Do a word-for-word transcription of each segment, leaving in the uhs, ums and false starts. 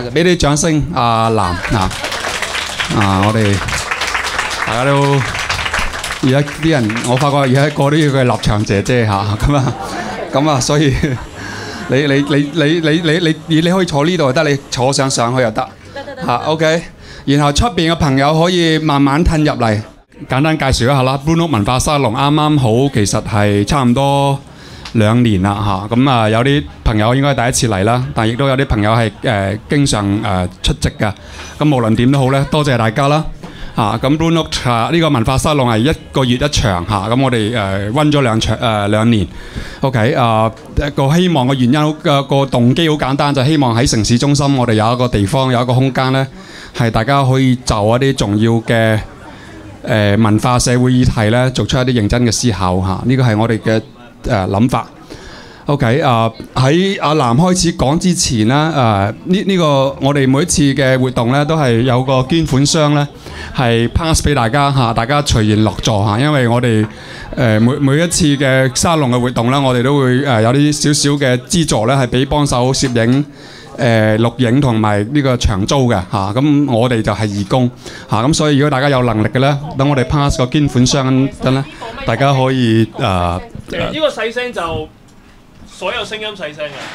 俾啲掌聲，阿藍啊啊！我哋大家都而家啲人，我發覺而家個都要佢立場姐姐嚇咁啊，咁啊，所以你你你你你你你你可以坐呢度就得，你坐上上去又得嚇。OK， 然後出邊嘅朋友可以慢慢褪入嚟。簡單介紹一下啦 ，Blue Note 文化沙龍啱啱好，其實係差唔多兩年啦嚇，咁啊有啲朋友應該第一次嚟啦，但亦都有啲朋友係誒、呃、經常誒、呃、出席嘅。咁無論點都好咧，多謝大家啦嚇。咁 Blue Note 啊呢個文化沙龍係一個月一場嚇，咁我哋誒温咗兩場誒兩年。OK 啊、呃、個希望嘅原因嘅個動機好簡單，就係、希望喺城市中心我哋有一個地方有一個空間咧，係大家可以就一啲重要嘅誒、呃、文化社會議題咧，做出一啲認真嘅思考嚇。呢個係我哋嘅誒諗法。OK 啊、呃，喺阿藍開始講之前咧，誒呢呢個我哋每一次嘅活動咧，都係有個捐款箱咧，係 pass 俾大家嚇、啊，大家隨緣落座嚇。因為我哋誒、呃、每每一次嘅沙龍嘅活動咧，我哋都會誒、呃、有啲少少嘅資助咧，係俾幫手攝影、誒、呃、錄影同埋呢個長租嘅嚇。咁、啊、我哋就係義工嚇，咁、啊、所以如果大家有能力嘅咧，等我哋 pass 個捐款箱等咧，大家可以誒。呃誒呢個細聲就所有聲音細聲嘅。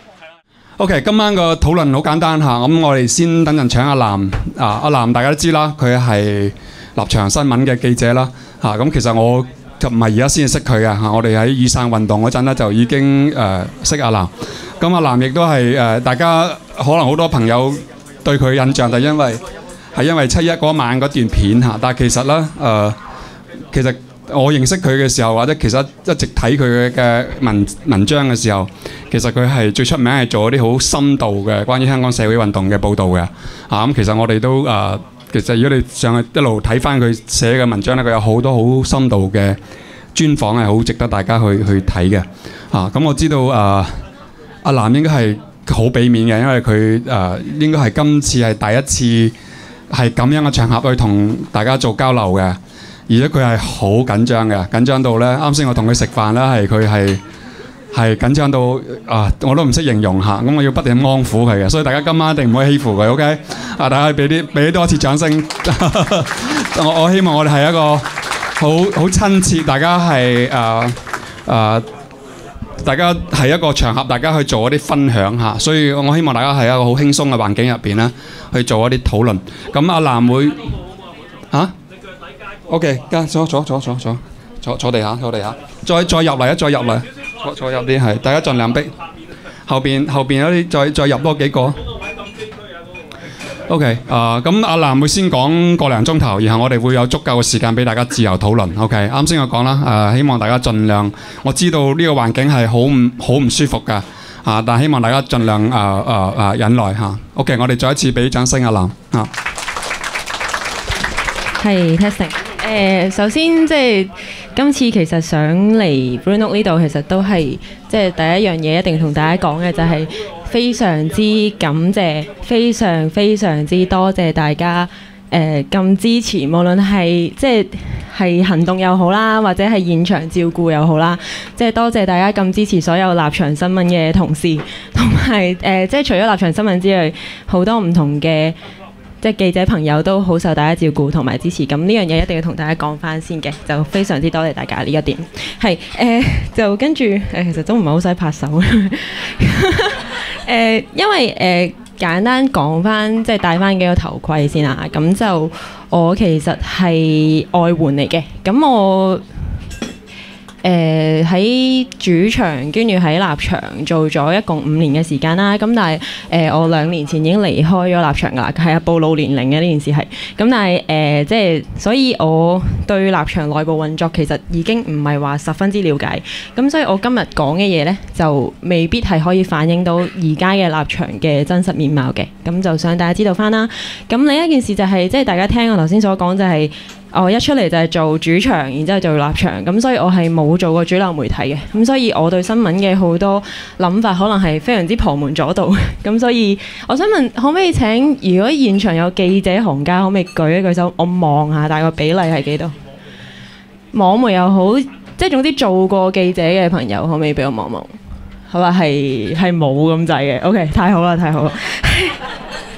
OK， 今晚個討論好簡單嚇，咁我哋先等陣請阿藍啊，阿藍大家都知啦，佢係立場新聞嘅記者啦嚇。咁其實我就唔係而家先識佢嘅嚇，我哋喺雨傘運動嗰陣咧就已經誒識阿藍。咁阿藍亦都係誒大家可能好多朋友對佢印象就因為係因為七一嗰晚嗰段片嚇，但係其實咧誒、呃、其實。我認識佢嘅時候，或者其實一直睇佢嘅文文章嘅時候，其實佢係最出名係做一啲好深度嘅關於香港社會運動嘅報導嘅。啊咁，其實我哋都誒、呃，其實如果你上去一路睇翻佢寫嘅文章咧，佢有好多好深度嘅專訪係好值得大家去去睇嘅。啊咁，我知道誒、呃、阿藍應該係好俾面嘅，因為佢誒、呃、應該係今次係第一次係咁樣嘅場合去同大家做交流嘅。而且佢係好緊張嘅，緊張到咧，啱先我同佢食飯咧，係佢係係緊張到啊，我都唔識形容下，咁我要不斷安撫佢嘅，所以大家今晚一定唔可以欺負佢 ，OK？ 啊，大家俾啲俾多次掌聲。我我希望我哋係一個好好親切，大家係誒誒，大家係一個場合，大家去做一啲分享嚇，所以我希望大家係一個好輕鬆嘅環境入邊咧，去做一啲討論。咁阿藍會嚇？O.K. 加坐坐坐坐坐坐坐地下，坐地下，再再入嚟啊！再入嚟，坐坐入啲係，大家盡量逼後邊後邊有啲，再再入多幾個。O.K. 啊，咁阿藍會先講個零鐘頭，然後我哋會有足夠嘅時間俾大家自由討論。O.K. 啱先我講啦，誒希望大家盡量，我知道呢個環境係好唔好唔舒服㗎，啊，但希望大家盡量誒誒誒忍耐嚇。O.K. 我哋再一次俾掌聲阿藍嚇。 係 testing。誒，首先即係今次其實上嚟 Blue Note 呢度，其實都係即係第一樣嘢一定同大家講嘅，就係非常之感謝，非常非常之多謝大家誒咁支持，無論係即係係行動又好啦，或者係現場照顧又好啦，即係多謝大家咁支持所有立場新聞嘅同事，同埋誒即係除咗立場新聞之外，好多唔同嘅。即係記者朋友都好受大家照顧同埋支持，咁呢樣嘢一定要同大家講翻先嘅，就非常之多謝大家呢一點。係誒、呃，就跟住誒，其實都唔係好使拍手。誒、呃，因為誒、呃、簡單講翻，即係戴翻幾個頭盔先啦。咁就我其實係外援嚟嘅，咁我。誒喺、呃、主場，跟住喺立場做咗一共五年嘅時間啦。咁但係誒、呃、我兩年前已經離開咗立場㗎啦，係啊，暴露年齡嘅呢件事係。咁但係誒、呃、即係，所以我對立場內部運作其實已經唔係話十分之了解。咁所以我今日講嘅嘢呢，就未必係可以反映到而家嘅立場嘅真實面貌嘅。咁就想大家知道翻啦。咁另一件事就係、是，即係大家聽我頭先所講就係、是。我一出嚟就係做主場，然之後做立場，咁所以我係冇做過主流媒體嘅，咁所以我對新聞嘅好多諗法可能係非常之旁門左道，咁所以我想問，可唔可以請如果現場有記者行家，可唔可以舉一舉手，我望下大概比例係幾多？網媒又好，即係總之做過記者嘅朋友，可唔可以俾我望望？好啦，係係冇咁滯嘅。OK， 太好啦，太好啦。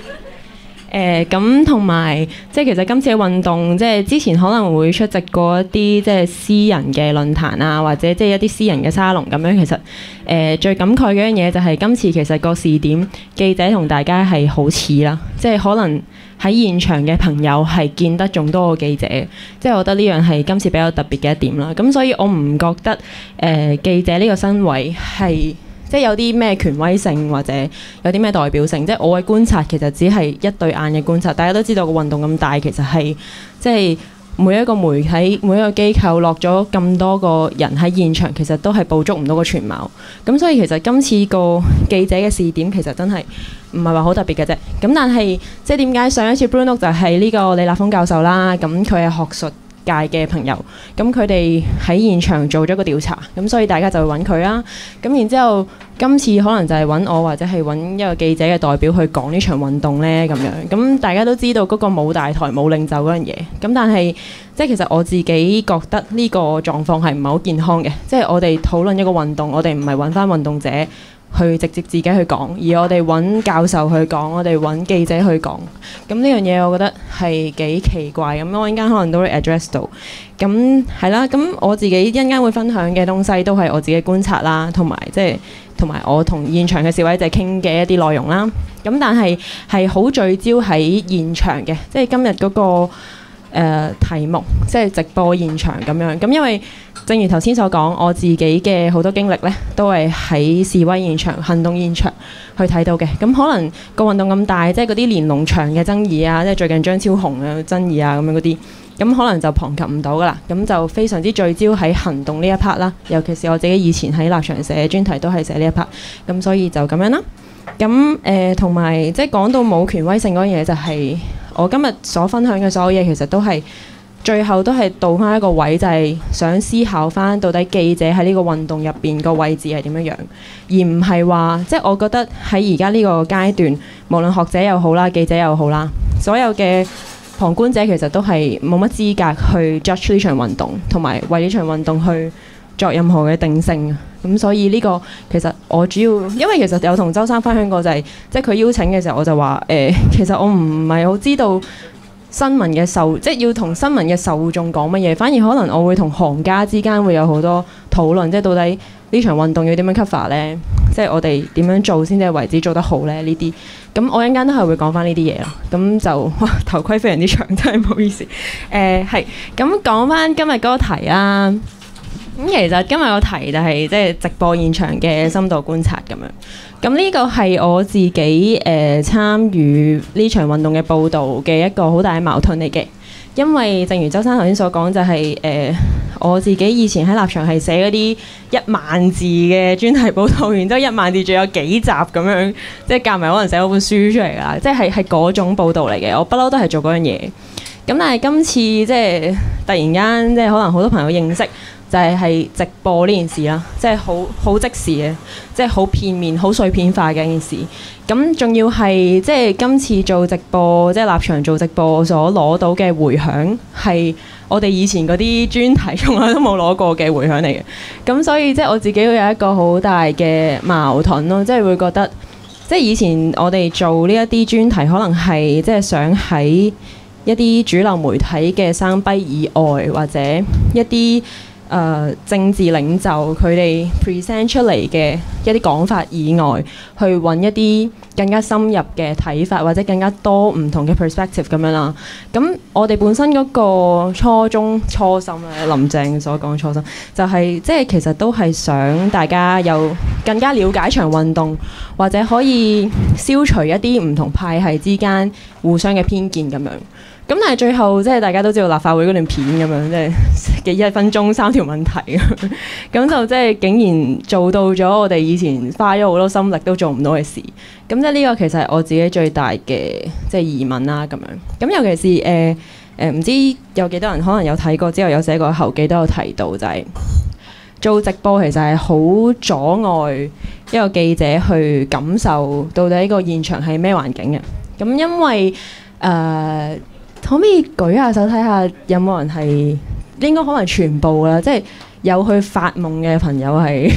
誒咁同埋即係其實今次嘅運動，即係之前可能會出席過一啲即係私人嘅論壇啊，或者即係一啲私人嘅沙龍咁樣。其實誒、呃、最感慨嘅一樣嘢就係今次其實個視點記者同大家係好似啦，即係可能喺現場嘅朋友係見得仲多過記者，即係我覺得呢樣係今次比較特別嘅一點啦。咁所以我唔覺得誒、呃、記者呢個身位係即係有啲咩權威性或者有啲咩代表性，即係我嘅觀察其實只係一對眼嘅觀察。大家都知道個運動咁大，其實係即係每一個媒體、每一個機構落咗咁多個人喺現場，其實都係捕捉唔到個全貌。咁所以其實今次個記者嘅視點其實真係唔係話好特別嘅啫。咁但係即係點解上一次 Blue Note 就係呢個李立峰教授啦，咁佢係學術界嘅朋友，咁佢哋喺現場做咗個調查，咁所以大家就會揾佢啦。咁然之後，今次可能就係揾我或者係揾一個記者嘅代表去講呢場運動呢。咁樣。咁大家都知道嗰個冇大台冇領袖嗰樣嘢，咁但係即係其實我自己覺得呢個狀況係唔係好健康嘅，即係我哋討論一個運動，我哋唔係揾翻運動者去直接自己去講，而我哋揾教授去講，我哋揾記者去講。咁呢樣嘢我覺得係幾奇怪。咁我陣間可能都會 address 到。咁係啦，咁我自己一陣間會分享嘅東西都係我自己觀察啦，同埋即係同埋我同現場嘅示威者傾嘅一啲內容啦。咁但係係好聚焦喺現場嘅，即係今日嗰個誒題目，即係直播現場咁樣。咁因為正如頭先所講，我自己嘅好多經歷呢，都係喺示威現場、行動現場去睇到嘅。咁可能個運動咁大，即係嗰啲連儂牆嘅爭議啊，即係最近張超雄嘅爭議啊，咁樣嗰啲，咁可能就旁及唔到噶啦。咁就非常之聚焦喺行動呢一 part 啦。尤其是我自己以前喺立場寫專題都係寫呢一 part，咁所以就咁樣啦。咁誒同埋即係講到冇權威性嗰樣嘢，就係我今日所分享嘅所有嘢，其實都係最後都係到翻一個位，就係想思考翻到底記者喺呢個運動入邊個位置係點樣樣，而唔係話即係我覺得喺而家呢個階段，無論學者又好啦，記者又好啦，所有嘅旁觀者其實都係冇乜資格去 judge 呢場運動，同埋為呢場運動去作任何嘅定性。咁所以呢個其實我主要，因為其實有同周生分享過，就係即係佢邀請嘅時候，我就話誒、呃，其實我唔係好知道新聞嘅受，即係要同新聞嘅受眾講乜嘢，反而可能我會同行家之間會有好多討論，即係到底呢場運動要點樣 cover 呢？即係我哋點樣做先至係為之做得好呢？呢啲咁我一陣間都係會講翻呢啲嘢咯。咁就哇頭盔非常之長，真係唔好意思。誒係咁講翻今日嗰個題啦。咁其實今日個題就係即係直播現場嘅深度觀察咁樣。咁呢個係我自己誒、呃、參與呢場運動嘅報導嘅一個好大嘅矛盾嚟嘅。因為正如周生頭先所講，就係、是、誒、呃、我自己以前喺立場係寫嗰啲一萬字嘅專題報導，然之後一萬字仲有幾集咁樣，即係夾埋可能寫咗本書出嚟啦。即係係嗰種報導嚟嘅。我不嬲都係做嗰樣嘢。咁但係今次即係突然間，即係可能好多朋友認識。就係係直播呢件事啦，即係好好即時嘅，即係好片面、好碎片化嘅一件事。咁仲要係即係今次做直播，即係立場做直播所攞到嘅迴響，係我哋以前嗰啲專題從來都冇攞過嘅迴響嚟嘅。咁所以即係我自己會有一個好大嘅矛盾咯，即係會覺得，即係以前我哋做呢一啲專題，可能係即係想喺一啲主流媒體嘅生僻以外，或者一啲誒、呃、政治領袖佢哋 present 出嚟嘅一啲講法以外，去揾一啲更加深入嘅睇法，或者更加多唔同嘅 perspective 咁樣啦。咁我哋本身嗰個初衷初心咧，林鄭所講初心就係、是、即係其實都係想大家有更加了解場運動，或者可以消除一啲唔同派系之間互相嘅偏見咁樣。咁但係最後即係大家都知道立法會嗰段片咁樣，即係幾一分鐘三條問題咁，就即係竟然做到咗我哋以前花咗好多心力都做唔到嘅事。咁即係呢個其實係我自己最大嘅即係疑問啦咁樣。咁尤其是誒誒唔知有幾多人可能有睇過之後有寫過後記都有提到，就係、是、做直播其實係好阻礙一個記者去感受到底呢個現場係咩環境嘅。咁因為誒。呃可唔可以舉下手睇下有冇人係應該可能全部啦，即係有去發夢嘅朋友係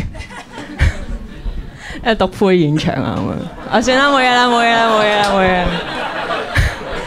誒獨配現場啊咁樣啊，算啦冇嘢啦冇嘢啦冇嘢啦冇嘢。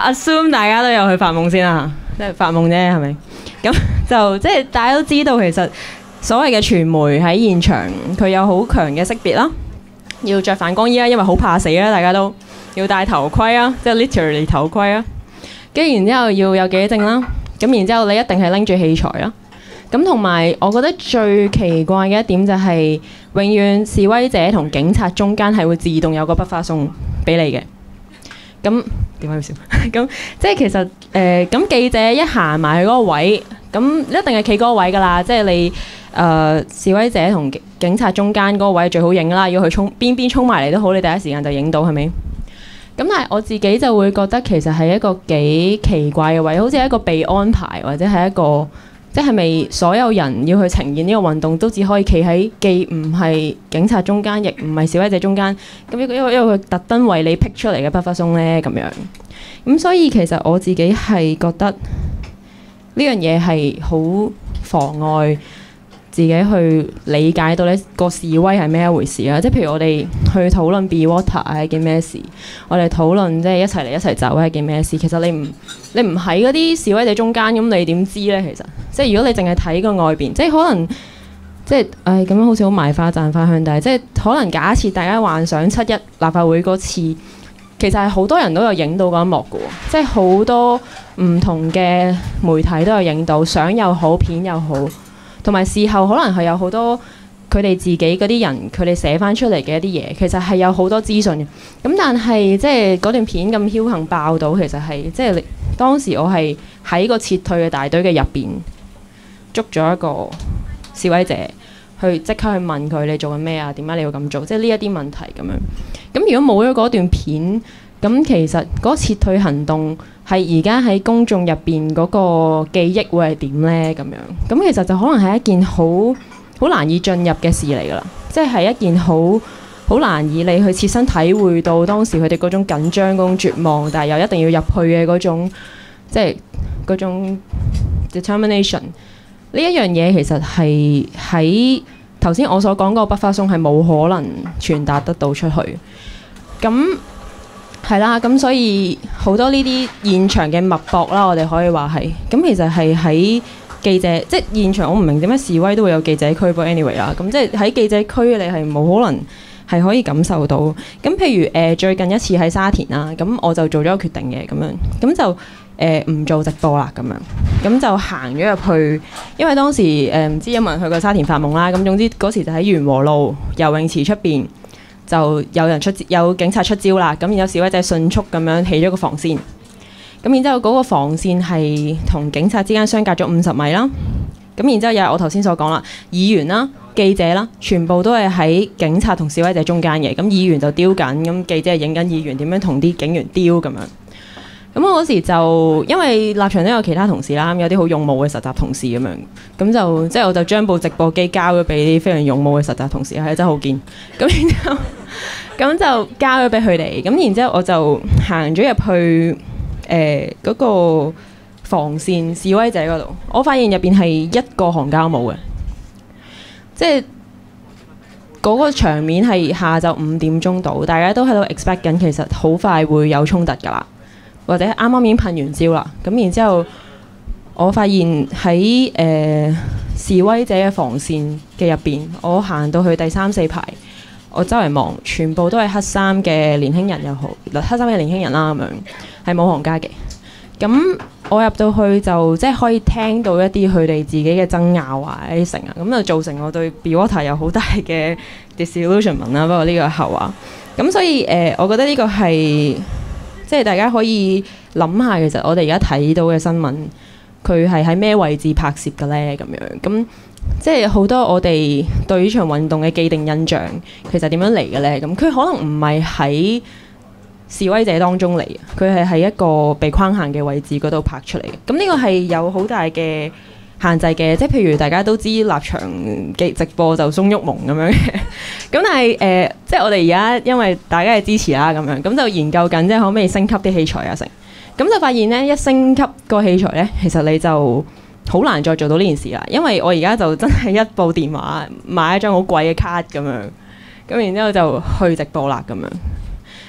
assume 大家都有去發夢先啦，即係發夢啫，係咪？咁就即係大家都知道，其實所謂嘅傳媒喺現場，佢有好強嘅識別啦，要着反光衣啦，因為好怕死啦，大家都要戴頭盔啊，即係 literally 頭盔啊，跟住然之後要有記者證啦，咁然之後你一定係拎住器材啦。咁同埋，我覺得最奇怪嘅一點就係，永遠示威者同警察中間係會自動有個不發送俾你嘅。咁點解要笑？咁即係其實誒，咁、呃、記者一行埋去嗰個位，咁一定係企嗰個位㗎啦。即係你誒、呃、示威者同警察中間嗰個位最好影啦。如果佢衝邊邊衝埋嚟都好，你第一時間就影到係咪？咁但係我自己就會覺得其實係一個幾奇怪嘅位，好似係一個被安排或者係一個。即係咪所有人要去呈現呢個運動，都只可以企喺既唔係警察中間，亦唔係示威者中間？咁因為因為佢特登為你辟出嚟嘅不發送呢，咁樣。咁所以其實我自己係覺得呢樣嘢係好妨礙自己去理解到呢個示威係咩一回事啊！即係譬如我哋去討論 Be Water 係一件咩事，我哋討論即係一齊嚟一齊走係件咩事。其實你唔你唔喺嗰啲示威者中間，咁你點知呢？其實即係如果你淨係睇個外邊，即係可能即係誒咁樣好似好賣花讚花香，但係即係可能假設大家幻想七一立法會嗰次，其實係好多人都有影到嗰一幕嘅喎，即係好多唔同嘅媒體都有影到，相又好，片又好。同埋事後可能係有好多佢哋自己嗰啲人，佢哋寫翻出嚟嘅一啲嘢，其實係有好多資訊嘅。咁但係即係嗰段片咁僥倖爆到，其實係即係你當時我係喺個撤退嘅大隊嘅入邊捉咗一個示威者，去即刻去問佢你做緊咩啊？點解你要咁做？即係呢一啲問題咁樣。咁如果冇咗嗰段片，咁其實嗰個撤退行動係而家喺公眾入邊嗰個記憶會係點呢？咁樣咁其實就可能係一件好好難以進入嘅事嚟㗎啦，即係係一件好好難以你去切身體會到當時佢哋嗰種緊張、嗰種絕望，但係又一定要入去嘅嗰種即係嗰種 determination。呢一樣嘢其實係喺頭先我所講嗰個不發送係冇可能傳達得到出去。咁係啦，咁所以好多呢啲現場嘅脈搏啦，我哋可以話係咁，其實係喺記者即係現場，我唔明點解示威都會有記者區，不過 anyway 啦，咁即係喺記者區你係冇可能係可以感受到。咁譬如誒、呃、最近一次喺沙田啦，咁我就做咗個決定嘅咁樣，咁就誒唔、呃、做直播啦咁樣，咁就行咗入去，因為當時誒唔、呃、知有冇人去過沙田發夢啦，咁總之嗰時就喺元和路游泳池出邊。就有人出有警察出招啦，咁然之後示威者迅速咁樣起咗個防線，咁然之後嗰個防線係同警察之間相隔咗五十米啦，咁然之後又係我頭先所講啦，議員啦、記者啦，全部都係喺警察同示威者中間嘅，咁議員就刁緊，咁記者係影緊議員點樣同啲警員刁咁樣。咁我嗰時就因為立場都有其他同事啦，有啲好勇武嘅實習同事咁樣，咁就即係我就將部直播機交咗俾啲非常勇武嘅實習同事，係真係好堅。咁然之後，咁就交咗俾佢哋。咁然之後我就行咗入去誒嗰、呃嗰個防線示威者嗰度，我發現入邊係一個行家冇嘅，即係嗰個場面係下晝五點鐘到，大家都喺度 expect 緊，其實好快會有衝突㗎啦。或者啱啱已經噴完招啦，咁然之後，我發現喺誒、呃、示威者嘅防線嘅入邊，我行到去第三四排，我周圍望，全部都係黑衫嘅年輕人又好，黑衫嘅年輕人啦咁樣，係冇行家嘅。咁我入到去就即係可以聽到一啲佢哋自己嘅爭拗啊，一啲成啊，咁就造成我對 Be Water 有好大嘅 disillusionment 啦。不過呢個係後話。咁所以誒、呃，我覺得呢個係。即係大家可以諗下，其實我哋而家睇到嘅新聞，佢係喺咩位置拍攝嘅呢？咁樣咁，即係好多我哋對呢場運動嘅既定印象，其實點樣嚟嘅呢？咁佢可能唔係喺示威者當中嚟，佢係喺一個被框限嘅位置嗰度拍出嚟嘅。咁呢個係有好大嘅限制嘅，即係譬如大家都知立場嘅直播就鬆郁蒙咁樣嘅，咁但係誒、呃，即係我哋而家因為大家嘅支持啦，咁樣咁就研究緊，即係可唔可以升級啲器材啊成，咁就發現咧一升級個器材咧，其實你就好難再做到呢件事啦，因為我而家就真係一部電話買一張好貴嘅卡咁樣，咁然之後就去直播啦咁樣，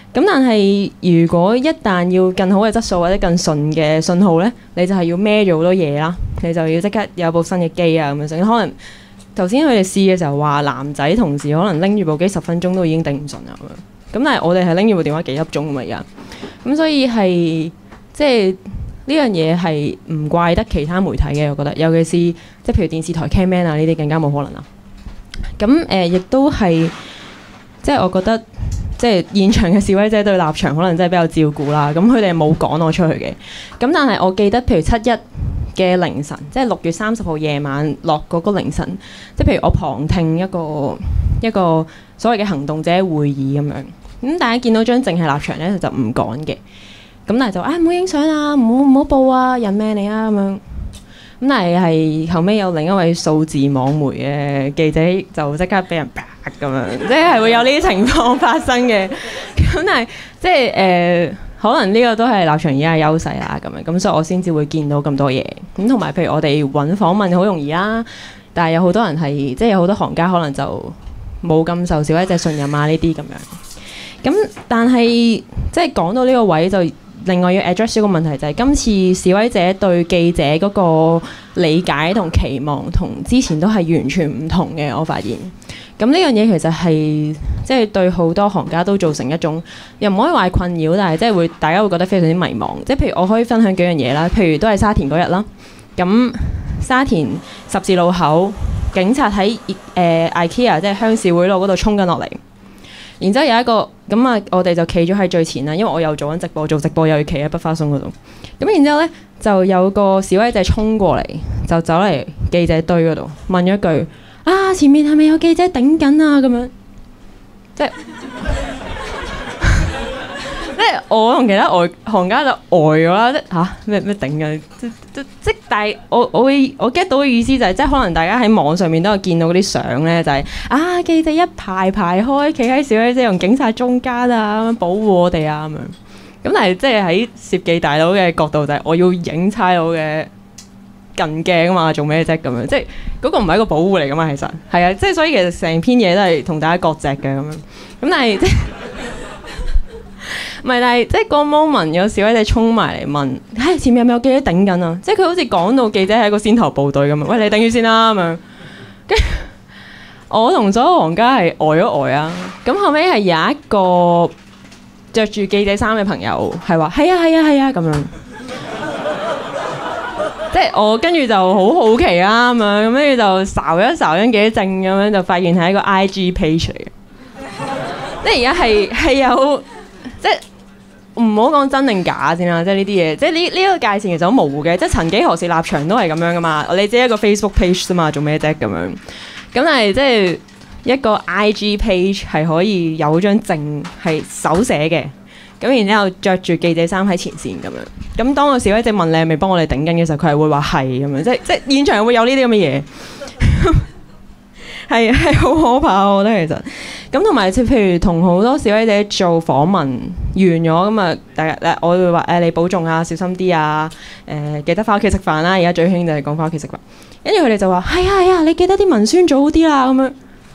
咁但係如果一旦要更好嘅質素或者更順嘅信號咧，你就係要孭咗好多嘢啦，你就要即刻有部新嘅機啊咁樣。可能頭先佢哋試嘅時候話男仔同事可能拎住部機十分鐘都已經頂唔順啦咁樣。咁但係我哋係拎住部電話幾粒鐘咁嘛而家。咁所以係即係呢樣嘢係唔怪得其他媒體嘅，我覺得，尤其是即係譬如電視台 camman 啊呢啲更加冇可能啦。咁誒亦都係即係我覺得。即係現場嘅示威者對立場可能真係比較照顧啦，咁佢哋冇趕我出去嘅。咁但係我記得，譬如七一嘅凌晨，即係六月三十號夜晚落嗰個凌晨，即係譬如我旁聽一個一個所謂嘅行動者會議咁樣，咁大家見到張正係立場咧，就唔趕嘅。咁但係就啊唔好影相啊，唔好唔好報啊，人命嚟啊咁樣。咁但係係後尾有另一位數字網媒嘅記者就即刻俾人啪咁樣，即係會有呢啲情況發生嘅。咁但係即係誒、呃，可能呢個都係立場而家嘅優勢啦。咁樣咁所以我先至會見到咁多嘢。咁同埋譬如我哋揾訪問好容易啦，但係有好多人係即係有好多行家可能就冇咁受示威者信任啊呢啲咁樣。咁但係即係講到呢個位就。另外要 address 一個問題就係今次示威者對記者嗰個理解同期望同之前都係完全唔同嘅，我發現。咁呢樣嘢其實係即係對好多行家都造成一種又唔可以話困擾，但係即係會大家會覺得非常之迷茫。即係譬如我可以分享幾樣嘢啦，譬如都係沙田嗰日啦。咁沙田十字路口，警察喺誒、呃、IKEA 即係鄉事會路嗰度衝緊落嚟。然之後有一個咁啊，我哋就企咗喺最前啦，因為我又做緊直播，做直播又要企喺北花松嗰度。咁然之後咧，就有個示威者衝過嚟，就走嚟記者堆嗰度問咗一句：啊，前面係咪有記者頂緊啊？咁樣，即係即係我同其他外行家就呆咗啦，即係嚇咩咩頂緊？即即即但係我我會我 get 到嘅意思就係、是，即係可能大家喺網上面都有見到嗰啲相咧，就係、是、啊記者一排排開，企喺示威者同警察中間啊，咁樣保護我哋啊咁樣。咁但係即係喺攝記大佬嘅角度就係，我要影差佬嘅近鏡啊嘛，做咩啫咁樣？即係嗰個唔係一個保護嚟噶嘛，其實係啊，即係所以其實成篇嘢都係同大家割席嘅咁樣。咁但係即係。唔係，但係即係個 moment 有示威者衝埋嚟問：唉、哎，前面有冇有記者頂緊啊？即係佢好似講到記者係一個先頭部隊咁啊！喂，你頂住先啦咁樣。跟住我同所有行家係呆咗呆啊！咁後尾係有一個着住記者衫嘅朋友係話：係啊，係啊，係啊咁樣。即係我跟住就好好奇啦咁樣，咁跟住就睄一睄張記者證咁樣，就發現係一個 I G page 嚟嘅。即係而家係係有。即係唔好講真定假先啦，即係呢啲嘢，即係呢呢個界線其實好模糊嘅。即係曾幾何時立場都係咁樣噶嘛，你只係一個 Facebook page 啫嘛，做咩啫咁樣？咁但係即係一個 I G page 係可以有張證係手寫嘅，咁然之後着住記者衫喺前線咁樣。咁當個示威者問你係咪幫我哋頂緊嘅時候，佢係會話係咁樣，即係即係現場會有呢啲咁嘅嘢。係係好可怕，我覺得其實咁同埋，譬如同好多示威者做訪問完咗咁啊，大家我會話誒你保重啊，小心啲啊，誒、呃、記得翻屋企食飯啦。而家最興就係講翻屋企食飯，跟住佢哋就話係啊係啊，你記得啲文宣做好啲啦咁樣。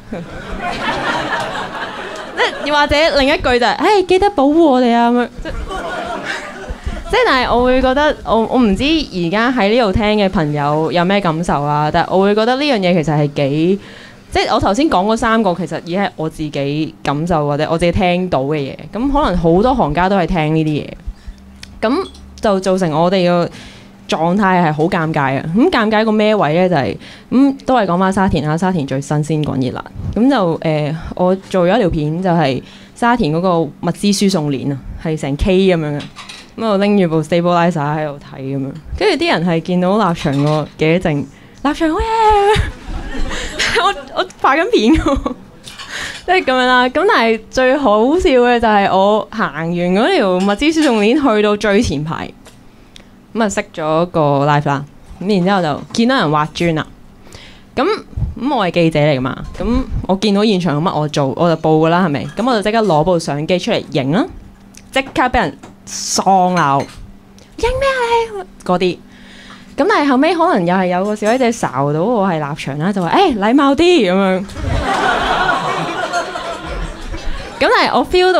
即又或者另一句就係、是、誒、哎、記得保護我哋啊咁樣。即係但係我會覺得我我唔知而家喺呢度聽嘅朋友有咩感受啊，但係我會覺得呢樣嘢其實係幾。即係我頭先講嗰三個，其實已係我自己感受或者我自己聽到嘅嘢。咁可能好多行家都係聽呢啲嘢，咁就造成我哋嘅狀態係好尷尬啊！咁尷尬一個咩位咧？就係、是、咁、嗯、都係講翻沙田啦，沙田最新鮮滾熱辣。咁就誒、呃，我做咗一條片，就係沙田嗰個物資輸送鏈啊，係成 K 咁樣嘅。咁我拎住部 stabilizer 喺度睇咁樣，跟住啲人係見到立場個記者證，立場好嘢。我我拍緊片喎，即係咁樣啦。咁但係最好笑嘅就係我行完嗰條物資輸送鏈去到最前排，咁啊熄咗個 live 啦。咁然之後就見到人挖磚啦。咁咁我係記者嚟噶嘛，咁我見到現場有乜我做我就報噶啦，係咪？咁我就即刻攞部相機出嚟影啦，即刻俾人喪鬧，影咩啊你嗰啲。咁但係後尾可能又係有個示威者睄到我係立場啦，就話誒禮貌啲咁樣。咁但係我 feel 到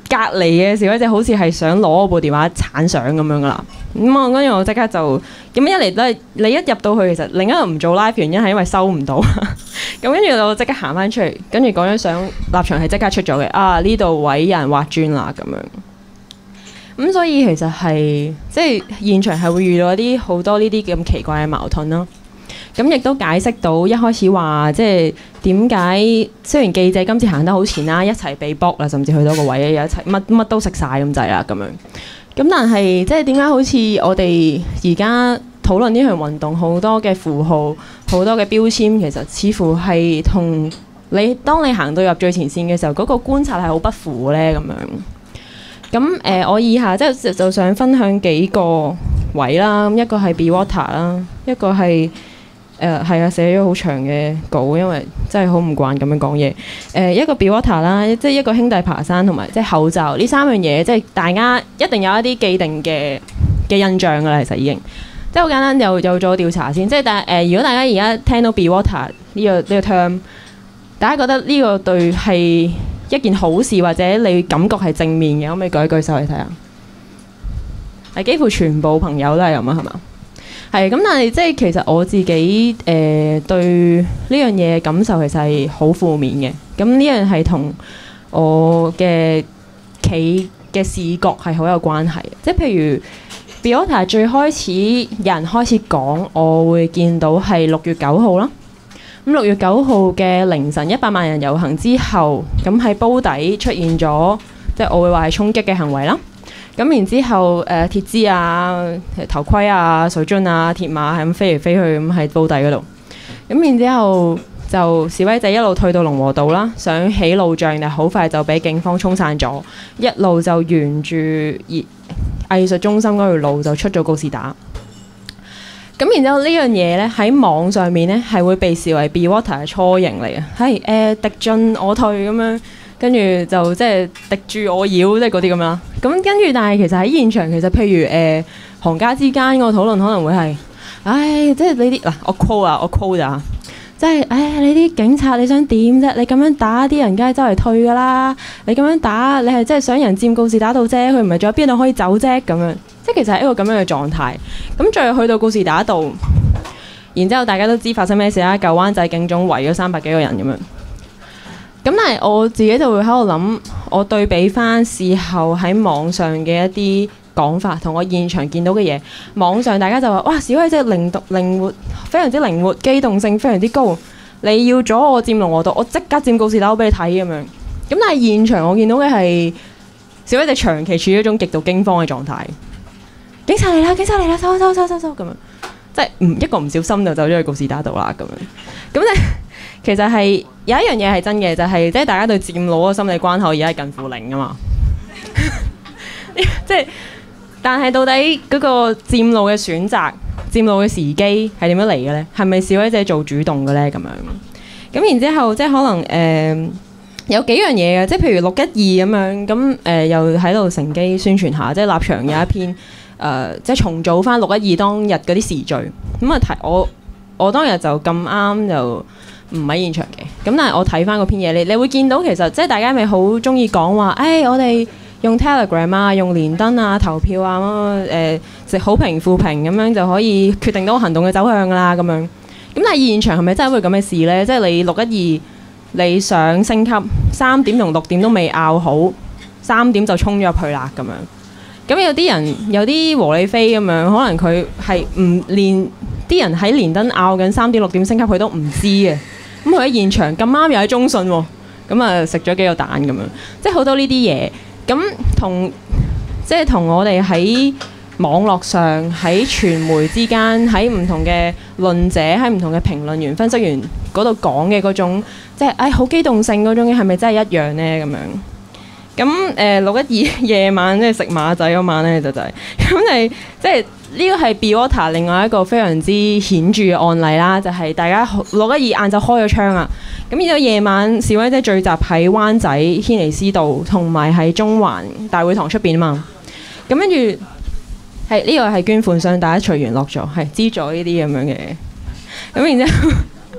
隔離嘅示威者好似係想攞我部電話鏟相咁樣噶啦。咁我跟住我即刻就咁一嚟都係你一入到去，其實另一個唔做 live 原因係因為收唔到。咁跟住我即刻行翻出嚟，跟住嗰張相立場係即刻出咗嘅。啊，呢度位有人挖磚啦咁樣。咁所以其實係即係現場係會遇到一啲好多呢啲咁奇怪嘅矛盾咯。咁亦都解釋到一開始話即係點解雖然記者今次行得好前啦，一齊被捕啦，甚至去到個位又一齊乜乜都食晒咁滯啦咁樣。咁但係即係點解好似我哋而家討論呢項運動好多嘅符號、好多嘅標籤，其實似乎係同你當你行到入最前線嘅時候，嗰、那個觀察係好不符咧咁樣。咁誒、呃，我以下即係就想分享幾個位啦。一個係 Be Water 啦，一個係誒係啊，寫咗好長嘅稿，因為真係好唔慣咁樣講嘢。誒、呃、一個 Be Water 啦，即係一個兄弟爬山同埋即係口罩呢三樣嘢，即係大家一定有一啲既定嘅嘅印象㗎啦。其實已經即係好簡單，又又做調查先。即係但係誒，如果大家而家聽到 Be Water 呢個呢個 term，大家覺得呢個對係一件好事，或者你感覺係正面嘅，可唔可以舉一舉手嚟睇下？係幾乎全部朋友都係咁啊，係嘛？係咁，但係即係其實我自己誒、呃、對呢樣嘢嘅感受其實係好負面嘅。咁呢樣係同我嘅企嘅視覺係好有關係。即係譬如 Be Water 最開始有人開始講，我會見到係六月九號啦。咁六月九號嘅凌晨一百萬人遊行之後，咁喺煲底出現咗，即係我會話係衝擊嘅行為啦。咁然之後，誒、呃、鐵枝啊、頭盔啊、水樽啊、鐵馬係咁飛嚟飛去咁喺煲底嗰度。咁然之後就示威者一路退到龍和道啦，想起路障，但係好快就俾警方衝散咗，一路就沿住藝術中心嗰條路就出咗告示打。咁然之後呢樣嘢咧喺網上面咧係會被視為 Be Water 嘅雛形嚟嘅，係誒、呃、敵進我退咁樣。跟住就即係敵住我擾，即係嗰啲咁樣。咁跟住，但係其實喺現場，其實譬如誒、呃、行家之間個討論可能會係，唉，即係你啲嗱，我 call 啊，我 call 咋，即係唉，你啲警察你想點啫？你咁樣打啲人，梗係周圍退㗎啦。你咁樣打，你係即係想人佔告示打到啫，佢唔係仲有邊度可以走啫？咁樣，即係其實係一個咁樣嘅狀態。咁最後去到告示打度，然之後大家都知發生咩事啦。舊灣仔警總圍咗三百幾個人咁樣。咁但係我自己就會喺度諗，我對比翻事後喺網上嘅一啲講法，同我現場見到嘅嘢。網上大家就話：哇，示威者靈動靈活，非常之靈活，機動性非常之高。你要阻我佔龍和道，我即刻佔告示打俾你睇咁樣。咁但係現場我見到嘅係示威者長期處於一種極度驚慌嘅狀態。警察嚟啦！警察嚟啦！收收收收收咁樣，即係唔一個唔小心就走咗去告示打度啦咁樣。咁咧。其實係有一樣嘢係真嘅，就係即係大家對佔路嘅心理關口而家係近乎零啊嘛。即係，但係到底嗰個佔路嘅選擇、佔路嘅時機係點樣嚟嘅咧？係咪示威者做主動嘅咧？咁樣咁然之後，即係可能誒、呃、有幾樣嘢嘅，即係譬如六一二咁樣咁誒、呃，又喺度乘機宣傳下，即係立場有一篇誒、呃，即係重組翻六一二當日嗰啲時序咁啊。提我我當日就咁啱就。唔喺現場嘅，咁但係我睇翻嗰篇嘢，你你會見到其實即係大家咪好中意講話，誒、哎、我哋用 Telegram 啊，用連登啊，投票啊，誒、呃、食好評負評咁樣就可以決定到行動嘅走向㗎啦咁樣。咁但係現場係咪真係會咁嘅事呢？即係你六一二你想升級，三點同六點都未拗好，三點就衝咗入去啦咁樣。咁有啲人有啲和理非咁樣，可能佢係唔連啲人喺連登拗緊三點六點升級，佢都唔知嘅。咁佢喺現場咁啱又喺中信喎，咁啊食咗幾個蛋咁樣，即係好多呢啲嘢。咁同即係同我哋喺網絡上、喺傳媒之間、喺唔同嘅論者、喺唔同嘅評論員、分析員嗰度講嘅嗰種，即係誒好機動性嗰種，係咪真係一樣呢？咁樣。咁誒六一二夜晚即係食馬仔嗰晚咧就就係咁係即係呢個係 Be Water 另外一個非常之顯著嘅案例啦，就係、是、大家六一二晏晝開咗槍啊，咁然之後夜晚示威者聚集喺灣仔軒尼詩道同埋喺中環大會堂出邊啊嘛，咁跟住係呢個係捐款箱，大家隨緣落咗，係資助呢啲咁樣嘅，咁然之後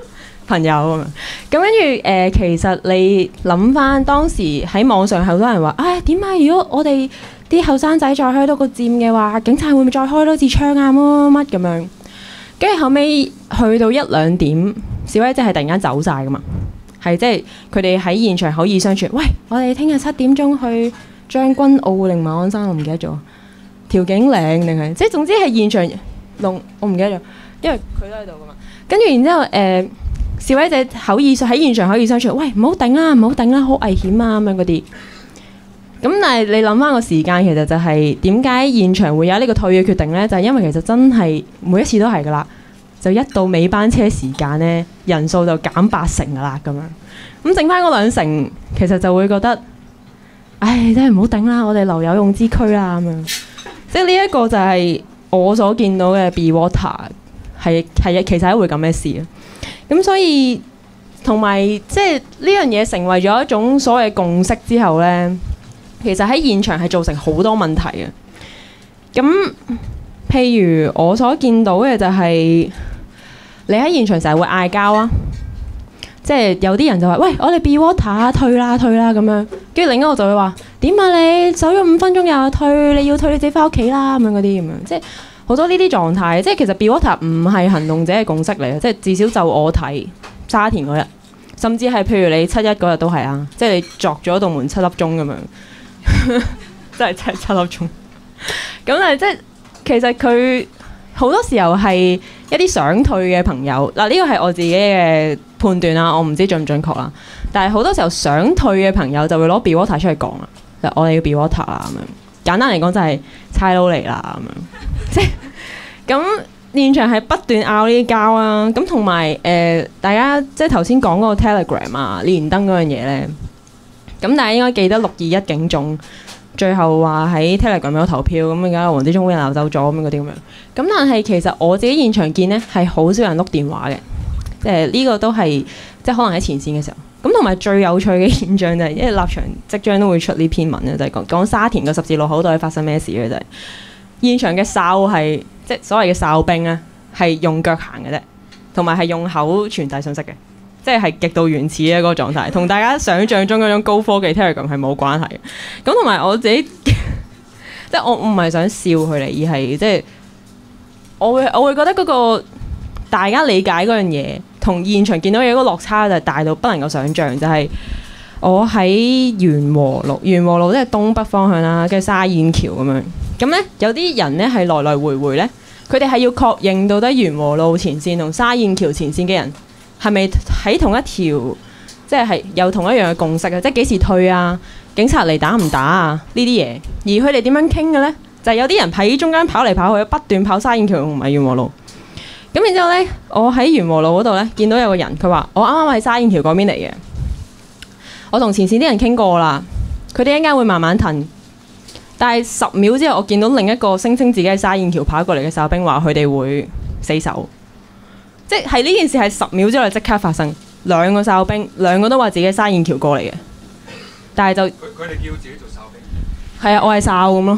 朋友咁樣。咁跟住誒，其實你諗翻當時喺網上好多人話，唉點解如果我哋啲後生仔再開多個佔嘅話，警察會唔會再開多支槍啊？乜乜乜咁樣。跟住後尾去到一兩點，示威者係突然間走晒噶嘛，係即係佢哋喺現場口耳相傳，喂，我哋聽日七點鐘去將軍澳定馬鞍山，我唔記得咗，調景嶺定係，即係總之係現場弄，我唔記得咗，因為佢都喺度噶嘛。跟住然之後誒、呃，示威者口耳喺現場口耳相傳，喂，唔好頂啦，唔好頂啦，好危險啊咁樣嗰啲。咁但係你諗翻個時間，其實就係點解現場會有呢個退嘅決定呢？就係、是、因為其實真係每一次都係噶啦，就一到尾班車時間呢，人數就減八成噶啦咁樣。咁剩翻嗰兩成，其實就會覺得，唉，真係唔好頂啦，我哋留有用之軀啦咁樣。即係呢一個就係我所見到嘅 Be Water 係係其實係一回咁嘅事啊。咁所以同埋即係呢樣嘢成為咗一種所謂共識之後呢。其實喺現場係造成好多問題嘅。咁譬如我所見到嘅就係你喺現場成日會嗌交啊，即係有啲人就話：喂，我哋 Be Water 啊，退啦退啦咁樣。跟住另一個就會話：點啊你走咗五分鐘又退，你要退你自己翻屋企啦咁樣嗰啲咁樣。即係好多呢啲狀態。即係其實 Be Water 唔係行動者嘅共識嚟嘅，即係至少就我睇沙田嗰日，甚至係譬如你七一嗰日都係啊，即係你鑿咗道門七粒鐘咁樣。真係真係七粒鐘。咁但係即係其實佢好多時候係一啲想退嘅朋友嗱，呢個係我自己嘅判斷啦，我唔知準唔準確啦。但係好多時候想退嘅朋友就會攞 Be Water 出嚟講啦，就我哋要 Be Water 啦咁樣。簡單嚟講就係差佬嚟啦咁樣。即係咁現場係不斷拗呢啲交啊。咁同埋誒大家即係頭先講嗰個 Telegram 啊、連登嗰樣嘢咧。咁但係應該記得六二一警眾最後話喺 Telegram 有投票，咁而家黃之鋒俾人鬧走咗咁樣嗰啲咁樣。咁但係其實我自己現場見呢係好少人碌電話嘅，即係呢個都係即係可能喺前線嘅時候。咁同埋最有趣嘅現象就係、是，因為立場即將都會出呢篇文咧，就係、是、講講沙田個十字路口到底發生咩事嘅就係、是、現場嘅哨係即係所謂嘅哨兵咧係用腳行嘅啫，同埋係用口傳遞信息嘅。即係係極度原始嘅嗰個狀態，同大家想象中嗰種高科技 Telegram 係冇關係嘅。咁同埋我自己，即係我唔係想笑佢哋，而係即係我會我會覺得嗰個大家理解嗰樣嘢，同現場見到嘢嗰個落差就係大到不能夠想像。就係、是、我喺元和路，元和路即係東北方向啦，跟住沙燕橋咁樣。咁咧有啲人咧係來來回回咧，佢哋係要確認到底元和路前線同沙燕橋前線嘅人。係咪喺同一條，即係係有同一樣嘅共識啊？即係幾時退啊？警察嚟打唔打啊？呢啲嘢，而佢哋點樣傾嘅呢？就係、是、有啲人喺中間跑嚟跑去，不斷跑沙燕橋同埋元和路。咁然之後呢，我喺元和路嗰度呢，見到有個人，佢話：我啱啱喺沙燕橋嗰邊嚟嘅。我同前線啲人傾過啦，佢哋一陣間會慢慢騰。但係十秒之後，我見到另一個聲稱自己喺沙燕橋跑過嚟嘅哨兵話：佢哋會死守。即係呢件事係十秒之內即刻發生，兩個哨兵，兩個都話自己係沙燕橋過嚟嘅，但係就佢佢哋叫自己做哨兵，係啊，我係哨咁咯，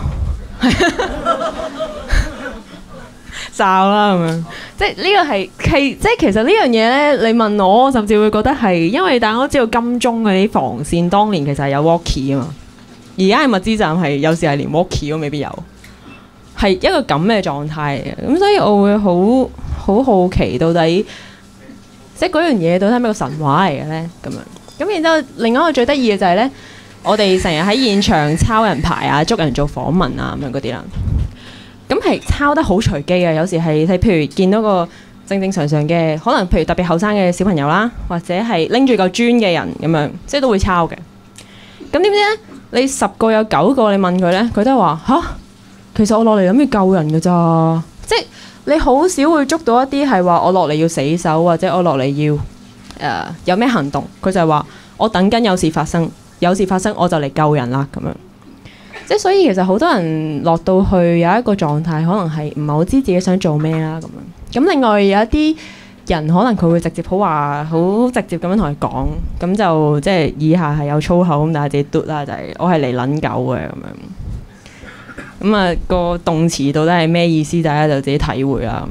哨啦咁樣，即係呢個係係即係其實呢樣嘢咧，你問我，我甚至會覺得係因為大家都知道金鐘嗰啲防線當年其實係有 walkie 啊嘛，而家係物資站係有時係連 walkie 都未必有，係一個咁嘅狀態嚟嘅，咁所以我會好。好好奇到底，即係嗰樣嘢到底係咩個神話嚟嘅咧？咁樣咁然之後，另外一個最得意嘅就係咧，我哋成日喺現場抄人牌啊，捉人做訪問啊咁樣嗰啲啦。咁係抄得好隨機嘅，有時係睇譬如見到個正正常常嘅，可能譬如特別後生嘅小朋友啦，或者係拎住嚿磚嘅人咁樣，即係都會抄嘅。咁點知咧？你十個有九個你問佢咧，佢都係話吓，其實我落嚟諗住救人㗎咋，即係。你好少會捉到一啲係話我落嚟要死守，或者我落嚟要誒、呃、有咩行動，佢就係話我等緊有事發生，有事發生我就嚟救人啦咁樣。即係所以其實好多人落到去有一個狀態，可能係唔係好知自己想做咩啦咁樣。咁另外有一啲人可能佢會直接好話好直接咁樣同佢講，咁就即係以下係有粗口咁，但係自己嘟啦，就係、是、我係嚟撚狗嘅咁樣。咁啊，個動詞到底係咩意思？大家就自己體會啦咁樣。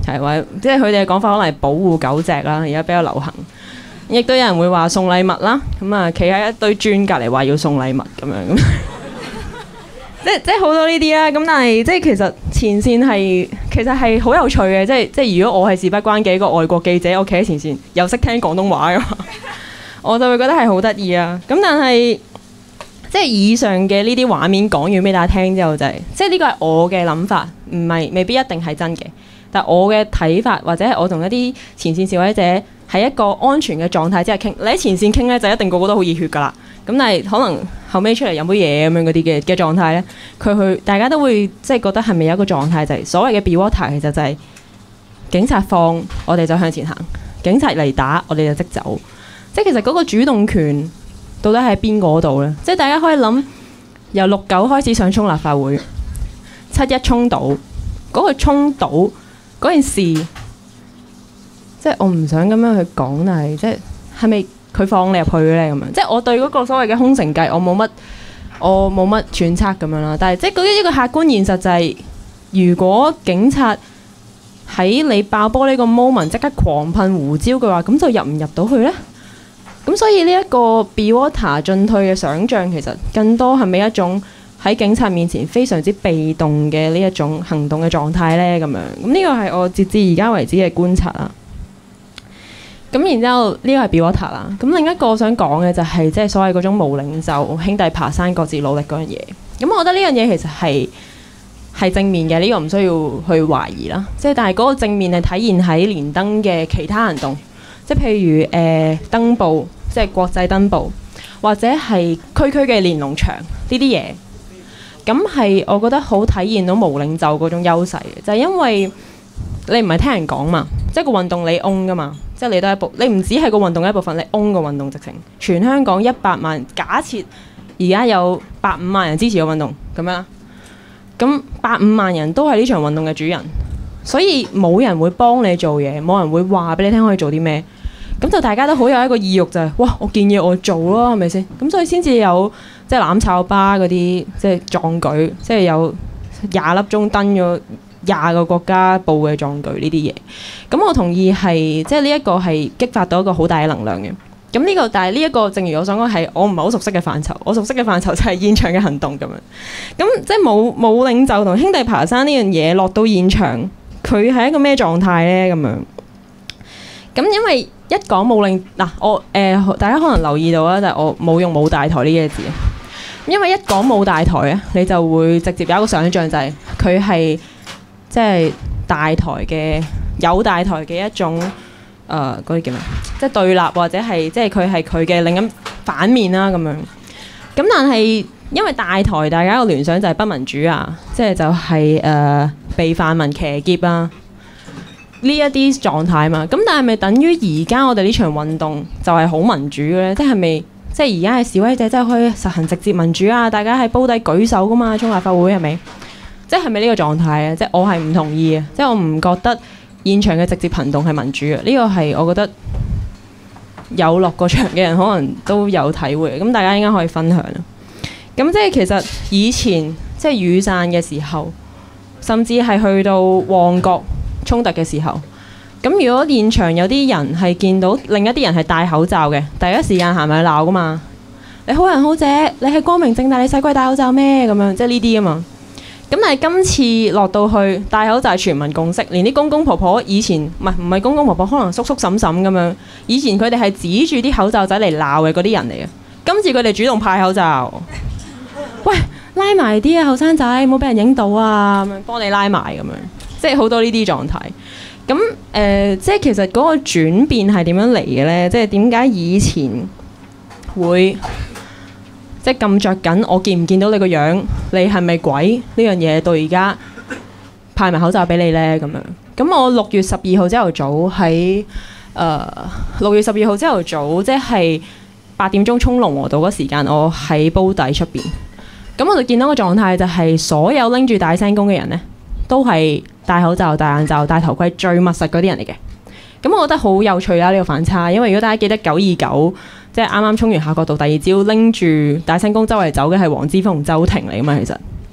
係或即係佢哋嘅講法可能係保護狗隻啦，而家比較流行。亦都有人會話送禮物啦，咁啊企喺一堆磚隔離話要送禮物咁樣咁。即即係好多呢啲啦，咁但係即係其實前線係其實係好有趣嘅，即係即係如果我係事不關己一個外國記者，我企喺前線又識聽廣東話嘅話，我就會覺得係好得意啊！咁但係即係以上嘅呢啲畫面講完俾大家聽之後，就係即係呢個係我嘅諗法，唔係未必一定係真嘅，但係我嘅睇法或者係我同一啲前線示威者喺一個安全嘅狀態之下傾，你喺前線傾咧就一定個個都好熱血㗎啦。咁但係可能後尾出嚟飲杯嘢咁樣嗰啲嘅嘅狀態咧，佢去大家都會即係覺得係咪有一個狀態就係、是、所謂嘅 be water 其實就係警察放我哋就向前行，警察嚟打我哋就即走，即係其實嗰個主動權到底喺邊個度咧？即係大家可以諗由六九開始想衝立法會，七一衝到嗰、那個衝到嗰件事，即係我唔想咁樣去講，但係即係係咪？佢放你入去咧咁樣，即係我對嗰個所謂嘅空城計，我冇乜，我冇乜揣測咁樣啦。但係即係嗰一個客觀現實就係、是，如果警察喺你爆波呢個 moment 即刻狂噴胡椒嘅話，咁就入唔入到去呢？咁所以呢一個 be water 進退嘅想像，其實更多係咪一種喺警察面前非常之被動嘅呢一種行動嘅狀態呢？咁樣咁呢個係我截至而家為止嘅觀察啦。咁然之後呢個係 be water 啦，咁另一個我想講嘅就係即係所謂嗰種無領袖兄弟爬山各自努力嗰樣嘢。咁我覺得呢樣嘢其實係係正面嘅，呢、這個唔需要去懷疑啦。即係但係嗰個正面係體現喺連登嘅其他行動，即係譬如誒、呃、登報，即係國際登報，或者係區區嘅連儂牆呢啲嘢。咁係我覺得好體現到無領袖嗰種優勢嘅，就係、是、因為你唔係聽人講嘛，即係個運動你 own 噶嘛。即係你都一部，你唔止係個運動嘅一部分，你 own 個運動直情。全香港一百萬，假設而家有百五萬人支持個運動咁樣啦，咁百五萬人都係呢場運動嘅主人，所以冇人會幫你做嘢，冇人會話俾你聽可以做啲咩，咁就大家都好有一個意欲就係、是，哇！我見嘢我做咯，係咪先？咁所以先至有即係攬炒巴嗰啲，即係壯舉，即係有廿粒鐘登咗廿個國家報嘅壯舉呢啲嘢，咁我同意係即係呢一個係激發到一個好大嘅能量嘅。咁呢、呢個但係呢一個正如我想講係我唔係好熟悉嘅範疇，我熟悉嘅範疇就係現場嘅行動咁樣。咁即係冇冇領袖同兄弟爬山呢樣嘢落到現場，佢係一個咩狀態呢？咁樣。咁因為一講冇領嗱，我誒、呃、大家可能留意到啦，就係、我冇用冇大台呢幾個字。因為一講冇大台咧，你就會直接有一個想像就係佢係。即係大台嘅有大台嘅一種誒嗰啲叫咩？即係對立或者係即係佢係佢嘅另一反面啦咁樣。咁但係因為大台大家個聯想就係不民主啊，即係就係、是、誒、呃、被泛民騎劫啊呢一啲狀態嘛。咁但係咪等於而家我哋呢場運動就係好民主嘅咧？即係咪即係而家係示威者即係可以實行直接民主啊？大家喺煲底舉手噶嘛，衝立法會係咪？即係咪呢個狀態啊？即係我係唔同意嘅，即係我唔覺得現場嘅直接行動係民主嘅。呢個係我覺得有落過場嘅人可能都有體會嘅。咁大家應該可以分享啦。咁即係其實以前即係雨傘嘅時候，甚至係去到旺角衝突嘅時候，咁如果現場有啲人係見到另一啲人係戴口罩嘅，第一時間行埋去鬧噶嘛。你好人好姐，你係光明正大，你使鬼戴口罩咩？咁樣即係呢啲啊嘛。咁但係今次落到去戴口罩係全民共識，連啲公公婆婆以前唔係唔係公公婆婆，可能叔叔嬸嬸咁樣，以前佢哋係指住啲口罩仔嚟鬧嘅嗰啲人嚟嘅。今次佢哋主動派口罩，喂，拉埋啲啊後生仔，冇俾人影到啊，咁樣幫你拉埋咁樣，即係好多呢啲狀態。咁誒、呃，即係其實嗰個轉變係點樣嚟嘅咧？即係點解以前會？即係咁着緊，我見唔見到你個樣？你係咪鬼呢樣嘢？到而家派埋口罩俾你呢？咁樣。咁我六月十二號朝頭早喺誒六月十二號朝頭早，即係八點鐘衝龍和道嗰時間，我喺煲底出邊。咁我就見到個狀態就係所有拎住大聲公嘅人呢，都係戴口罩、戴眼罩、戴頭盔最密實嗰啲人嚟嘅。咁我覺得好有趣啦，呢個反差。因為如果大家記得九二九。即係啱啱衝完夏慤道第二朝拎住大聲公周圍走嘅係黃之鋒同周庭嚟㗎嘛，其實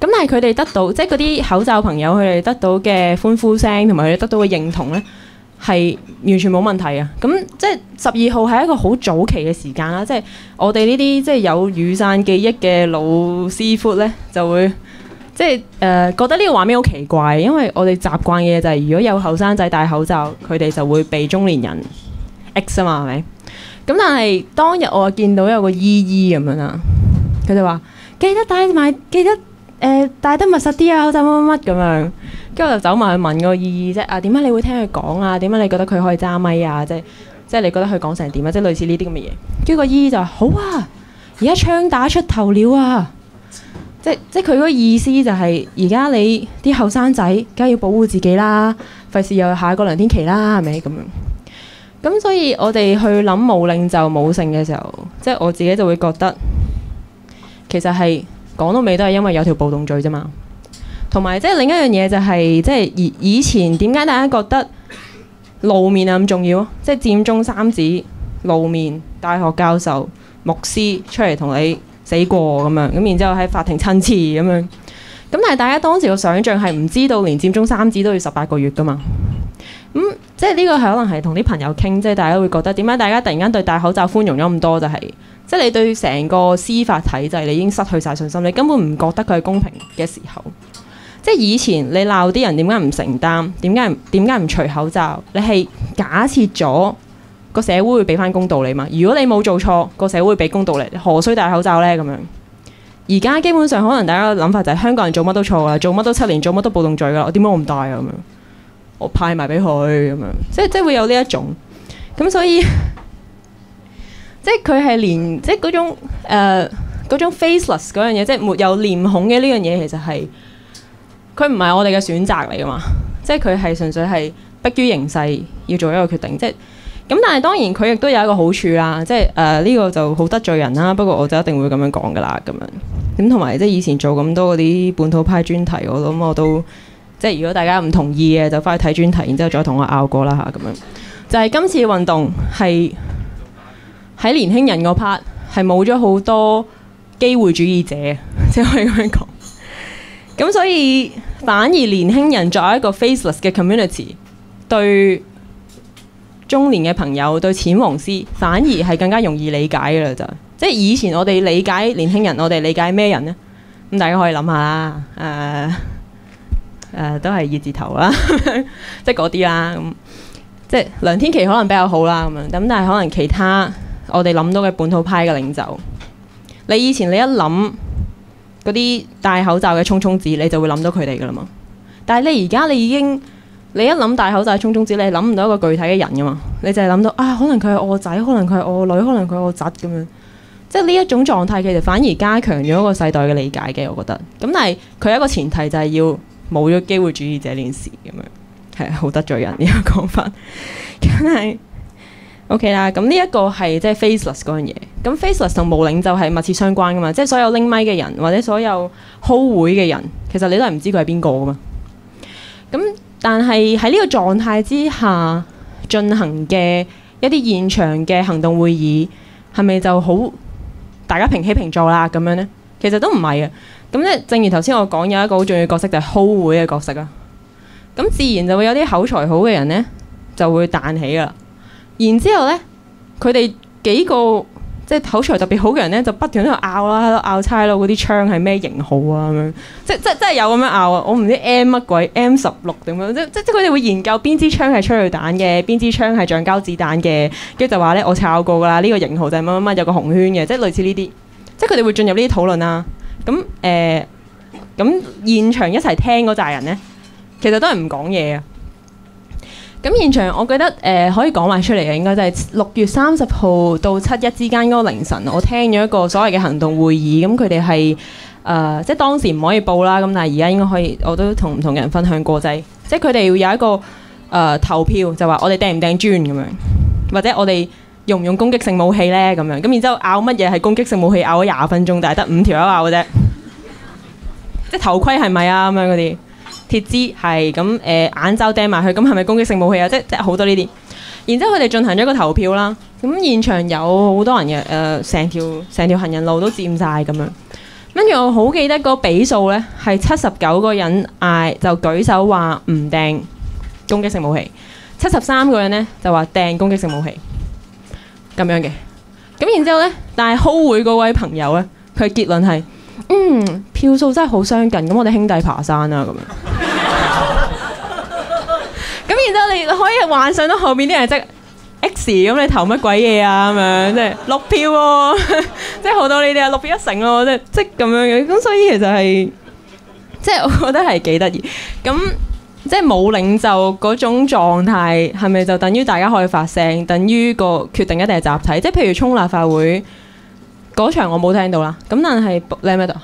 咁但係佢哋得到即係嗰啲口罩朋友，佢哋得到嘅歡呼聲同埋佢哋得到嘅認同咧，係完全冇問題啊！咁即係十二號係一個好早期嘅時間啦，即係我哋呢啲即係有雨傘記憶嘅老師傅咧，就會即係誒、呃、覺得呢個畫面好奇怪，因為我哋習慣嘅嘢就係如果有後生仔戴口罩，佢哋就會被中年人 X 啊嘛，係咪？咁但係當日我見到有個姨姨咁樣啦，佢就話記得戴埋，記得誒、呃、戴得密實啲啊，口罩乜乜乜咁樣。跟住我就走埋去問個姨姨啫，啊點解你會聽佢講啊？點解你覺得佢可以揸咪啊？即係即係你覺得佢講成點啊？即係類似呢啲咁嘅嘢。跟住個姨姨就話好啊，而家槍打出頭了啊！即即係佢嗰個意思就係而家你啲後生仔梗係要保護自己啦，費事又下一個梁天琦啦，係咪咁樣？咁所以我哋去諗冇領袖冇性嘅時候，即係我自己就會覺得其實係講到尾都係因為有條暴動罪啫嘛。同埋即係另一樣嘢就係、是、即係以以前點解大家覺得露面啊咁重要？即係佔中三子露面，大學教授、牧師出嚟同你死過咁樣，咁然之後喺法庭親刺咁樣。咁但係大家當時個想像係唔知道連佔中三子都要十八個月噶嘛。咁、嗯、即係呢個係可能係同啲朋友傾，即係大家會覺得點解大家突然間對戴口罩寬容咗咁多？就係、是、即係你對成個司法體制你已經失去晒信心，你根本唔覺得佢係公平嘅時候。即係以前你鬧啲人點解唔承擔？點解唔點解唔除口罩？你係假設咗個社會會俾翻公道你嘛？如果你冇做錯，個社會會俾公道你，何須戴口罩呢？咁樣而家基本上可能大家嘅諗法就係香港人做乜都錯啦，做乜都七年，做乜都暴動罪㗎，我點解我唔戴啊？咁樣我派埋俾佢咁樣，即係即係會有呢一種咁，所以即係佢係連即係嗰種誒嗰種 faceless 嗰樣嘢，即係沒有臉孔嘅呢樣嘢，其實係。佢唔係我哋嘅選擇嚟㗎嘛，即係佢係純粹係迫於形勢要做一個決定，即係咁。但係當然佢亦都有一個好處啦，即係誒呢個就好得罪人啦。不過我就一定會咁樣講㗎啦，咁樣咁同埋即係以前做咁多嗰啲本土派專題，我諗我都即係如果大家唔同意嘅，就翻去睇專題，然之後再同我拗過啦嚇，咁樣就係、是、今次嘅運動係喺年輕人嗰 part 係冇咗好多機會主義者，即係可以咁樣講。咁所以反而年輕人作為一個 faceless 嘅 community， 對中年嘅朋友對淺黃絲反而係更加容易理解嘅啦，就即係以前我哋理解年輕人，我哋理解咩人呢？咁大家可以諗下啦，誒、呃、誒、呃、都係二字頭啦，即係嗰啲啦，咁即係梁天琦可能比較好啦，咁樣咁但係可能其他我哋諗到嘅本土派嘅領袖，你以前你一諗。嗰啲戴口罩嘅衝衝子，你就會諗到佢哋噶啦嘛。但係你而家你已經，你一諗戴口罩嘅衝衝子，你係諗唔到一個具體嘅人噶嘛。你就係諗到啊，可能佢係我個仔，可能佢係我個女，可能佢係我個侄咁樣。即係呢一種狀態，其實反而加強咗一個世代嘅理解嘅，我覺得。咁但係佢一個前提就係要冇咗機會主義者呢件事咁樣，係好得罪人呢個講法。咁係。O.K. 啦，咁呢一個係即係 faceless 嗰樣嘢。咁 faceless 同無領袖係密切相關噶嘛，即係所有拎咪嘅人或者所有 hold 會嘅人，其實你都係唔知佢係邊個噶嘛。咁但係喺呢個狀態之下進行嘅一啲現場嘅行動會議，係咪就好大家平起平坐啦咁樣呢？其實都唔係嘅。咁咧，正如頭先我講有一個好重要嘅角色就係 hold 會嘅角色啊。咁自然就會有啲口才好嘅人呢，就會彈起噶啦。然之後咧，佢哋幾個即係口才特別好嘅人咧，就不斷喺度拗啦，喺度拗差佬嗰啲槍係咩型號啊咁樣，即即即係有咁樣拗啊！我唔知 M 乜鬼 M 十六點樣，即即即佢哋會研究邊支槍係催淚彈嘅，邊支槍係橡膠子彈嘅，跟住就話咧我抄過㗎啦，呢、這個型號就係乜乜乜有個紅圈嘅，即係類似呢啲，即係佢哋會進入呢啲討論啦。咁誒，咁、呃、現場一齊聽嗰扎人咧，其實都係唔講嘢啊。咁現場，我記得誒、呃、可以講埋出嚟嘅，應該就係六月三十號到七一之間嗰個凌晨，我聽咗一個所謂嘅行動會議。咁佢哋係誒，即係當時唔可以報啦。咁但係而家應該可以，我都同唔同人分享過劑。即係佢哋要有一個誒、呃、投票，就話我哋掟唔掟磚咁樣，或者我哋用唔用攻擊性武器咧咁樣。咁然之後拗乜嘢係攻擊性武器，拗咗廿分鐘，但係得五條友拗嘅啫。即係頭盔係咪啊？咁樣嗰啲。鐵枝係咁誒，眼罩掟埋去，咁係咪攻擊性武器啊？即即好多呢啲。然之後佢哋進行咗一個投票啦。咁現場有好多人嘅誒，成條成條行人路都佔晒咁樣。 跟住我好記得嗰個比數咧係七十九個人嗌就舉手話唔掟攻擊性武器，七十三個人咧就話掟攻擊性武器咁樣嘅。咁然之後咧，但係 hold 會嗰位朋友咧，佢結論係嗯票數真係好相近，咁我哋兄弟爬山啦咁樣。咁然之後你可以幻想到後面啲人即係 X 咁，你投乜鬼嘢啊咁樣，即係六票喎，即係好多呢啲啊，六票一成咯，即係即係咁樣嘅。咁所以其實係即係我覺得係幾得意。咁即係冇領袖嗰種狀態，係咪就等於大家可以發聲，等於個決定一定係集體？即係譬如衝立法會嗰場，我冇聽到啦。咁但係你喺咩度？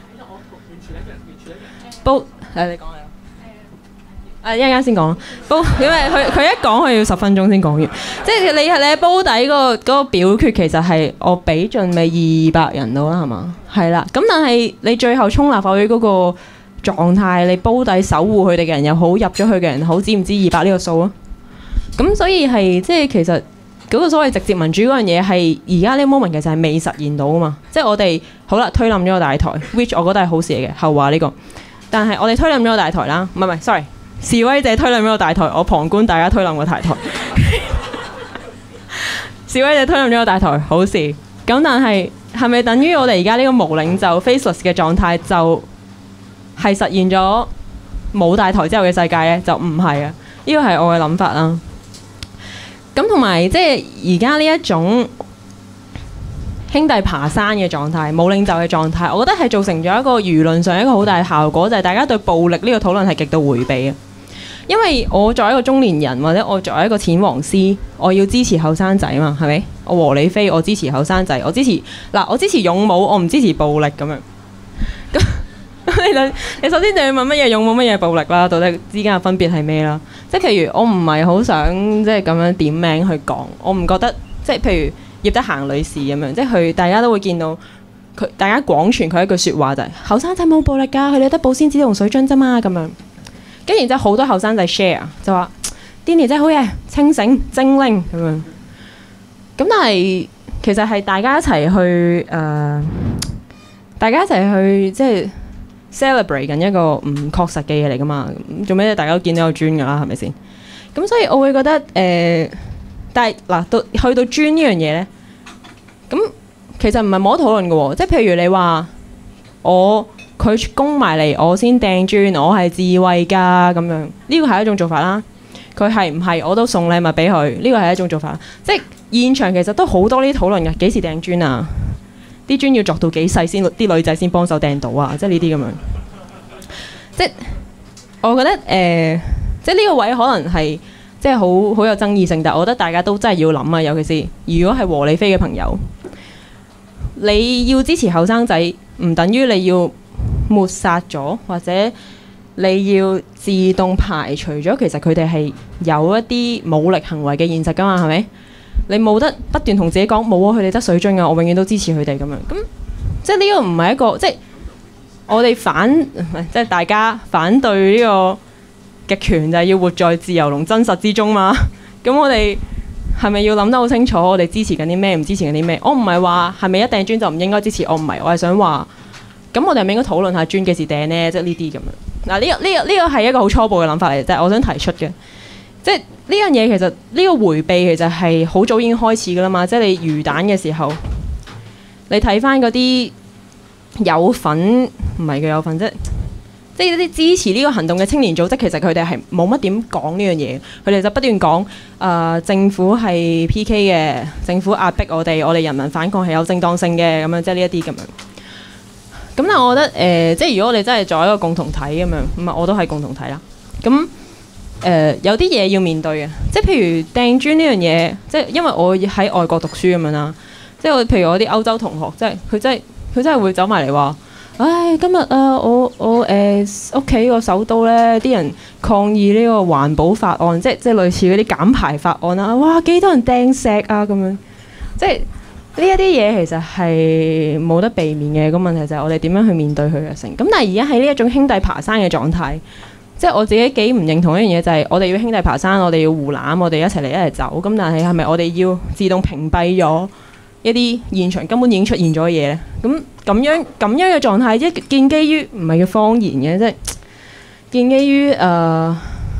煲誒，你講你。誒一陣間先講，煲因為佢佢一講佢要十分鐘先講完，即係你你喺煲底嗰個嗰個表決其實係我俾盡咪二百人到啦，係嘛？係啦，咁但係你最後衝立法會嗰個狀態，你煲底守護佢哋嘅人又好，入咗去嘅人好，知唔知二百呢個數啊？咁所以係即係其實嗰個所謂直接民主嗰樣嘢係而家呢個 moment 其實係未實現到啊嘛，即係我哋好啦推冧咗個大台 ，which 我覺得係好事嚟嘅後話呢個，但係我哋推冧咗個大台啦，唔係唔係 sorry。示威者推冧咗個大台，我旁觀大家推冧個大台。示威者推冧咗個大台，好事。咁但係係咪等於我哋而家呢個無領袖 faceless 嘅狀態就係實現咗冇大台之後嘅世界呢？就唔係啊！呢個係我嘅諗法啦。咁同埋即係而家呢一種兄弟爬山嘅狀態，冇領袖嘅狀態，我覺得係造成咗一個輿論上一個好大嘅效果，就係大家對暴力呢個討論係極度迴避啊。因為我作為一個中年人，或者我作為一個淺黃絲，我要支持後生仔嘛，係咪？我和理非，我支持後生仔，我支持嗱，我支持勇武，我唔支持暴力咁樣。咁你就你首先就要問乜嘢勇武，乜嘢暴力啦？到底之間嘅分別係咩啦？即係譬如我唔係好想即係咁樣點名去講，我唔覺得即係譬如葉德嫻女士咁樣，即係佢大家都會見到佢，大家廣傳佢一句説話就係後生仔冇暴力㗎，佢哋得保鮮紙同水樽啫嘛咁樣。跟然之後好多後生仔 share 就話 Denny 真係好嘢，清醒精靈咁樣。咁但係其實係大家一齊去誒、呃，大家一齊去即係 celebrate 緊一個唔確實嘅嘢嚟㗎嘛。做咩大家都見到有磚㗎啦，係咪先？咁所以我會覺得誒、呃，但係嗱到去到磚呢樣嘢咧，咁其實唔係冇得討論嘅喎。即係譬如你話我。佢攻埋嚟，我先掟磚，我係智慧㗎咁樣，呢個係一種做法啦。佢係唔係我都送禮物俾佢，呢個係一種做法。即係現場其實都好多呢啲討論嘅，幾時掟磚啊？啲磚要鑿到幾細先，啲女仔先幫手掟到啊？即係呢啲咁樣。即係我覺得誒、呃，即係呢個位可能係即係好好有爭議性，但係我覺得大家都真係要諗啊。尤其是如果係和理非嘅朋友，你要支持後生仔，唔等於你要抹殺咗，或者你要自動排除咗，其實佢哋係有一啲武力行為嘅現實㗎嘛，係咪？你冇得不斷同自己講冇啊，佢哋得水樽啊，我永遠都支持佢哋咁樣。咁即係呢個唔係一個即係我哋反，即係大家反對呢個極權就係要活在自由同真實之中嘛。咁我哋係咪要諗得好清楚？我哋支持緊啲咩，唔支持緊啲咩？我唔係話係咪一掟磚就唔應該支持，我唔係，我係想話。咁我哋係咪應該討論下磚幾時掟呢？即係呢啲咁樣。嗱，呢個呢個呢個係一個好初步嘅諗法嚟，就係我想提出嘅。即係呢樣嘢其實呢個迴避其實係好早已經開始㗎啦嘛。即係你魚蛋嘅時候，你睇翻嗰啲有份唔係嘅有份啫，即係一啲支持呢個行動嘅青年組織，其實佢哋係冇乜點講呢樣嘢。佢哋就不斷講誒政府係 P K 嘅，政府壓迫我哋，我哋人民反抗係有正當性嘅咁樣，即係呢一啲咁樣。咁但係我覺得誒、呃，即係如果我哋真係作為一個共同體咁樣，咁啊我都係共同體啦。咁誒、呃、有啲嘢要面對嘅，即係譬如掟磚呢樣嘢，即係因為我喺外國讀書咁樣啦，即係我譬如我啲歐洲同學，即係佢真係佢真係會走埋嚟話，唉今日啊我我誒屋企個首都咧啲人抗議呢個環保法案，即係即係類似嗰啲減排法案啦，哇幾多人掟石啊咁樣，即係。呢一啲嘢其實係冇得避免嘅，個問題就係我哋點樣去面對佢嘅成。咁但係而家喺呢一種兄弟爬山嘅狀態，即係我自己幾唔認同一樣嘢，就係我哋要兄弟爬山，我哋要互攬，我哋一齊嚟一齊走。咁但係係咪我哋要自動屏蔽咗一啲現場根本已經出現咗嘅嘢咧？咁咁樣咁樣嘅狀態，即係建基於唔係叫謊言嘅，即係建基於誒、呃、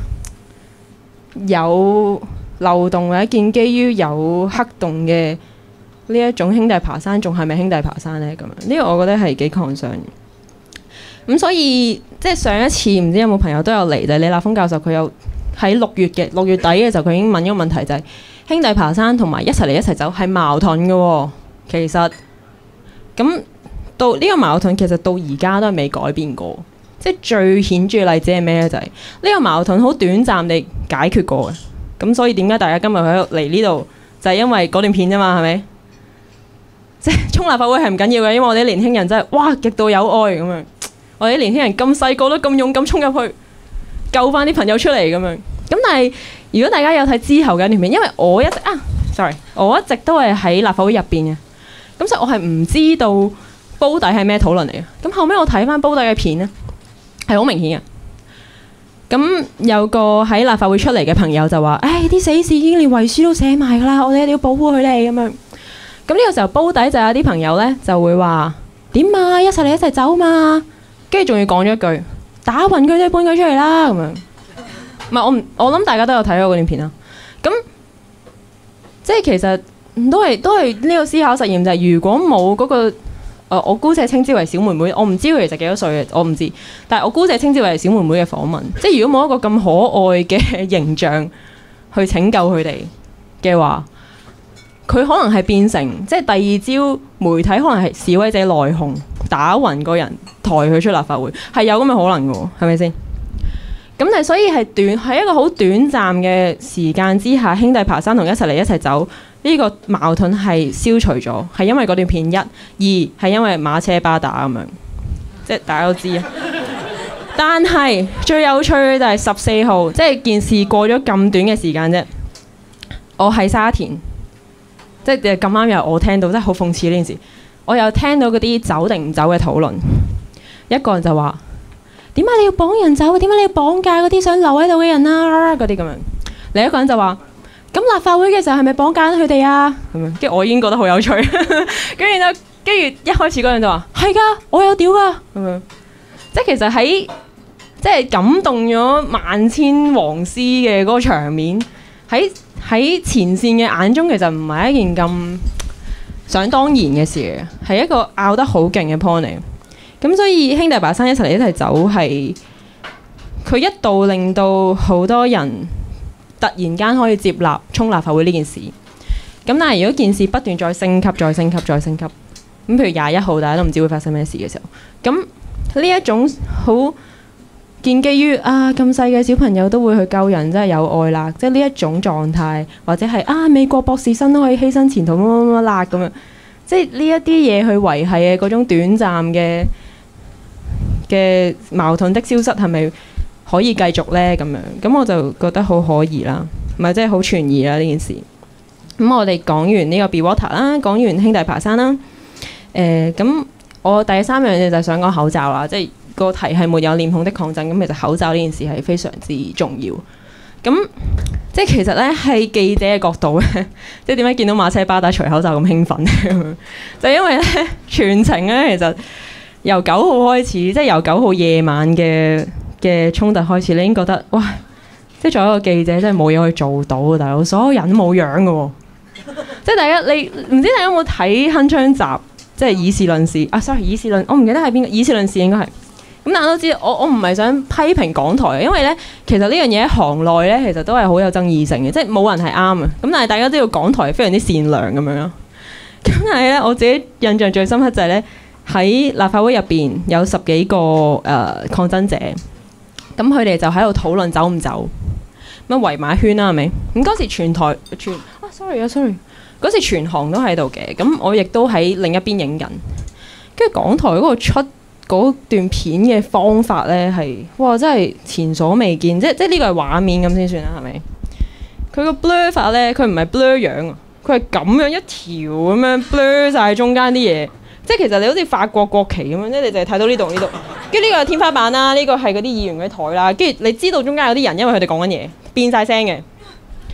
有漏洞或者建基於有黑洞嘅呢一種兄弟爬山，仲係咪兄弟爬山咧？咁樣呢個我覺得係幾 concern。咁所以即係上一次唔知有冇朋友都有嚟，就係李立峰教授佢有喺六月嘅六月底嘅時候，佢已經問咗個問題，就係、是、兄弟爬山同埋一齊嚟一齊走係矛盾嘅喎、哦。其實咁到呢、這個矛盾其實到而家都係未改變過。即係最顯著嘅例子係咩咧？就係、是、呢個矛盾好短暫地解決過嘅。咁所以點解大家今日喺度嚟呢度就係、是、因為嗰段片啫嘛，係咪？即係衝立法會係唔緊要嘅，因為我哋啲年輕人真係哇極度有愛咁樣。我哋啲年輕人咁細個都咁勇敢衝入去救翻啲朋友出嚟咁樣。咁但係如果大家有睇之後嘅一段片，因為我一直啊，sorry，我一直都係喺立法會入邊嘅，咁所以我係唔知道煲底係咩討論嚟嘅。咁後尾我睇翻煲底嘅片咧，係好明顯嘅。咁有個喺立法會出嚟嘅朋友就話：，唉，啲死士已經連遺書都寫埋㗎啦，我哋一定要保護佢哋咁樣。咁呢個時候煲底就有啲朋友咧就會話：點啊，一齊嚟一齊走嘛！跟住仲要講咗一句：打暈佢都要搬佢出嚟啦咁樣。唔係我唔，我諗大家都有睇過嗰段片啦。咁即係其實都係都係呢個思考實驗，就係、是、如果冇嗰、那個、呃、我姑且稱之為小妹妹，我唔知佢其實幾多歲嘅，我唔知。但係我姑且稱之為小妹妹嘅訪問，即係如果冇一個咁可愛嘅形象去拯救佢哋嘅話，佢可能係變成即係第二朝媒體可能係示威者內訌，打暈個人，抬佢出立法會，係有咁嘅可能嘅喎，係咪先？咁但係所以係短喺一個好短暫嘅時間之下，兄弟爬山同一齊嚟一齊走，呢、這個矛盾係消除咗，係因為嗰段片一，二係因為馬車巴打咁樣，即係大家都知啊。但係最有趣嘅就係十四號，即係件事過咗咁短嘅時間啫。我喺沙田，即係咁啱又我聽到，真係好諷刺呢件事。我又聽到嗰啲走定唔走嘅討論，一個人就話：點解你要綁人走？點解你要綁架嗰啲想留喺度嘅人啊？嗰啲咁樣。另一個人就話：咁立法會嘅時候係咪綁架佢哋啊？咁樣，跟住我已經覺得好有趣。跟住咧，跟住一開始嗰人就話：係㗎，我有屌㗎。咁樣，即係其實喺即係感動咗萬千黃絲嘅嗰個場面，喺喺前線嘅眼中，其實唔係一件咁想當然嘅事嘅，係一個拗得好勁嘅 point 嚟。咁所以兄弟爬山一齊嚟一齊走，係佢一度令到好多人突然間可以接納衝立法會呢件事。咁但係如果件事不斷再升級、再升級、再升級，咁譬如廿一號大家都唔知會發生咩事嘅時候，咁呢一種好建基於啊咁細嘅小朋友都會去救人，真係有愛啦，即係呢一種狀態，或者係啊美國博士生都可以犧牲前途乜乜乜啦咁樣，即係呢一啲嘢去維繫嘅嗰種短暫嘅嘅矛盾的消失係咪可以繼續呢？咁樣咁我就覺得好可疑啦，唔係即係好存疑啦呢件事。咁我哋講完呢個 Be Water 啦，講完兄弟爬山啦，誒、呃、咁我第三樣嘢就係想講口罩啦，即係。個題係沒有臉孔的抗爭，咁其實口罩呢件事係非常之重要。咁即係其實咧係記者嘅角度咧，即係點解見到馬車巴打除口罩咁興奮咧？就因為咧全程咧其實由九號開始，即係由九號夜晚嘅嘅衝突開始，你已經覺得哇！即係作為一個記者真係冇嘢可以做到啊，大佬，所有人都冇樣嘅喎。即係大家你唔知大家有冇睇鏗鏘集，即係以事論事啊 ？sorry， 以事論我唔記得係邊個，以事論事應該係。咁大家都知，我我唔係想批評港台，因為咧，其實呢樣嘢喺行內咧，其實都係好有爭議性嘅，即係冇人係啱啊。咁但係大家都要港台係非常之善良咁樣咯。咁但係咧，我自己印象最深刻就係咧，喺立法會入邊有十幾個誒、呃、抗爭者，咁佢哋就喺度討論走唔走，乜圍馬圈啦係咪？咁嗰時全台全啊 sorry 啊 sorry，嗰時全行都喺度嘅，咁我亦都喺另一邊影緊，跟住港台嗰個出嗰段片嘅方法咧係，哇！真係前所未見，即即呢個係畫面咁先算啦，係咪？佢個 blur 法咧，佢唔係 blur 樣啊，佢係咁樣一條咁樣 blur 曬中間啲嘢，即係其實你好似法國國旗咁樣，即係你就係睇到呢度呢度，跟住呢個係天花板啦，呢個係嗰啲議員嗰啲台啦，跟住你知道中間有啲人，因為佢哋講緊嘢變晒聲嘅，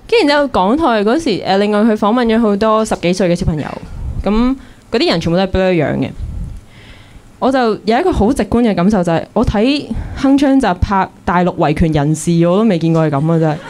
跟住然之後港台嗰時誒，另外佢訪問咗好多十幾歲嘅小朋友，咁嗰啲人全部都係 blur 樣嘅。我就有一個好直觀嘅感受就係、是，我睇鏗鏘集拍大陸維權人士，我都未見過係咁啊！真係，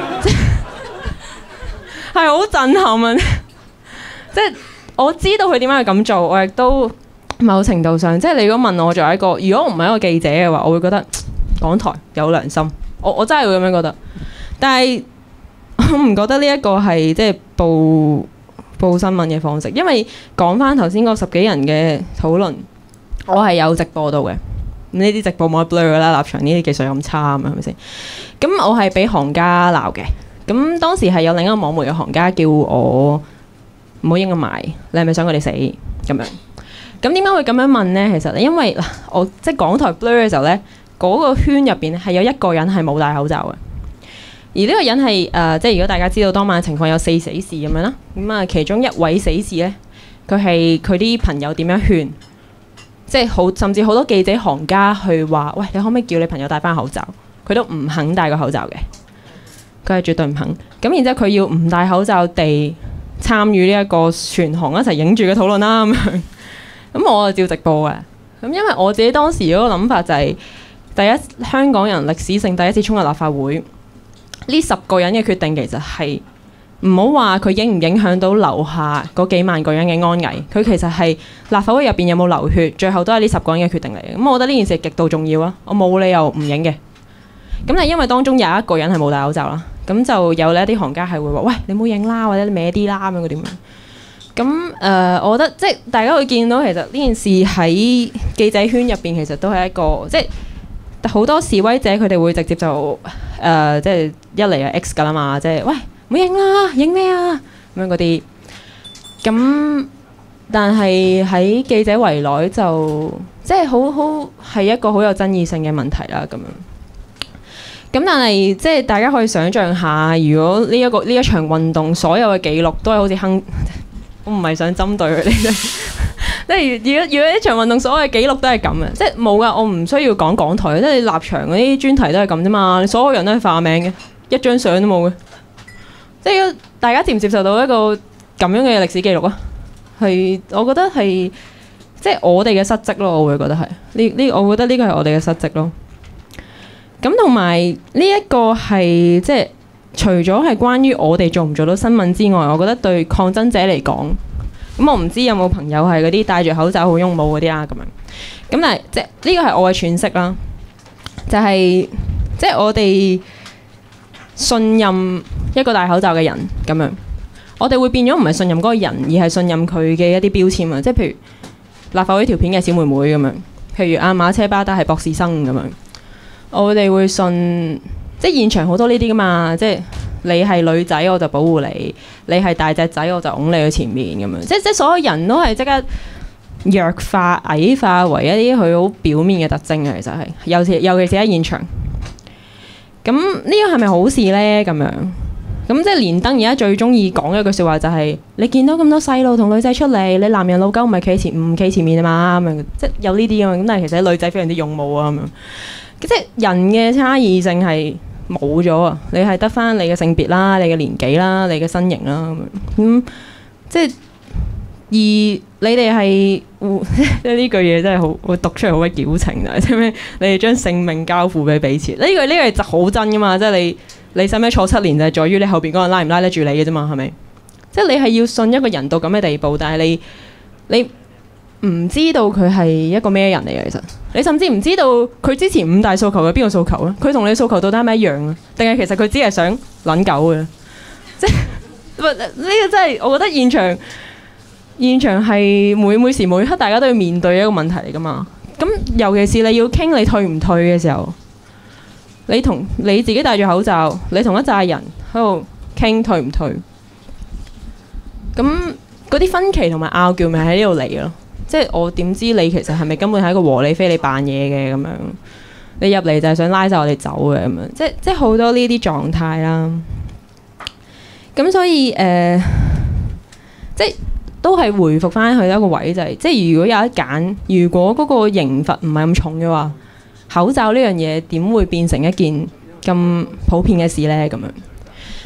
係好震撼啊！即係我知道佢點解要咁做，我亦都某程度上，即係你如果問我作為一個，如果我唔係一個記者嘅話，我會覺得港台有良心，我我真係會咁樣覺得。但係我唔覺得呢一個係即係報報新聞嘅方式，因為講翻頭先嗰十幾人嘅討論。我係有直播到嘅，呢啲直播冇得 blur 噶啦，立場呢啲技術咁差啊嘛，係咪先？咁我係俾行家鬧嘅，咁當時係有另一個網媒嘅行家叫我唔好應咁埋，你係咪想佢哋死咁樣？咁點解會咁樣問呢？其實因為嗱，我即係港台 blur 嘅時候呢，嗰、那個圈入邊係有一個人係冇戴口罩嘅，而呢個人係誒、呃，即係如果大家知道當晚嘅情況有四死士咁樣啦，咁啊其中一位死士呢，佢係佢啲朋友點樣勸？即係好，甚至好多記者行家去話：喂，你可唔可以叫你朋友戴翻口罩？佢都唔肯戴個口罩嘅，佢係絕對唔肯。咁然之後佢要唔戴口罩地參與呢一個全行一齊影住嘅討論啦咁樣。咁我就照直播嘅。咁因為我自己當時嗰個諗法就係、是、第一香港人歷史性第一次衝入立法會，呢十個人嘅決定其實係。唔好話佢影唔影響到樓下嗰幾萬個人嘅安危，佢其實係立法會入邊有冇流血，最後都係呢十個人嘅決定嚟嘅。咁我覺得呢件事極度重要啊！我冇理由唔影嘅。咁但係因為當中有一個人係冇戴口罩啦，咁就有呢一啲行家係會話：喂，你唔好影啦，或者你歪啲啦咁樣嗰啲咁。咁誒、呃，我覺得即係大家會見到其實呢件事喺記者圈入邊其實都係一個即係好多示威者佢哋會直接就誒、呃、即係一嚟就 X 㗎啦嘛，即係喂。唔好影啦，影咩啊？咁樣嗰啲，咁但係喺記者圍內就即係好好係一個好有爭議性嘅問題啦。咁樣，咁但係即係大家可以想像下，如果呢、這、一個呢一場運動所有嘅記錄都係好似亨，我唔係想針對佢哋，即係如果如果呢場運動所有嘅記錄都係咁嘅，即係冇㗎，我唔需要講港台，即係立場嗰啲專題都係咁啫嘛，所有人都係化名嘅，一張相都冇嘅。即係大家接唔接受到一個咁樣嘅歷史記錄啊？係，我覺得係即係我哋嘅失職咯。我會覺得係呢呢，我覺得呢個係我哋嘅失職咯。咁同埋呢一個係即係除咗係關於我哋做唔做到新聞之外，我覺得對抗爭者嚟講，咁我唔知有冇朋友係嗰啲戴住口罩好勇武嗰啲啦咁樣。咁但係即係呢個係我嘅詮釋啦，就係即係我哋信任一個戴口罩嘅人咁樣，我哋會變咗唔係信任嗰個人，而係信任佢嘅一啲標籤啊！即係譬如立法會條片嘅小妹妹咁樣，譬如阿馬車巴達係博士生咁樣，我哋會信，即係現場好多呢啲噶嘛，即係你係女仔我就保護你，你係大隻仔我就擁你去前面咁樣，即係即係所有人都係即刻弱化、矮化為一啲佢好表面嘅特徵啊！其實係，尤其尤其是喺現場。咁呢個係咪好事呢？咁樣咁即係連登而家最中意講嘅一句説話就係、是：你見到咁多細路同女仔出嚟，你男人老狗唔係企前唔企前面啊嘛咁樣，即係有呢啲啊嘛。咁但係其實女仔非常之勇武啊咁樣，即係人嘅差異性係冇咗啊！你係得返你嘅性別啦、你嘅年紀啦、你嘅身形啦咁樣，咁、嗯、即係而你哋係即係呢句嘢真係好，我讀出嚟好鬼矯情啊！即係咩？你哋將性命交付俾彼此，呢句呢句就好真噶嘛！即係你你使唔使坐七年就係在於你後邊嗰個人拉唔拉得住你嘅啫嘛？係咪？即係你係要信一個人到咁嘅地步，但係你你唔知道佢係一個咩人嚟嘅？其實你甚至唔知道佢之前五大訴求嘅邊個訴求咧？佢同你訴求到底係咪一樣啊？定係其實佢只係想撚狗嘅？即係呢個真係我覺得現場。現場係每每時每刻大家都要面對一個問題嚟㗎嘛，咁尤其是你要傾你退唔退嘅時候，你同你自己戴住口罩，你同一紮人喺度傾退唔退，咁嗰啲分歧同埋拗撬咪喺呢度嚟咯，即係我點知你其實係咪根本係一個和理非你扮嘢嘅咁樣，你入嚟就係想拉晒我哋走嘅咁樣，即即係好多呢啲狀態啦，咁所以誒、呃，即係。都係回復翻去一個位就係、是，即係如果有得揀，如果嗰個刑罰唔係咁重嘅話，口罩呢樣嘢點會變成一件咁普遍嘅事呢？咁樣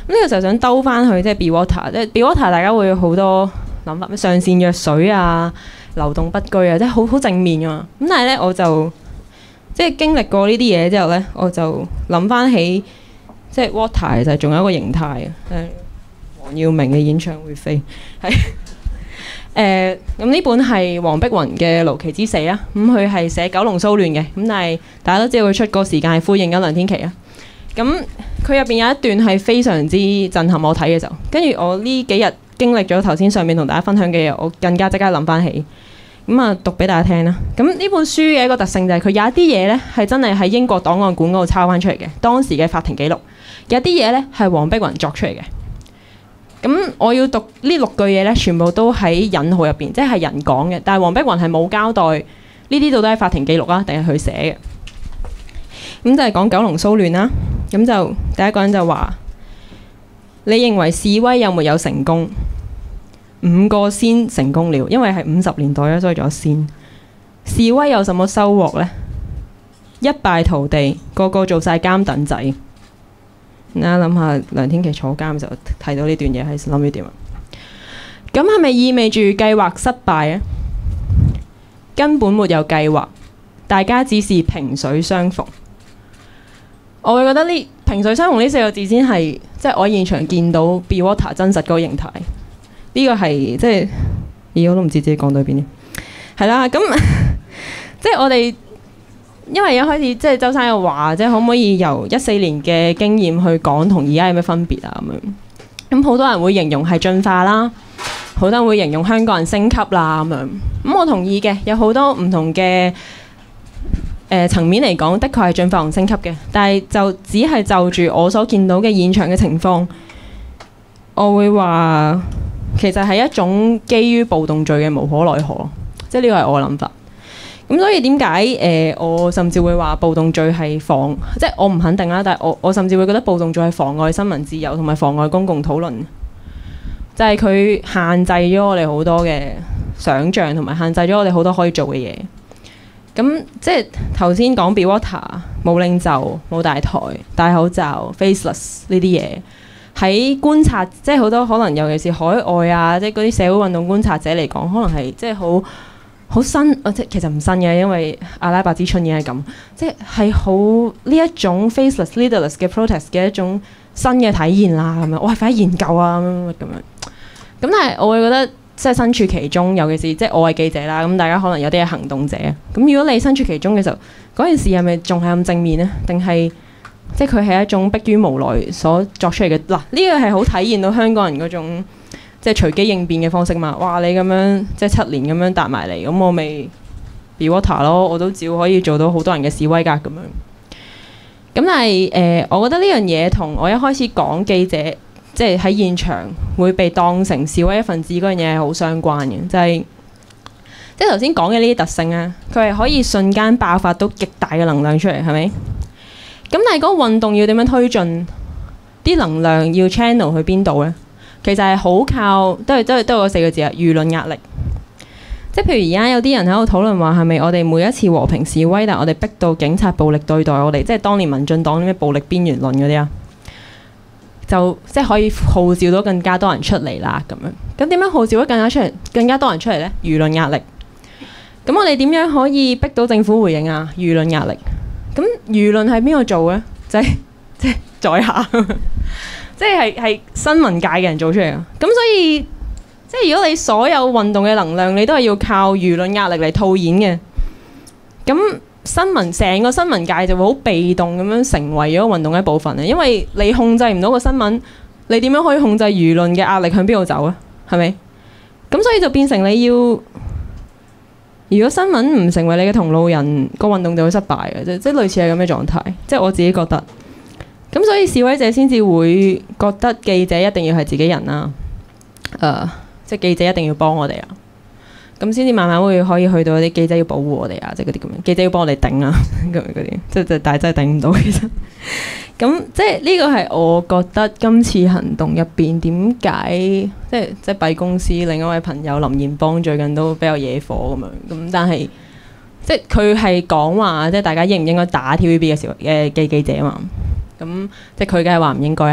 呢個時候想兜翻去即係 Be Water，即係 Be Water 大家會有好多諗法，咩上善若水啊、流動不居啊，即係好好正面㗎嘛。咁但係咧我就即係經歷過呢啲嘢之後咧，我就諗翻起即係 Water 其實仲有一個形態嘅，誒黃耀明嘅演唱會飛係。誒咁呢本係黃碧雲嘅《盧奇之死》啦，咁佢係寫九龍騷亂嘅，咁但係大家都知道佢出個時間係呼應緊梁天琦啊。咁佢入邊有一段係非常之震撼我睇嘅時候，跟住我呢幾日經歷咗頭先上面同大家分享嘅嘢，我更加即刻諗翻起，咁啊讀俾大家聽啦。咁呢本書嘅一個特性就係佢有一啲嘢呢係真係喺英國檔案館嗰度抄翻出嚟嘅，當時嘅法庭記錄，有啲嘢呢係黃碧雲作出嚟嘅。咁我要讀呢六句嘢咧，全部都喺引號入邊，即係人講嘅。但係黃碧雲係冇交代呢啲到底係法庭記錄啊，定係佢寫嘅。咁就係講九龍騷亂啦。咁就第一個人就話：你認為示威有沒有成功？五個先成功了，因為係五十年代啦，所以仲有先。示威有什麼收穫呢？一敗塗地，個個做晒監躉仔。大家諗下，梁天琦坐監嘅時候睇到呢段嘢，係諗住點啊？咁係咪意味住計劃失敗啊？根本沒有計劃，大家只是萍水相逢。我會覺得呢萍水相逢呢四個字先係，即係我現場見到 Be Water 真實嗰個形態。呢個係即係，咦我都唔知自己講到邊啲。係啦，咁即係我哋。因為一開始即係周生又話，即係可唔可以由一四年嘅經驗去講同而家有咩分別啊咁樣？咁好多人會形容係進化啦，好多人會形容香港人升級啦咁樣。咁我同意嘅，有好多唔同嘅誒、呃、層面嚟講，的確係進化同升級嘅。但係就只係就住我所見到嘅現場嘅情況，我會話其實係一種基於暴動罪嘅無可奈何，即係呢個係我嘅諗法。咁所以點解誒我甚至會話暴動罪係妨，即係我唔肯定啦，但係我我甚至會覺得暴動罪係妨礙新聞自由同埋妨礙公共討論，就係、是、佢限制咗我哋好多嘅想像同埋限制咗我哋好多可以做嘅嘢。咁即係頭先講 Be Water 冇領袖、冇大台、戴口罩、faceless 呢啲嘢，喺觀察即係好多可能尤其是海外啊，即係嗰啲社會運動觀察者嚟講，可能係即係好。好新，即其實唔新嘅，因為阿拉伯之春已經係咁，即係好呢一種 faceless leaderless 嘅 protest 嘅一種新嘅體驗啦。咁樣，我係快啲研究啊咁樣咁樣。咁但係我會覺得，即係身處其中，尤其是即係我係記者啦，咁大家可能有啲係行動者。咁如果你身處其中嘅時候，嗰件事係咪仲係咁正面呢？定係即係佢係一種迫於無奈所作出嚟嘅？嗱，呢個係好體現到香港人嗰種。即係隨機應變嘅方式嘛，哇！你咁樣即係七年咁樣搭埋嚟，咁我咪 Be Water 咯，我都照可以做到好多人嘅示威㗎咁樣。咁但係誒、呃，我覺得呢樣嘢同我一開始講記者即係喺現場會被當成示威一份子嗰樣嘢係好相關嘅，就係、是、即係頭先講嘅呢啲特性啊，佢係可以瞬間爆發到極大嘅能量出嚟，係咪？咁但係嗰個運動要點樣推進？啲能量要 channel 去邊度呢？其實係好靠，都係都係都係嗰四個字啊，輿論壓力。即係譬如而家有啲人喺度討論話，係咪我哋每一次和平示威，但係我哋逼到警察暴力對待我哋，即係當年民進黨啲咩暴力邊緣論嗰啲啊，就即係可以號召到更加多人出嚟啦咁樣。咁點樣號召到更加出嚟，更加多人出嚟呢？輿論壓力。咁我哋點樣可以逼到政府回應啊？輿論壓力。咁輿論係邊個做呢？就係即係在下。即係係新聞界嘅人做出嚟啊！咁所以即係如果你所有運動嘅能量，你都係要靠輿論壓力嚟套演嘅，咁新聞成個新聞界就會好被動咁樣成為咗運動嘅一部分啊！因為你控制唔到個新聞，你點樣可以控制輿論嘅壓力向邊度走啊？係咪？咁所以就變成你要，如果新聞唔成為你嘅同路人，個運動就會失敗嘅，即即係類似係咁嘅狀態。即係我自己覺得。咁所以示威者先至會覺得記者一定要係自己人啦，誒、呃，即係記者一定要幫我哋啊，咁先至慢慢會可以去到啲記者要保護我哋啊，即係嗰啲咁樣，記者要幫我哋頂啊，咁嗰啲，即係但係真係頂唔到其實。咁即係呢個係我覺得今次行動入邊點解，即係即係敝公司另一位朋友林彥邦最近都比較惹火咁樣，咁但係即係佢係講話，即係大家應唔應該打 T V B 嘅時候嘅記記者啊嘛。咁即係佢梗係話唔應該啦，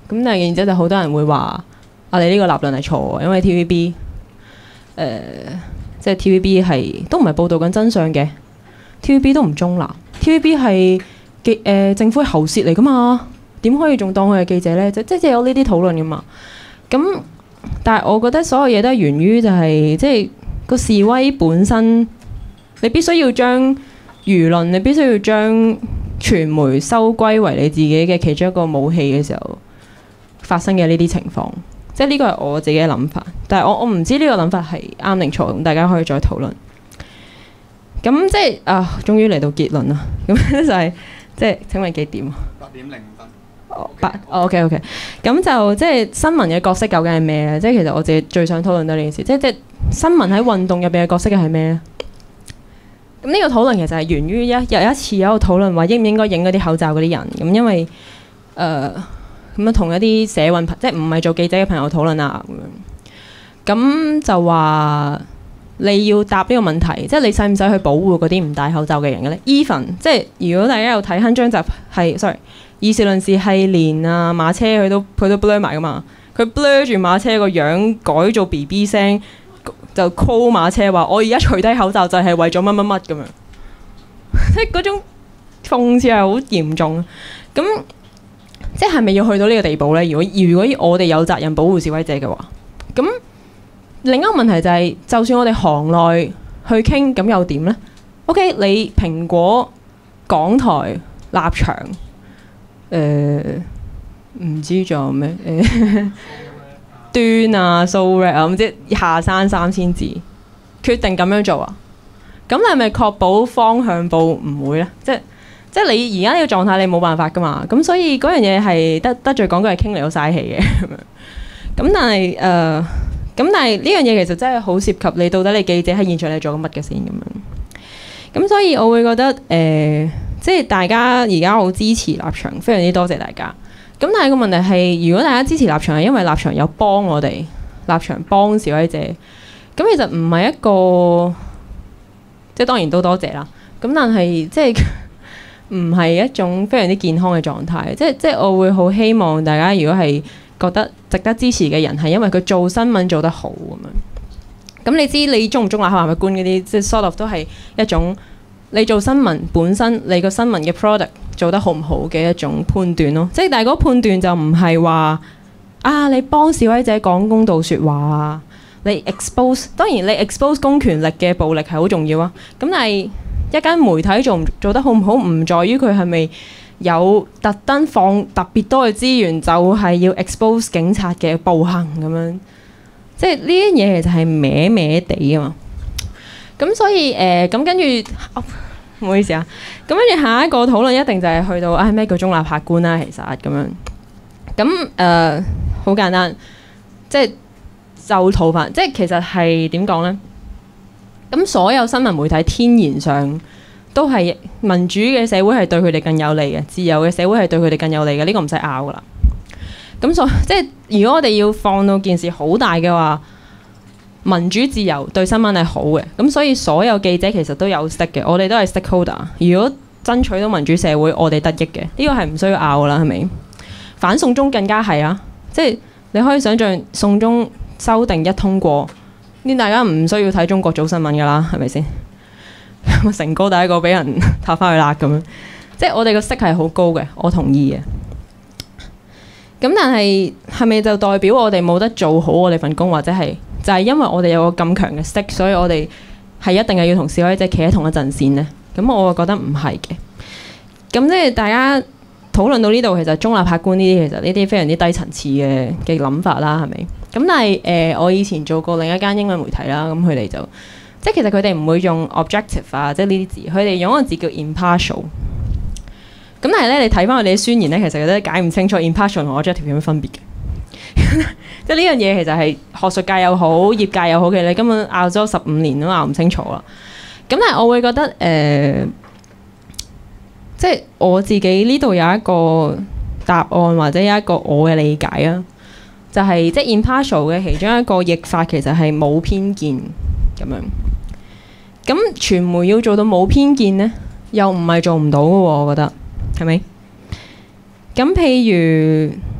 咁但係然之後就好多人會話啊，你呢個立論係錯，因為 T V B 誒、呃、即係 T V B 係都唔係報導緊真相嘅 ，T V B 都唔中立 ，T V B 係記誒政府嘅喉舌嚟噶嘛，點可以仲當佢係記者咧？即即係有呢啲討論噶嘛。咁但係我覺得所有嘢都係源於就係、是、即係個示威本身，你必須要將輿論，你必須要將傳媒收歸為你自己嘅其中一個武器嘅時候發生嘅呢啲情況，即係呢個係我自己嘅諗法。但係我我唔知呢個諗法係啱定錯，咁大家可以再討論。咁即係啊，終於嚟到結論啦。咁就係、是、即係請問幾點啊？八點零分。哦，八。哦 OK OK。咁就即係新聞嘅角色究竟係咩咧？即係其實我自己最想討論到呢件事，即係即係新聞喺運動入邊嘅角色係咩咧？咁呢個討論其實係源於一有一次有一個討論話應唔應該影嗰啲口罩嗰啲人，咁因為誒咁樣同一啲社運即係唔係做記者嘅朋友討論啊咁樣，咁就話你要答呢個問題，即係你使唔使去保護嗰啲唔戴口罩嘅人嘅咧 ？Even 即係如果大家有睇鏗鏘集係 sorry 議事論事係連啊馬車佢都佢都 blur 埋噶嘛，佢 blur 住馬車個樣改做 B B 聲。就 call 馬車話：我而家除低口罩就係為咗乜乜乜咁樣，即係嗰種諷刺係好嚴重。咁即係咪要去到呢個地步呢？如果如果我哋有責任保護示威者嘅話，咁另一個問題就係、是，就算我哋行內去傾，咁又點呢 ？OK， 你蘋果、港台、立場，誒、呃、唔知仲有咩誒？端啊、蘇 rap 啊，唔知下山三千字，決定咁樣做啊？咁你係咪確保方向報唔會咧？即係即係你而家呢個狀態，你冇辦法噶嘛？咁所以嗰樣嘢係得得罪講句係傾嚟好嘥氣嘅咁樣。咁但係誒，咁、呃、但係呢樣嘢其實真係好涉及你到底你記者喺現場你做緊乜嘅先咁樣。咁所以我會覺得誒、呃，即係大家而家好支持立場，非常之多謝大家。咁但係個問題係，如果大家支持立場係因為立場有幫我哋，立場幫示威者，咁其實唔係一個，即係當然都多謝啦。咁但係即係唔係一種非常之健康嘅狀態。即係即係我會好希望大家如果係覺得值得支持嘅人係因為佢做新聞做得好咁樣。咁你知你中唔中立客觀嗰啲，即係 sort of 都係一種你做新聞本身你個新聞嘅 product。做得好唔好嘅一種判斷咯，即係但係嗰判斷就唔係話啊你幫示威者講公道説話啊，你 expose 當然你 expose 公權力嘅暴力係好重要啊，咁但係一間媒體做唔做得好唔好唔在於佢係咪有特登放特別多嘅資源，就係要 expose 警察嘅暴行咁樣，即係呢啲嘢其實係歪歪地啊嘛，咁所以誒咁跟住。哦唔好意思啊，咁跟住下一個討論一定就係去到啊咩叫中立客觀啦，其實咁樣，咁誒好簡單，即係就逃犯，即係其實係點講呢？咁所有新聞媒體天然上都係民主嘅社會係對佢哋更有利嘅，自由嘅社會係對佢哋更有利嘅，呢、這個唔使拗噶啦。咁所即係如果我哋要放到件事好大嘅話。民主自由對新聞係好嘅，咁所以所有記者其實都有 stake 嘅，我哋都係 stakeholder。如果爭取到民主社會，我哋得益嘅，呢、這個係唔需要拗噶啦，係咪？反送中更加係啊，即係你可以想象送中修訂一通過，呢大家唔需要睇中國早新聞噶啦，係咪先？成哥第一個俾人撻翻去辣咁樣，即係我哋個 stake 係好高嘅，我同意嘅。咁但係係咪就代表我哋冇得做好我哋份工，或者係？就係因為我哋有個咁強嘅 stick，所以我哋係一定係要同示威者企喺同一陣線呢。咁我覺得唔係嘅。咁即係大家討論到呢度，其實中立客觀呢啲，其實呢啲非常之低層次嘅嘅諗法啦，係咪？咁但係誒、呃，我以前做過另一間英文媒體啦，咁佢哋就即係其實佢哋唔會用 objective 啊，即係呢啲字，佢哋用一個字叫 impartial。咁但係咧，你睇翻佢哋嘅宣言咧，其實佢都解唔清楚 impartial 同 objective 有咩分別嘅。即係呢樣嘢其實係學術界又好，業界又好嘅，你根本拗咗十五年都拗唔清楚啦。咁但係我會覺得誒、呃，即係我自己呢度有一個答案，或者有一個我嘅理解啊，就係、是、即係 impartial 嘅其中一個譯法其實係冇偏見咁樣。咁傳媒要做到冇偏見呢，又唔係做唔到嘅喎，我覺得係咪？咁譬如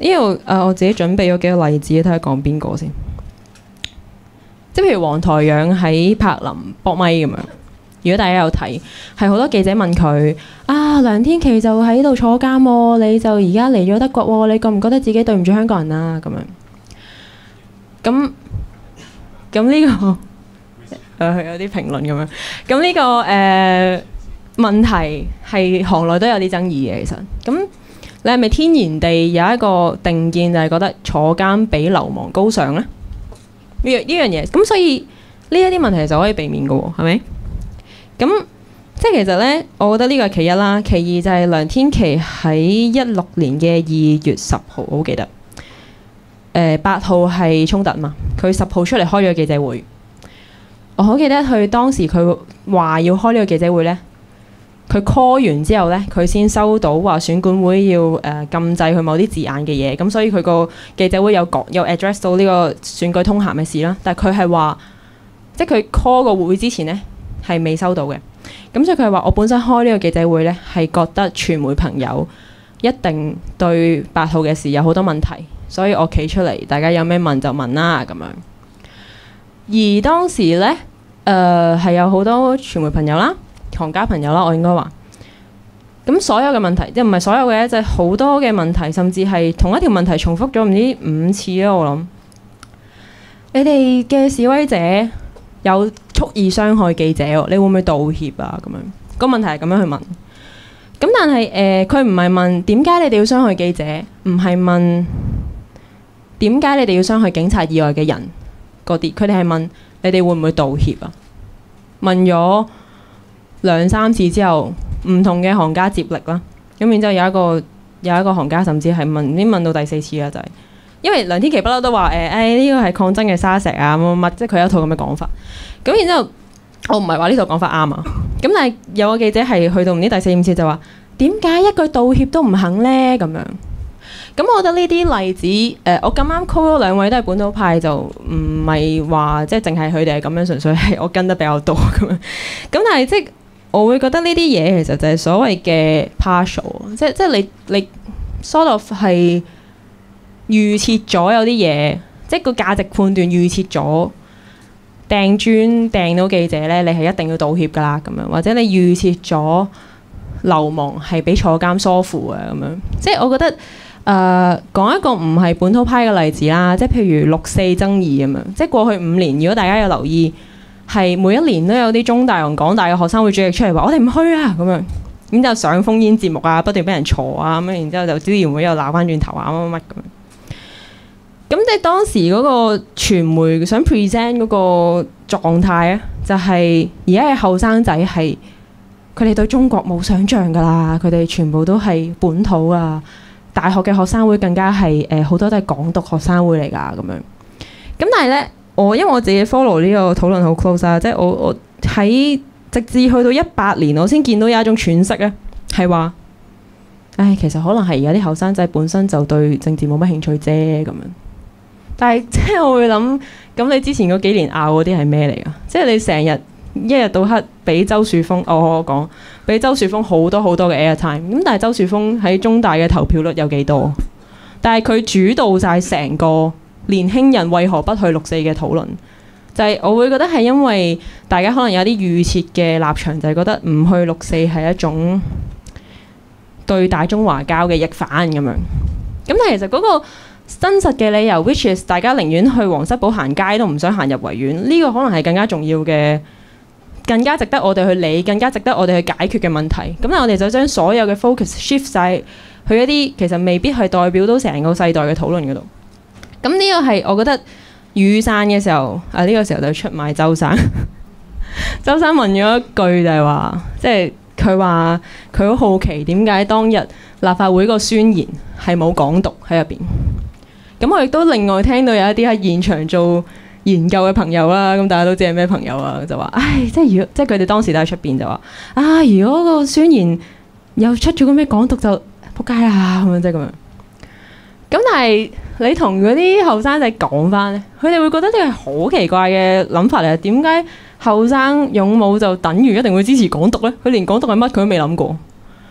呢度誒，我自己準備咗幾個例子，睇下講邊個先。即係譬如黃台仰喺柏林搏咪咁樣，如果大家有睇，係好多記者問佢啊，梁天琦就喺度坐監喎，你就而家嚟咗德國喎，你覺唔覺得自己對唔住香港人啊？咁樣，咁咁呢個誒有啲評論咁樣，咁呢個誒問題係行內都有啲爭議嘅，其實咁。你係咪天然地有一個定見，就係覺得坐監比流亡高尚呢？呢樣呢樣嘢，咁所以呢一啲問題就可以避免嘅喎，係咪？咁即係其實呢，我覺得呢個係其一啦。其二就係梁天琦喺一六年嘅二月十號，我好記得。誒八號係衝突嘛，佢十號出嚟開咗個記者會。我好記得佢當時佢話要開呢個記者會呢。佢 call 完之後呢，佢先收到話選管會要誒、呃、禁制佢某啲字眼嘅嘢，咁所以佢個記者會有講有 address 到呢個選舉通函嘅事啦。但係佢係話，即係佢 call 個會之前呢係未收到嘅。咁所以佢係話：我本身開呢個記者會呢，係覺得傳媒朋友一定對八號嘅事有好多問題，所以我企出嚟，大家有咩問就問啦咁樣。而當時呢，誒、呃、係有好多傳媒朋友啦。行家朋友啦，我應該話，咁所有嘅問題，即係唔係所有嘅，就係好多嘅問題，甚至係同一條問題重複咗唔知五次啦。我諗，你哋嘅示威者有蓄意傷害記者，你會唔會道歉啊？咁樣個問題係咁樣去問。咁但係誒，佢唔係問點解你哋要傷害記者，唔係問點解你哋要傷害警察以外嘅人嗰啲，佢哋係問你哋會唔會道歉啊？問咗兩三次之後，唔同嘅行家接力啦，咁然之後有一個有一個行家甚至係問，已經問到第四次啦，就係、是、因為梁天琦不嬲都話誒誒呢個係抗爭嘅沙石啊乜乜乜，即係佢有一套咁嘅講法。咁然之後，我唔係話呢套講法啱啊，咁但係有個記者係去到唔知第四五次就話點解一句道歉都唔肯呢？咁樣。咁我覺得呢啲例子，誒、呃、我咁啱 call 咗兩位都係本土派，就唔係話即係淨係佢哋係咁樣，純粹係我跟得比較多咁樣。咁但係即係。我會覺得呢啲嘢其實就係所謂嘅 partial，即即係你你 sort of 係預設咗有啲嘢，即係個價值判斷預設咗掟磚掟到記者咧，你係一定要道歉㗎啦咁樣，或者你預設咗流亡係比坐監疏乎嘅咁樣，即係我覺得誒、呃、講一個唔係本土派嘅例子啦，即係譬如六四爭議咁樣，即係過去五年，如果大家有留意。係每一年都有啲中大同港大嘅學生會主席出嚟話：我哋唔去啊咁樣，咁就上烽煙節目啊，不斷俾人嘈啊咁樣，然之後就支聯會又鬧翻轉頭啊乜乜乜咁樣。咁即係當時嗰個傳媒想 present 嗰個狀態咧，就係而家嘅後生仔係佢哋對中國冇想像㗎啦，佢哋全部都係本土啊，大學嘅學生會更加係誒好多都係港獨學生會嚟㗎咁樣。咁但係咧。我因為我自己 follow 呢個討論好 close 啊，即係我我喺直至去到一八年，我先見到有一種詮釋咧，係話，唉，其實可能係而家啲後生仔本身就對政治冇乜興趣啫咁樣。但係即係我會諗，咁你之前嗰幾年拗嗰啲係咩嚟㗎？即係你成日一日到黑俾周樹峰，我我講俾周樹峰好多好多嘅 airtime，咁但係周樹峰喺中大嘅投票率有幾多？但係佢主導晒成個。年輕人為何不去六四嘅討論，就係、是、我會覺得係因為大家可能有啲預設嘅立場，就係覺得唔去六四係一種對大中華膠嘅逆反咁樣。咁但係其實嗰個真實嘅理由 ，which is 大家寧願去皇室堡行街都唔想行入維園，呢、這個可能係更加重要嘅，更加值得我哋去理，更加值得我哋去解決嘅問題。咁但係我哋就將所有嘅 focus shift 晒去一啲其實未必係代表到成個世代嘅討論嗰度。咁呢個係我覺得雨傘嘅時候，啊呢、這個時候就出賣周生。周生問咗一句就係話，即係佢話佢好好奇點解當日立法會個宣言係冇港獨喺入邊。咁我亦都另外聽到有一啲喺現場做研究嘅朋友啦，咁大家都知係咩朋友啊，就話，唉，即係如果即係佢哋當時都喺出邊就話，啊如果個宣言又出咗個咩港獨就仆街啦咁樣，即係咁樣。咁但係你同嗰啲後生仔講翻咧，佢哋會覺得呢個係好奇怪嘅諗法嚟。點解後生勇武就等於一定會支持港獨咧？佢連港獨係乜佢都未諗過。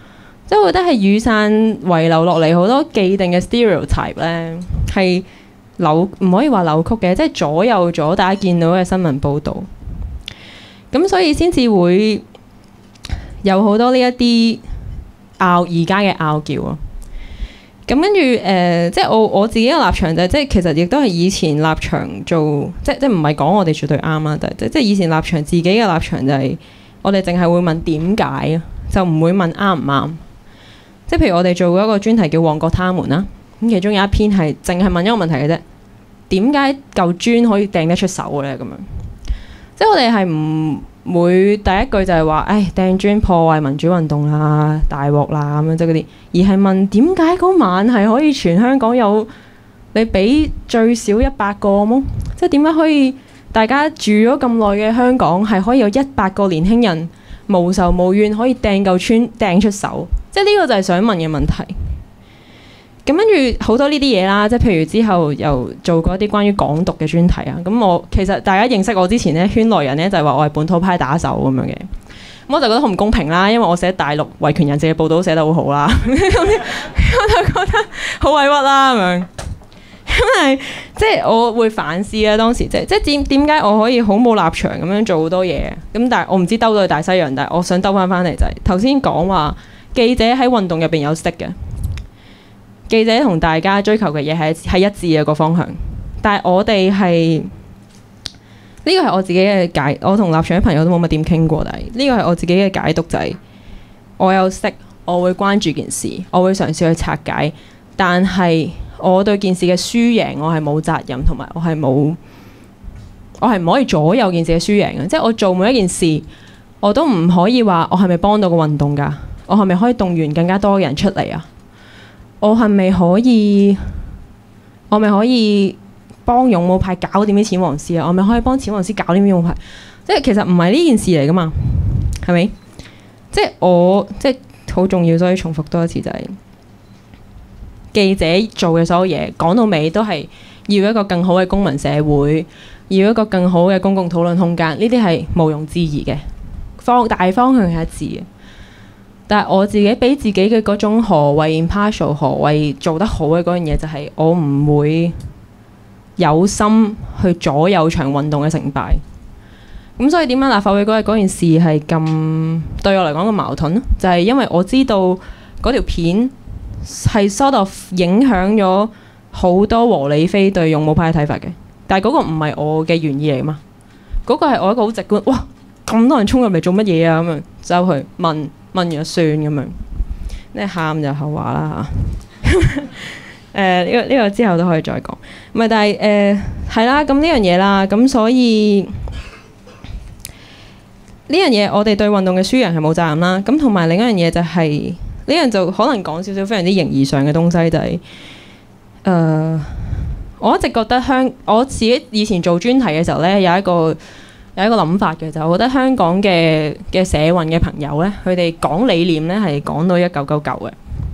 即係我覺得係雨傘遺留落嚟好多既定嘅 stereotype 咧，係扭唔可以話扭曲嘅，即係左右咗大家見到嘅新聞報導。咁所以先至會有好多呢一啲拗而家嘅拗撬咯。咁跟住誒，即係我我自己嘅立場就係、是，即係其實亦都係以前立場做，即即唔係講我哋絕對啱啦，但係即即係以前立場自己嘅立場就係、是，我哋淨係會問點解，就唔會問啱唔啱。即係譬如我哋做嗰個專題叫《旺角他們》啦，咁其中有一篇係淨係問一個問題嘅啫，點解嚿磚可以掟得出手咧？咁樣，即係我哋係唔會第一句就係話，誒掟磚破壞民主運動啦、大鑊啦咁樣即係嗰啲，而係問點解嗰晚係可以全香港有你俾最少一百個咁？即係點解可以大家住咗咁耐嘅香港係可以有一百個年輕人無仇無怨可以掟嚿磚掟出手？即係呢個就係想問嘅問題。咁跟住好多呢啲嘢啦，即係譬如之後又做過一啲關於港獨嘅專題啊。咁我其實大家認識我之前咧，圈內人咧就係話我係本土派打手咁樣嘅。咁我就覺得好唔公平啦，因為我寫大陸維權人士嘅報導都寫得好好啦，我就覺得好委屈啦咁樣。因為即係我會反思啊，當時即係即係點點解我可以好冇立場咁樣做好多嘢？咁但係我唔知兜到去大西洋，但係我想兜翻翻嚟就係頭先講話記者喺運動入邊有識嘅。記者同大家追求嘅嘢係係一致嘅個方向，但係我哋係呢個係我自己嘅解，我同立場嘅朋友都冇乜點傾過，但係呢個係我自己嘅解讀就係、是、我有識，我會關注件事，我會嘗試去拆解，但係我對件事嘅輸贏我係冇責任，同埋我係冇我係唔可以左右件事嘅輸贏嘅，即係我做每一件事我都唔可以話我係咪幫到個運動㗎，我係咪可以動員更加多嘅人出嚟啊？我係咪可以？我咪可以幫勇武派搞掂啲淺黃絲啊？我咪可以幫淺黃絲搞掂啲勇武派？即係其實唔係呢件事嚟噶嘛，係咪？即係我即係好重要，所以重複多一次就係、是、記者做嘅所有嘢，講到尾都係要一個更好嘅公民社會，要一個更好嘅公共討論空間。呢啲係毋庸置疑嘅，方大方向係一致嘅。但係我自己俾自己嘅嗰種何謂 impartial， 何謂做得好嘅嗰樣嘢，就係我唔會有心去左右場運動嘅成敗。咁所以點解立法會嗰日嗰件事係咁對我嚟講咁矛盾呢？就係、是、因為我知道嗰條片係 sort of 影響咗好多和理非對勇武派嘅睇法嘅，但係嗰個唔係我嘅原意嚟嘛。嗰、那個係我一個好直觀，哇！咁多人衝入嚟做乜嘢啊？咁樣走去問。問完就算咁樣，你喊就後話啦嚇。誒呢個呢個之後都可以再講。唔係，但係誒係啦，咁呢樣嘢啦，咁所以呢樣嘢我哋對運動嘅輸贏係冇責任啦。咁同埋另一樣嘢就係、是、呢樣就可能講少少非常之形而上嘅東西，就係、是、誒、呃、我一直覺得香我自己以前做專題嘅時候咧，有一個。有一個諗法嘅就係，我覺得香港嘅嘅社運嘅朋友咧，佢哋講理念咧係講到一嚿嚿嚿嘅。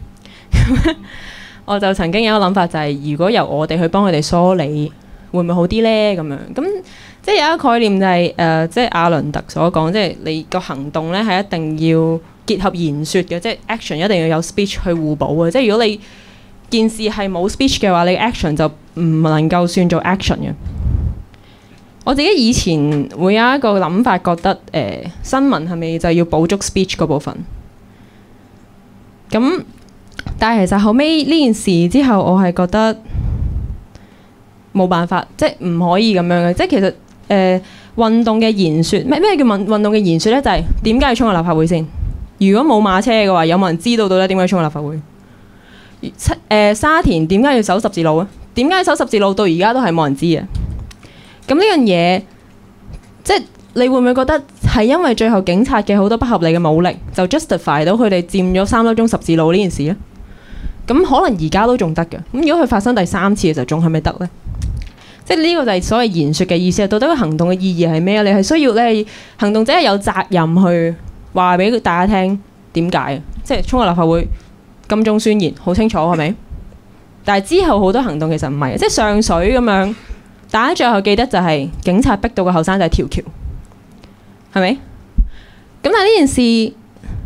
我就曾經有一個諗法就係、是，如果由我哋去幫佢哋梳理，會唔會好啲咧？咁樣咁即係有一個概念就係、是、誒、呃，即係阿倫特所講，即係你個行動咧係一定要結合言説嘅，即係 action 一定要有 speech 去互補嘅。即係如果你件事係冇 speech 嘅話，你 action 就唔能夠算做 action 嘅。我自己以前會有一個諗法，覺得誒、呃、新聞係咪就要補足 speech 嗰部分？咁但係其實後尾呢件事之後，我係覺得冇辦法，即係唔可以咁樣嘅。即係其實誒、呃、運動嘅言説，咩咩叫運運動嘅言説咧？就係點解要衝去立法會先？如果冇馬車嘅話，有冇人知道到咧點解要衝去立法會？七誒、呃、沙田點解要守十字路啊？點解守十字路到而家都係冇人知啊？咁呢樣嘢，即係你會唔會覺得係因為最後警察嘅好多不合理嘅武力，就 justify 到佢哋佔咗三粒鐘十字路呢件事咧？咁可能而家都仲得嘅。咁如果佢發生第三次嘅時候，仲係咪得呢？即係呢個就係所謂言説嘅意思。到底個行動嘅意義係咩？你係需要咧，行動者係有責任去話俾大家聽點解？即係衝入立法會金鐘宣言，好清楚係咪？但係之後好多行動其實唔係，即係上水咁樣。大家最後記得就係警察逼到個後生仔跳橋，係咪？咁但係呢件事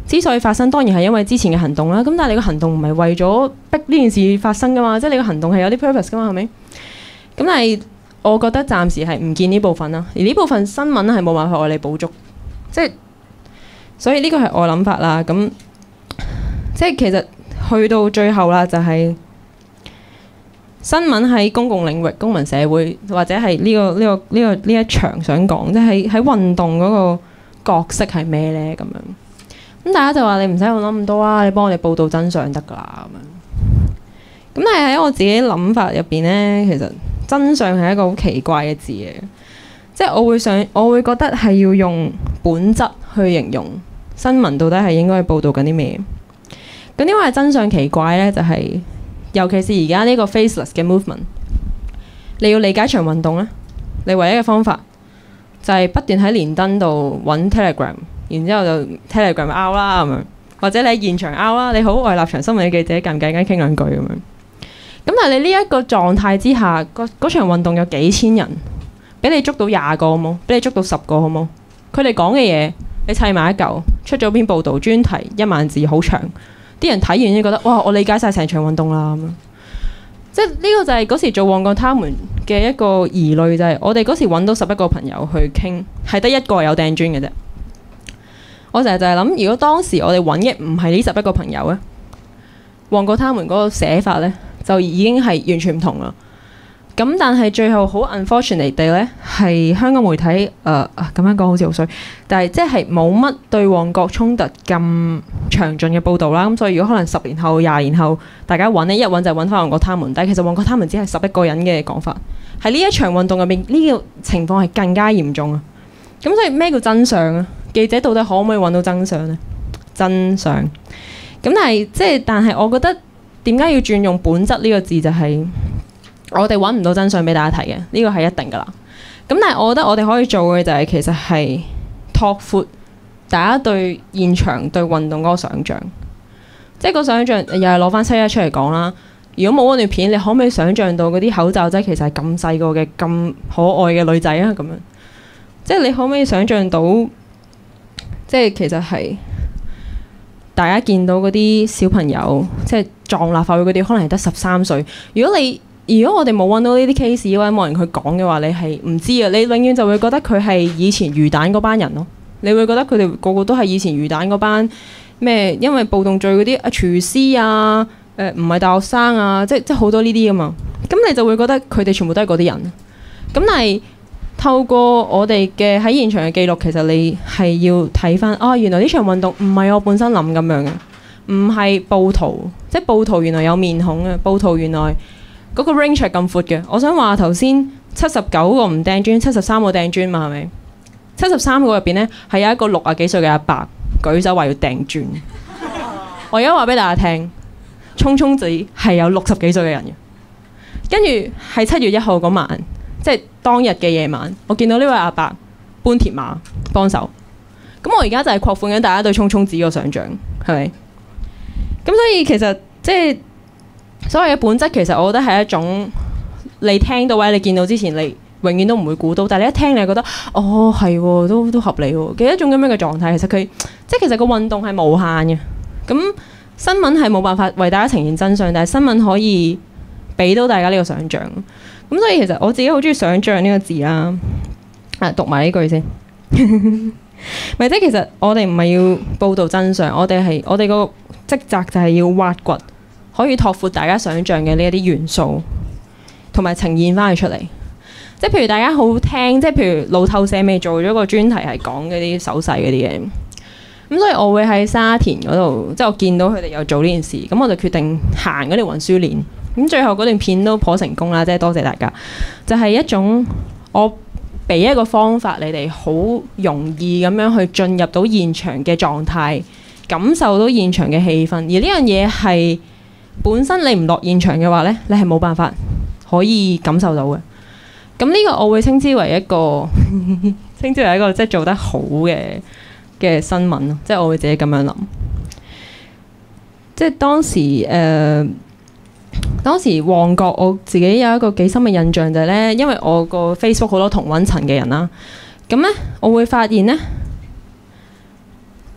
之所以發生，當然係因為之前嘅行動啦。咁但係你個行動唔係為咗逼呢件事發生噶嘛，即係你個行動係有啲 purpose 噶嘛，係咪？咁但係我覺得暫時係唔見呢部分啦，而呢部分新聞係冇辦法為你補足，即係所以呢個係我諗法啦。咁即係其實去到最後啦，就係、是、新聞喺公共領域、公民社會或者係呢、這個呢、這個呢、這個呢一場想講，即係喺運動嗰個角色係咩呢？咁樣。咁大家就話你唔使諗咁多啊，你幫我哋報導真相得㗎啦咁樣。咁但係喺我自己諗法入邊呢，其實真相係一個好奇怪嘅字嘅，即係我會想，我會覺得係要用本質去形容新聞到底係應該報導緊啲咩。咁點解真相奇怪呢？就係、是、尤其是而家呢個 faceless 嘅 movement，你要理解場運動呢，你唯一嘅方法就係不斷喺連登度揾 Telegram。然之後就 Telegram out 啦咁樣，或者你喺現場 out 啦。你好，我係立場新聞嘅記者，介唔介意傾兩句咁樣？咁但係你呢一個狀態之下，嗰嗰場運動有幾千人，俾你捉到廿個好冇？俾你捉到十個好冇？佢哋講嘅嘢，你砌埋一嚿，出咗篇報導專題，一萬字好長，啲人睇完已經覺得哇，我理解晒成場運動啦咁樣。即係呢個就係嗰時做旺角他們嘅一個疑慮，就係、是、我哋嗰時揾到十一個朋友去傾，係得一個有掟磚嘅啫。我成日就係諗，如果當時我哋揾嘅唔係呢十一個朋友咧，旺角他們嗰個寫法咧，就已經係完全唔同啦。咁但係最後好 unfortunate 地咧，係香港媒體誒啊咁樣講好似好衰，但係即係冇乜對旺角衝突咁詳盡嘅報導啦。咁所以如果可能十年後、廿年後，大家揾呢一揾就揾翻旺角他們，但係其實旺角他們只係十一個人嘅講法。喺呢一場運動入邊，呢、這個情況係更加嚴重啊！咁所以咩叫真相啊？記者到底可唔可以揾到真相呢？真相咁，但係即係，但係我覺得點解要轉用本質呢個字，就係我哋揾唔到真相俾大家睇嘅，呢個係一定噶啦。咁但係我覺得我哋可以做嘅就係其實係拓闊大家對現場對運動嗰個想像，即係個想像又係攞翻七一出嚟講啦。如果冇嗰段片，你可唔可以想像到嗰啲口罩仔其實係咁細個嘅咁可愛嘅女仔啊？咁樣即係你可唔可以想像到？即係其實係大家見到嗰啲小朋友，即係撞立法會嗰啲，可能係得十三歲。如果你如果我哋冇揾到呢啲 case 或者冇人去講嘅話，你係唔知啊！你永遠就會覺得佢係以前魚蛋嗰班人咯。你會覺得佢哋個個都係以前魚蛋嗰班咩？因為暴動罪嗰啲啊廚師啊，誒唔係大學生啊，即係即係好多呢啲㗎嘛。咁你就會覺得佢哋全部都係嗰啲人。咁但係透過我哋嘅喺現場嘅記錄，其實你係要睇翻啊，原來呢場運動唔係我本身諗咁樣嘅，唔係暴徒，即係暴徒原來有面孔嘅，暴徒原來嗰個 range 係咁闊嘅。我想話頭先七十九個唔掟磚，七十三個掟磚嘛，係咪？七十三個入邊呢，係有一個六啊幾歲嘅阿伯舉手話要掟磚。我而家話俾大家聽，衝衝子係有六十幾歲嘅人嘅，跟住係七月一號嗰晚。即係當日嘅夜晚，我見到呢位阿伯搬鐵馬幫手。咁我而家就係擴闊緊大家對衝衝子個想像，係咪？咁所以其實即係所謂嘅本質，其實我覺得係一種你聽到或者你見到之前，你永遠都唔會估到，但係你一聽你係覺得哦係喎，都都合理喎嘅一種咁樣嘅狀態。其實佢即係其實個運動係無限嘅。咁新聞係冇辦法為大家呈現真相，但係新聞可以俾到大家呢個想像。咁所以其實我自己好中意想像呢個字啦，啊讀埋呢句先，咪即係其實我哋唔係要報導真相，我哋係我哋個職責就係要挖掘可以拓闊大家想像嘅呢一啲元素，同埋呈現翻佢出嚟。即係譬如大家好聽，即係譬如路透社未做咗個專題係講嗰啲手勢嗰啲嘢，咁所以我會喺沙田嗰度，即係我見到佢哋有做呢件事，咁我就決定行嗰條運輸鏈。咁最後嗰段片都頗成功啦，即係多謝大家。就係一種我俾一個方法，你哋好容易咁樣去進入到現場嘅狀態，感受到現場嘅氣氛。而呢樣嘢係本身你唔落現場嘅話呢，你係冇辦法可以感受到嘅。咁呢個我會稱之為一個稱之為一個即係做得好嘅嘅新聞咯，即係我會自己咁樣諗。即係當時誒。呃當時旺角我自己有一個幾深嘅印象就係咧，因為我個 Facebook 好多同溫層嘅人啦，咁咧我會發現咧，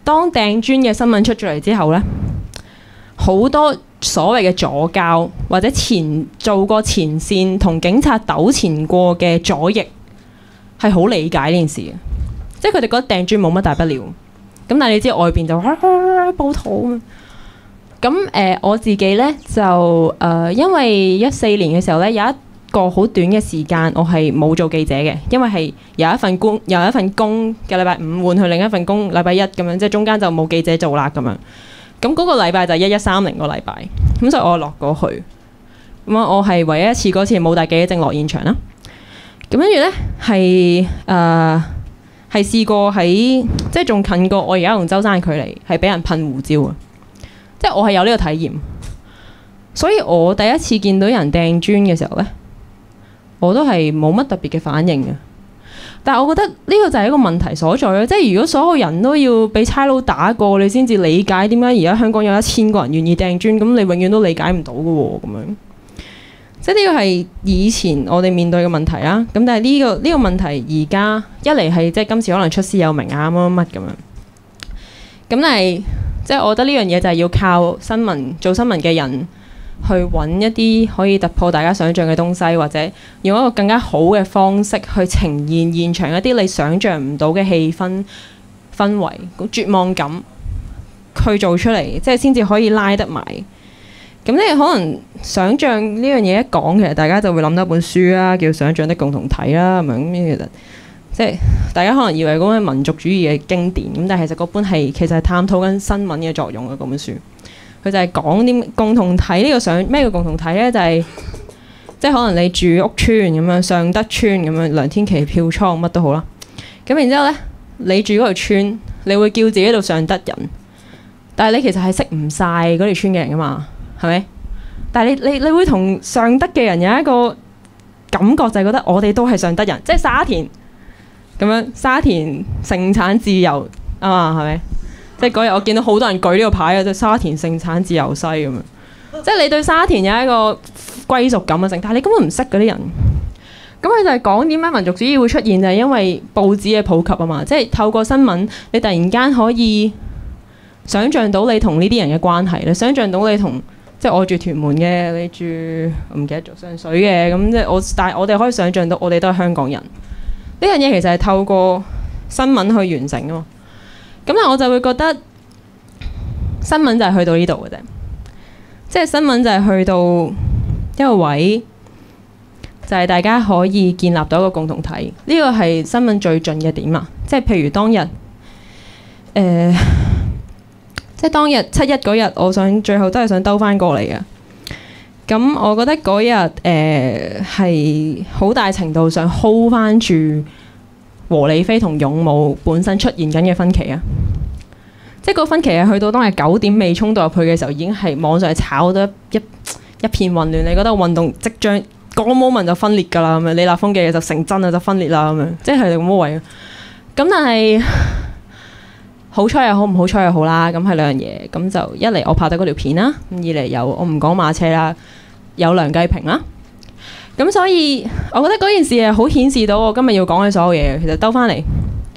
當掟磚嘅新聞出咗嚟之後呢，好多所謂嘅左膠或者前做過前線同警察糾纏過嘅左翼係好理解呢件事嘅，即係佢哋覺得掟磚冇乜大不了。咁但係你知外邊就暴徒啊。咁誒、呃、我自己呢，就誒、呃，因為一四年嘅時候呢，有一個好短嘅時間我係冇做記者嘅，因為係有一份工有一份工嘅禮拜五換去另一份工禮拜一咁樣，即係中間就冇記者做啦咁樣。咁嗰個禮拜就係一一三零個禮拜，咁所以我落過去。咁啊，我係唯一一次嗰次冇帶記者證落現場啦。咁跟住呢，係誒係試過喺即係仲近過我而家同周生嘅距離，係俾人噴胡椒啊！即係我係有呢個體驗，所以我第一次見到人掟磚嘅時候呢，我都係冇乜特別嘅反應嘅。但係我覺得呢個就係一個問題所在咯，即係如果所有人都要俾差佬打過，你先至理解點解而家香港有一千個人願意掟磚，咁你永遠都理解唔到嘅喎，咁樣。即係呢個係以前我哋面對嘅問題啦。咁但係呢個呢個問題而家一嚟係即係今次可能出師有名啊乜乜乜咁樣。咁但係即係我覺得呢樣嘢就係要靠新聞做新聞嘅人去揾一啲可以突破大家想像嘅東西，或者用一個更加好嘅方式去呈現現場一啲你想像唔到嘅氣氛氛圍、絕望感去做出嚟，即係先至可以拉得埋。咁你可能想像呢樣嘢一講，其實大家就會諗到一本書啦，叫《想像的共同體》啦，咁樣其實即係大家可能以為嗰本民族主義嘅經典，咁但係其實嗰本係其實係探討緊新聞嘅作用嘅嗰本書。佢就係講啲共同體呢個想咩叫共同體呢？就係即係可能你住屋村咁樣，尚德村咁樣，梁天琦票倉乜都好啦。咁然之後呢，你住嗰條村，你會叫自己做尚德人，但係你其實係識唔晒嗰條村嘅人噶嘛，係咪？但係你你你會同尚德嘅人有一個感覺，就係覺得我哋都係尚德人，即係沙田咁樣，沙田盛產自由啊嘛，係咪？即係嗰日我見到好多人舉呢個牌啊，即係沙田盛產自由西咁樣。即係你對沙田有一個歸屬感啊，但係你根本唔識嗰啲人。咁佢就係講點解民族主義會出現，就係因為報紙嘅普及啊嘛。即係透過新聞，你突然間可以想像到你同呢啲人嘅關係，你想像到你同即係我住屯門嘅，你住唔記得咗上水嘅，咁即係我，但係我哋可以想像到我哋都係香港人。呢樣嘢其實係透過新聞去完成啊嘛。咁但我就會覺得新聞就係去到呢度嘅啫，即係新聞就係去到一個位，就係大家可以建立到一個共同體。呢個係新聞最盡嘅點啊！即係譬如當日，誒、呃，即係當日七一嗰日，我想最後都係想兜翻過嚟嘅。咁我覺得嗰日誒係好大程度上 hold 翻住和理非同勇武本身出現緊嘅分歧啊！即係個分歧係去到當日九點未衝到入去嘅時候，已經係網上係炒得一一片混亂。你覺得運動即將嗰個 moment 就分裂㗎啦，咁樣李立峰嘅嘢就成真啦，就分裂啦咁樣，即係係咁嘅位。咁但係好彩又好，唔好彩又好啦。咁係兩樣嘢。咁就一嚟我拍到嗰條片啦，咁二嚟有我唔講馬車啦，有梁繼平啦。咁所以，我覺得嗰件事係好顯示到我今日要講嘅所有嘢。其實兜翻嚟，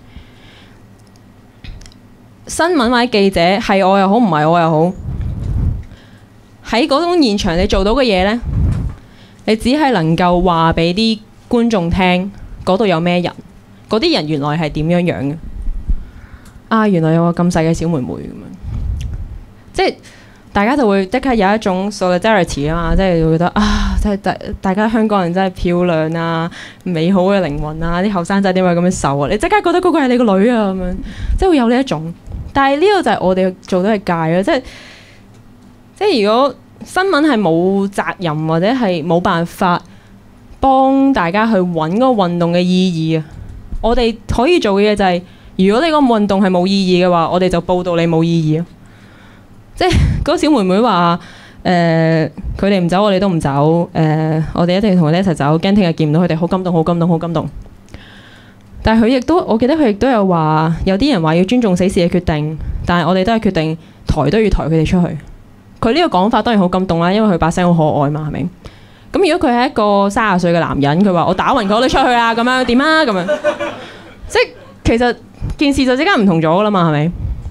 新聞或者記者係我又好，唔係我又好，喺嗰種現場你做到嘅嘢呢，你只係能夠話俾啲觀眾聽，嗰度有咩人，嗰啲人原來係點樣樣嘅。啊，原來有個咁細嘅小妹妹咁樣，即係。大家就會即刻有一種 solidarity 啊嘛，即係會覺得啊，即係大大家香港人真係漂亮啊，美好嘅靈魂啊，啲後生仔點解咁樣瘦啊？你即刻覺得嗰個係你個女啊咁樣，即係會有呢一種。但係呢個就係我哋做到嘅界咯，即係即係如果新聞係冇責任或者係冇辦法幫大家去揾嗰個運動嘅意義啊，我哋可以做嘅嘢就係、是，如果你個運動係冇意義嘅話，我哋就報道你冇意義啊。即係嗰個小妹妹話：誒，佢哋唔走，我哋都唔走。誒、呃，我哋一定要同佢哋一齊走，驚聽日見唔到佢哋，好感動，好感動，好感動。但係佢亦都，我記得佢亦都有話，有啲人話要尊重死士嘅決定，但係我哋都係決定抬都要抬佢哋出去。佢呢個講法當然好感動啦，因為佢把聲好可愛嘛，係咪？咁如果佢係一個三十歲嘅男人，佢話我打暈佢，我哋出去啊，咁樣點啊？咁樣，即係其實件事就即刻唔同咗噶啦嘛，係咪？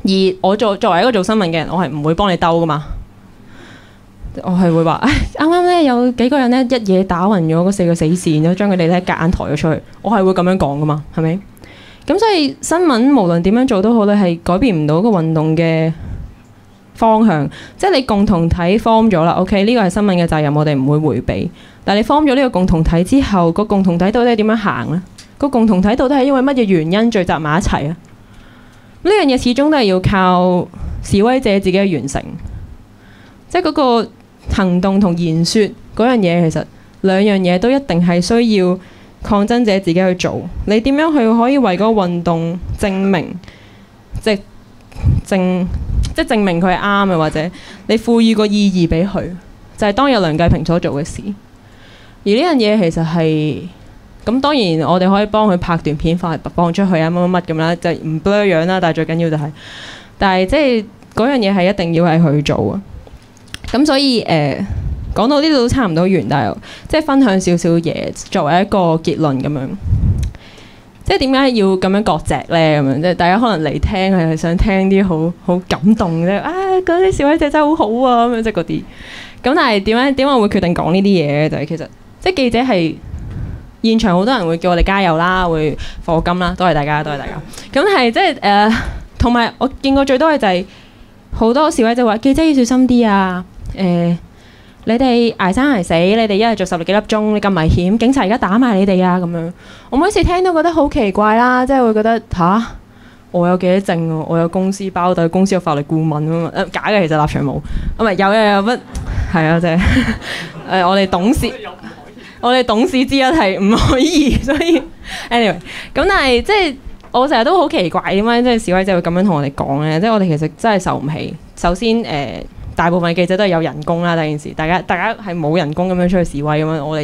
而我作作為一個做新聞嘅人，我係唔會幫你兜噶嘛。我係會話，唉，啱啱咧有幾個人咧一嘢打暈咗嗰四個死線，然後將佢哋咧夾硬抬咗出去。我係會咁樣講噶嘛，係咪？咁所以新聞無論點樣做都好咧，係改變唔到個運動嘅方向。即係你共同體 form 咗啦 ，OK， 呢個係新聞嘅責任，我哋唔會迴避。但係你 form 咗呢個共同體之後，個共同體到底係點樣行呢？個共同體到底係因為乜嘢原因聚集埋一齊啊？呢樣嘢始終都係要靠示威者自己去完成。即係嗰個行動同言説嗰樣嘢，其實兩樣嘢都一定係需要抗爭者自己去做。你點樣去可以為嗰個運動證明，即係證即係證明佢係啱嘅，或者你賦予個意義俾佢，就係當日梁繼平所做嘅事。而呢樣嘢其實係咁，當然我哋可以幫佢拍段片放放出去啊，乜乜乜咁啦，就唔 blur 樣啦。但係最緊要就係，但係即係嗰樣嘢係一定要係佢做啊。咁所以誒、呃、講到呢度都差唔多完，但係即係分享少少嘢作為一個結論咁樣。即係點解要咁樣割席咧？咁樣即係大家可能嚟聽係想聽啲好好感動啫。啊，嗰啲示威者真係好好啊，咁樣即係嗰啲。咁但係點解點解我會決定講呢啲嘢？就係、是、其實即係記者係現場好多人會叫我哋加油啦，會課金啦，多謝大家，多謝大家。咁係即係誒，同、呃、埋我見過最多嘅就係、是、好多示威者話記者要小心啲啊。誒、呃，你哋捱生捱死，你哋一日做十幾粒鐘，你咁危險，警察而家打埋你哋啊咁樣。我每次聽都覺得好奇怪啦，即係會覺得吓，我有幾多證喎？我有公司包底，公司有法律顧問啊嘛、呃。假嘅其實立場冇，唔係有有有乜係啊？即係誒，我哋董事，我哋董事之一係唔可以，所以 anyway 咁，但係即係我成日都好奇怪點解即係示威者會咁樣同我哋講咧？即係我哋其實真係受唔起。首先誒。呃大部分記者都係有人工啦，第一件事，大家大家係冇人工咁樣出去示威咁樣，我哋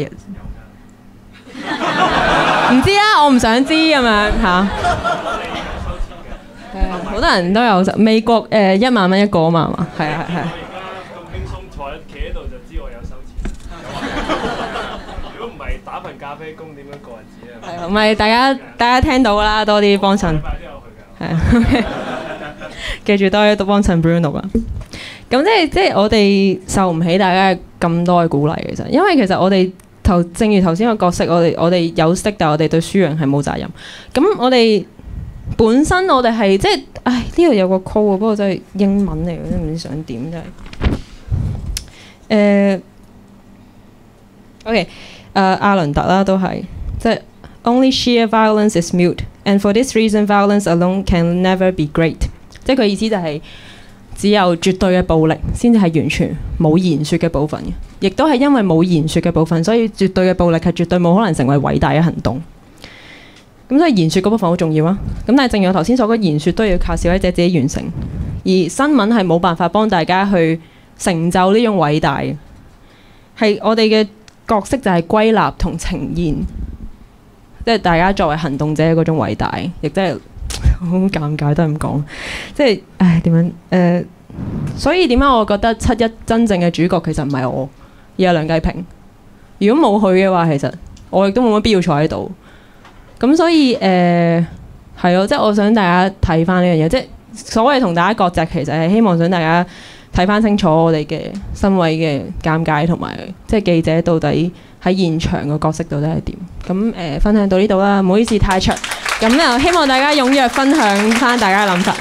唔知啊，我唔想知咁樣嚇。係啊，好多人都有美國誒、呃、一萬蚊一個啊嘛，係嘛？係啊係啊。 咁輕鬆坐企喺度就知我有收錢。如果唔係打份咖啡工，點樣過日子啊？ 係啊，唔係大家大家聽到啦，多啲幫襯。係啊，記住多啲都幫襯 Bruno 啊。咁即係即係我哋受唔起大家咁多嘅鼓勵，其實因為其實我哋頭正如頭先個角色，我哋我哋有識，但係我哋對輸贏係冇責任。咁我哋本身我哋係即係，唉呢度有個 call 啊，不過真係英文嚟嘅，都唔知想點真係。誒、uh, ，OK，誒、uh, 阿倫特啦都係即係 Only sheer violence is mute, and for this reason, violence alone can never be great。即係佢意思就係、是。只有絕對嘅暴力先至係完全冇言説嘅部分嘅，亦都係因為冇言説嘅部分，所以絕對嘅暴力係絕對冇可能成為偉大嘅行動。咁所以言説嗰部分好重要啊。咁但係正如我頭先所講，言説都要靠示威者自己完成，而新聞係冇辦法幫大家去成就呢種偉大嘅。係我哋嘅角色就係歸納同呈現，即係大家作為行動者嗰種偉大，亦都係。好尷尬都係咁講，即係唉點樣誒、呃？所以點解我覺得七一真正嘅主角其實唔係我，而係梁繼平。如果冇佢嘅話，其實我亦都冇乜必要坐喺度。咁所以誒係咯，即係我想大家睇翻呢樣嘢，即係所謂同大家割席，其實係希望想大家睇翻清楚我哋嘅身位嘅尷尬，同埋即係記者到底喺現場嘅角色到底係點。咁誒、呃、分享到呢度啦，唔好意思太長。咁咧，希望大家踴躍分享翻大家嘅諗法。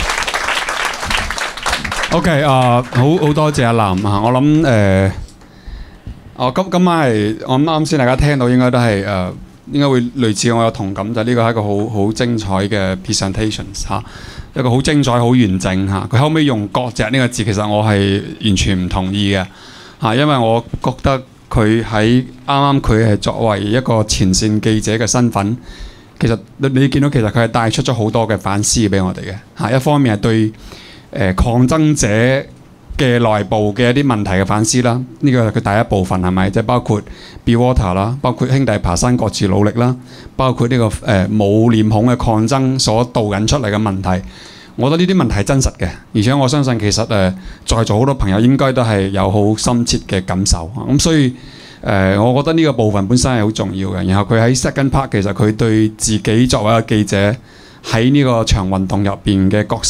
OK，啊、uh, 好好多謝阿藍啊！我諗誒，我今今晚係我諗啱先，大家聽到應該都係誒、呃，應該會類似我有同感，就呢、是、個係一個好好精彩嘅 presentation 嚇、啊，一個好精彩、好完整嚇。佢、啊、後尾用割席呢個字，其實我係完全唔同意嘅嚇、啊，因為我覺得佢喺啱啱佢係作為一個前線記者嘅身份。其實你你見到其實佢係帶出咗好多嘅反思俾我哋嘅嚇，一方面係對誒、呃、抗爭者嘅內部嘅一啲問題嘅反思啦，呢個係佢第一部分係咪？即係包括 Be Water 啦，包括兄弟爬山各自努力啦，包括呢、這個誒冇臉孔嘅抗爭所導引出嚟嘅問題，我覺得呢啲問題係真實嘅，而且我相信其實誒、呃、在座好多朋友應該都係有好深切嘅感受咁，所以。誒、呃，我覺得呢個部分本身係好重要嘅。然後佢喺 second part 其實佢對自己作為一個記者喺呢個場運動入邊嘅角色，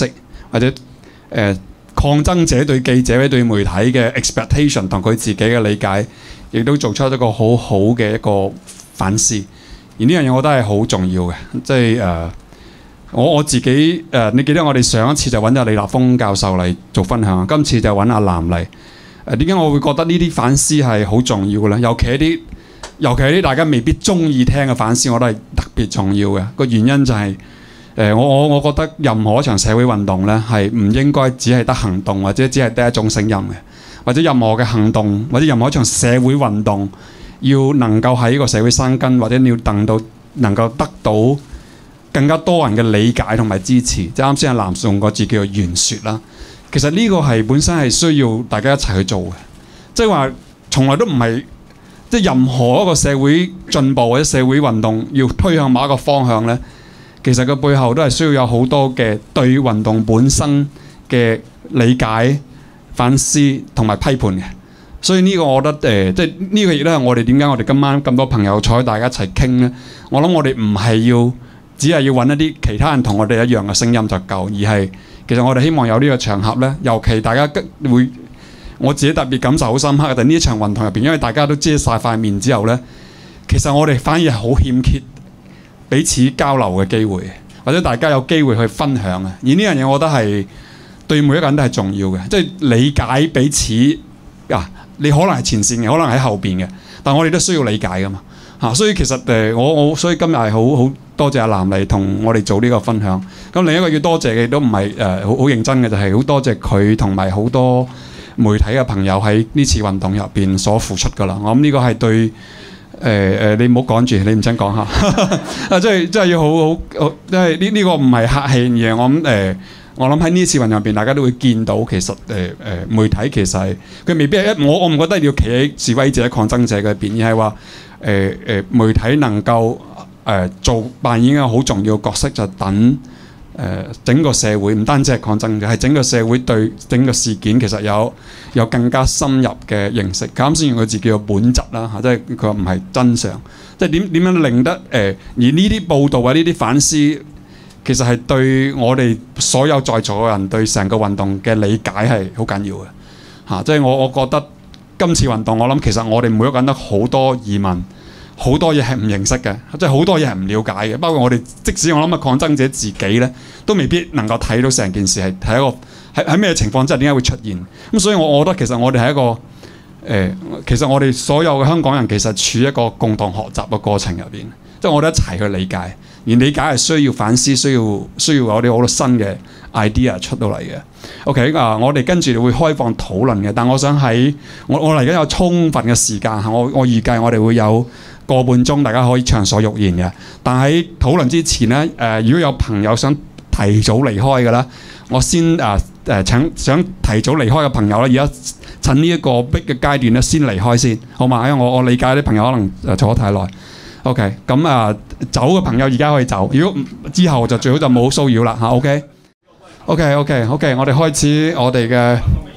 或者誒、呃、抗爭者對記者或者對媒體嘅 expectation 同佢自己嘅理解，亦都做出一個好好嘅一個反思。而呢樣嘢我覺得係好重要嘅，即係誒、呃、我我自己誒、呃，你記得我哋上一次就揾咗李立峰教授嚟做分享，今次就揾阿南嚟。誒點解我會覺得呢啲反思係好重要嘅咧？尤其係啲尤其係啲大家未必中意聽嘅反思，我覺得係特別重要嘅。個原因就係、是、誒、呃、我我我覺得任何一場社會運動咧，係唔應該只係得行動或者只係得一種聲音嘅，或者任何嘅行動或者任何一場社會運動要能夠喺呢個社會生根，或者你要等到能夠得到更加多人嘅理解同埋支持。即係啱先阿南用個字叫做言説啦。其實呢個係本身係需要大家一齊去做嘅，即係話從來都唔係即係任何一個社會進步或者社會運動要推向某一個方向咧，其實個背後都係需要有好多嘅對運動本身嘅理解、反思同埋批判嘅。所以呢個我覺得誒、呃，即係呢個亦都係我哋點解我哋今晚咁多朋友坐喺大家一齊傾咧。我諗我哋唔係要只係要揾一啲其他人同我哋一樣嘅聲音就夠，而係其實我哋希望有呢個場合咧，尤其大家會，我自己特別感受好深刻嘅，就係呢一場運動入邊，因為大家都遮晒塊面之後咧，其實我哋反而係好欠缺彼此交流嘅機會，或者大家有機會去分享嘅。而呢樣嘢，我覺得係對每一個人都係重要嘅，即係理解彼此啊。你可能係前線嘅，可能喺後邊嘅，但我哋都需要理解噶嘛嚇、啊。所以其實誒、呃，我我所以今日係好好多謝阿南嚟同我哋做呢個分享。咁另一個要多謝嘅都唔係誒好好認真嘅，就係、是、好多謝佢同埋好多媒體嘅朋友喺呢次運動入邊所付出噶啦。我諗呢個係對誒誒、呃，你唔好趕住，你唔想講下啊，即係即係要好好，即係呢呢個唔係客氣嘅。我諗誒。呃我諗喺呢次運動入邊，大家都會見到其實誒誒、呃呃、媒體其實係佢未必係一我我唔覺得要企喺示威者、抗爭者嘅邊，而係話誒誒媒體能夠誒、呃、做扮演一個好重要嘅角色，就等誒、呃、整個社會唔單止係抗爭者，係整個社會對整個事件其實有有更加深入嘅認識。啱先用個字叫做本質啦嚇，即係佢話唔係真相，即係點點樣令得誒、呃、而呢啲報導啊呢啲反思。其實係對我哋所有在座嘅人對成個運動嘅理解係好緊要嘅嚇、啊，即係我我覺得今次運動我諗其實我哋每一個人都好多疑問，好多嘢係唔認識嘅，即係好多嘢係唔了解嘅。包括我哋即使我諗啊抗爭者自己咧，都未必能夠睇到成件事係係一個喺喺咩情況之下點解會出現。咁所以我我覺得其實我哋係一個誒、呃，其實我哋所有嘅香港人其實處於一個共同學習嘅過程入邊，即係我哋一齊去理解。而理解係需要反思，需要需要有啲好多新嘅 idea 出到嚟嘅。OK 啊，我哋跟住會開放討論嘅，但我想喺我我嚟緊有充分嘅時間嚇，我我預計我哋會有個半鐘，大家可以暢所欲言嘅。但喺討論之前咧，誒、呃、如果有朋友想提早離開嘅啦，我先誒誒、呃、請想提早離開嘅朋友咧，而家趁呢一個逼嘅階段咧，先離開先，好嘛？因為我我理解啲朋友可能誒坐得太耐。OK， 咁啊走嘅朋友而家可以走，如果之後就最好就冇騷擾啦嚇。OK，OK，OK，OK， 我哋開始我哋嘅，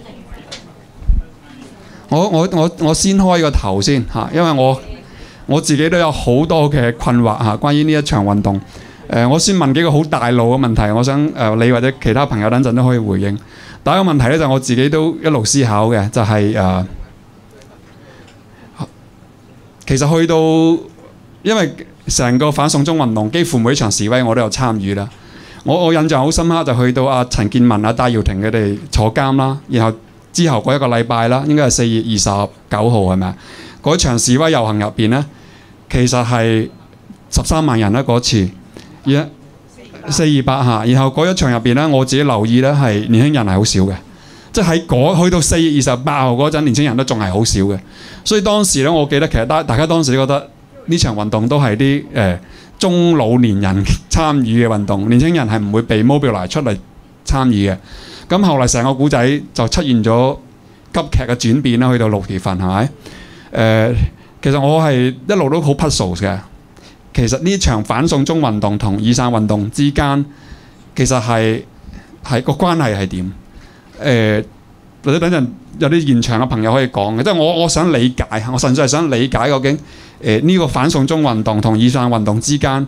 我我我我先開個頭先嚇，因為我我自己都有好多嘅困惑嚇，關於呢一場運動。誒、呃，我先問幾個好大路嘅問題，我想誒、呃、你或者其他朋友等陣都可以回應。第一個問題咧就我自己都一路思考嘅，就係、是、誒、呃，其實去到。因為成個反送中運動幾乎每一場示威我都有參與啦，我我印象好深刻就去到阿陳健民、阿戴耀廷佢哋坐監啦，然後之後嗰一個禮拜啦，應該係四月二十九號係咪啊？嗰場示威遊行入邊呢，其實係十三萬人啦嗰次，而四二八嚇，然後嗰一場入邊呢，我自己留意呢係年輕人係好少嘅，即係喺嗰去到四月二十八號嗰陣，年輕人都仲係好少嘅，所以當時呢，我記得其實大大家當時都覺得。呢場運動都係啲誒中老年人參與嘅運動，年輕人係唔會被 mobilize 出嚟參與嘅。咁後嚟成個故仔就出現咗急劇嘅轉變啦，去到六月份係咪？誒、呃，其實我係一路都好 puzzle 嘅。其實呢場反送中運動同雨傘運動之間，其實係係個關係係點？誒、呃，或者等陣有啲現場嘅朋友可以講嘅，即係我我想理解，我純粹係想理解究竟。誒呢、呃這個反送中運動同雨傘運動之間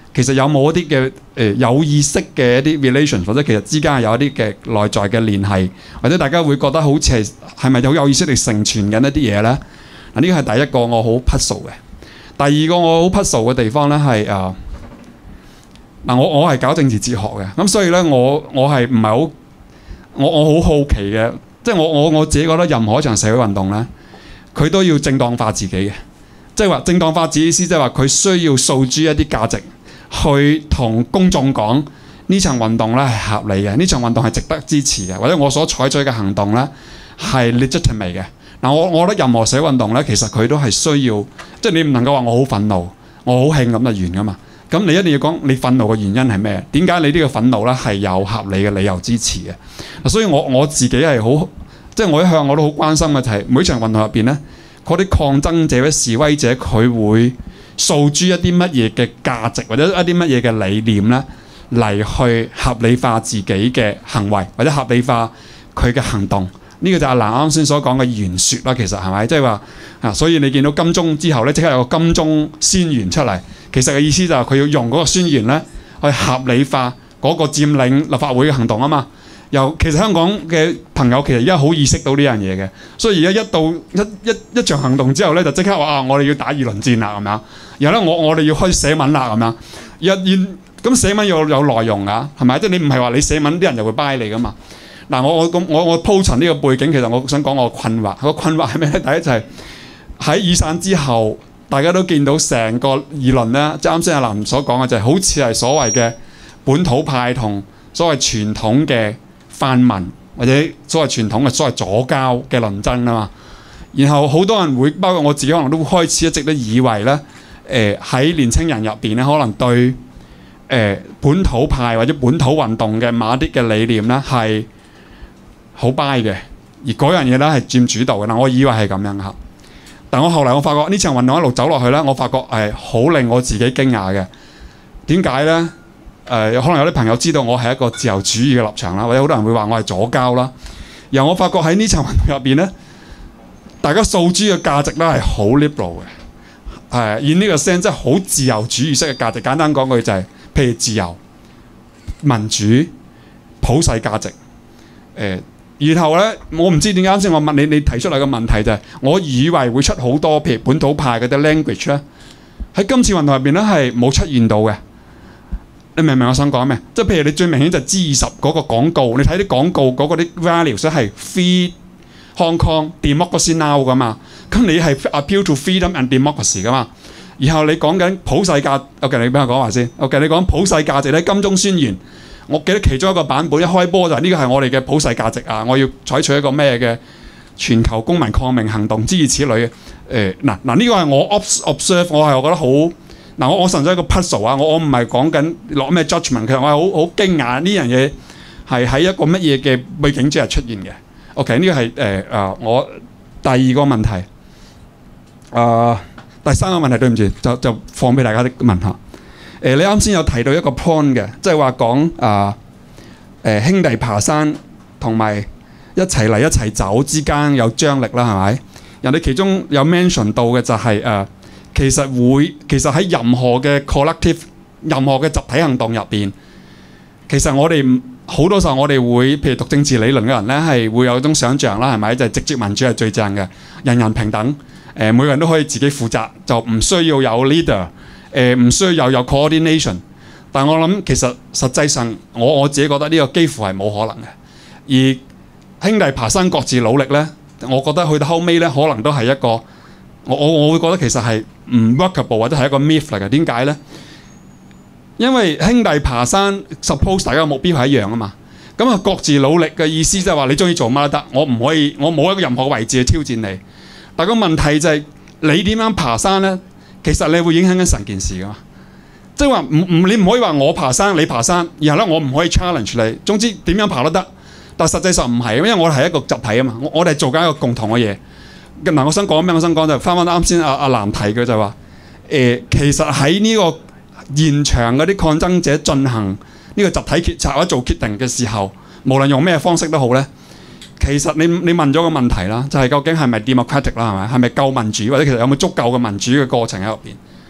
其實有冇一啲嘅誒有意識嘅一啲 relation， 或者其實之間係有一啲嘅內在嘅聯繫，或者大家會覺得好似係係咪好有意識地承傳緊一啲嘢咧？嗱，呢個係第一個我好 puzzle 嘅。第二個我好 puzzle 嘅地方咧係誒嗱，我我係搞政治哲學嘅，咁所以咧我我係唔係好我我好好奇嘅，即係我我我自己覺得任何一場社會運動咧，佢都要正當化自己嘅，即係話正當化自己意思，即係話佢需要訴諸一啲價值。去同公眾講呢場運動咧係合理嘅，呢場運動係值得支持嘅，或者我所採取嘅行動咧係 legitimate 嘅。嗱，我我覺得任何社會運動咧，其實佢都係需要，即係你唔能夠話我好憤怒，我好興咁就完噶嘛。咁你一定要講你憤怒嘅原因係咩？點解你呢個憤怒咧係有合理嘅理由支持嘅？所以我我自己係好，即係我一向我都好關心嘅就係每場運動入邊咧，嗰啲抗爭者或者示威者佢會訴諸一啲乜嘢嘅價值或者一啲乜嘢嘅理念咧，嚟去合理化自己嘅行為或者合理化佢嘅行動。呢、這個就係阿蘭啱先所講嘅言説啦。其實係咪？即係話啊，所以你見到金鐘之後咧，即刻有個金鐘宣言出嚟。其實嘅意思就係佢要用嗰個宣言咧去合理化嗰個佔領立法會嘅行動啊嘛。又其實香港嘅朋友其實而家好意識到呢樣嘢嘅，所以而家一到一一一場行動之後咧，就即刻話啊，我哋要打輿論戰啦咁樣。然後咧，我我哋要開始寫文啦咁樣。一然咁寫文要有，有內容㗎，係咪？即係你唔係話你寫文啲人就會 buy 你㗎嘛。嗱，我我咁我我鋪陳呢個背景，其實我想講我個困惑。個困惑係咩咧？第一就係喺雨傘之後，大家都見到成個議論咧，即係啱先阿林所講嘅就係好似係所謂嘅本土派同所謂傳統嘅泛民或者所謂傳統嘅所謂左膠嘅論爭啊嘛。然後好多人會，包括我自己可能都開始一直都以為咧，誒、呃、喺年青人入邊咧，可能對誒、呃、本土派或者本土運動嘅某啲嘅理念咧係好 buy 嘅，而嗰樣嘢咧係佔主導嘅嗱，我以為係咁樣嚇。但我後嚟我發覺呢場運動一路走落去咧，我發覺係好令我自己驚訝嘅。點解咧？誒、呃，可能有啲朋友知道我係一個自由主義嘅立場啦，或者好多人會話我係左膠啦。然後我發覺喺呢場運動入邊咧，大家訴諸嘅價值咧係好 liberal 嘅，係以呢個 sense 即係好自由主義式嘅價值。簡單講句就係、是，譬如自由、民主、普世價值，誒、呃。然後咧，我唔知點解啱先我問你，你提出嚟嘅問題就係、是，我以為會出好多譬如本土派嗰啲 language 咧，喺今次運動入邊咧係冇出現到嘅。你明唔明我想講咩？即係譬如你最明顯就係 G 二十嗰個廣告，你睇啲廣告嗰個啲 values 咧係 free Hong Kong democracy now 噶嘛，咁你係 appeal to freedom and democracy 噶嘛。然後你講緊普世價 ，OK 你俾我講話先 ，OK 你講普世價值咧，金鐘宣言。我記得其中一個版本一開波就係呢個係我哋嘅普世價值啊！我要採取一個咩嘅全球公民抗命行動，諸如此類嘅。誒嗱嗱呢個係我 observe， 我係我覺得好嗱，我我純粹一個 puzzle 啊！我我唔係講緊落咩 judgment， 其實我係好好驚訝呢樣嘢係喺一個乜嘢嘅背景之下出現嘅。OK 呢個係誒啊我第二個問題啊、呃、第三個問題對唔住就就放俾大家問下。誒、呃，你啱先有提到一個 point 嘅，即係話講啊誒兄弟爬山同埋一齊嚟一齊走之間有張力啦，係咪？人哋其中有 mention 到嘅就係、是、誒、呃，其實會其實喺任何嘅 collective、任何嘅集體行動入邊，其實我哋好多時候我哋會，譬如讀政治理論嘅人咧，係會有一種想像啦，係咪？就係、是、直接民主係最正嘅，人人平等，誒、呃、每個人都可以自己負責，就唔需要有 leader。誒唔、呃、需要有有 coordination， 但係我諗其實實際上我我自己覺得呢個幾乎係冇可能嘅。而兄弟爬山各自努力咧，我覺得去到後尾咧，可能都係一個我我我會覺得其實係唔 workable 或者係一個 myth 嚟嘅。點解咧？因為兄弟爬山 suppose 大家嘅目標係一樣啊嘛。咁啊各自努力嘅意思即係話你中意做乜都得，我唔可以我冇一個任何位置去挑戰你。但係個問題就係、是、你點樣爬山咧？其實你會影響緊成件事噶嘛，即係話唔唔你唔可以話我爬山你爬山，然後咧我唔可以 challenge 你。總之點樣爬都得，但係實際上唔係，因為我哋係一個集體啊嘛，我我哋係做緊一個共同嘅嘢。嗱，我想講咩？我想講就翻翻啱先阿阿藍提嘅就係話，誒、呃、其實喺呢個現場嗰啲抗爭者進行呢個集體決策或者做決定嘅時候，無論用咩方式都好咧。其實你你問咗個問題啦，就係、是、究竟係咪 democratic 啦，係咪係咪夠民主，或者其實有冇足夠嘅民主嘅過程喺入邊？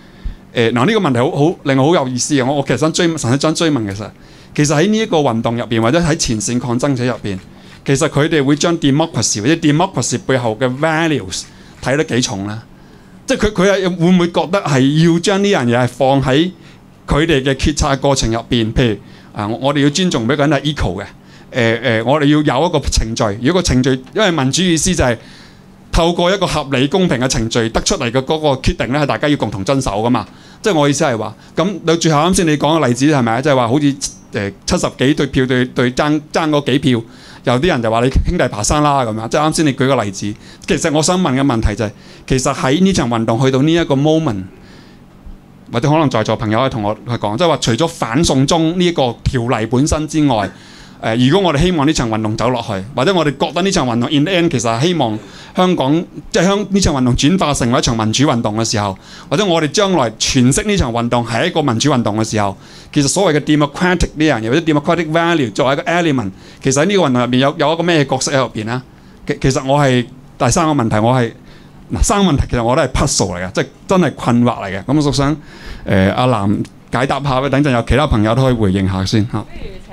誒嗱呢個問題好好令我好有意思嘅，我我其實想追想想追問其實，其實喺呢一個運動入邊或者喺前線抗爭者入邊，其實佢哋會將 democracy 或者 democracy 背後嘅 values 睇得幾重咧？即係佢佢係會唔會覺得係要將呢樣嘢係放喺佢哋嘅決策過程入邊？譬如啊，我哋要尊重每個人係 equal 嘅。誒、呃、誒、呃，我哋要有一個程序。如果個程序，因為民主意思就係透過一個合理公平嘅程序得出嚟嘅嗰個決定咧，係大家要共同遵守噶嘛。即係我意思係話，咁到最後啱先你講嘅例子係咪啊？即係話好似誒七十幾對票對對爭爭嗰幾票，有啲人就話你兄弟爬山啦咁樣。即係啱先你舉個例子，其實我想問嘅問題就係、是，其實喺呢場運動去到呢一個 moment， 或者可能在座朋友可以同我去講，即係話除咗反送中呢一個條例本身之外。誒、呃，如果我哋希望呢場運動走落去，或者我哋覺得呢場運動 in the end 其實係希望香港即係香呢場運動轉化成為一場民主運動嘅時候，或者我哋將來詮釋呢場運動係一個民主運動嘅時候，其實所謂嘅 democratic 呢樣嘢或者 democratic value 作為一個 element， 其實喺呢個運動入邊有有一個咩角色喺入邊咧？其其實我係第三個問題，我係嗱三個問題其實我都係 puzzle 嚟嘅，即係真係困惑嚟嘅。咁我想誒阿藍解答下，等陣有其他朋友都可以回應下先嚇。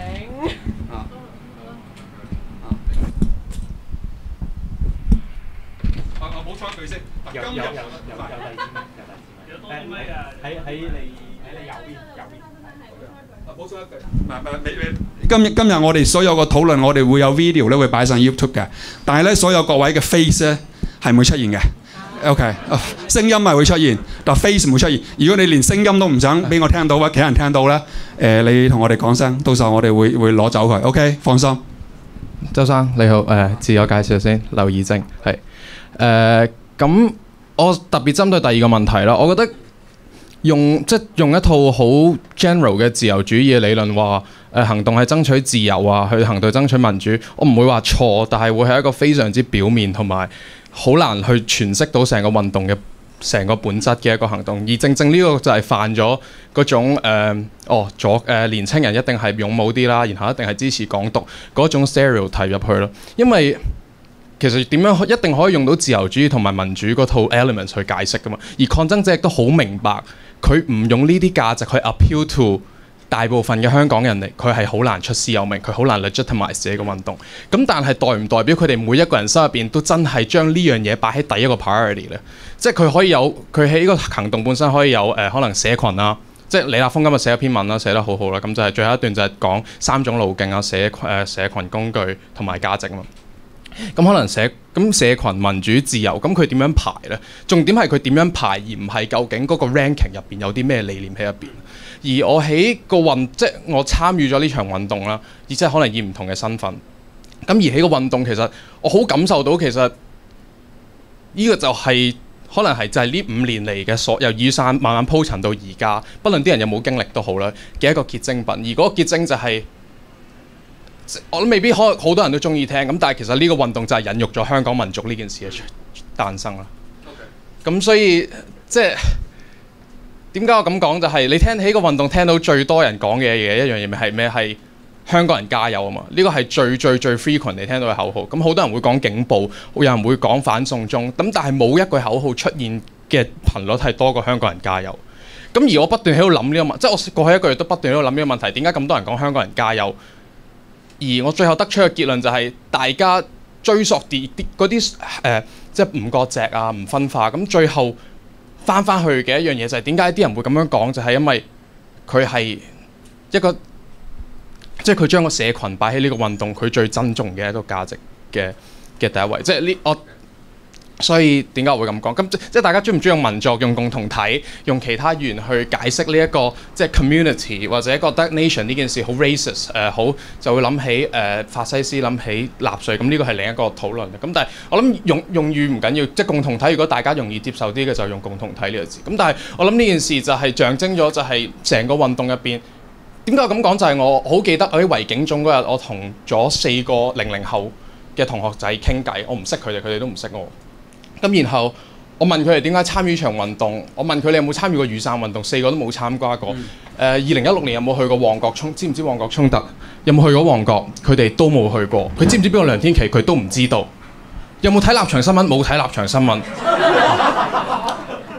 有有有有有例子咩？有例子咩？誒喺喺你喺你右邊右邊。補充一句。唔係唔係，你今日今日我哋所有嘅討論，我哋會有 video 咧，會擺上 YouTube 嘅。但係咧，所有各位嘅 face 咧係唔會出現嘅。OK，啊，聲音係會出現，但 face 唔會出現。如果你連聲音都唔想俾我聽到或者其他人聽到咧，誒，你同我哋講聲，到時候我哋會會攞走佢。OK，放心。 周生你好，誒，自我介紹先，劉以正係誒。咁我特別針對第二個問題啦，我覺得用即係用一套好 general 嘅自由主義嘅理論話，誒、呃、行動係爭取自由啊，去行動爭取民主，我唔會話錯，但係會係一個非常之表面同埋好難去詮釋到成個運動嘅成個本質嘅一個行動，而正正呢個就係犯咗嗰種誒、呃、哦左誒、呃、年青人一定係勇武啲啦，然後一定係支持港獨嗰種 stereotype 入去咯，因為其實點樣一定可以用到自由主義同埋民主嗰套 elements 去解釋噶嘛？而抗爭者亦都好明白，佢唔用呢啲價值去 appeal to 大部分嘅香港人嚟，佢係好難出師有名，佢好難 legitimize 自己個運動。咁但係代唔代表佢哋每一個人心入邊都真係將呢樣嘢擺喺第一個 priority 咧？即係佢可以有佢喺呢個行動本身可以有誒、呃、可能社群啊，即係李立峰今日寫一篇文啦，寫得好好啦。咁就係最後一段就係講三種路徑啊，社誒、呃、社群工具同埋價值啊嘛。咁可能社咁社群民主自由，咁佢點樣排呢？重點係佢點樣排，而唔係究竟嗰個 ranking 入邊有啲咩理念喺入邊。而我喺個運，即係我參與咗呢場運動啦，而即係可能以唔同嘅身份。咁而喺個運動，其實我好感受到，其實呢個就係、是、可能係就係呢五年嚟嘅所有雨傘慢慢鋪陳到而家，不論啲人有冇經歷都好啦嘅一個結晶品。而嗰個結晶就係、是。我都未必可好多人都中意聽，咁但係其實呢個運動就係引育咗香港民族呢件事嘅誕生啦。咁 Okay. 所以即係點解我咁講就係、是、你聽起個運動聽到最多人講嘅嘢一樣嘢，咪係咩？係香港人加油啊嘛！呢個係最最最 frequent 你聽到嘅口號。咁好多人會講警暴，有人會講反送中，咁但係冇一句口號出現嘅頻率係多過香港人加油。咁而我不斷喺度諗呢個問，即係我過去一個月都不斷喺度諗呢個問題，點解咁多人講香港人加油？而我最後得出嘅結論就係、是，大家追溯啲啲嗰啲誒，即係唔割席啊、唔分化，咁最後翻翻去嘅一樣嘢就係點解啲人會咁樣講？就係、是、因為佢係一個，即係佢將個社群擺喺呢個運動佢最珍重嘅一個價值嘅嘅第一位，即係呢我。所以點解我會咁講？咁即即係大家中唔中意用民族、用共同體、用其他語言去解釋呢一個即係 community， 或者覺得 nation 呢件事好 racist 誒、呃、好就會諗起誒、呃、法西斯，諗起納粹。咁呢個係另一個討論。咁但係我諗用用語唔緊要，即係共同體。如果大家容易接受啲嘅，就用共同體呢個字。咁但係我諗呢件事就係象徵咗，就係成個運動入邊。點解我咁講？就係我好記得我喺維景總嗰日，我同咗四個零零後嘅同學仔傾偈。我唔識佢哋，佢哋都唔識我。咁然後我問佢哋點解參與場運動，我問佢哋有冇參與過雨傘運動，四個都冇參加過。誒、嗯，二零一六年有冇去過旺角衝？知唔知旺角衝突？有冇去過旺角？佢哋都冇去過。佢知唔知邊個梁天琦？佢都唔知道。有冇睇立場新聞？冇睇立場新聞。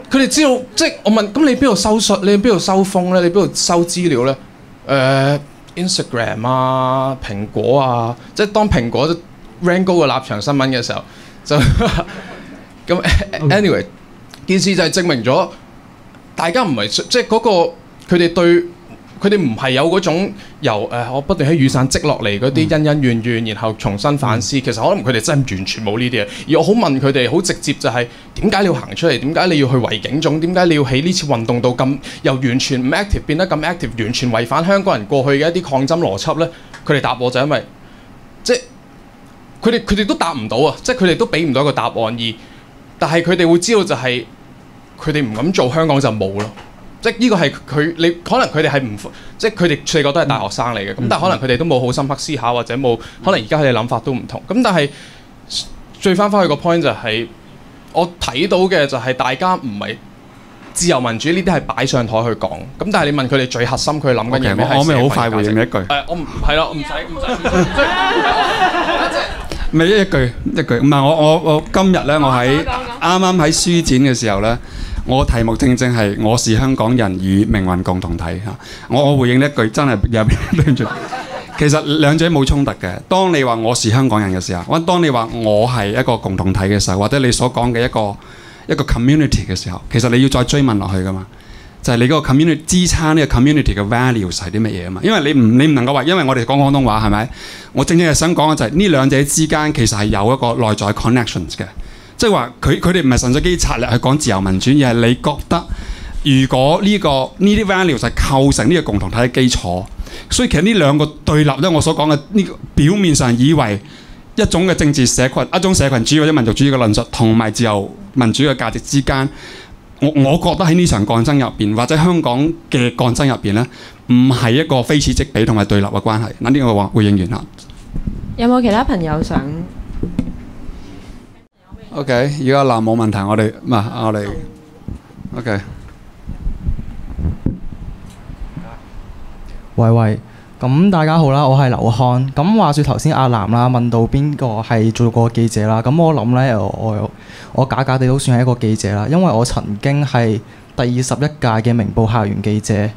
佢哋知道，即係我問，咁你邊度收信？你邊度收風咧？你邊度收資料咧？誒、呃、Instagram 啊，蘋果啊，即係當蘋果 rank 高個立場新聞嘅時候，就咁 anyway， 件事就係證明咗大家唔係即係嗰個佢哋對。佢哋唔係有嗰種由誒、呃、我不斷喺雨傘積落嚟嗰啲恩恩怨怨，然後重新反思。其實可能佢哋真係完全冇呢啲嘢。而我好問佢哋，好直接就係點解你要行出嚟？點解你要去圍警總？點解你要喺呢次運動到咁由完全唔 active 變得咁 active， 完全違反香港人過去嘅一啲抗爭邏輯咧？佢哋答我就因為即係佢哋佢哋都答唔到啊！即係佢哋都俾唔到一個答案。而但係佢哋會知道就係佢哋唔咁做，香港就冇咯。即係呢個係佢你可能佢哋係唔即係佢哋四個都係大學生嚟嘅，咁、嗯、但係可能佢哋都冇好深刻思考，或者冇可能而家佢哋諗法都唔同。咁但係最翻返去個 point 就係、是、我睇到嘅就係大家唔係自由民主呢啲係擺上台去講。咁但係你問佢哋最核心佢諗緊嘢咩？ 我咪好快回應一句。誒、 呃，我唔係咯，唔使唔使。 咪一句一句，唔係我我我今日咧，我喺啱啱喺書展嘅時候咧。我題目正正係我是香港人與命運共同體嚇，我我回應呢一句真係有對唔住，其實兩者冇衝突嘅。當你話我是香港人嘅時候，或者當你話我係一個共同體嘅時候，或者你所講嘅一個一個 community 嘅時候，其實你要再追問落去噶嘛，就係、是、你嗰個 community 支撐呢個 community 嘅 values 係啲乜嘢啊嘛？因為你唔你唔能夠話，因為我哋講廣東話係咪？我正正係想講嘅就係呢兩者之間其實係有一個內在 connections 嘅。即係話佢佢哋唔係純粹基於策略去講自由民主，而係你覺得如果呢、這個呢啲 values 係構成呢個共同體嘅基礎，所以其實呢兩個對立咧，我所講嘅呢個表面上以為一種嘅政治社群、一種社群主義或者民族主義嘅論述，同埋自由民主嘅價值之間，我我覺得喺呢場抗爭入邊，或者香港嘅抗爭入邊咧，唔係一個非此即彼同埋對立嘅關係。嗱，呢個話回應完啦。 有冇其他朋友想？ OK， 而家嗱冇問題，我哋唔係我哋 OK。 喂喂，咁大家好啦，我係劉漢。咁話説頭先阿南啦問到邊個係做過記者啦，咁我諗咧，我我，我假假地都算係一個記者啦，因為我曾經係第二十一屆嘅明報校園記者。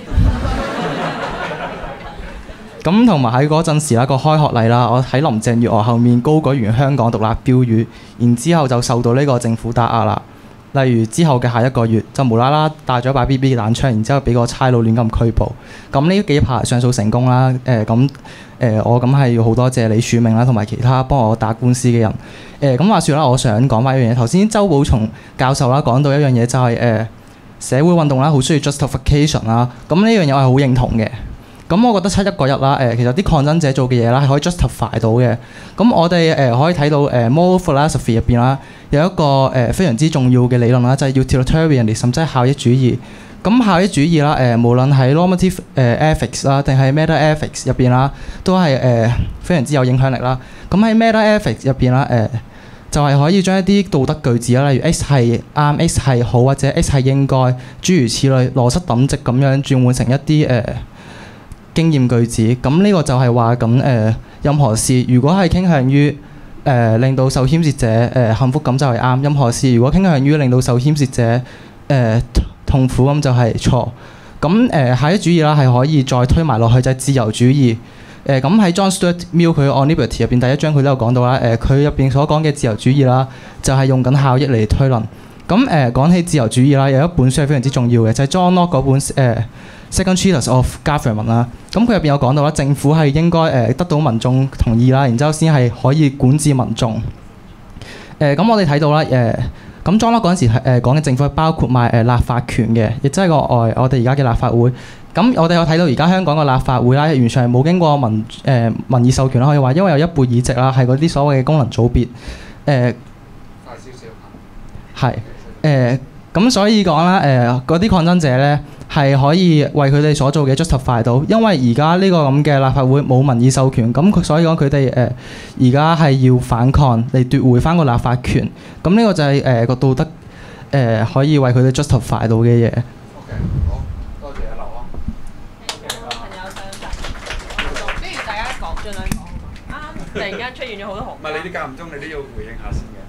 咁同埋喺嗰陣時啦，個開學禮啦，我喺林鄭月娥後面高舉完香港獨立標語，然之後就受到呢個政府打壓啦。例如之後嘅下一個月，就無啦啦帶咗把 B B 彈槍，然之後俾個差佬亂咁拘捕。咁呢幾排上訴成功啦。誒咁誒，我咁係要好多謝李柱銘啦，同埋其他幫我打官司嘅人。誒、呃、咁話説啦，我想講翻一樣嘢。頭先周寶松教授啦講到一樣嘢，就係、是、誒、呃、社會運動啦，好需要 justification 啦。咁呢樣嘢我係好認同嘅。咁我覺得七一嗰日啦，誒其實啲抗爭者做嘅嘢啦係可以 justify 到嘅。咁我哋誒、呃、可以睇到誒、呃、moral philosophy 入邊啦，有一個誒、呃、非常之重要嘅理論啦，就係、是、utilitarianism，即係效益主義。咁效益主義啦，誒、呃、無論喺 normative 誒 ethics 啦，定係 meta ethics 入邊啦，都係誒、呃、非常之有影響力啦。咁喺 meta ethics 入邊啦，誒、呃、就係、是、可以將一啲道德句子啦，例如 X 係啱 X 係好，或者 X 係應該，諸如此類，邏輯等值咁樣轉換成一啲誒、呃經驗句子，咁呢個就係話咁誒，任何事如果係傾向於誒、呃、令到受牽涉者誒、呃、幸福咁就係啱，任何事如果傾向於令到受牽涉者誒、呃、痛苦咁就係錯。咁誒效益主義啦係可以再推埋落去就係、是、自由主義。誒咁喺 John Stuart Mill 佢 On Liberty 入邊第一章佢都有講到啦，誒佢入邊所講嘅自由主義啦，就係、是、用緊效益嚟推論。咁誒講起自由主義啦，有一本書係非常之重要嘅，就係、是、John Locke 嗰本誒。呃Second Treatise of Government 啦，咁佢入邊有講到啦，政府係應該誒得到民眾同意啦，然之後先係可以管治民眾。誒、呃、咁我哋睇到啦，誒咁 John Locke 嗰陣時誒講嘅政府係包括埋誒立法權嘅，亦即係個外我哋而家嘅立法會。咁我哋有睇到而家香港嘅立法會啦，完全係冇經過民誒、呃、民意授權啦，可以話，因為有一半議席啦係嗰啲所謂嘅功能組別。誒、呃， 快少少。 係誒咁所以講啦，誒嗰啲抗爭者咧。係可以為佢哋所做嘅 justify 到，因為而家呢個咁嘅立法會冇民意授權，咁佢所以講佢哋誒而家係要反抗嚟奪回翻個立法權，咁呢個就係誒個道德誒、呃、可以為佢哋 justify 到嘅嘢。 OK， 好，多謝阿劉啊。 朋友想答，不如大家講，盡量講。啱啱突然間出現咗好多紅。 唔係你啲間唔中你都要回應下先嘅。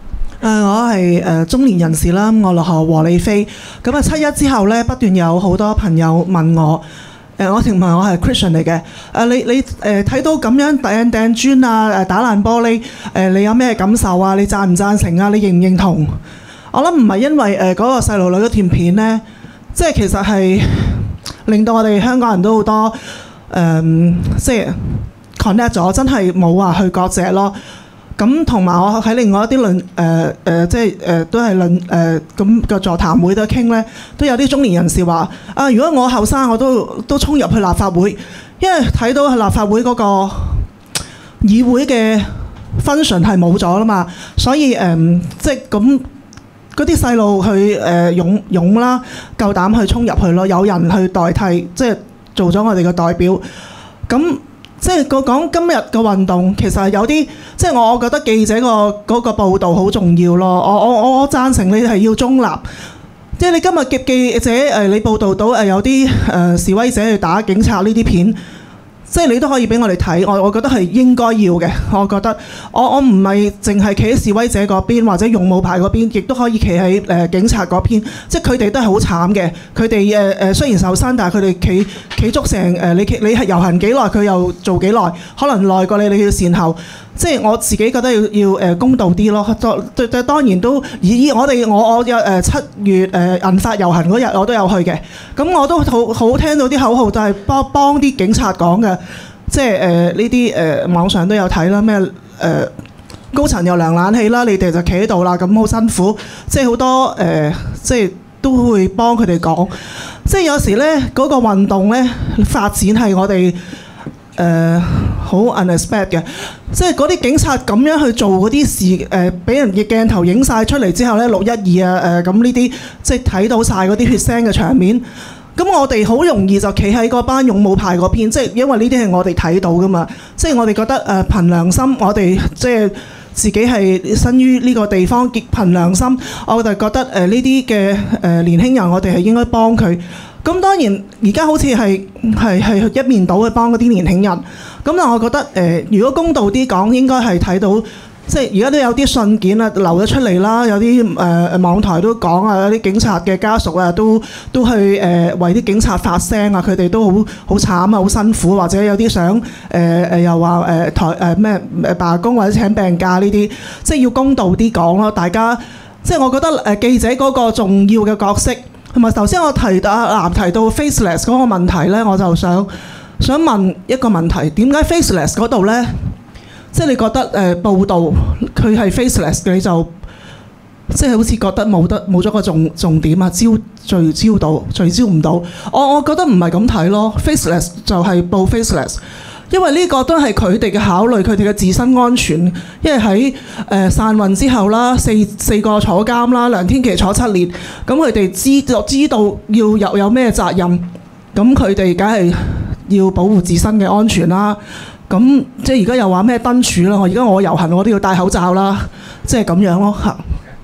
我係誒、呃、中年人士啦，我落學和理非。咁啊七一之後咧，不斷有好多朋友問我，誒、呃、我同埋我係 Christian 嚟嘅。誒、呃、你你誒睇、呃、到咁樣掟掟磚啊，誒打爛玻璃，誒、呃、你有咩感受啊？你贊唔贊成啊？你認唔認同？我諗唔係因為誒嗰、呃那個細路女嗰段片咧，即係其實係令到我哋香港人都好多誒、呃，即係 connect 咗，真係冇話去割席咯。咁同埋我喺另外一啲論誒誒、呃呃，即係誒、呃、都係論誒咁個座談會都傾咧，都有啲中年人士話：啊，如果我後生，我都都衝入去立法會，因為睇到立法會嗰個議會嘅 function 係冇咗啦嘛，所以誒、呃、即係咁嗰啲細路去誒、呃、勇勇啦，夠膽去衝入去咯，有人去代替，即係做咗我哋嘅代表，咁。即係個講今日嘅運動，其實係有啲，即係我覺得記者個嗰個報導好重要咯。我我我我贊成你係要中立。即係你今日嘅記者誒，你報導到誒有啲誒示威者去打警察呢啲片，即係你都可以俾我哋睇。我我覺得係應該要嘅。我覺得我我唔係淨係企喺示威者嗰邊或者勇武派嗰邊，亦都可以企喺誒警察嗰邊。即係佢哋都係好慘嘅。佢哋誒誒雖然受傷，但係佢哋企企足成誒，你你係遊行幾耐，佢又做幾耐，可能耐過你，你要善後。即係我自己覺得要要誒公道啲咯。當當當然都以我哋我我有誒七月誒銀髮遊行嗰日我都有去嘅。咁我都好好聽到啲口號，就係幫幫啲警察講嘅。即係誒呢啲誒網上都有睇啦，咩誒、呃、高層又涼冷氣啦，你哋就企喺度啦，咁好辛苦。即係好多誒、呃，即係都會幫佢哋講。即係有時咧嗰、那個運動咧發展係我哋誒好 unexpected 嘅。即係嗰啲警察咁樣去做嗰啲事，誒俾人嘅鏡頭影晒出嚟之後咧，六一二啊誒咁呢啲，即係睇到晒嗰啲血腥嘅場面。咁我哋好容易就企喺嗰班勇武派嗰邊，即係因為呢啲係我哋睇到噶嘛，即係我哋覺得誒憑良心，我哋即係自己係生於呢個地方，結憑良心，我哋覺得誒呢啲嘅誒年輕人，我哋係應該幫佢。咁當然而家好似係係係一面倒去幫嗰啲年輕人，咁但係我覺得誒、呃，如果公道啲講，應該係睇到。即係而家都有啲信件啊流咗出嚟啦，有啲誒、呃、網台都講啊，有啲警察嘅家屬啊都都去誒、呃、為啲警察發聲啊，佢哋都好好慘啊，好辛苦，或者有啲想誒誒、呃、又話誒台誒咩誒罷工或者請病假呢啲，即係要公道啲講咯。大家即係我覺得誒、呃、記者嗰個重要嘅角色，同埋頭先我提到阿藍提到 faceless 嗰個問題咧，我就想想問一個問題，點解 faceless 嗰度咧？即係你覺得誒、呃、報道佢係 faceless 嘅，你就即係好似覺得冇得冇咗個重重點啊，焦聚焦到聚焦唔到。我我覺得唔係咁睇咯 ，faceless 就係報 faceless， 因為呢個都係佢哋嘅考慮，佢哋嘅自身安全。因為喺誒、呃、散運之後啦，四四個坐監啦，梁天琦坐七年，咁佢哋知就知道要有有咩責任，咁佢哋梗係要保護自身嘅安全啦。咁即係而家又話咩燈柱啦？我而家我遊行我都要戴口罩啦，即係咁樣咯嚇。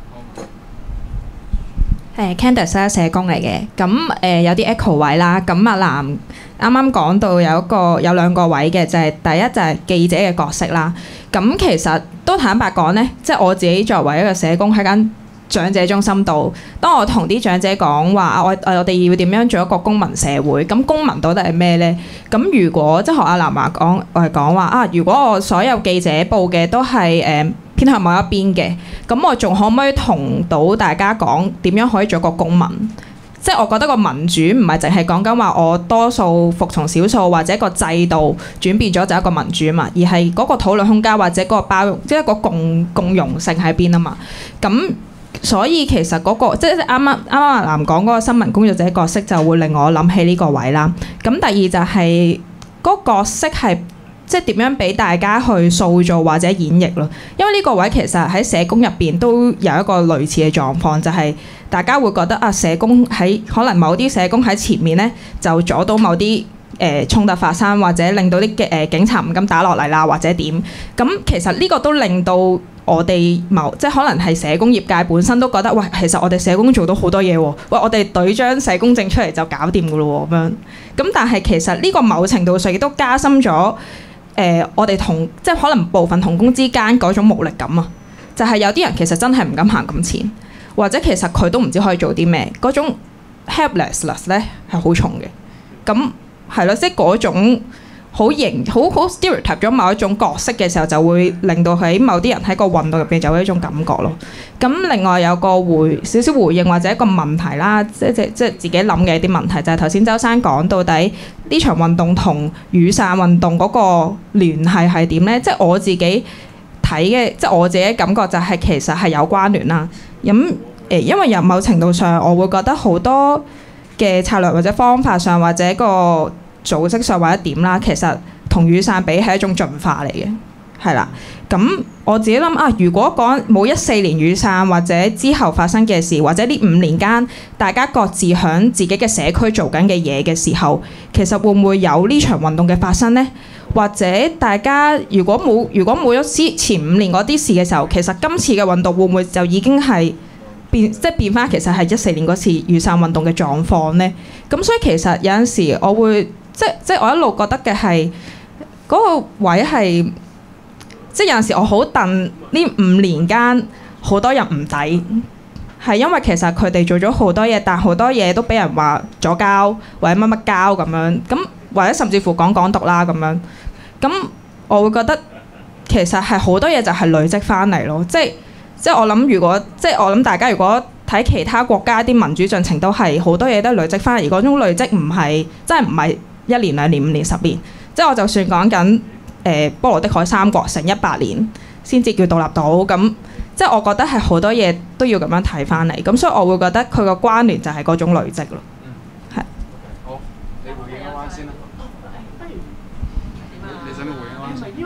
誒 Candice 咧社工嚟嘅，咁誒、呃、有啲 echo 位啦。咁阿藍啱啱講到有一個有兩個位嘅，就係、是、第一就係記者嘅角色啦。咁其實都坦白講呢，即係我自己作為一個社工喺間長者中心度，當我同啲長者講話，我我哋要點樣做一個公民社會？咁公民到底係咩呢？咁如果即係學阿藍話講，我係講話啊，如果我所有記者報嘅都係誒、呃、偏向某一邊嘅，咁我仲可唔可以同到大家講點樣可以做一個公民？即係我覺得個民主唔係淨係講緊話我多數服從少數，或者個制度轉變咗就一個民主嘛，而係嗰個討論空間或者嗰個包容，即係一個共共融性喺邊啊嘛。咁所以其實嗰、那個即係啱啱啱啱阿藍講嗰個新聞工作者角色就會令我諗起呢個位啦。咁第二就係、是、嗰、那個角色係即係點樣俾大家去塑造或者演繹咯。因為呢個位其實喺社工入邊都有一個類似嘅狀況，就係、是、大家會覺得啊，社工喺可能某啲社工喺前面咧就阻到某啲誒、呃、衝突發生，或者令到啲嘅誒警察唔敢打落嚟啦，或者點。咁其實呢個都令到我哋某即係可能係社工業界本身都覺得，喂，其實我哋社工做到好多嘢喎，喂，我哋隊張社工證出嚟就搞掂㗎咯喎咁樣。咁但係其實呢個某程度上亦都加深咗誒、呃、我哋同即係可能部分同工之間嗰種無力感啊。 就係、是、有啲人其實真係唔敢行咁前，或者其實佢都唔知可以做啲咩，嗰種 helplessness 咧係好重嘅。咁係咯，即係嗰種好型、好好 stereotype 咗某一種角色嘅時候，就會令到喺某啲人喺個運動入邊就有一種感覺咯。咁另外有個回少少回應或者一個問題啦，即即即自己諗嘅一啲問題，就係頭先周生講到底呢場運動同雨傘運動嗰個聯繫係點呢？即係我自己睇嘅，即係我自己感覺就係其實係有關聯啦。咁誒，因為有某程度上，我會覺得好多嘅策略或者方法上或者個組織上或者點啦，其實同雨傘比係一種進化嚟嘅，係啦。咁我自己諗啊，如果講冇一四年雨傘或者之後發生嘅事，或者呢五年間大家各自響自己嘅社區做緊嘅嘢嘅時候，其實會唔會有呢場運動嘅發生呢？或者大家如果冇如果冇咗之前五年嗰啲事嘅時候，其實今次嘅運動會唔會就已經係變即係變翻其實係一四年嗰次雨傘運動嘅狀況呢？咁所以其實有陣時我會即即我一路覺得嘅係嗰個位係。即係有陣時我好戥呢五年間好多人唔抵，係因為其實佢哋做咗好多嘢，但好多嘢都俾人話左膠或者乜乜膠咁樣，咁或者甚至乎講港獨啦咁樣，咁我會覺得其實係好多嘢就係累積翻嚟咯。即係即係我諗如果即係我諗大家如果睇其他國家啲民主進程都係好多嘢都累積翻嚟，而嗰種累積唔係真係唔係一年兩年五年十年，即係我就算講緊。誒波羅的海三國成一百年先至叫獨立到，咁即係我覺得係好多嘢都要咁樣睇翻嚟，咁所以我會覺得佢個關聯就係嗰種累積咯。係。 好，你回應一彎先啦。你想唔想回應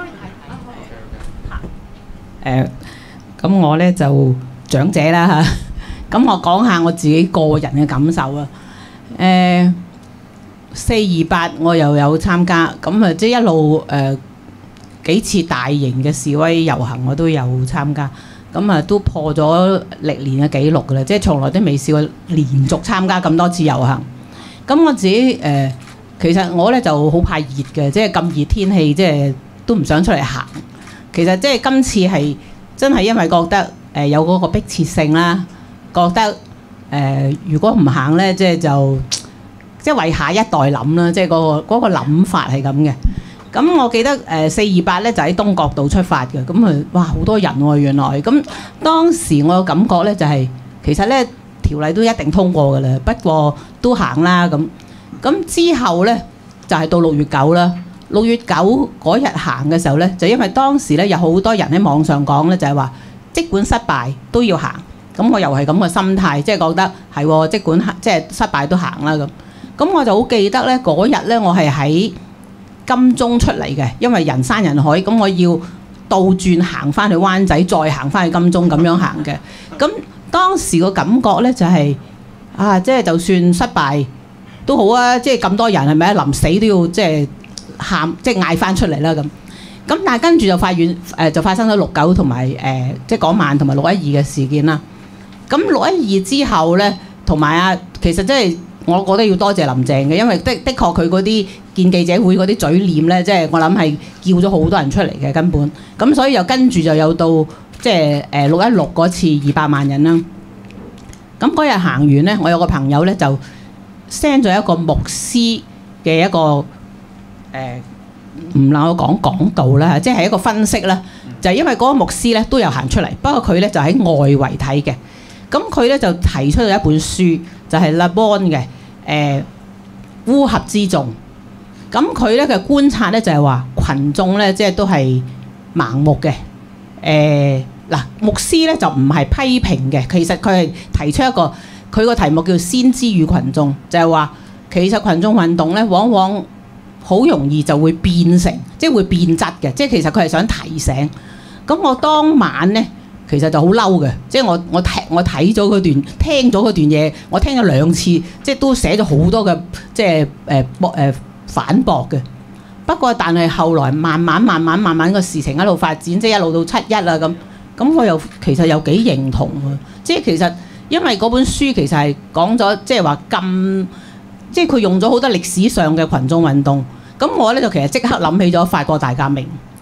一彎先？ 誒，咁我咧就長者啦嚇，咁我講下我自己個人嘅感受啊。誒，四二八我又有參加，咁啊即係一路誒。幾次大型嘅示威遊行我都有參加，咁啊都破咗歷年嘅紀錄㗎啦，即係從來都未試過連續參加咁多次遊行。咁我自己誒、呃，其實我咧就好怕熱嘅，即係咁熱天氣，即係都唔想出嚟行。其實即係今次係真係因為覺得誒、呃、有嗰個迫切性啦，覺得誒、呃、如果唔行咧，即係就即係為下一代諗啦，即係嗰個嗰個諗法係咁嘅。咁我記得誒四二八咧就喺東角道出發嘅，咁啊哇好多人喎、啊、原來，咁當時我嘅感覺咧就係、是、其實咧條例都一定通過㗎啦，不過都行啦咁。咁之後咧就係、是、到六月九啦，六月九嗰日行嘅時候咧，就因為當時咧有好多人喺網上講咧，就係話即管失敗都要行，咁我又係咁嘅心態，即係覺得係喎，即管即係失敗都行啦咁。咁我就好記得咧嗰日咧，我係喺金鐘出嚟嘅，因為人山人海，咁我要倒轉行翻去灣仔，再行翻去金鐘咁樣行嘅。咁當時個感覺咧就係、是、啊，即係就算失敗都好啊，即係咁多人係咪啊？臨死都要即係喊，即係嗌翻出嚟啦咁。咁但係跟住就發現誒、呃、就發生咗六九同埋誒即係嗰晚同埋六一二嘅事件啦。咁六一二之後咧，同埋啊，其實即係。我覺得要多謝林鄭嘅，因為的的確佢嗰啲見記者會嗰啲嘴臉咧，即係我諗係叫咗好多人出嚟嘅根本。咁所以又跟住就有到即係誒六一六嗰次二百萬人啦。咁嗰日行完咧，我有個朋友咧就 send 咗一個牧師嘅一個誒唔能夠講講道啦，即係一個分析啦。就係因為嗰個牧師咧都有行出嚟，不過佢咧就喺外圍睇嘅。咁佢咧就提出咗一本書，就係 LeBon 嘅誒烏合之眾。咁佢咧嘅觀察咧就係話群眾咧即係都係盲目嘅。誒嗱，牧師咧就唔係批評嘅，其實佢係提出一個佢個題目叫先知與群眾，就係話其實群眾運動咧往往好容易就會變成即係會變質嘅，即係其實佢係想提醒。咁我當晚咧。其實就好嬲嘅，即係我我聽我睇咗嗰段，聽咗嗰段嘢，我聽咗兩次，即係都寫咗好多嘅，即係誒誒反駁嘅。不過但係後來慢慢慢慢慢慢個事情一路發展，即係一路到七一啦咁，咁我又其實又幾認同喎。即係其實因為嗰本書其實係講咗，即係話咁，即係佢用咗好多歷史上嘅群眾運動。咁我咧就其實即刻諗起咗法國大革命。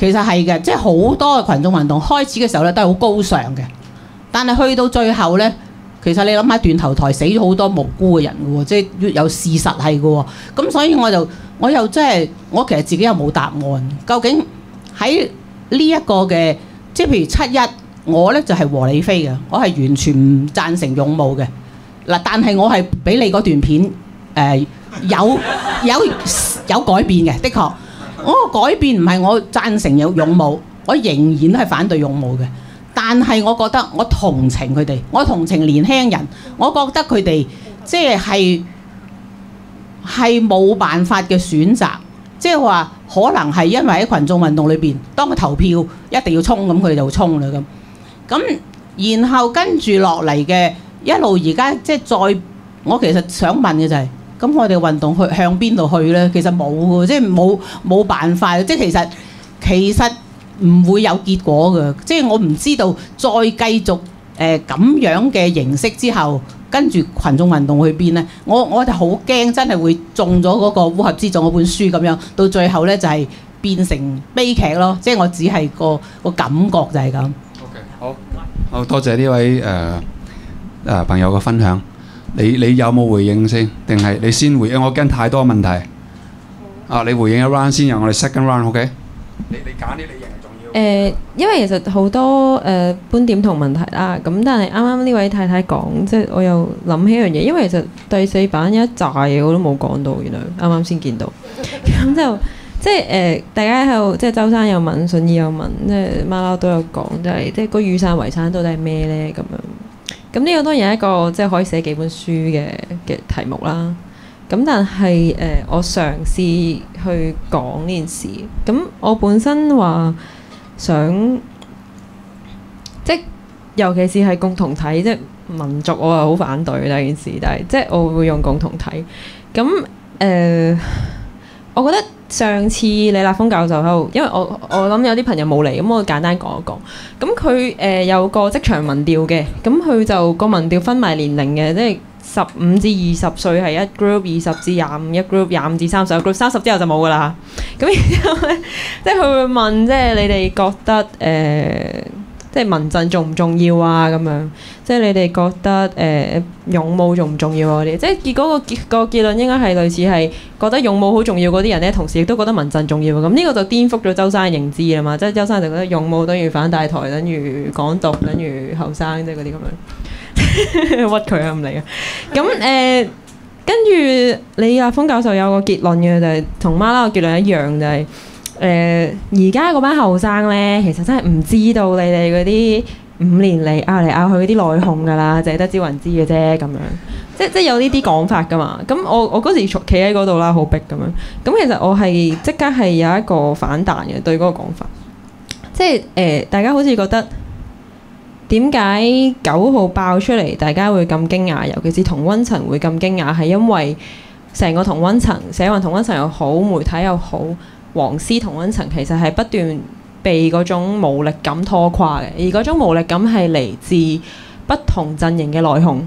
其實係嘅，即係好多嘅群眾運動開始嘅時候咧都係好高尚嘅，但係去到最後咧，其實你諗下斷頭台死咗好多無辜嘅人嘅喎，即係越有事實係嘅喎，咁所以我就我又即係我其實自己又冇答案，究竟喺呢一個嘅即係譬如七一，我咧就係和理非嘅，我係完全唔贊成勇武嘅嗱，但係我係俾你嗰段片誒、呃、有有有改變嘅，的確。我個改變唔係我贊成有勇武，我仍然都係反對勇武嘅。但係我覺得我同情佢哋，我同情年輕人，我覺得佢哋即係係係冇辦法嘅選擇，即係話可能係因為喺群眾運動裏邊，當佢投票一定要衝咁，佢哋就衝啦咁。咁然後跟住落嚟嘅一路而家即係再，我其實想問嘅就係、是。咁我哋運動去向邊度去呢？其實冇嘅，即係冇冇辦法。即係其實其實唔會有結果嘅。即係我唔知道再繼續誒咁、呃、樣嘅形式之後，跟住群眾運動去邊呢？我我就好驚，真係會中咗嗰個烏合之眾嗰本書咁樣，到最後呢，就係、是、變成悲劇咯。即係我只係個個感覺就係咁。 OK， 好，好多謝呢位誒誒、呃呃、朋友嘅分享。你你有冇回應先？定係你先回應？我驚太多問題。啊，你回應一 round 先，然後我哋 second round，OK？你你揀啲你認為重要。 誒，因為其實好多誒觀點同問題啦，咁但係啱啱呢位太太講，即係我又諗起一樣嘢，因為其實第四版有一紮嘢我都冇講到，原來啱啱先見到。咁就即係誒，大家喺度，即係周生有問，順義有問，即係馬騮都有講，就係即係個雨傘圍山到底係咩咧？咁樣。咁呢個當然係一個即係可以寫幾本書嘅嘅題目啦。咁但係誒、呃，我嘗試去講呢件事。咁我本身話想，即係尤其是係共同體，即係民族，我係好反對呢件事。但係即係我會用共同體。咁誒、呃，我覺得。上次李立峰教授喺度，因為我我諗有啲朋友冇嚟，咁我簡單講一講。咁佢誒有個職場民調嘅，咁佢就個民調分埋年齡嘅，即係十五至二十歲係一 group， 二十至廿五一 group， 廿五至三十一 group， 三十之後就冇噶啦。咁然之後咧，即係佢會問，即係你哋覺得誒、呃，即係民陣重唔重要啊？咁樣，即係你哋覺得誒、呃、勇武重唔重要啊？嗰啲，即係結果個結個結論應該係類似係覺得勇武好重要嗰啲人咧，同時亦都覺得民陣重要。咁呢個就顛覆咗周生嘅認知啊嘛！即係周生就覺得勇武等於反大台，等於港獨，等於後生，即係嗰啲咁樣屈佢啊唔理啊！咁誒、呃，跟住李立峰教授有個結論嘅，就係同馬騮嘅結論一樣，就係、是。誒而家嗰班後生咧，其實真係唔知道你哋嗰啲五年嚟拗嚟拗去嗰啲內訌㗎啦，淨係得招雲知嘅啫咁樣，即即有呢啲講法㗎嘛。咁我我嗰時企喺嗰度啦，好逼咁樣。咁其實我係即刻係有一個反彈嘅對嗰個講法，即係誒、呃、大家好似覺得點解九號爆出嚟，大家會咁驚訝，尤其是同溫層會咁驚訝，係因為成個同溫層、社運同溫層又好，媒體又好。黃絲同溫層其實係不斷被嗰種無力感拖垮嘅，而嗰種無力感係嚟自不同陣營嘅內訌。誒、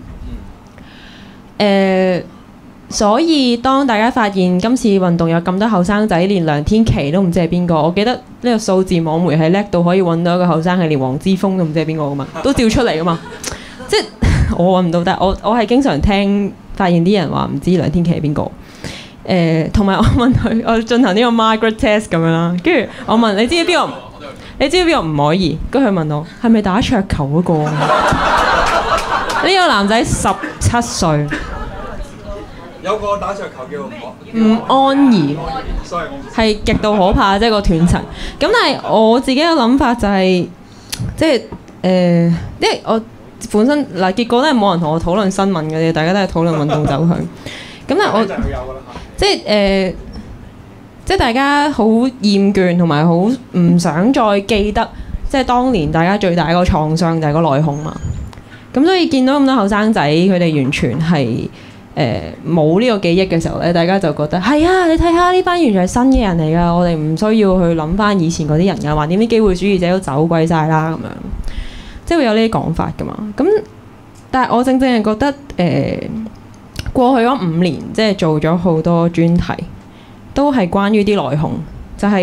呃，所以當大家發現今次運動有咁多後生仔，連梁天琦都唔知係邊個。我記得呢個數字網媒係叻到可以揾到一個後生係連黃之鋒都唔知係邊個噶嘛，都照出嚟噶嘛。即係我揾唔到，但係我我係經常聽發現啲人話唔知梁天琦係邊個。誒，同埋我問佢，我進行呢個 Margaret test 咁樣啦，跟住我問你知唔知邊個？你知唔知邊個唔可以？跟住佢問我係咪打桌球嗰個？呢個男仔十七歲， 有個打桌球叫吳安儀，係極度可怕，即係個斷層。咁但係我自己嘅諗法就係，即係誒，因為我本身嗱結果都係冇人同我討論新聞嘅啫，大家都係討論運動走向。咁但係我即係誒、呃，即係大家好厭倦同埋好唔想再記得，即係當年大家最大個創傷就係個內訌嘛。咁所以見到咁多後生仔，佢哋完全係誒冇呢個記憶嘅時候咧，大家就覺得係啊，你睇下呢班完全係新嘅人嚟㗎，我哋唔需要去諗翻以前嗰啲人㗎，話點啲機會主義者都走鬼晒啦咁樣，即係會有呢啲講法㗎嘛。咁但係我正正係覺得誒。呃過去嗰五年，即係做咗好多專題，都係關於啲內訌，就係、是、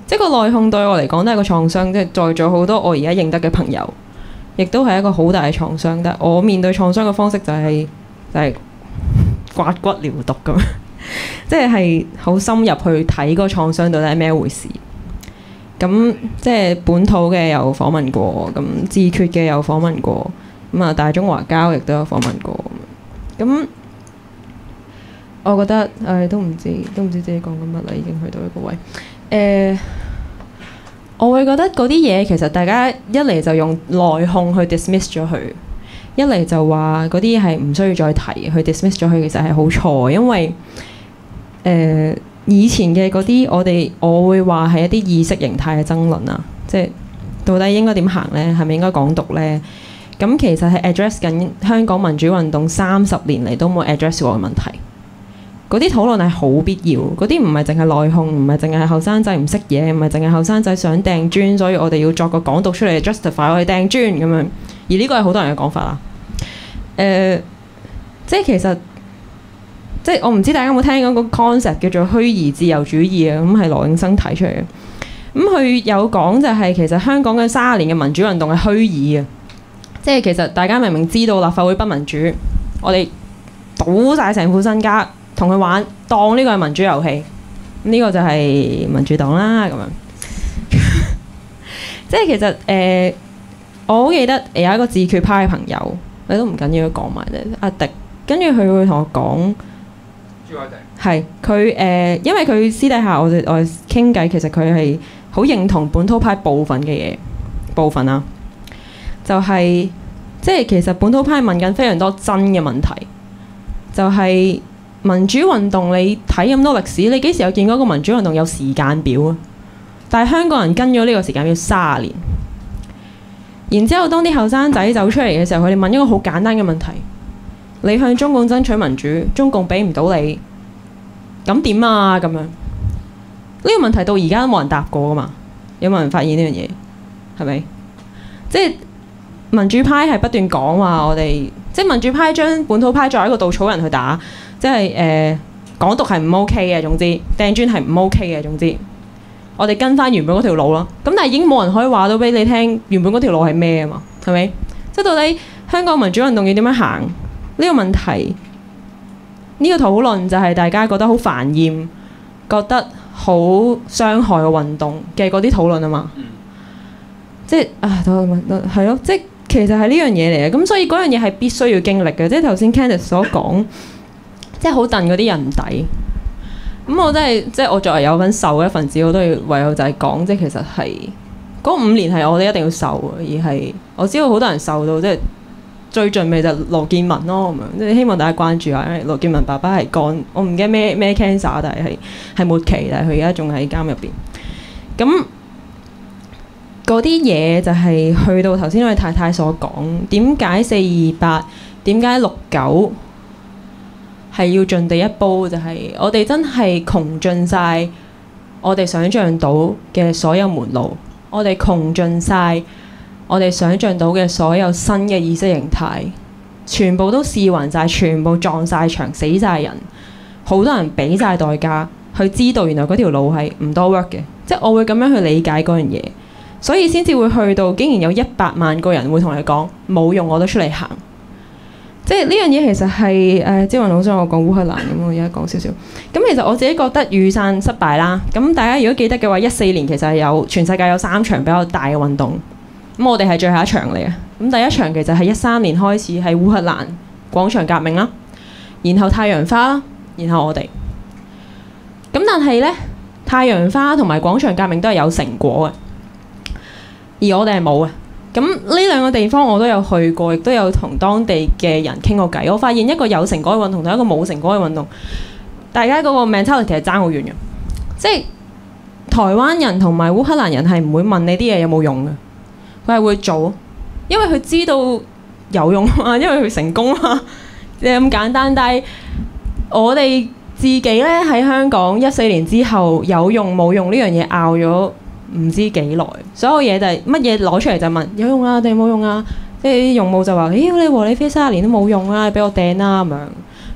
即係個內訌對我嚟講都係個創傷，即係在座好多我而家認得嘅朋友，亦都係一個好大嘅創傷。但係我面對創傷嘅方式就係、就係、刮骨療毒咁，即係係好深入去睇嗰個創傷到底係咩回事。咁即係本土嘅有訪問過，咁自決嘅有訪問過，咁啊大中華膠亦都有訪問過。咁我覺得誒、哎、都唔知都唔知自己講緊乜啦，已經去到一個位。誒、呃，我會覺得嗰啲嘢其實大家一嚟就用內訌去 dismiss 咗佢，一嚟就話嗰啲係唔需要再提，去 dismiss 咗佢其實係好錯，因為誒、呃、以前嘅嗰啲我哋我會話係一啲意識形態嘅爭論啊，即係到底應該點行呢？係咪應該港獨呢？咁其實係 address 緊香港民主運動三十年嚟都冇 address 過嘅問題。嗰啲討論係好必要，嗰啲唔係淨係內訌，唔係淨係後生仔唔識嘢，唔係淨係後生仔想掟磚，所以我哋要作個港獨出嚟 justify 我哋掟磚咁樣。而呢個係好多人嘅講法啦。誒、呃，即係其實，即係我唔知大家有冇聽過個 concept 叫做虛擬自由主義啊？咁係羅永生提出嚟嘅。咁佢有講就係其實香港嘅三十年嘅民主運動係虛擬嘅，即係其實大家明明知道立法會不民主，我哋賭晒成副身家。同佢玩，當呢個係民主遊戲，呢、這個就係民主黨啦咁樣。即係其實誒、呃，我好記得有一個自決派嘅朋友，你都唔緊要講埋啫。阿迪，跟住佢會同我講，朱凱迪係佢誒，因為佢私底下我哋我哋傾偈，其實佢係好認同本土派部分嘅嘢部分啊，就係、是、即係其實本土派問緊非常多真嘅問題，就係、是。民主運動你睇咁多歷史，你幾時有見過一個民主運動有時間表啊？但係香港人跟咗呢個時間表三十年，然之後當啲後生仔走出嚟嘅時候，佢哋問一個好簡單嘅問題：你向中共爭取民主，中共俾唔到你，咁點啊？咁樣呢個問題到而家都冇人答過㗎嘛？有冇人發現呢樣嘢？係咪？即係民主派係不斷講話我哋，即係民主派將本土派作為一個稻草人去打。即係誒、呃、港獨係唔 OK 嘅，總之掟磚係唔 OK 嘅，總之我哋跟翻原本嗰條路咯。咁但係已經冇人可以話到俾你聽原本嗰條路係咩啊嘛？係咪？即係到底香港民主運動要點樣行？呢、這個問題，呢、這個討論就係大家覺得好煩厭、覺得好傷害嘅運動嘅嗰啲討論啊嘛。嗯、即係啊，係咯，即係其實係呢樣嘢嚟嘅。咁所以嗰樣嘢係必須要經歷嘅。即係頭先 Candice 所講。即係好戥嗰啲人底，咁我真係即係我作為有份受嘅一份子，我都要唯有就係講，即係其實係嗰五年係我哋一定要受嘅，而係我知道好多人受到，即係最盡咪就羅健民咯咁樣，即係希望大家關注下，因為羅健民爸爸係肝，我唔記得咩咩 cancer，但係係係末期，但係佢而家仲喺監入邊。咁嗰啲嘢就係去到頭先我哋太太所講，點解四二八，點解六九？係要盡地一煲，就係、是、我哋真係窮盡晒我哋想像到嘅所有門路，我哋窮盡晒我哋想像到嘅所有新嘅意識形態，全部都試勻晒，全部撞晒牆，死晒人，好多人俾晒代價去知道原來嗰條路係唔多 work 嘅，即係我會咁樣去理解嗰樣嘢，所以先至會去到竟然有一百萬個人會同你講冇用，我都出嚟行。即係呢樣嘢其實係誒，招雲老師我講烏克蘭咁，我而家講少少。咁其實我自己覺得雨傘失敗啦。咁大家如果記得嘅話，一四年其實係有全世界有三場比較大嘅運動。咁我哋係最後一場嚟嘅。咁第一場其實係一三年開始係烏克蘭廣場革命啦，然後太陽花啦，然後我哋。咁但係呢，太陽花同埋廣場革命都係有成果嘅，而我哋係冇嘅。咁呢兩個地方我都有去過，亦都有同當地嘅人傾過偈。我發現一個有成果嘅運動同一個冇成果嘅運動，大家嗰個 mentality 係爭好遠嘅。即係台灣人同埋烏克蘭人係唔會問你啲嘢有冇用嘅，佢係會做，因為佢知道有用啊，因為佢成功啊，就咁簡單。但係我哋自己咧喺香港一四年之後有用冇用呢樣嘢拗咗唔知幾耐，所有嘢就係乜嘢攞出嚟就問有用啊定冇用啊？即係啲用武就話：妖、哎、你和理非三十年都冇用啊，俾我掟啦咁樣。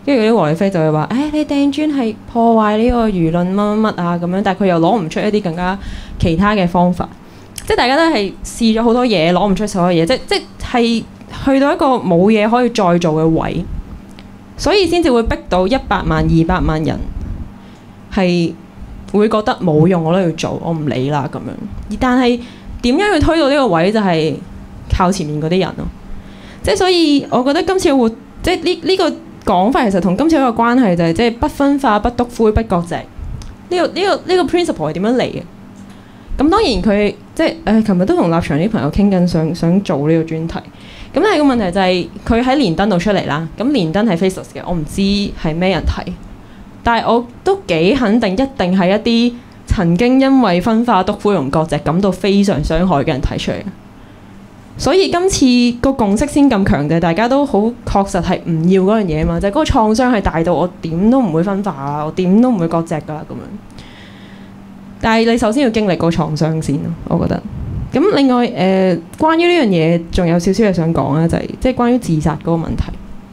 跟住啲和理非就會話：，誒、哎、你掟磚係破壞呢個輿論乜乜乜啊咁樣，但係佢又攞唔出一啲更加其他嘅方法，即係大家都係試咗好多嘢，攞唔出所有嘢，即即係去到一個冇嘢可以再做嘅位，所以先至會逼到一百萬、二百萬人係會覺得冇用，我都要做，我唔理啦咁樣。但係點樣去推到呢個位就係靠前面嗰啲人咯。即係所以，我覺得今次嘅活即係呢呢個講法其實同今次一個關係就係即係不分化、不篤灰、不割席。呢個呢個呢個 principle 係點樣嚟嘅？咁當然佢即係誒，琴日都同立場啲朋友傾緊，想想做呢個專題。咁但係個問題就係佢喺連登度出嚟啦。咁連登係 faceless 嘅，我唔知係咩人睇，但係我都幾肯定，一定係一啲曾經因為分化、篤灰同割席感到非常傷害嘅人睇出嚟嘅。所以今次個共識先咁強，就係大家都好確實係唔要嗰樣嘢嘛，就係、是、嗰個創傷係大到我點都唔會分化啊，我點都唔會割席㗎咁樣。但係你首先要經歷個創傷先咯，我覺得。咁另外誒、呃，關於呢樣嘢仲有少少嘢想講啦，就係即係關於自殺嗰個問題。誒、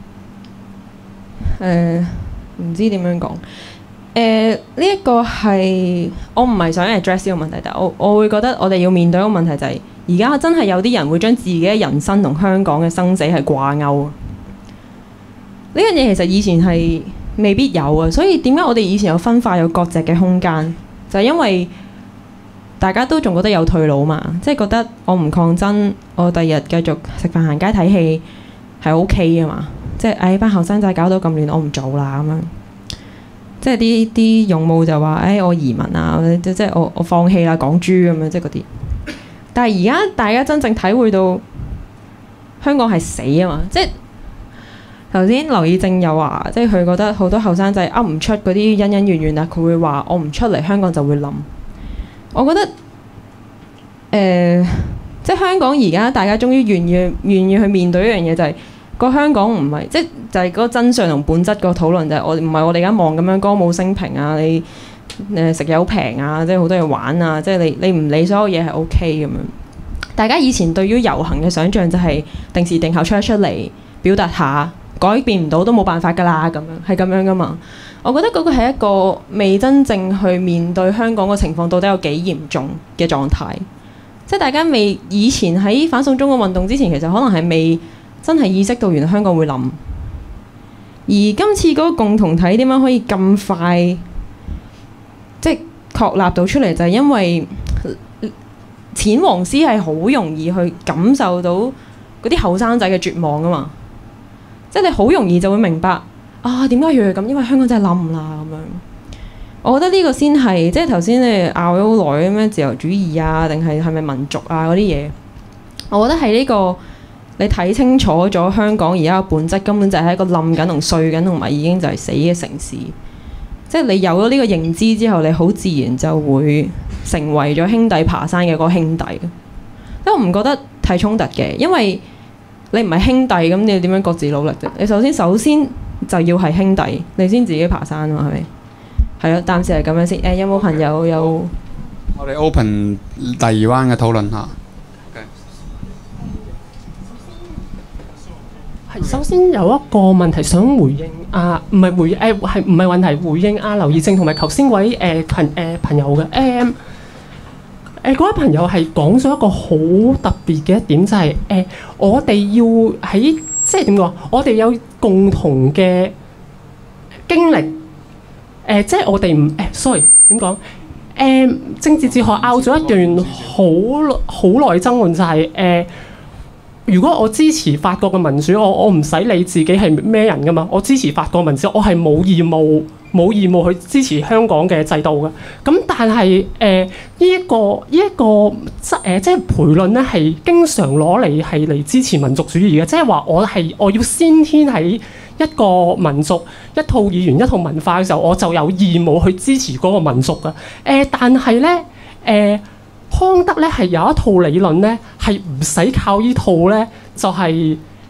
呃，唔知點樣講？誒呢一個係我唔係想 address 呢個問題，但係我我會覺得我哋要面對一個問題就係、是。而家真係有啲人會將自己嘅人生同香港嘅生死係掛鈎。呢樣嘢其實以前係未必有啊，所以點解我哋以前有分化有割席嘅空間，就係因為大家都仲覺得有退路嘛，即係覺得我唔抗爭，我第日繼續食飯行街睇戲係 OK 啊嘛，即係誒班後生仔搞到咁亂，我唔做啦咁樣。即係啲啲勇武就話：誒、哎、我移民啊，即係我我放棄啦，港豬咁樣，即係嗰啲。但係而家大家真正體會到香港係死啊嘛！即係頭先劉以正又話，即係佢覺得好多後生仔噏唔出嗰啲恩恩怨怨啊，佢會話我唔出嚟香港就會冧。我覺得誒、呃，即係香港而家大家終於願意願意去面對一樣嘢，就係、是、個香港唔係即係就係、是、嗰個真相同本質個討論就係我唔係我哋而家望咁樣歌舞升平啊，你。誒食嘢好平啊，即係好多嘢玩啊，即係你你唔理所有嘢係 OK 咁樣。大家以前對於遊行嘅想像就係定時定候出一出嚟表達下，改變唔到都冇辦法㗎啦，咁樣係咁樣㗎嘛。我覺得嗰個係一個未真正去面對香港個情況到底有幾嚴重嘅狀態。即係大家未以前喺反送中國運動之前，其實可能係未真係意識到原來香港會冧。而今次嗰個共同體點樣可以咁快？即係確立到出嚟，就係因為淺黃絲係好容易去感受到嗰啲後生仔嘅絕望啊嘛！即係你好容易就會明白啊，點解要咁？因為香港真係冧啦咁樣。我覺得呢個先係即係頭先你拗咗好耐咁樣自由主義啊，定係係咪民族啊嗰啲嘢？我覺得係呢個你睇清楚咗香港而家嘅本質，根本就係一個冧緊同碎緊同埋已經就係死嘅城市。即係你有咗呢個認知之後，你好自然就會成為咗兄弟爬山嘅嗰個兄弟。因為我唔覺得太衝突嘅，因為你唔係兄弟，咁你點樣各自努力啫？你首先首先就要係兄弟，你先自己爬山啊嘛，係咪？係咯，暫時係咁樣先。誒，有冇朋友有？ 我哋 open 第二彎嘅討論下。 係，首先有一個問題想回應啊，唔係回誒係唔係問題回應啊劉以正同埋頭先位誒、呃、朋誒、呃、朋友嘅誒誒嗰位朋友係講咗一個好特別嘅一點，就係、是、誒、呃、我哋要喺即係點講？我哋有共同嘅經歷誒、呃，即係我哋唔誒，sorry 點講？誒、呃、政治哲學拗咗一段好好耐爭論，就係、是、誒。呃如果我支持法國嘅民主，我我唔使理自己係咩人噶嘛。我支持法國民主，我係冇義務冇義務去支持香港嘅制度嘅。咁但係誒呢一個呢一個質誒即係悖論咧，係經常攞嚟係嚟支持民族主義嘅，即係話我係我要先天喺一個民族一套語言一套文化嘅時候，我就有義務去支持嗰個民族嘅。誒、呃，但係咧誒。呃康德咧係有一套理論咧，係唔使靠呢套咧，就係、是、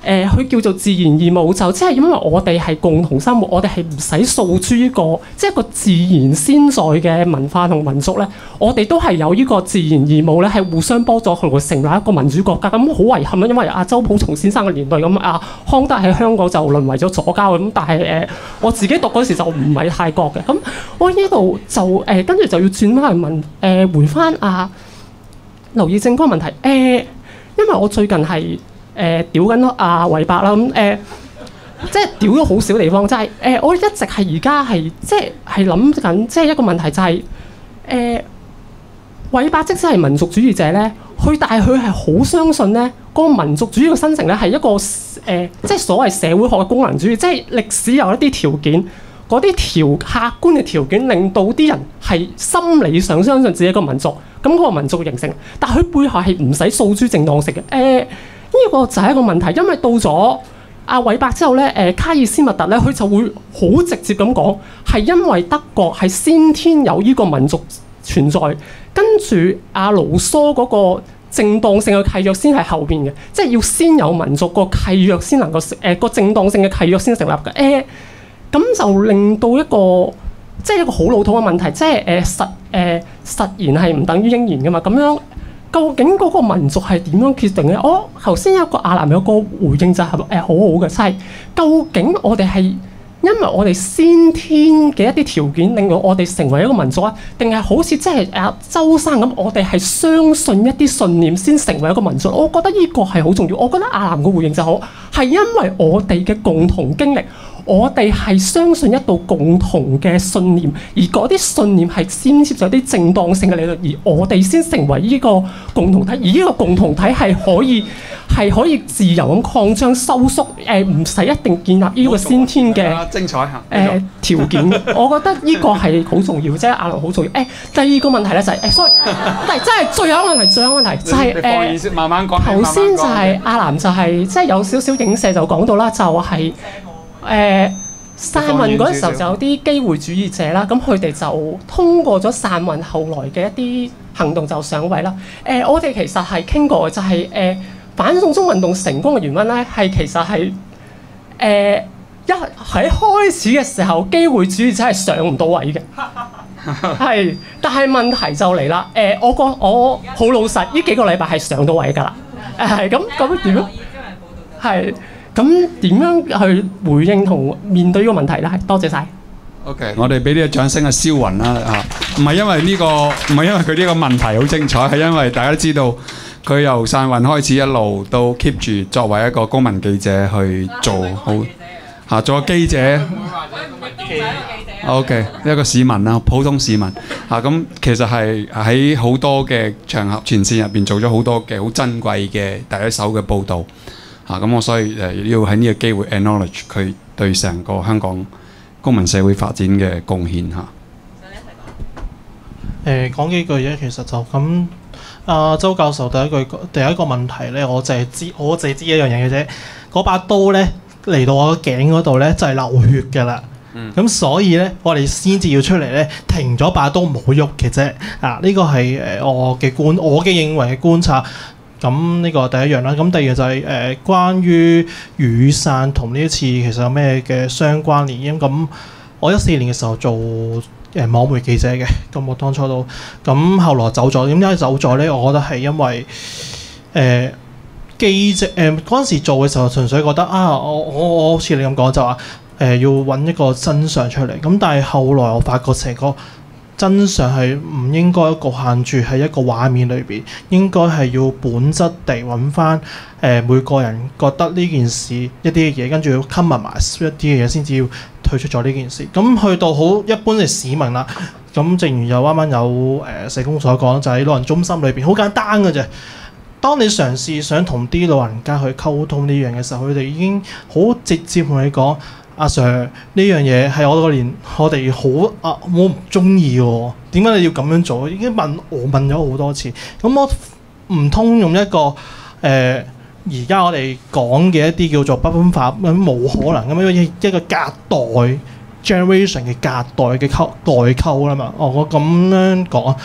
誒佢、呃、叫做自然義務，就即係因為我哋係共同生活，我哋係唔使訴諸呢個即係一個自然先在嘅文化同民族咧，我哋都係有呢個自然義務咧，係互相幫助去成為一個民主國家。咁好遺憾啦，因為阿周保松先生嘅年代咁，阿康德喺香港就淪為咗左膠咁，但係誒、呃、我自己讀嗰時就唔係太覺嘅。咁我呢度就誒跟住就要轉翻去問誒、呃、回翻阿劉以正嗰個問題誒、呃，因為我最近係。誒、呃、屌緊阿韋伯啦，咁、呃、誒即係屌咗好少地方，就係、是、誒、呃、我一直係而家係即係係諗緊，即係一個問題就係誒韋伯即使係民族主義者咧，佢但係佢係好相信咧，嗰、那個民族主義嘅生成咧係一個誒、呃、即係所謂社會學嘅功能主義，即係歷史有一啲條件，嗰啲條客觀嘅條件令到啲人係心理上相信自己一個民族，咁嗰個民族形成，但係佢背後係唔使訴諸正當性嘅誒。呃呢個就係一個問題，因為到咗阿韋伯之後咧，誒卡爾斯密特咧，佢就會好直接咁講，係因為德國係先天有呢個民族存在，跟住阿盧梭嗰個正當性嘅契約先係後邊嘅，即係要先有民族個契約先能夠誒、呃、個正當性嘅契約先成立嘅。誒、呃、咁就令到一個即係一個好老土嘅問題，即係誒、呃、實誒、呃、實言係唔等於應言㗎嘛，咁樣。究竟嗰個民族係點樣決定嘅？我頭先有個阿南有個回應就係、是、誒、呃、好好嘅，就係、是、究竟我哋係因為我哋先天嘅一啲條件令到我哋成為一個民族啊，定係好似即係阿周生咁，我哋係相信一啲信念先成為一個民族？我覺得呢個係好重要。我覺得阿南嘅回應就好，係因為我哋嘅共同經歷。我哋係相信一道共同嘅信念，而嗰啲信念係先接咗啲正當性嘅理論，而我哋先成為呢個共同體，而呢個共同體係可以係可以自由咁擴張收縮，誒唔使一定建立呢個先天嘅精彩嚇誒條件。我覺得呢個係好重要，即係阿龍好重要。誒、呃、第二個問題咧就係、是、誒、呃、sorry， 但係真係最後一個問題，最後一個問題就係、是、誒、呃、 慢慢講。頭先就係阿南就係即係有少少影射就講到啦，就係、是。誒傘運嗰陣時候就有啲機會主義者啦，咁佢哋就通過咗傘運後來嘅一啲行動就上位啦。誒、呃，我哋其實係傾過嘅，就係、是、誒、呃、反送中運動成功嘅原因咧，係其實係誒、呃、一喺開始嘅時候機會主義者係上唔到位嘅，係。但係問題就嚟啦，誒、呃、我個我好老實，呢幾個禮拜係上到位㗎啦。誒係咁咁點？係。咁點樣去回應同面對呢個問題咧？多謝晒。 OK，我哋俾啲掌聲啊，蕭雲啦嚇，唔係因為呢個，唔係因為佢呢個問題好精彩，係因為大家都知道佢由傘運開始一路都 keep 住作為一個公民記者去做好嚇，做個記者。OK，一個市民啦，普通市民嚇，咁其實係喺好多嘅場合前線入邊做咗好多嘅好珍貴嘅第一手嘅報導。啊，咁我所以誒要喺呢個機會 acknowledge 佢對成個香港公民社會發展嘅貢獻嚇。 誒講幾句啫，其實就咁。阿周教授第一句第一個問題咧，我淨係知我淨係知一樣嘢嘅啫。嗰把刀咧嚟到我個頸嗰度咧，就係流血㗎啦。咁、嗯、所以咧，我哋先至要出嚟咧，停咗把刀冇喐嘅啫。啊，呢個係誒我嘅觀，我嘅認為嘅觀察。咁呢個第一樣啦，咁第二個就係、是、誒、呃、關於雨傘同呢一次其實有咩嘅相關聯因。咁我一四年嘅時候做誒、呃、網媒記者嘅，咁我當初都咁後來走咗，點解走咗咧？我覺得係因為誒、呃、記者誒嗰陣時做嘅時候，純粹覺得啊，我我我好似你咁講就話誒、呃、要揾一個真相出嚟。咁但係後來我發覺成個真相係唔應該局限住喺一個畫面裏邊，應該係要本質地揾翻誒每個人覺得呢件事一啲嘅嘢，跟住要 common 埋一啲嘅嘢，先至要退出咗呢件事。咁去到好一般嘅市民啦，咁正如有啱啱有誒、呃、社工所講，就喺、是、老人中心裏邊，好簡單嘅啫。當你嘗試想同啲老人家去溝通呢樣嘅時候，佢哋已經好直接同你講。阿 Sir 呢樣嘢係我個年，我哋好啊，我唔中意喎。點解你要咁樣做？已經問我問咗好多次。咁我唔通用一個誒而家我哋講嘅一啲叫做不分化，咁冇可能咁樣一個隔代 generation 嘅隔代嘅溝代溝啦嘛。哦，我咁樣講，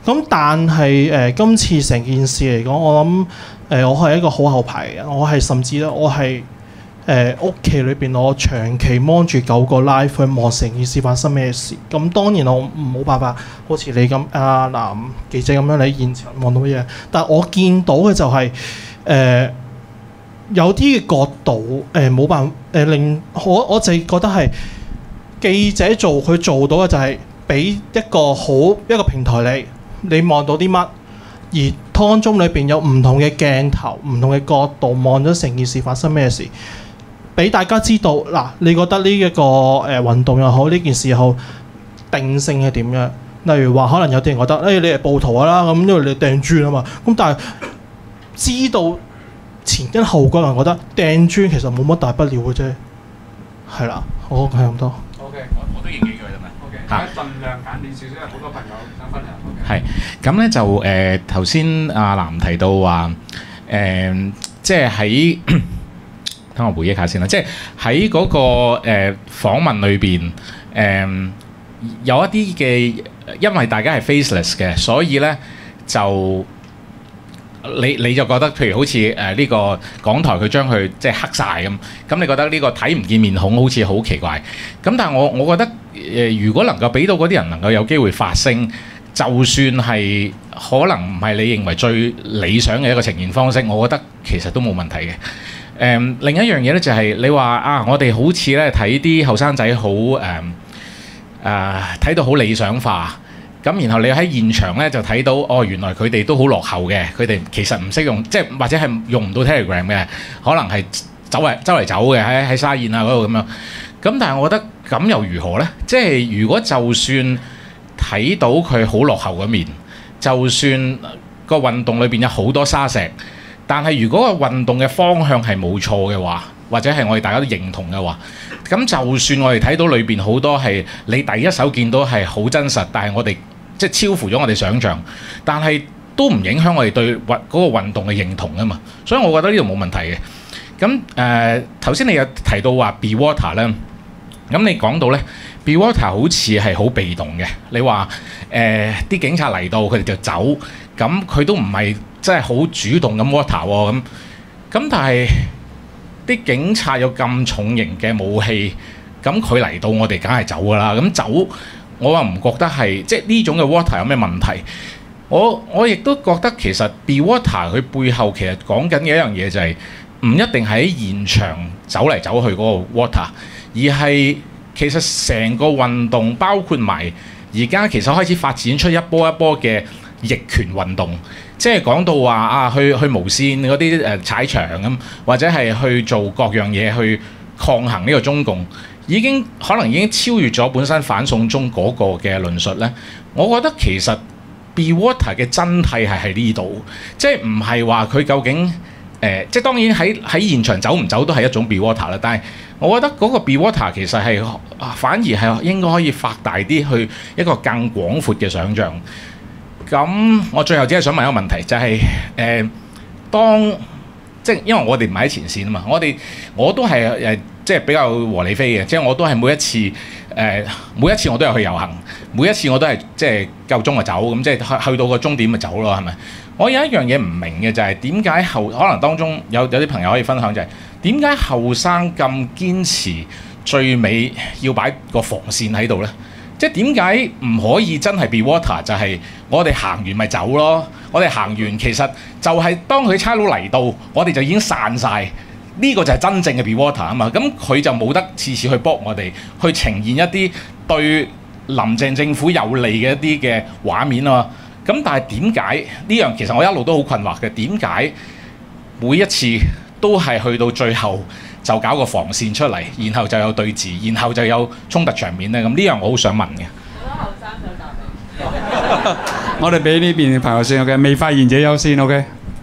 咁但係誒、呃、今次成件事嚟講，我諗誒、呃、我係一個好後排嘅人，我係甚至咧我係誒屋企裏邊我長期望住九個 live 去望成件事發生咩事。咁當然我冇辦法好似你咁阿男記者咁樣你現場望到嘢，但係我見到嘅就係、是、誒、呃、有啲嘅角度誒冇、呃、辦法誒、呃、令我我就係覺得係記者做佢做到嘅就係俾一個好一個平台你。你望到啲乜？而當中裏邊有唔同嘅鏡頭、唔同嘅角度望咗成件事發生咩事，俾大家知道嗱。你覺得呢一個誒運動又好，呢件事又好，定性係點樣？例如話，可能有啲人覺得誒、哎、你係暴徒啦，咁因為你掟磚啊嘛。咁但係知道前因後果，人覺得掟磚其實冇乜大不了嘅啫。係啦，好係咁多。 OK，我我都認幾句啦嘛。OK，嚇，盡量簡短少少，因為好多朋友想分享。係，咁咧就誒頭先阿南提到話誒、呃，即係喺等我回憶下先啦，即係喺嗰個誒、呃、訪問裏邊誒有一啲嘅，因為大家係 faceless 嘅，所以咧就你你就覺得，譬如好似誒呢個港台佢將佢即係黑晒咁，咁你覺得呢個睇唔見面孔好似好奇怪，咁但係我我覺得誒、呃，如果能夠俾到嗰啲人能夠有機會發聲。就算係可能唔係你認為最理想嘅一個呈現方式，我覺得其實都冇問題嘅。誒、嗯，另一樣嘢咧就係你話啊，我哋好似咧睇啲後生仔好誒誒睇到好理想化，咁然後你喺現場咧就睇到哦，原來佢哋都好落後嘅，佢哋其實唔識用，即係或者係用唔到 Telegram 嘅，可能係走嚟周嚟走嘅喺喺沙燕啊嗰度咁樣。咁但係我覺得咁又如何咧？即係如果就算睇到佢好落後嘅面，就算個運動裏邊有好多沙石，但係如果個運動嘅方向係冇錯嘅話，或者係我哋大家都認同嘅話，咁就算我哋睇到裏邊好多係你第一手見到係好真實，但係我哋即係超乎咗我哋想象，但係都唔影響我哋對運嗰個運動嘅認同啊嘛。所以我覺得呢度冇問題嘅。咁誒頭先你有提到話 Be Water 咧，咁你講到咧。Be Water 好似係好被動嘅，你話誒啲警察嚟到佢哋就走，咁佢都唔係真係好主動咁 water 喎，咁咁但係啲警察有咁重型嘅武器，咁佢嚟到我哋梗係走㗎啦，咁走我話唔覺得係即係呢種嘅 water 有咩問題？我我亦都覺得其實 Be Water 佢背後其實講緊嘅一樣嘢就係唔一定喺現場走嚟走去嗰個 water，而係其實成個運動包括埋而家其實開始發展出一波一波嘅逆權運動，即係講到話啊去去無線嗰啲誒踩場咁，或者係去做各樣嘢去抗衡呢個中共，已經可能已經超越咗本身反送中嗰個嘅論述咧。我覺得其實 Be Water 嘅真諦係喺呢度，即係唔係話佢究竟誒、呃，即係當然喺喺現場走唔走都係一種 Be Water 啦，但係我覺得嗰個 Be Water 其實係反而係應該可以發大啲去一個更廣闊嘅想像。咁我最後只係想問一個問題，就係、是、誒、呃、當即係因為我哋唔係喺前線啊嘛，我哋我都係誒即係比較和理非嘅，即係我都係每一次誒、呃、每一次我都有去遊行，每一次我都係即係夠鐘就走，咁即係去去到個終點就走咯，係咪？我有一樣嘢唔明嘅就係點解後可能當中有有啲朋友可以分享就係點解後生咁堅持最尾要擺個防線喺度呢？即係點解唔可以真係 Be Water 就係我哋行完咪走咯？我哋行完其實就係當佢差佬嚟到，我哋就已經散晒。呢、這個就係真正嘅 Be Water 啊嘛。咁佢就冇得次次去幫我哋去呈現一啲對林鄭政府有利嘅一啲嘅畫面啊嘛。咁但係點解呢樣其實我一路都好困惑嘅？點解每一次都係去到最後就搞個防線出嚟，然後就有對峙，然後就有衝突場面咧？咁呢樣我好想問嘅。 好多後生想答你。 我哋俾呢邊嘅朋友先 OK， 未發言者優先 OK。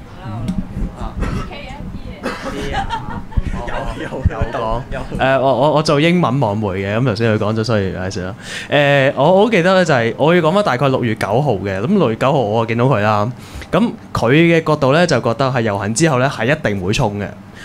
有有講誒，我我我做英文網媒嘅，咁頭先佢講咗，所以介紹啦。誒，我好記得咧，就係我要講翻大概六月九號嘅，咁六月九號我見到佢啦。咁佢嘅角度咧就覺得係遊行之後咧係一定會衝嘅。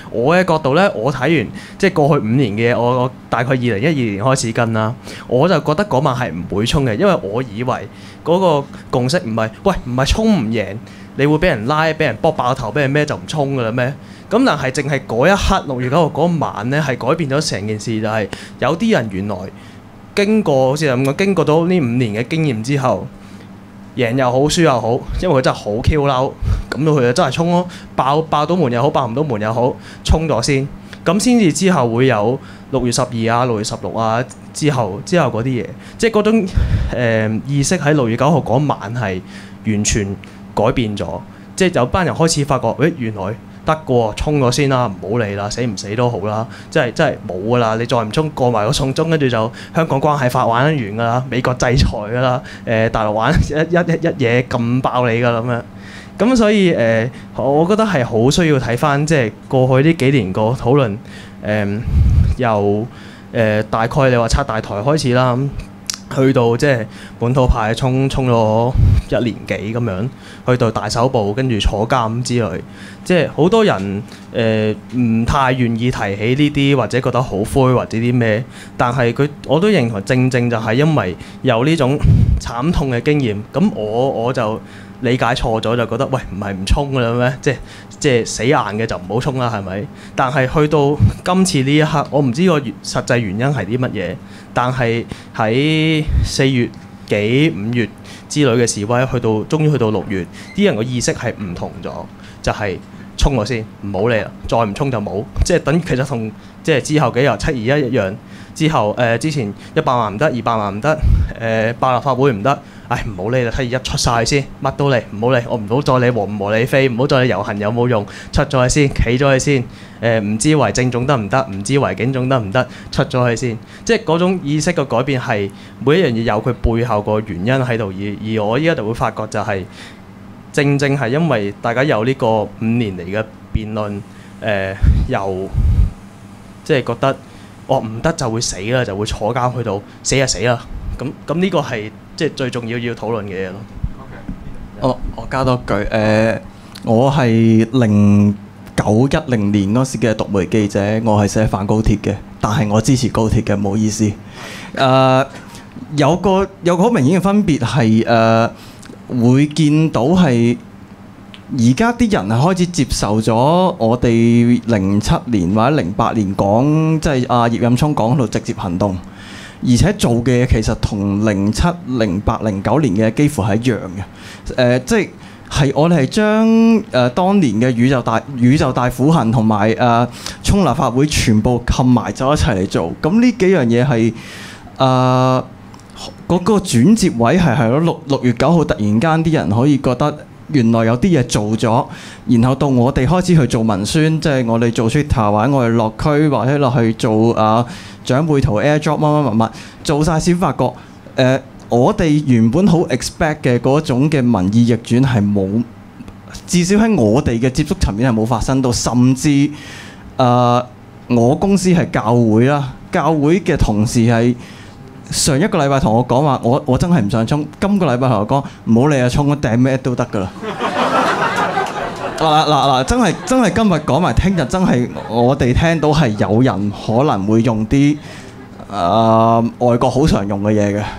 我嘅角度咧，我睇完即係過去五年嘅嘢，我我大概二零一二年開始跟啦，我就覺得嗰晚係唔會衝嘅，因為我以為嗰個共識唔係，喂唔係衝唔贏，你會俾人拉、俾人卜爆頭、俾人咩就唔衝㗎啦咩？咁但係淨係嗰一刻六月九號嗰晚咧，係改變咗成件事，就係、是、有啲人原來經過好似咁講，經過咗呢五年嘅經驗之後，贏又好，輸又好，因為佢真係好 Q 嬲，咁到佢就真係衝咯，爆爆到門又好，爆唔到門又好，衝咗先，咁先至之後會有六月十二啊、六月十六啊之後之後嗰啲嘢，即係嗰種、呃、意識喺六月九號嗰晚係完全改變咗，即係有班人開始發覺，誒原來得過衝咗先啦，唔好理啦，死唔死都好啦，即係真係冇噶啦，你再唔衝過埋個送中，跟住就香港關係法玩得完噶啦，美國制裁噶啦，誒、呃、大陸玩一一一一嘢撳爆你噶咁樣，咁所以誒、呃，我覺得係好需要睇翻即係過去呢幾年個討論，誒、呃、由誒、呃、大概你話拆大台開始啦。去到即係本土派衝衝咗一年幾咁樣，去到大搜捕跟住坐監之類，即係好多人誒唔、呃、太願意提起呢啲，或者覺得好灰或者啲咩，但係佢我都認同正正就係因為有呢種慘痛嘅經驗，咁我我就理解錯咗，就覺得喂唔係唔衝㗎啦咩？即係即係死硬嘅就唔好衝啦，係咪？但係去到今次呢一刻，我唔知個實際原因係啲乜嘢。但係喺四月幾五月之類嘅示威，去到終於去到六月，啲人個意識係唔同咗，就係衝咗先，唔好理啦，再唔衝就冇，即係等於其實同即係之後幾日七二一一樣。之後誒、呃、之前一百萬唔得，二百萬唔得，誒爆立法會唔得，唉唔好理啦，七二一出晒先，乜都嚟，唔好理，我唔好再理和唔和理非，唔好再理遊行有冇用，出咗去先，企咗去先，誒、呃、唔知為政總得唔得，唔知為警總得唔得，出咗去先，即係嗰種意識嘅改變係每一樣嘢有佢背後個原因喺度，而而我依家就會發覺就係、是、正正係因為大家有呢個五年嚟嘅辯論，誒、呃、由即係覺得。我唔得就會死啦，就會坐監去到死就死啦。咁咁呢個係即係最重要要討論嘅嘢咯。 我我加多句誒、呃，我係零九一零年嗰時嘅獨媒記者，我係寫反高鐵嘅，但係我支持高鐵嘅，唔好意思。誒、呃、有個有個好明顯嘅分別係誒、呃，會見到係。而家啲人係開始接受咗我哋零七年或者零八年講，即係阿葉蔭聰講到直接行動，而且做嘅其實同零七、零八、零九年嘅幾乎係一樣嘅。誒、呃，即係係我哋係將誒、呃、當年嘅宇宙大宇宙大苦行同埋誒衝立法會全部冚埋咗一齊嚟做。咁呢幾樣嘢係誒嗰個轉接位係係咯，六六月九號突然間啲人可以覺得。原來有啲嘢做咗，然後到我哋開始去做文宣，即係我哋做 Twitter 或者我哋落區或者落去做啊長輩圖 AirDrop 乜乜乜乜，做晒先發覺，誒、呃、我哋原本好 expect 嘅嗰種嘅民意逆轉係冇，至少喺我哋嘅接觸層面係冇發生到，甚至誒、呃、我公司係教會啦，教會嘅同事係。上一個禮拜同我講話，我我真係唔想衝。今個禮拜同我講唔好理啊，衝啊掟咩都得㗎啦。嗱嗱嗱，真係真係今日講埋，聽日真係我哋聽到係有人可能會用啲誒、呃、外國好常用嘅嘢嘅。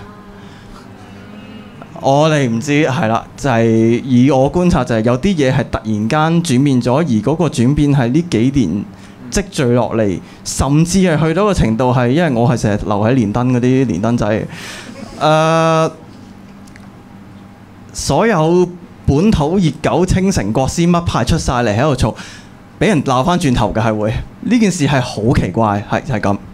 我哋唔知係啦，就係、是、以我觀察就係有啲嘢係突然間轉變咗，而嗰個轉變係呢幾年。積聚落嚟，甚至係去到個程度係，因為我係成日留喺連登嗰啲連登仔，誒、呃，所有本土熱狗、清城、國師乜派出晒嚟喺度嘈，俾人鬧翻轉頭嘅係會，呢件事係好奇怪，係係咁。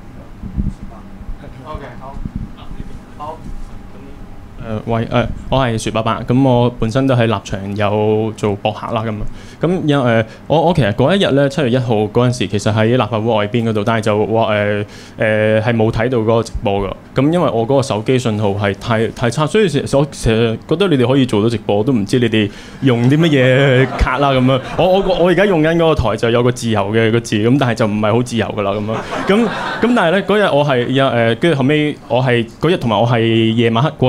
誒喂誒，我係雪伯伯，咁我本身都喺立場有做博客啦咁啊，咁有誒，我我其實嗰一日咧七月一號嗰陣時，其實喺立法會外邊嗰度，但係就話誒誒係冇睇到嗰個直播㗎，咁因為我嗰個手機信號係太太差，所以成我成日覺得你哋可以做到直播，都唔知你哋用啲乜嘢卡啦咁樣。我我我而家用緊嗰個台就有個自由嘅個字，咁但係就唔係好自由㗎啦咁樣。咁咁但係咧嗰日我係有誒，跟住後尾我係嗰日同埋我係夜晚黑過咗凌晨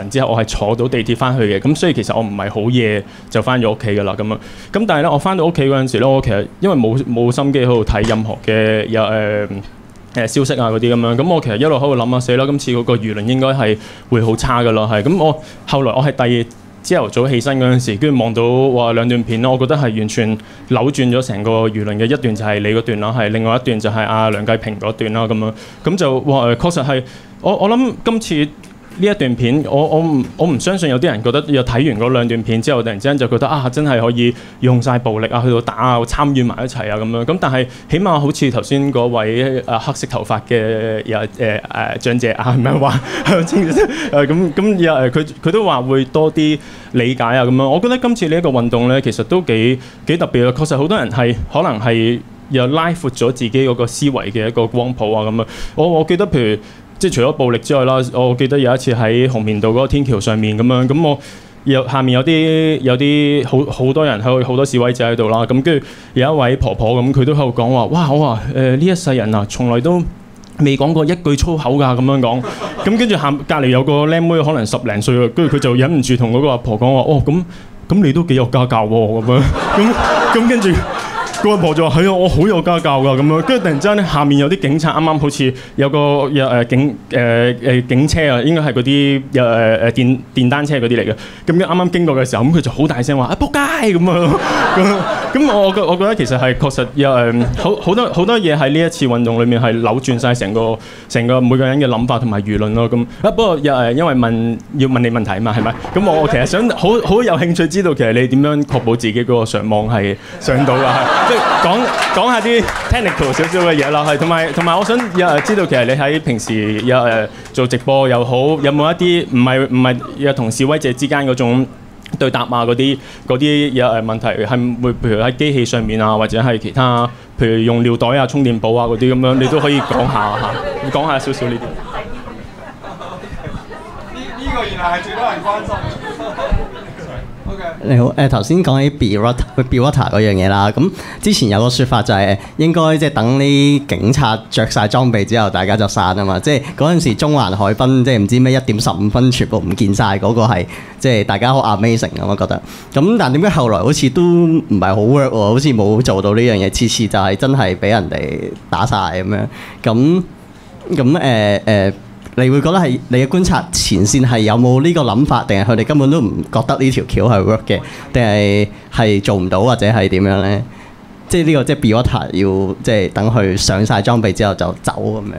晨之後，我係坐到地鐵翻去嘅，咁所以其實我唔係好夜就翻咗屋企㗎啦咁樣。咁但係咧，我翻到屋企嗰陣時咧，我其實因為冇冇心機喺度睇任何嘅有誒誒消息啊嗰啲咁樣，咁我其實一路喺度諗啊，死啦！今次嗰個輿論應該係會好差㗎咯，係咁我後來我係第二朝頭早起身嗰陣時，跟住望到話兩段片咯，我覺得係完全扭轉咗成個輿論嘅。一段就係你嗰段啦，係另外一段就係阿梁繼平嗰段啦咁樣。咁就話誒，確實係我我諗今次呢一段片，我我唔我唔相信有啲人覺得又睇完嗰兩段片之後，突然之間就覺得啊，真係可以用晒暴力啊，去到打啊，參與埋一齊啊咁樣。咁但係起碼好似頭先嗰位誒黑色頭髮嘅有誒誒長者啊，係咪話誒咁咁又誒佢佢都話會多啲理解啊咁樣。我覺得今次呢一個運動咧，其實都幾幾特別啊。確實好多人係可能係又拉闊咗自己嗰個思維嘅一個光譜啊咁樣。我我記得譬如。即係除咗暴力之外啦，我記得有一次喺紅棉道嗰個天橋上面咁樣，咁我有下面有啲有啲好好多人喺度，好多示威者喺度啦。咁跟住有一位婆婆咁，佢都喺度講話：哇！我話誒呢一世人啊，從來都未講過一句粗口㗎咁樣講。咁跟住下隔離有個靚妹，可能十零歲啊，跟住佢就忍唔住同嗰個阿婆講話：哦，咁咁你都幾有家教喎咁樣。咁咁跟住。個阿婆就話：係啊，我好有家教㗎咁樣。跟住突然之間咧，下面有啲警察啱啱好似有個有誒警誒誒警車啊，應該係嗰啲有誒誒電電單車嗰啲嚟嘅。咁啱啱經過嘅時候，咁佢就好大聲話：啊仆街咁啊！咁咁我我我覺得其實係確實有誒好好多好多嘢喺呢一次運動裏面係扭轉晒成個成個每個人嘅諗法同埋輿論咯。咁啊不過又誒因為問要問你問題啊嘛係咪？咁我我其實想好好有興趣知道其實你點樣確保自己嗰個上網係上到㗎係。講講下啲 technical 少少嘅嘢啦，係同埋同埋，我想有知道其實你喺平時有誒做直播又好，有冇一啲唔係唔係有同示威者之間嗰種對答啊嗰啲嗰啲有誒問題，係會譬如喺機器上面啊，或者係其他譬如用尿袋啊、充電寶啊嗰啲咁樣，你都可以講下嚇，講下少少呢啲。 呢呢個原來係最多人關心。 你好，誒頭先講起 be water be water 嗰樣嘢啦，咁之前有個説法就係應該即係等啲警察着晒裝備之後，大家就散啊嘛，即係嗰陣時中環海濱即係唔知咩一點十五分全部唔見晒嗰個係即係大家好 amazing 咁我覺得，咁但點解後來好似都唔係好 work 喎，好似冇做到呢樣嘢，次次就係真係俾人哋打晒咁樣，咁咁誒誒。你會覺得係你嘅觀察前線係有冇呢個諗法，定係佢哋根本都唔覺得呢條橋係 work 嘅，定係係做唔到或者係點樣咧？即係呢個即係 be water 要即係等佢上晒裝備之後就走咁樣。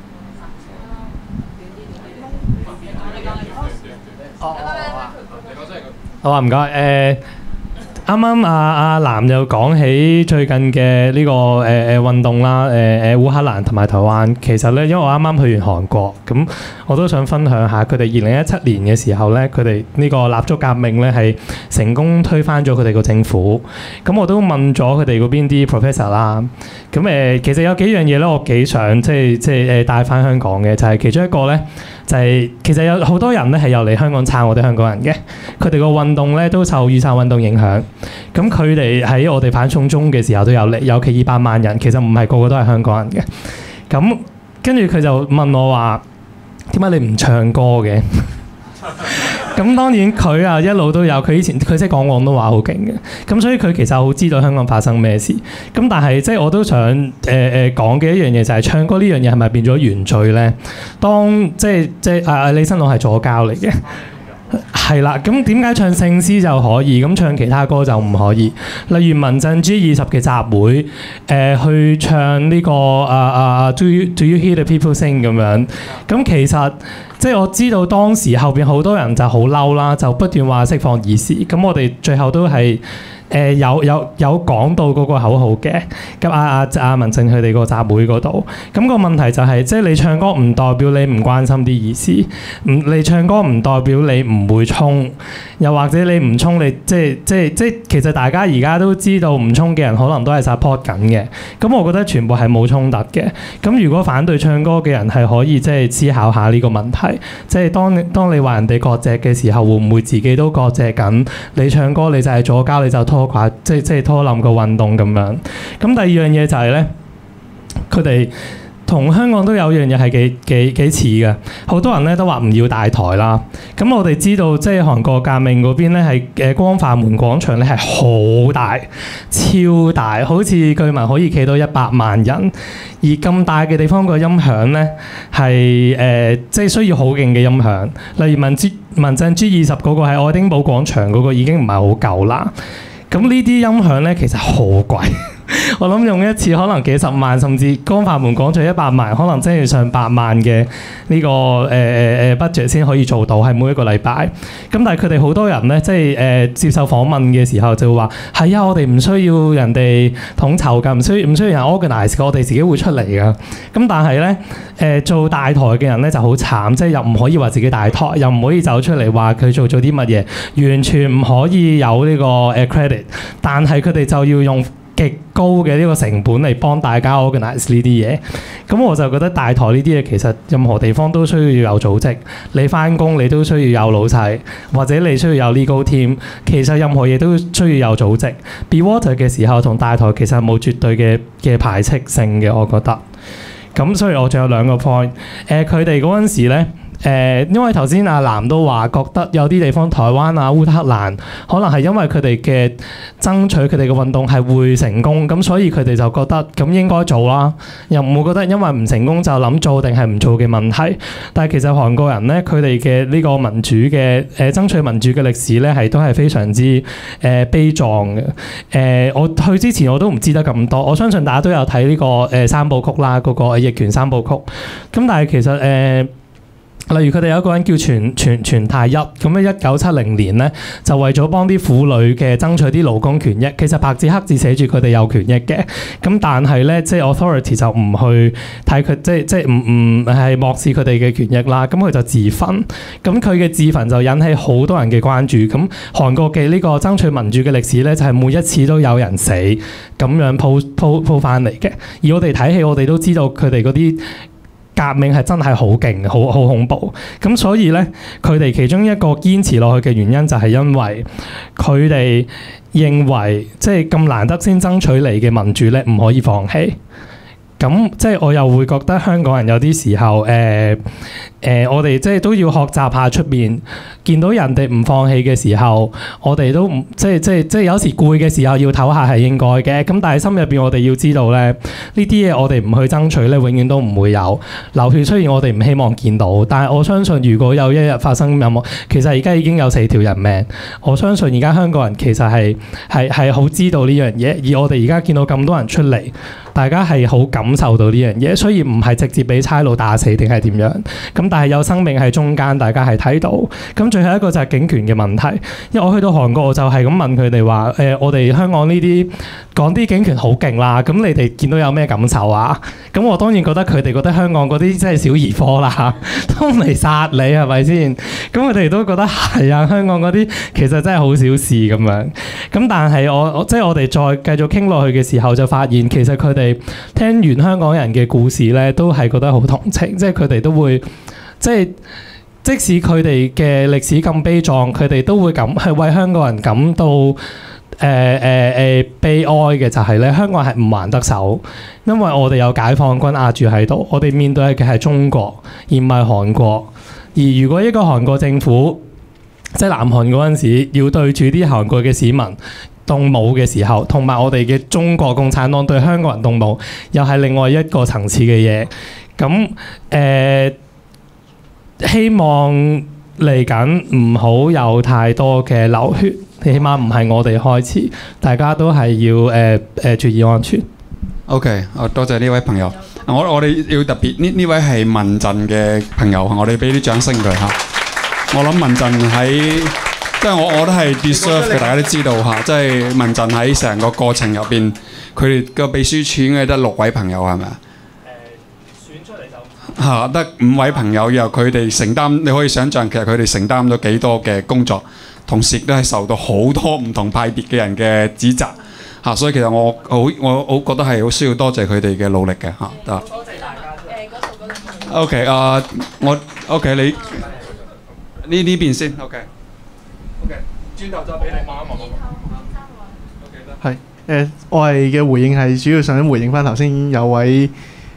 好啊，唔該誒。啱啱阿阿南又講起最近嘅呢、這個誒誒、呃、運動啦，誒、呃、誒烏克蘭同埋台灣，其實咧，因為我啱啱去完韓國，咁我都想分享下佢哋二零一七年嘅時候咧，佢哋呢個蠟燭革命咧係成功推翻咗佢哋個政府。咁我都問咗佢哋嗰邊啲 professor 啦，咁誒、呃、其實有幾樣嘢咧，我幾想即係即係誒帶翻香港嘅，就係、是、其中一個咧，就係、是、其實有好多人咧係有嚟香港撐我哋香港人嘅，佢哋個運動咧都受雨傘運動影響。咁佢哋喺我哋反送中嘅時候都有嚟，有企二百萬人，其實唔係個個都係香港人嘅。咁跟住佢就問我話：點解你唔唱歌嘅？咁當然佢啊一路都有，佢以前佢識講廣東話好勁嘅，咁所以佢其實好知道香港發生咩事。咁但係即係我都想誒誒講嘅一樣嘢就係唱歌呢樣嘢係咪變咗原罪咧？當即係即係啊李新朗係左膠嚟嘅。係啦，咁點解唱聖詩就可以，咁唱其他歌就唔可以？例如民陣 G 二十嘅集會，誒、呃、去唱呢、這個啊啊 Do you Do you hear the people sing 咁樣？咁其實即係我知道當時後邊好多人就好嬲啦，就不斷話釋放義士。咁我哋最後都係。誒、呃、有有有講到嗰個口號嘅，咁阿阿阿民陣佢哋個集會嗰度，咁、個問題就係、是，即係你唱歌唔代表你唔關心啲意思，唔你唱歌唔代表你唔會衝，又或者你唔衝你即係即係即係其實大家而家都知道唔衝嘅人可能都係 support 緊嘅，咁我覺得全部係冇衝突嘅。咁如果反對唱歌嘅人係可以即係思考下呢個問題，即係當你當你話人哋割席嘅時候，會唔會自己都割席緊？你唱歌你就係左膠，你就拖垮，即係即係拖冧個運動咁樣。咁第二樣嘢就係咧，佢哋同香港都有樣嘢係幾幾幾似嘅，好多人咧都話唔要大台啦。咁我哋知道即係韓國革命嗰邊咧係誒光化門廣場咧係好大、超大，好似據聞可以企到一百萬人。而咁大嘅地方個音響咧係誒即係需要好勁嘅音響，例如民之民陣 G 二十嗰個喺愛丁堡廣場嗰個已經唔係好夠啦。咁呢啲音響咧其實好貴。我諗用一次可能幾十萬，甚至光化門廣場一百萬，可能真係上百萬嘅呢、這個誒誒誒 budget 先可以做到，係每一個禮拜。咁但係佢哋好多人咧，即係誒、呃、接受訪問嘅時候就會話：係啊，我哋唔需要人哋統籌㗎，唔需要唔需要人 organize，我哋自己會出嚟㗎。咁但係咧誒做大台嘅人咧就好慘，即係又唔可以話自己大台，又唔可以走出嚟話佢做咗啲乜嘢，完全唔可以有呢個誒 credit。但係佢哋就要用極高嘅呢個成本嚟幫大家 organize 呢啲嘢，咁我就覺得大台呢啲嘢其實任何地方都需要有組織，你返工你都需要有老細，或者你需要有 legal team，其實任何嘢都需要有組織。Be Water 嘅時候同大台其實冇絕對嘅嘅排斥性嘅，我覺得。咁所以我仲有兩個 point，誒佢哋嗰陣時咧。誒、呃，因為頭先阿南都話覺得有啲地方台灣啊、烏克蘭，可能係因為佢哋嘅爭取佢哋嘅運動係會成功，咁所以佢哋就覺得咁應該做啦，又唔會覺得因為唔成功就諗做定係唔做嘅問題。但係其實韓國人咧，佢哋嘅呢個民主嘅誒、呃、爭取民主嘅歷史咧，係都係非常之誒、呃、悲壯嘅。誒、呃，我去之前我都唔知得咁多，我相信大家都有睇呢、這個誒、呃、三部曲啦，嗰、那個《逆權三部曲》。咁但係其實誒。呃例如佢哋有一個人叫全全全太一，咁喺一九七零年咧就為咗幫啲婦女嘅爭取啲勞工權益，其實白字黑字寫住佢哋有權益嘅，咁但係咧即係 authority 就唔去睇佢，即係即係唔唔係漠視佢哋嘅權益啦，咁佢就自焚，咁佢嘅自焚就引起好多人嘅關注。咁韓國嘅呢個爭取民主嘅歷史咧，就係每一次都有人死咁樣鋪鋪鋪翻嚟嘅，而我哋睇戲我哋都知道佢哋嗰啲革命係真係好勁，好好恐怖。咁所以咧，佢哋其中一個堅持落去嘅原因就係因為佢哋認為，即係咁難得先爭取嚟嘅民主咧，唔可以放棄。咁即係我又會覺得香港人有啲時候，誒、呃、誒、呃，我哋即係都要學習下出邊，見到人哋唔放棄嘅時候，我哋都唔即係即係即係有時攰嘅時候要唞下係應該嘅。咁但係心入邊我哋要知道咧，呢啲嘢我哋唔去爭取咧，永遠都唔會有流血。雖然我哋唔希望見到，但係我相信如果有一日發生任何，其實而家已經有四條人命。我相信而家香港人其實係係係好知道呢樣嘢，而我哋而家見到咁多人出嚟，大家係好感受到呢樣嘢，雖然唔係直接俾差佬打死定係點樣，咁但係有生命喺中間，大家係睇到。咁最後一個就係警權嘅問題，因為我去到韓國我就係咁問佢哋話：誒、呃，我哋香港呢啲講啲警權好勁啦，咁你哋見到有咩感受啊？咁我當然覺得佢哋覺得香港嗰啲真係小兒科啦，都嚟殺你係咪先？咁佢哋都覺得係啊，香港嗰啲其實真係好小事咁樣。咁但係我我即係我哋再繼續傾落去嘅時候，就發現其實佢哋聽完香港人嘅故事咧，都係覺得好同情，即係佢哋都會即係即使佢哋嘅歷史咁悲壯，佢哋都會感係為香港人感到誒誒誒悲哀嘅，就係咧香港係唔還得手，因為我哋有解放軍壓住喺度，我哋面對嘅係中國而唔係韓國。而如果一個韓國政府即係南韓嗰陣時要對住啲韓國嘅市民動武嘅時候，同埋我哋嘅中國共產黨對香港人動武，又係另外一個層次嘅嘢。咁誒、呃，希望嚟緊唔好有太多嘅流血，起碼唔係我哋開始，大家都係要誒誒、呃呃、注意安全。 OK，啊多謝呢位朋友。我我哋要特別呢呢位係民陣嘅朋友，我哋俾啲掌聲佢嚇。我諗民陣喺。即係我我都係 deserve 嘅，大家都知道嚇。即係民陣喺成個過程入邊，佢哋個秘書處應該得六位朋友係咪啊？誒，選出嚟就嚇得五位朋友，然後佢哋承擔，你可以想象其實佢哋承擔咗幾多嘅工作，同時亦都係受到好多唔同派別嘅人嘅指責嚇。所以其實我好我我覺得係好需要多謝佢哋嘅努力嘅嚇。多謝大家。誒，嗰度嗰度。OK 啊，我 OK 你呢呢邊先 OK。OK， 轉頭再俾你望一望。 係誒，我係嘅回應係主要想回應翻頭先有位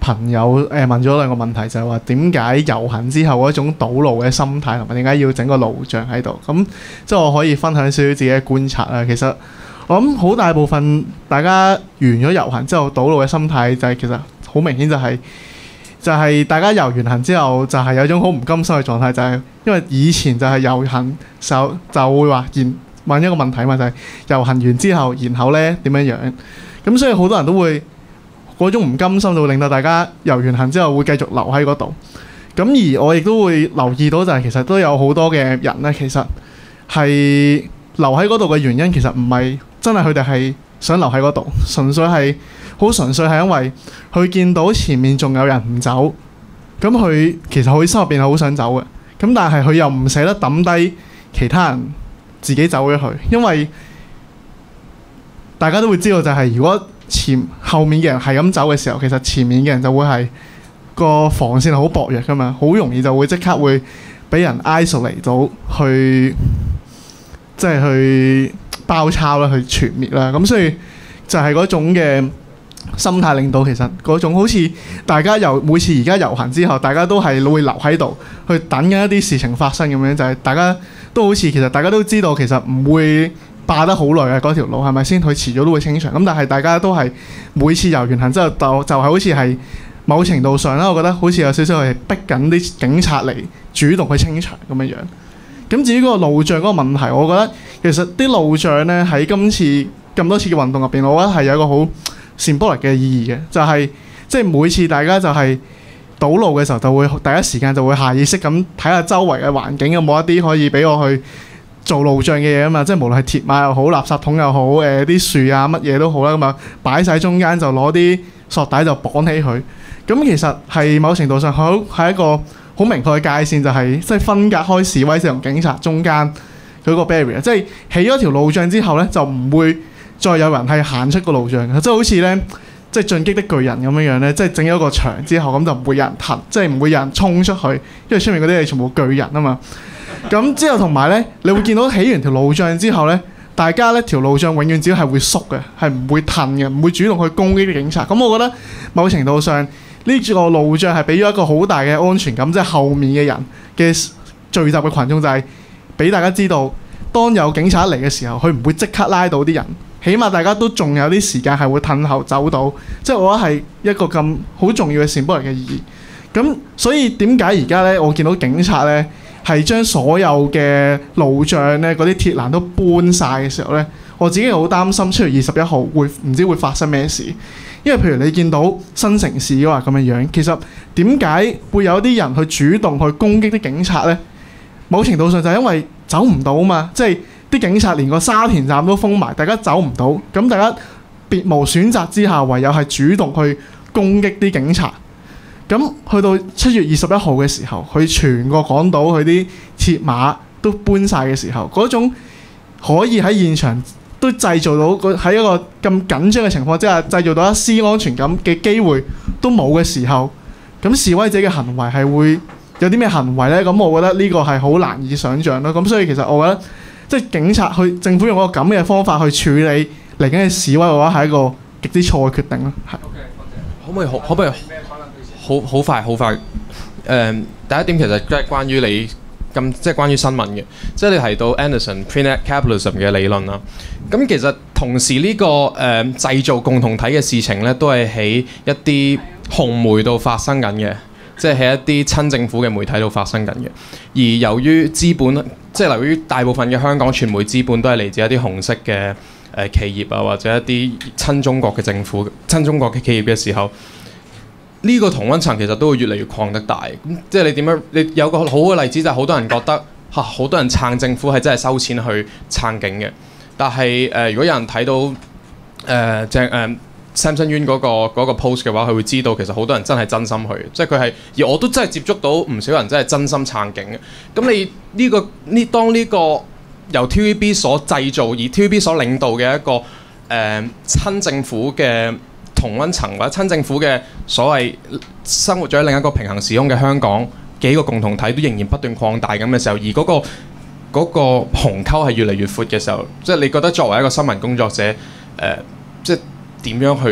朋友誒問咗兩個問題，就係話點解遊行之後嗰種堵路嘅心態，同埋點解要整個路障喺度？咁即係我可以分享少少自己嘅觀察啦。其實我諗好大部分大家完咗遊行之後堵路嘅心態就係其實好明顯就係、是、就係、是、大家遊完行之後就係有種好唔甘心嘅狀態，就係、是、因為以前就係遊行就就會話然問一個問題嘛，就係、是、遊行完之後然後咧點樣樣？咁所以好多人都會嗰種唔甘心，就會令到大家遊完行之後會繼續留喺嗰度。咁而我亦都會留意到就係其實都有好多嘅人咧，其實係留喺嗰度嘅原因其實唔係真係佢哋係想留喺嗰度，純粹係好純粹係因為佢見到前面仲有人唔走，咁佢其實佢心入邊係好想走嘅，咁但係佢又唔捨得抌低其他人自己走咗去，因為大家都會知道就係如果前後面嘅人係咁走嘅時候，其實前面嘅人就會係個防線係好薄弱噶嘛，好容易就會即刻會俾人 isolate 到去，即係去包抄啦，去全滅啦。咁所以就係嗰種嘅心態，令到其實嗰種好似大家遊每次而家遊行之後，大家都係會留喺度去等緊一啲事情發生咁樣，就係大家都好似其實大家都知道其實唔會霸得好耐嘅嗰條路，係咪先？佢遲早都會清場。咁但係大家都係每次遊完行之後，就就係好似係某程度上啦，我覺得好似有少少係逼緊啲警察嚟主動去清場咁樣樣。咁至於嗰個路障嗰個問題，我覺得其實啲路障咧喺今次咁多次嘅運動入邊，我覺得係有一個好 symbolic 嘅意義嘅，就係即係每次大家就係堵路嘅時候，就會第一時間就會下意識咁睇下周圍嘅環境有冇一啲可以俾我去做路障嘅嘢啊嘛，即係無論係鐵馬又好、垃圾桶又好、誒啲樹啊乜嘢都好啦，咁啊擺晒中間就攞啲索帶就綁起佢。咁其實係某程度上好係一個好明確嘅界線，就係即係分隔開示威者同警察中間佢個 barrier， 即係起咗條路障之後咧，就唔會再有人係行出個路障嘅，即係好似咧即係進擊的巨人咁樣樣咧，即係整咗個牆之後咁就唔會有人騰，即係唔會有人衝出去，因為出面嗰啲係全部巨人啊嘛。咁之後同埋咧，你會見到起完條路障之後咧，大家咧條路障永遠只係會縮嘅，係唔會褪嘅，唔會主動去攻擊啲警察。咁我覺得某程度上呢個路障係俾咗一個好大嘅安全感，即係後面嘅人嘅聚集嘅群眾就係俾大家知道，當有警察嚟嘅時候，佢唔會即刻拉到啲人，起碼大家都仲有啲時間係會褪後走到。即係我覺得係一個咁好重要嘅symbolic嘅意義。咁所以點解而家咧我見到警察咧係將所有嘅路障咧嗰啲鐵欄都搬晒嘅時候咧，我自己好擔心七月二十一號會唔知會發生咩事。因為譬如你見到新城市嘅話咁樣樣，其實點解會有啲人去主動去攻擊啲警察咧？某程度上就係因為走唔到啊嘛，即係啲警察連個沙田站都封埋，大家走唔到，咁大家別無選擇之下，唯有係主動去攻擊啲警察。咁去到七月二十一號嘅時候，佢全個港島佢啲鐵馬都搬晒嘅時候，嗰種可以喺現場都製造到喺一個咁緊張嘅情況之下，製造到一絲安全感嘅機會都冇嘅時候，咁示威者嘅行為係會有啲咩行為呢？咁我覺得呢個係好難以想像咯。咁所以其實我覺得即係警察去政府用一個咁嘅方法去處理嚟緊嘅示威嘅話，係一個極之錯嘅決定咯。係。 可唔可以可可唔可以好好快好快？誒、呃，第一點其實即係關於你咁，即係關於新聞嘅，即係你提到 Anderson Pre-net Capitalism 嘅理論啦。咁其實同時呢、這個誒、呃、製造共同體嘅事情咧，都係喺一啲紅媒度發生緊嘅，即係喺一啲親政府嘅媒體度發生緊嘅。而由於資本，即係由於大部分嘅香港傳媒資本都係嚟自一啲紅色嘅誒、呃、企業啊，或者一啲親中國嘅政府、親中國嘅企業嘅時候。呢個同溫層其實都會越嚟越擴得大，咁即係你點樣？你有個好嘅例子就係好多人覺得嚇，好多人撐政府係真係收錢去撐警嘅。但係誒、呃，如果有人睇到誒正誒 Samson Yuen 嗰個嗰個 post 嘅話，佢會知道其實好多人真係真心去，即係佢係而我都真係接觸到唔少人真係真心撐警嘅。咁你呢、呢個呢當呢個由 T V B 所製造而 T V B 所領導嘅一個誒、呃、親政府嘅同溫層或者親政府嘅所謂生活咗喺另一個平行時空嘅香港幾個共同體都仍然不斷擴大咁嘅時候，而嗰、嗰個嗰、嗰個鴻溝係越嚟越闊嘅時候，即係你覺得作為一個新聞工作者，誒、呃，即係點樣去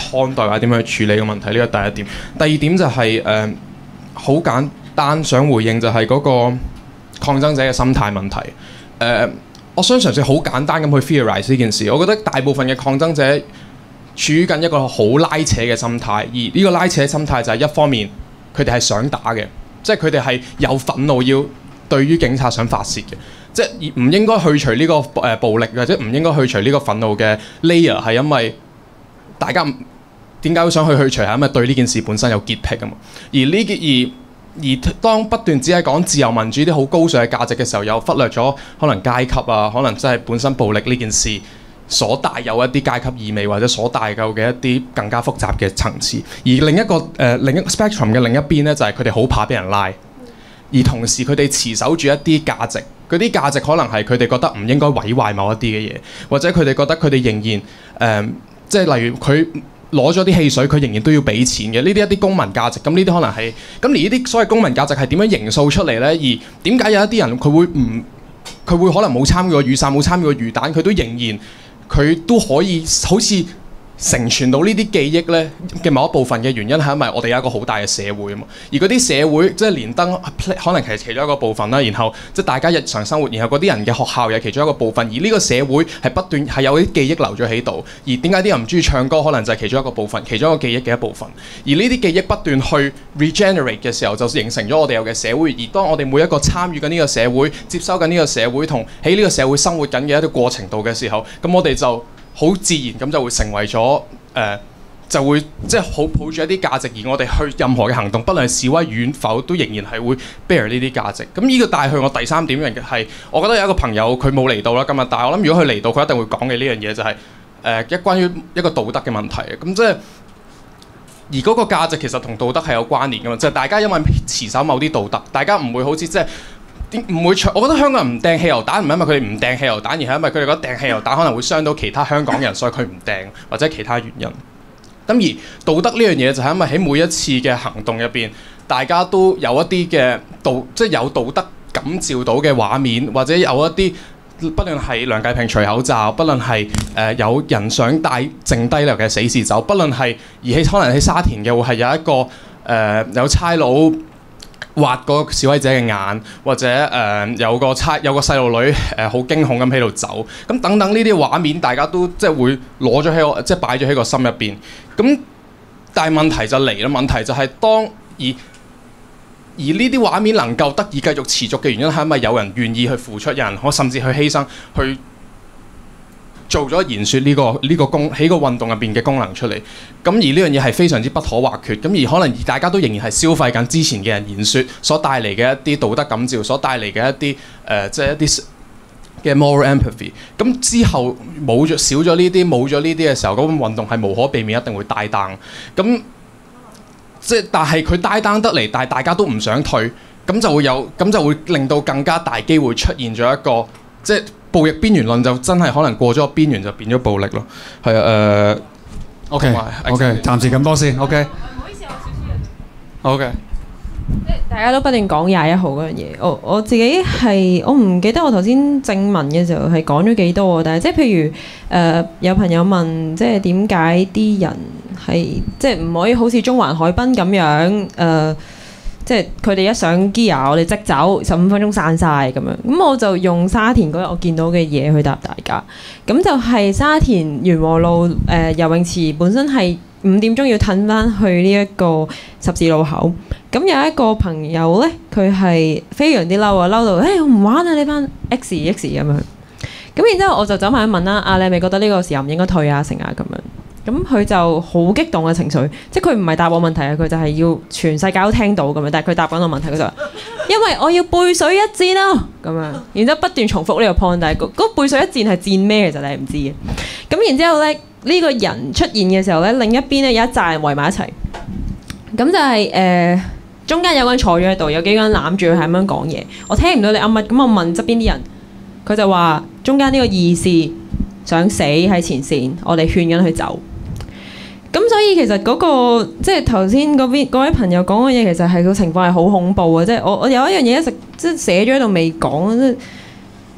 看待或者點樣去處理個問題，呢個第一點。第二點就係誒好簡單想回應就係嗰個抗爭者嘅心態問題。誒、呃，我想嘗試好簡單咁去 theorize 呢件事。我覺得大部分嘅抗爭者處於緊一個好拉扯嘅心態，而呢個拉扯嘅心態就係一方面佢哋係想打嘅，即係佢哋係有憤怒要對於警察想發泄嘅。即係唔應該去除呢個誒暴力，或者唔應該去除呢個憤怒嘅 layer， 係因為大家點解會想去去除？係因為對呢件事本身有潔癖啊嘛。而呢件而而當不斷只係講自由民主啲好高尚嘅價值嘅時候，又忽略咗可能階級啊，可能真係本身暴力呢件事所帶有一啲階級意味，或者所帶有嘅一啲更加複雜嘅層次。而另一個誒、呃、另一個 spectrum 嘅另一邊咧，就係佢哋好怕俾人拉。而同時佢哋持守住一啲價值，嗰啲價值可能係佢哋覺得唔應該毀壞某一啲嘅嘢，或者佢哋覺得佢哋仍然誒、呃，即係例如佢攞咗啲汽水，佢仍然都要俾錢嘅，呢啲一啲公民價值。咁呢啲可能係咁，而呢啲所謂公民價值係點樣形塑出嚟呢？而點解有一啲人佢會唔佢會可能冇參與過雨傘，冇參與過魚蛋，佢都仍然佢都可以好似承傳到呢啲記憶咧嘅某一部分嘅原因係因為我哋有一個好大嘅社會啊嘛，而嗰啲社會即係連登可能係其中一個部分啦，然後即係大家日常生活，然後嗰啲人嘅學校又係其中一個部分，而呢個社會係不斷係有啲記憶留咗喺度，而點解啲人唔中意唱歌，可能就係其中一個部分，其中一個記憶嘅一部分，而呢啲記憶不斷去 regenerate 嘅時候，就形成咗我哋有嘅社會，而當我哋每一個參與緊呢個社會、接收緊呢個社會同喺呢個社會生活緊嘅一個過程度嘅時候，咁我哋就好自然咁就會成為咗誒、呃，就會即係好抱住一啲價值，而我哋去任何嘅行動，不論係示威與否，都仍然係會 bear 呢啲價值。咁呢個帶去我第三點嘅係，我覺得有一個朋友佢冇嚟到啦今日，但係我諗如果佢嚟到，佢一定會講嘅呢樣嘢就係、是、誒、呃、一關於一個道德嘅問題。咁即係而嗰個價值其實同道德係有關聯㗎嘛，就係、是、大家因為持守某啲道德，大家唔會好似即係。唔會搶，我覺得香港人唔掟汽油彈唔係因為佢哋唔掟汽油彈，而係因為佢哋覺得掟汽油彈可能會傷到其他香港人，所以佢唔掟或者其他原因。咁而道德呢樣嘢就係因為喺每一次嘅行動入邊，大家都有一啲嘅道，即係有道德感召到嘅畫面，或者有一啲，不論係梁繼平除口罩，不論係誒、呃、有人想帶剩低落嘅死士走，不論係而喺可能喺沙田嘅會係有一個誒、呃、有差佬挖個示威者嘅眼，或者誒、呃、有個差有個細路女誒好驚恐咁喺度走，咁等等呢啲畫面，大家都即係會攞咗喺我即係擺咗喺個心入邊。咁但係問題就嚟啦，問題就係當而而呢啲畫面能夠得以繼續持續嘅原因係因為有人願意去付出，有人可甚至去犧牲去做咗言説呢個呢個功喺個運動入邊嘅功能出嚟，咁而呢樣嘢係非常之不可或缺，咁而可能大家都仍然係消費緊之前嘅人言説所帶嚟嘅一啲道德感召，所帶嚟嘅一啲誒、呃、即係一啲嘅 moral empathy。咁之後冇咗少咗呢啲冇咗呢啲嘅時候，嗰個運動係無可避免一定會 die down。咁即係但係佢 die down得嚟，但係大家都唔想退，咁就會有咁就會令到更加大機會出現咗一個即係。暴力邊緣論就真係可能過咗個邊緣就變咗暴力咯，係啊誒。OK OK，暫時咁多先。OK。唔好意思，我少少嘢。OK。 即係大家都不斷講廿一號嗰樣嘢，我我自己係我唔記得我頭先正文嘅時候係講咗幾多啊，但係即係譬如誒、呃、有朋友問，即係點解啲人係即係唔可以好似中環海濱咁樣誒？呃即係佢哋一上 gear，我哋即走，十五分鐘散晒咁樣。咁我就用沙田嗰日我見到嘅嘢去答大家。咁就係沙田元和路誒、呃、游泳池本身係五點鐘要褪翻去呢一個十字路口。咁有一個朋友咧，佢係非常之嬲啊，嬲到誒我唔玩啊呢班 X X 咁樣。咁然之後我就走埋去問啦，啊你係咪覺得呢個時候唔應該退啊成啊咁樣？咁佢就好激動嘅情緒，即係佢唔係答我問題啊，佢就係要全世界都聽到咁樣。但係佢答緊我問題，佢就話：因為我要背水一戰咯咁樣。然之後不斷重複呢個 point，但係嗰嗰背水一戰係戰咩？其實你係唔知嘅。咁然之後咧，呢個人出現嘅時候咧，另一邊咧有一紮人圍埋一齊。咁就係、是、誒、呃、中間有個人坐咗喺度，有幾個人攬住佢係咁樣講嘢。我聽唔到你噏乜，咁我問側邊啲人，佢就話中間呢個義士想死喺前線，我哋勸緊佢走。咁所以其實嗰、那個即係頭先嗰邊嗰位朋友講嘅嘢，其實係個情況係好恐怖嘅，即係我我有一樣嘢一直即係寫咗喺度未講，即係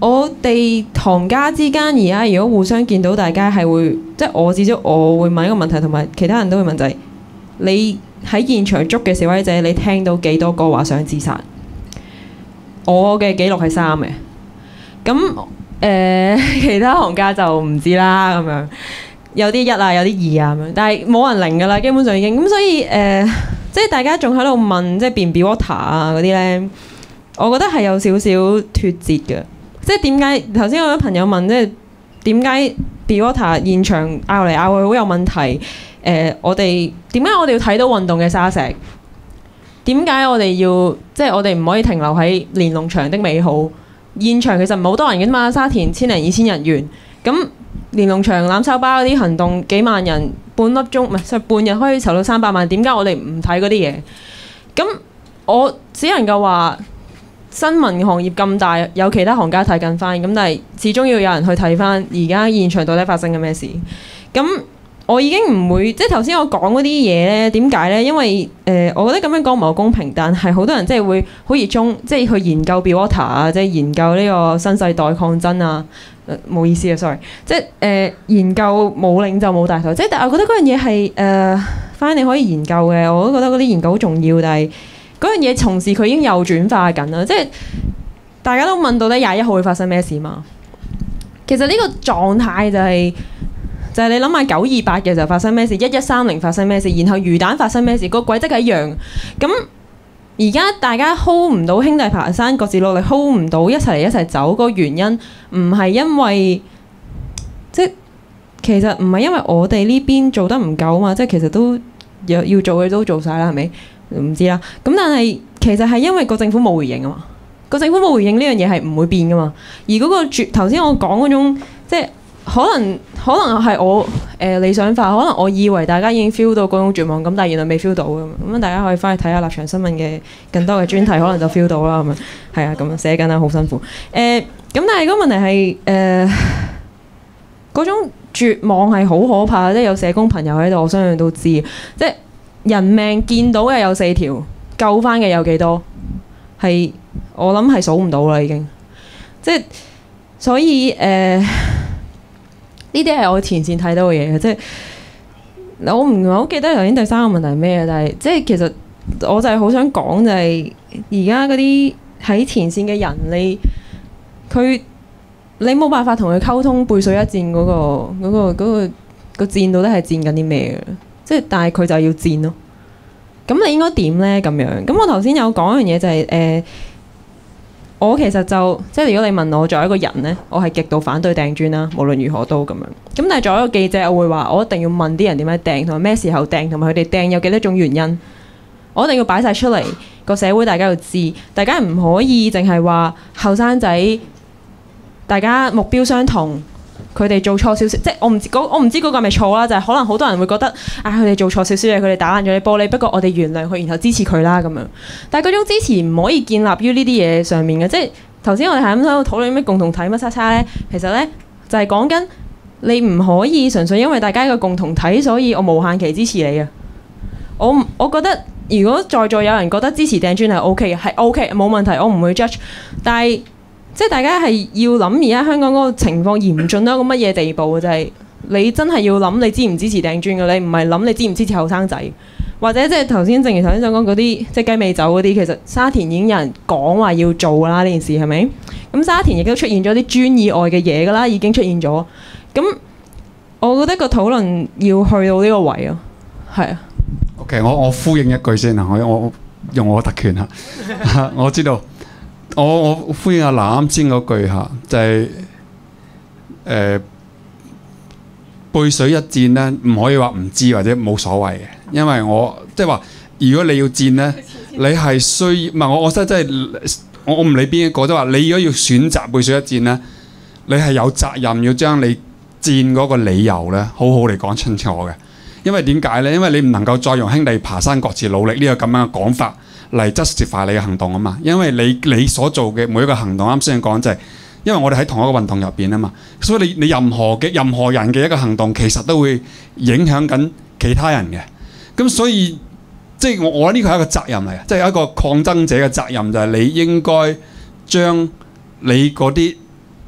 我哋行家之間而家如果互相見到大家係會，即係我至少我會問一個問題，同埋其他人都會問就係、是：你喺現場捉嘅示威者，你聽到幾多個話想自殺？我嘅記錄係三嘅，咁誒、呃、其他行家就唔知啦咁樣，有啲一啊，有啲二啊咁樣，但係冇人零㗎啦，基本上已經咁，所以誒、呃，即係大家仲喺度問，即係變 Be Water 啊嗰啲咧，我覺得係有少少脫節嘅。即係點解頭先有啲朋友問，即係點解 Be Water 現場拗嚟拗去好有問題？誒、呃，我哋點解我哋要睇到運動嘅沙石？點解我哋要即係我哋唔可以停留喺連儂牆的美好？現場其實唔係好多人嘅嘛，沙田千零二千人員，咁連儂牆攬炒包嗰啲行動幾萬人，半粒鐘唔係，所以半日可以籌到三百萬。點解我哋唔睇嗰啲嘢？咁我只能夠話新聞行業咁大，有其他行家睇緊翻，咁但係始終要有人去睇翻而家現場到底發生緊咩事。咁我已經唔會即係頭先我講嗰啲嘢咧，點解咧？因為誒、呃，我覺得咁樣講唔係好公平，但係好多人即係會好熱衷，即係去研究 Be Water 啊，即係研究呢個新世代抗爭啊。冇、呃、意思啊 ，sorry， 即係誒、呃、研究冇領就冇大台，即係但係我覺得嗰樣嘢係誒，反正你可以研究嘅，我都覺得嗰啲研究好重要，但係嗰樣嘢從事佢已經有轉化緊啦，即係大家都問到底廿一號會發生咩事嘛？其實呢個狀態就係、是。就係你諗下九二八嘅時候發生咩事，一一三零發生咩事，然後魚蛋發生咩事，個軌跡係一樣。咁而家大家 hold 唔到兄弟爬山各自努力 hold 唔到一齊嚟一齊走，個原因唔係因為即係其實唔係因為我哋呢邊做得唔夠啊嘛，即係其實都有要做嘅都做晒啦，係咪？唔知啦。咁但係其實係因為個政府冇回應啊嘛，個政府冇回應呢樣嘢係唔會變噶嘛。而嗰個絕頭先我講嗰種即係。可能可能係我誒、呃、理想化，可能我以為大家已經 feel 到嗰種絕望，咁但係原來未 feel 到咁，咁大家可以翻去睇下立場新聞嘅更多嘅專題，可能就 feel 到啦咁樣。係啊，咁樣寫緊啦，好辛苦。誒、呃，咁但係個問題係誒嗰種絕望係好可怕，即係有社工朋友喺度，我相信都知。即係人命見到嘅有四條，救翻嘅有幾多？係我諗係數唔到啦，已經。即係所以誒。呃呢啲係我前線睇到嘅嘢嘅，即係我唔係好記得頭先第三個問題係咩，但係即係其實我就係好想講就係而家嗰啲喺前線嘅人，你佢你冇辦法同佢溝通背水一戰嗰個嗰個嗰個個戰到底係戰緊啲咩嘅，即係但係佢就要戰咯。咁你應該點咧？咁樣咁我頭先有講一樣嘢就係誒。我其實就即係如果你問我作為一個人呢，我係極度反對掟磚啦，無論如何都咁樣。咁但係作為一個記者，我會話我一定要問啲人點樣掟，同埋咩時候掟，同埋佢哋掟有幾多種原因。我一定要擺晒出嚟，個社會大家要知，大家唔可以淨係話後生仔，大家目標相同。佢哋做錯少少，即係我唔知嗰我唔知嗰個係咪錯啦，就係、是、可能好多人會覺得啊，佢哋做錯少少嘢，佢哋打爛咗啲玻璃，不過我哋原諒佢，然後支持佢啦咁樣。但係嗰種支持唔可以建立於呢啲嘢上面嘅，即係頭先我哋係咁喺度討論咩共同體乜叉叉咧，其實咧就係講緊你唔可以純粹因為大家一個共同體，所以我無限期支持你啊。我我覺得如果在座有人覺得支持掟磚係 O K 嘅，係 O K 冇問題，我唔會 judge，但係。即係大家係要諗而家香港嗰個情況嚴峻到一個乜嘢地步嘅，就係、是、你真係要諗你支唔支持掟磚嘅，你唔係諗你支唔支持後生仔，或者即係頭先正如頭先所講嗰啲即係雞尾酒嗰啲，其實沙田已經有人講話要做啦呢件事係咪？咁沙田亦都出現咗啲磚以外嘅嘢㗎啦，已經出現咗。咁我覺得個討論要去到呢個位啊，係啊。 OK， 我我呼應一句先啊，我我用我特權嚇，我知道。我我呼應阿藍啱先嗰句嚇，就係、是、誒、呃、背水一戰咧，唔可以話唔知或者冇所謂嘅，因為我即係話，如果你要戰咧，你係需要唔係我我真真係我我唔理邊一個都話，你如果要選擇背水一戰咧，你係有責任要將你戰嗰個理由咧，好好嚟講清楚嘅。因為點解咧？因為你唔能夠再用兄弟爬山各自努力呢個咁樣嘅講法嚟 justify 你嘅行動啊嘛。因為你你所做嘅每一個行動，啱先講就係，因為我哋喺同一個運動入邊啊嘛，所以你你任何嘅任何人嘅一個行動，其實都會影響緊其他人嘅。咁所以即係我我覺得呢個係一個責任嚟嘅，即係一個抗爭者嘅責任，就係你應該將你嗰啲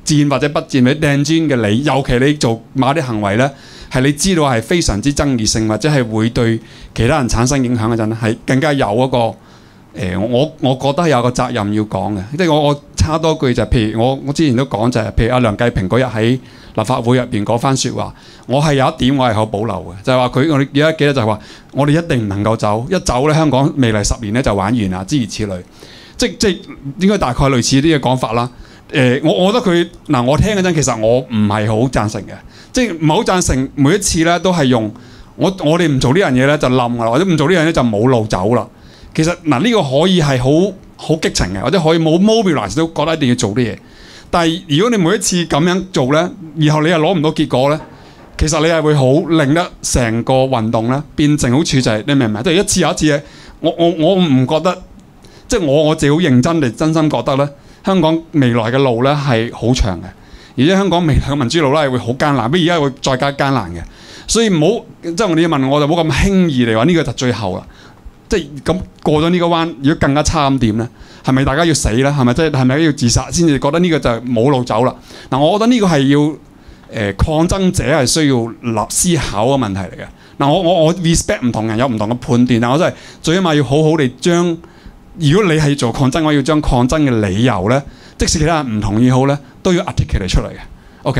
箭或者不箭或者掟磚嘅你，尤其你做某啲行為咧，係你知道係非常之爭議性，或者係會對其他人產生影響嗰陣咧，係更加有一個誒、呃，我我覺得有個責任要講嘅。即係我我插多句就係、是，譬如我我之前都講就係、是，譬如阿梁繼平嗰日喺立法會入邊嗰番説話，我係有一點我係好保留嘅，就係話佢我哋記得記得就係話，我哋一定唔能夠走，一走咧香港未來十年咧就玩完啦，諸如此類。即即應該大概類似啲嘅講法啦。誒、呃，我我覺得佢嗱，我聽嗰陣其實我唔係好贊成嘅，即係唔係好贊成每一次咧都係用我我哋唔做呢樣嘢咧就冧啦，或者唔做呢樣嘢就冇路走啦。其實嗱呢、這個可以係好好激情嘅，或者可以冇 mobilize 都覺得一定要做啲嘢。但係如果你每一次咁樣做咧，然後你又攞唔到結果咧，其實你係會好令得成個運動咧變成好處就係、是、你明唔明？即係一次又一次嘅，我我我唔覺得，即係我我自己好認真地真心覺得咧。香港未來嘅路咧係好長嘅，而且香港未來嘅民主路咧係會好艱難，比而家會再加艱難嘅。所以唔好即係我哋要問我就冇咁輕易嚟話呢個就最後啦。即係咁過咗呢個彎，如果更加差咁點咧？係咪大家要死咧？係咪即係係咪要自殺先至覺得呢個就冇路走啦？嗱，我覺得呢個係要誒、呃、抗爭者係需要立思考嘅問題嚟嘅。嗱，我我我 respect 唔同人有唔同嘅判斷，但我真係最起碼要好好地將。如果你係做抗爭嘅話，要將抗爭嘅理由咧，即使其他人唔同意好咧，都要 articulate 出嚟嘅。OK。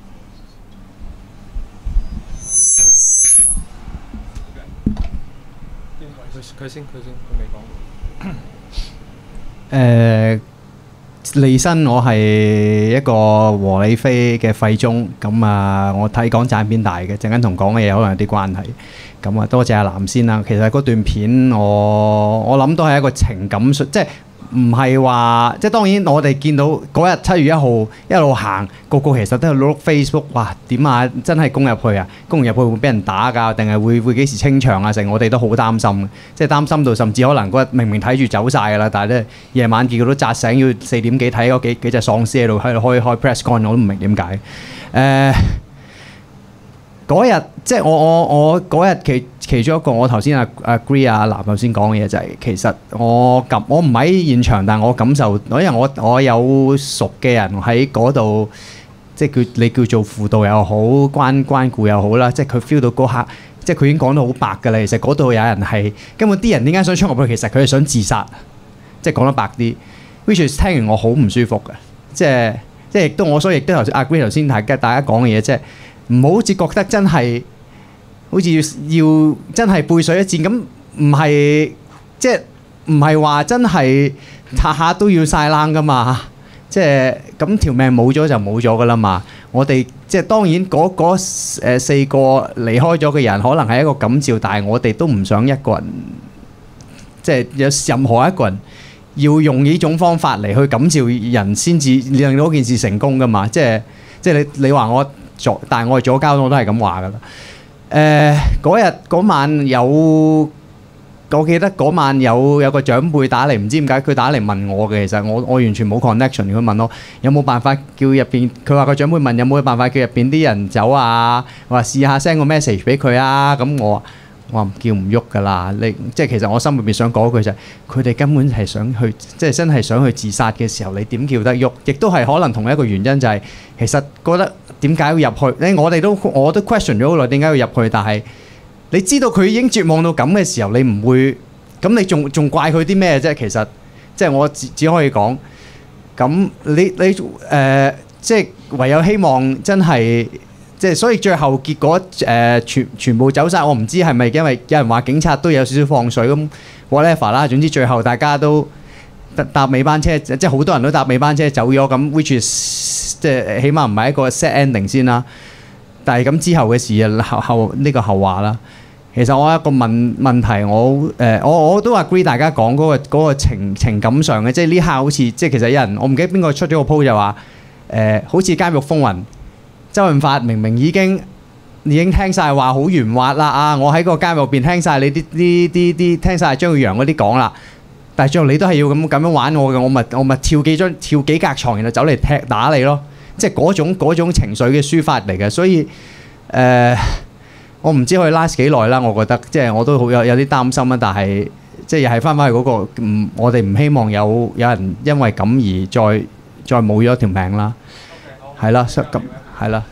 佢先，佢先，佢未講。 誒，利申我係一個和理非嘅廢中，咁啊，我睇港產片大嘅，陣間同講嘅嘢可能有啲關係。咁啊，多謝阿藍先啦。其實嗰段片我我諗都係一個情感，即係唔係話即係當然我哋見到嗰日七月一號一路行，個個其實都係碌 Facebook， 哇點啊，真係攻入去啊，攻入去會俾人打㗎，定係會會幾時清場啊？成我哋都好擔心，即係擔心到甚至可能嗰日明明睇住走晒㗎啦，但係咧夜晚見到都扎醒，要四點幾睇嗰幾幾隻喪屍喺度喺度開開 press con， 我都唔明點解誒。嗰日即係我我我嗰日其其中一個我頭先阿 agree 阿藍頭先講嘅嘢就係、是、其實我感我唔喺現場，但係我感受，因為我我有熟嘅人喺嗰度，即係叫你叫做輔導又好，關關顧又好啦，即係佢 feel 到嗰刻，即係佢已經講到好白㗎啦。其實嗰度有人係根本啲人點解想衝入去，其實佢係想自殺，即係講得白啲。which is 聽完我好唔舒服嘅，即係即係亦都我所以亦都頭先 agree 頭先大家大家講嘅嘢，即係。唔好好似覺得真係好似要要真係背水一戰咁，唔係即係唔係話真係下下都要晒冷噶嘛？即係咁條命冇咗就冇咗噶啦嘛。我哋即係當然嗰嗰誒四個離開咗嘅人，可能係一個感召，但係我哋都唔想一個人即係有任何一個人要用呢種方法嚟去感召人先至令到件事成功噶嘛。即係即係你你話我。左，但係我係左膠，我都係咁話噶啦。誒嗰日嗰晚有，我記得嗰晚有有個長輩打嚟，唔知點解佢打嚟問我嘅。其實我我完全冇 connection。佢問我有冇辦法叫入邊，佢話個長輩問有冇辦法叫入邊啲人走啊？我話試下 send 個 message 俾佢啊。咁我我話叫唔喐㗎啦。你即係其實我心裏邊想講句就係，佢哋根本係想去，即係真係想去自殺嘅時候，你點叫得喐？亦都係可能同一個原因就係，其實覺得。點解要入去？咧我哋都我都 question 咗好耐，點解要入去？但係你知道佢已經絕望到咁嘅時候，你唔會咁，你仲仲怪佢啲咩啫？其實即係我只只可以講，咁你你誒、呃，即係唯有希望真係即係，所以最後結果誒、呃、全全部走晒。我唔知係咪因為有人話警察都有少少放水咁 whatever 啦。總之最後大家都搭尾班車，即係好多人都搭尾班車走咗咁 which is 即係起碼唔係一個 sad ending 先啦，但係咁之後嘅事啊後後呢個後話啦。其實我有一個問問題，我誒、呃、我我都 agree 大家講嗰、嗰個嗰個情情感上嘅，即係呢下好似即係其實有人我唔記得邊個出咗個 post 就話誒、呃、好似監獄風雲，周潤發明明已經已經聽晒話好圓滑啦啊！我喺個監獄入邊聽晒你啲啲啲啲聽晒張宇陽嗰啲講啦。但係最後你都係要咁咁樣玩我嘅，我咪我咪跳幾張跳幾格床，然後走嚟踢打你咯，即係嗰種嗰種情緒嘅抒發嚟嘅，所以誒、呃，我唔知可以 last 幾耐啦。我覺得即係我都好有有啲擔心啦，但係即係又係翻返去嗰個唔，我哋唔希望有有人因為咁而再再冇咗條命啦。 係啦，咁係啦。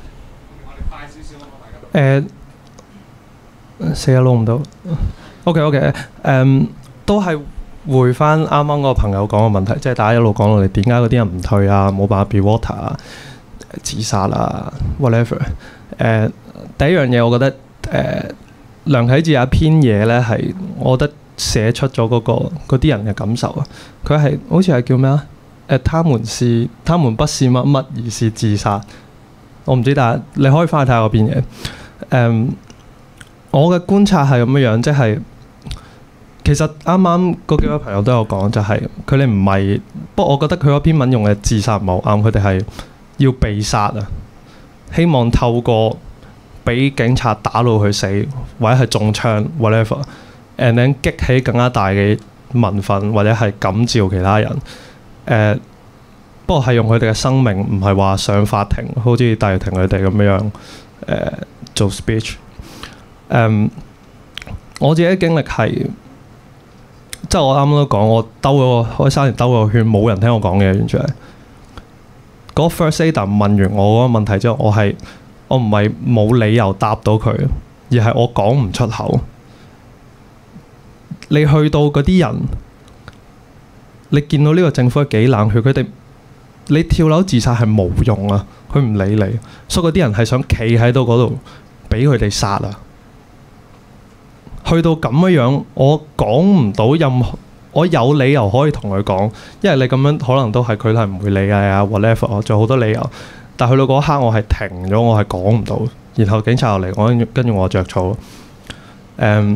誒死啊，撈唔到。OK OK 誒，都係回翻啱啱嗰個朋友講嘅問題，即係大家一路講到嚟點解嗰啲人唔退啊，冇辦法 be water 啊，自殺啊 whatever。誒第一樣嘢，我覺得誒、呃、梁啟智有一篇嘢咧，係我覺得寫出咗嗰、嗰個嗰啲人嘅感受啊。佢係好似係叫咩啊？誒，他們是他們不是乜乜，而是自殺。我唔知，但係你可以翻去睇下嗰篇嘢。誒、um，我嘅觀察係咁樣樣，即係其實啱啱嗰幾位朋友都有講，就係佢哋唔係，不過我覺得佢嗰篇文用嘅自殺唔係好啱，佢哋係要被殺啊，希望透過俾警察打到佢死，或者係中槍 whatever，and then 激起更加大嘅民憤，或者係感召其他人。誒、呃，不過係用佢哋嘅生命，唔係話上法庭，好似戴耀廷佢哋咁樣誒、呃、做 speech。誒、呃，我自己嘅經歷係，即係我啱啱都講，我兜咗個開三年兜個圈，冇人聽我講嘢，完全係。嗰 first aider 問完我嗰個問題之後，我係我唔係冇理由答到佢，而係我講唔出口。你去到嗰啲人，你見到呢個政府幾冷血，佢哋你跳樓自殺係冇用啊，佢唔理你，所以嗰啲人係想企喺度嗰度俾佢哋殺啊。去到咁樣樣，我講唔到任何，我有理由可以同佢講，因為你咁樣可能都係佢係唔會理嘅啊 whatever， 仲有好多理由。但去到嗰刻，我係停咗，我係講唔到。然後警察又嚟，我跟住我着草。誒，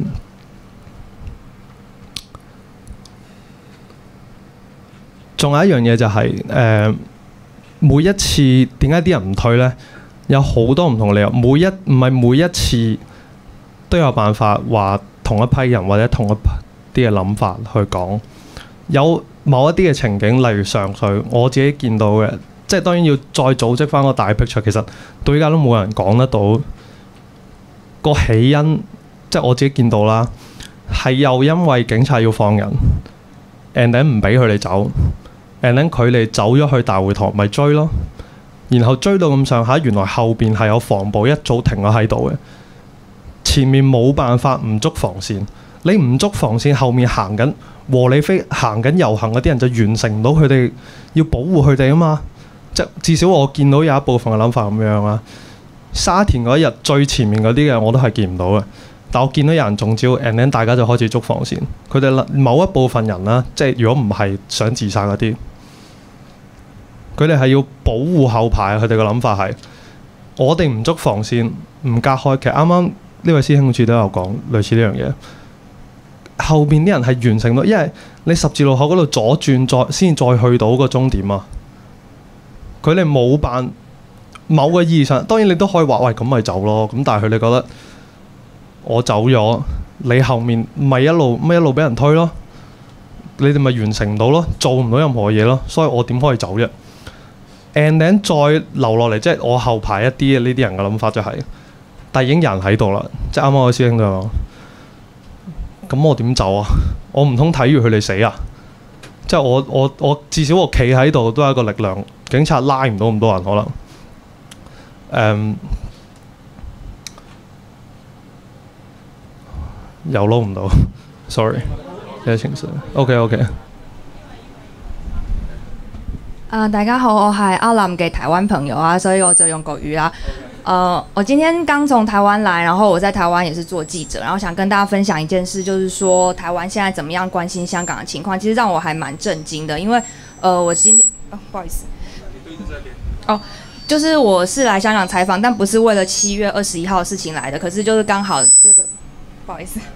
仲有一樣嘢就係、是、誒、呃，每一次點解啲人唔退呢？有好多唔同理由，每一唔係每一次都有辦法話同一批人或者同一啲嘅諗法去講。有某一啲嘅情景，例如上水，我自己見到嘅，即係當然要再組織翻個大 picture。其實到依家都冇人講得到個起因，即係我自己見到啦，係又因為警察要放人 and then 唔俾佢哋走 and then 佢哋走咗去大會堂，咪追咯。然後追到咁上下，原來後邊係有防暴一早停咗喺度嘅，前面冇辦法唔捉防線。你唔捉防線，後面行緊和理非行緊遊行嗰啲人就完成唔到佢哋要保護佢哋啊嘛。即至少我見到有一部分嘅諗法咁樣啦。沙田嗰一日最前面嗰啲嘅我都係見唔到嘅，但我見到有人中招 and then 大家就開始捉防線。佢哋某一部分人啦，即係如果唔係想自殺嗰啲，佢哋係要保護後排。佢哋嘅諗法係我哋唔捉防線，唔隔開。其實啱啱呢位師兄好似都有講類似呢樣嘢。後邊啲人係完成到，因為你十字路口嗰度左轉再先再去到個終點啊。佢哋冇辦某個意義上，當然你都可以話喂咁咪走咯。咁但係佢哋覺得我走咗，你後面咪一路咪一路俾人推咯。你哋咪完成唔到咯，做唔到任何嘢咯。所以我點可以走啫 ？And then 再留落嚟，即係我後排一啲呢啲人嘅諗法就係、是，但係已經有人喺度啦。即係啱啱個師兄就講。咁我點走啊？我唔通睇住佢哋死啊？即係我我我至少我企喺度都係一個力量，警察拉唔到咁多人可能。誒、嗯，又撈唔到 ，sorry， 有啲情緒。OK OK。 啊、uh, 大家好，我係阿林嘅台灣朋友啊，所以我就用國語啦。呃，我今天剛從台灣來，然後我在台灣也是做記者，然後想跟大家分享一件事，就是說台灣現在怎麼樣關心香港的情況，其實讓我還蠻震驚的，因為呃，我今天哦，不好意思，哦，就是我是來香港採訪，但不是為了七月二十一號的事情來的，可是就是剛好這個，不好意思，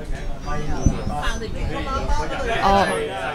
哦，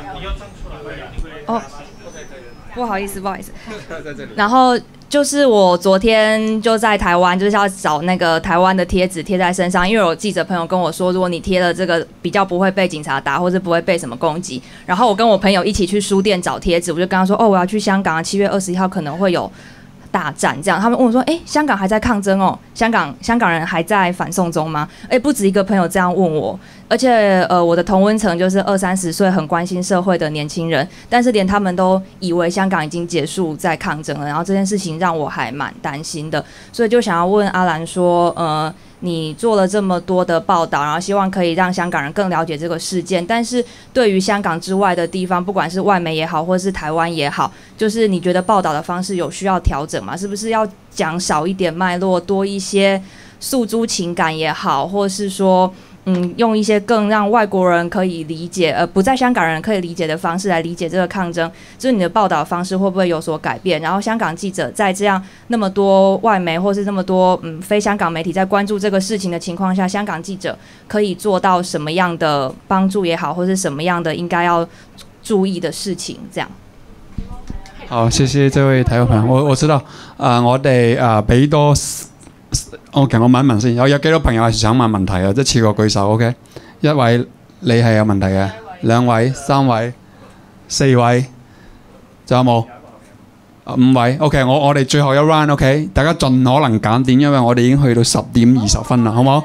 哦，不好意思，不好意思，然後。就是我昨天就在台灣，就是要找那個台灣的貼紙貼在身上，因為有記者朋友跟我說，如果你貼了這個，比較不會被警察打，或者不會被什麼攻擊。然後我跟我朋友一起去書店找貼紙，我就跟他說，哦，我要去香港，七月二十一號可能會有大战这样。他们问我说：“哎，香港还在抗争哦？香港香港人还在反送中吗？”哎，不止一个朋友这样问我，而且呃，我的同温层就是二三十岁很关心社会的年轻人，但是连他们都以为香港已经结束在抗争了，然后这件事情让我还蛮担心的，所以就想要问阿兰说，呃。你做了这么多的报道，然后希望可以让香港人更了解这个事件，但是对于香港之外的地方，不管是外媒也好，或是台湾也好，就是你觉得报道的方式有需要调整吗？是不是要讲少一点脉络，多一些诉诸情感也好，或是说嗯，用一些更让外国人可以理解，呃，不在香港人可以理解的方式来理解这个抗争，就是你的报道方式会不会有所改变？然后香港记者在这样那么多外媒或是那么多嗯非香港媒体在关注这个事情的情况下，香港记者可以做到什么样的帮助也好，或是什么样的应该要注意的事情？這樣。 好，謝謝這位體育朋友。我我知道，啊、呃，我哋啊俾多。OK， 我問一問先，有有幾多朋友係想問問題啊？即係次過舉手 ，OK？ 一位你係有問題嘅，兩位、三位、四位，仲有冇？五位 ，OK， 我我哋最後一 round，OK， 大家盡可能減點，因為我哋已經去到十點二十分啦，好唔好？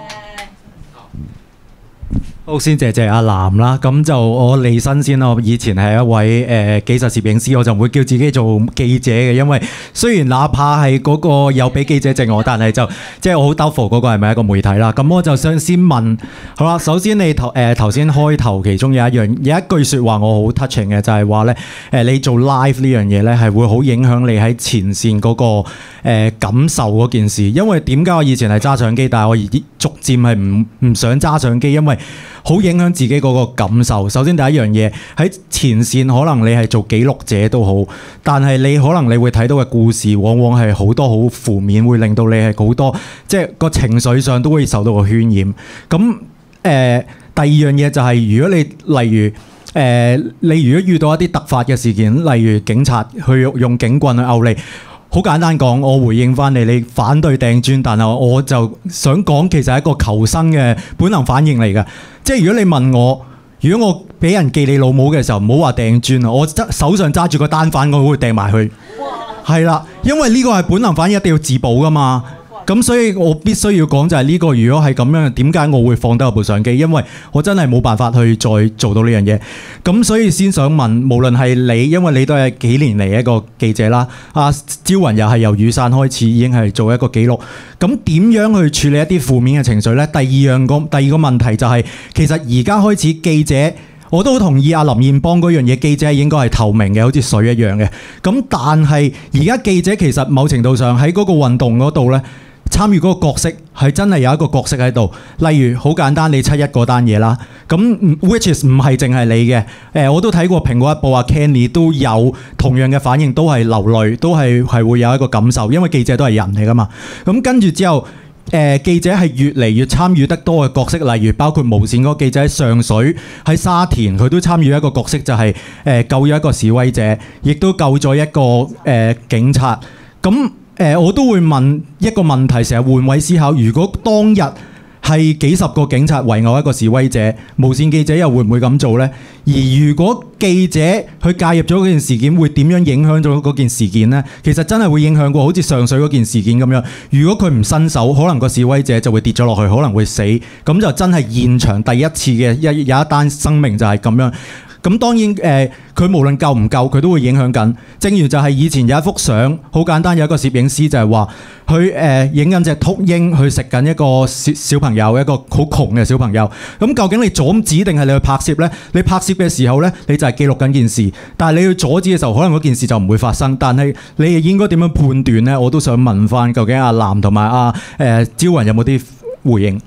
好，先謝謝阿藍啦。咁就我離身先啦。我以前係一位誒、呃、紀實攝影師，我就唔會叫自己做記者嘅，因為雖然哪怕係嗰個有俾記者證我，但係就即係我好 doubtful 嗰個係咪一個媒體啦。咁我就想先問，好啦，首先你頭誒頭先開頭其中有一樣有一句説話我好 touching 嘅，就係話咧誒你做 live 呢樣嘢咧係會好影響你喺前線嗰、嗰個、呃、感受嗰件事。因為點解我以前係揸相機，但係我而逐漸係唔唔想揸相機，因為好影響自己嗰個感受。首先第一樣嘢喺前線，可能你係做記錄者都好，但係你可能你會睇到嘅故事，往往係好多好負面，會令到你係好多即係個情緒上都會受到個渲染。咁誒、呃、第二樣嘢就係、是、如果你例如誒、呃、你如果遇到一啲突發嘅事件，例如警察去用警棍去毆你。好簡單講，我回應翻你，你反對掟磚，但係我就想講，其實係一個求生嘅本能反應嚟嘅。即係如果你問我，如果我俾人記你老母嘅時候，唔好話掟磚啊，我手上揸住個單反，我會掟埋去。係啦，因為呢個係本能反應，一定要自保噶嘛。咁所以我必須要講就係呢個，如果係咁樣，點解我會放低部相機？因為我真係冇辦法去再做到呢樣嘢。咁所以先想問，無論係你，因為你都係幾年嚟一個記者啦，阿招雲又係由雨傘開始已經係做一個記錄。咁點樣去處理一啲負面嘅情緒呢？第二樣個第二個問題就係、是，其實而家開始記者。我都好同意阿林彥邦嗰樣嘢，記者應該係透明嘅，好似水一樣嘅。咁但係而家記者其實某程度上喺嗰個運動嗰度呢，參與嗰個角色係真係有一個角色喺度。例如好簡單，你七一嗰單嘢啦，咁 which is 唔係淨係你嘅。誒，我都睇過蘋果日報啊 Kenny 都有同樣嘅反應，都係流淚，都係係會有一個感受，因為記者都係人嚟㗎嘛。咁跟住之後。誒、呃、記者係越嚟越參與得多嘅角色，例如包括無線嗰個記者喺上水、喺沙田，佢都參與一個角色，就係、是、誒、呃、救咗一個示威者，亦都救咗一個誒、呃、警察。咁誒、呃、我都會問一個問題，成日換位思考，如果當日係幾十個警察圍毆一個示威者，無線記者又會唔會咁做呢？而如果記者去介入咗嗰件事件，會點樣影響咗嗰件事件呢？其實真係會影響過，好似上水嗰件事件咁樣。如果佢唔伸手，可能個示威者就會跌咗落去，可能會死。咁就真係現場第一次嘅一有一單生命就係咁樣。咁當然誒，佢、呃、無論救唔救，佢都會影響緊。正如就係以前有一幅相，好簡單，有一個攝影師就係話，佢誒影緊隻禿鷹去食緊一個小小朋友，一個好窮嘅小朋友。咁究竟你阻止定係你去拍攝呢？你拍攝嘅時候呢，你就係記錄緊件事，但係你去阻止嘅時候，可能嗰件事就唔會發生。但係你應該點樣判斷呢？我都想問翻，究竟阿藍同埋阿誒招雲有冇啲回應？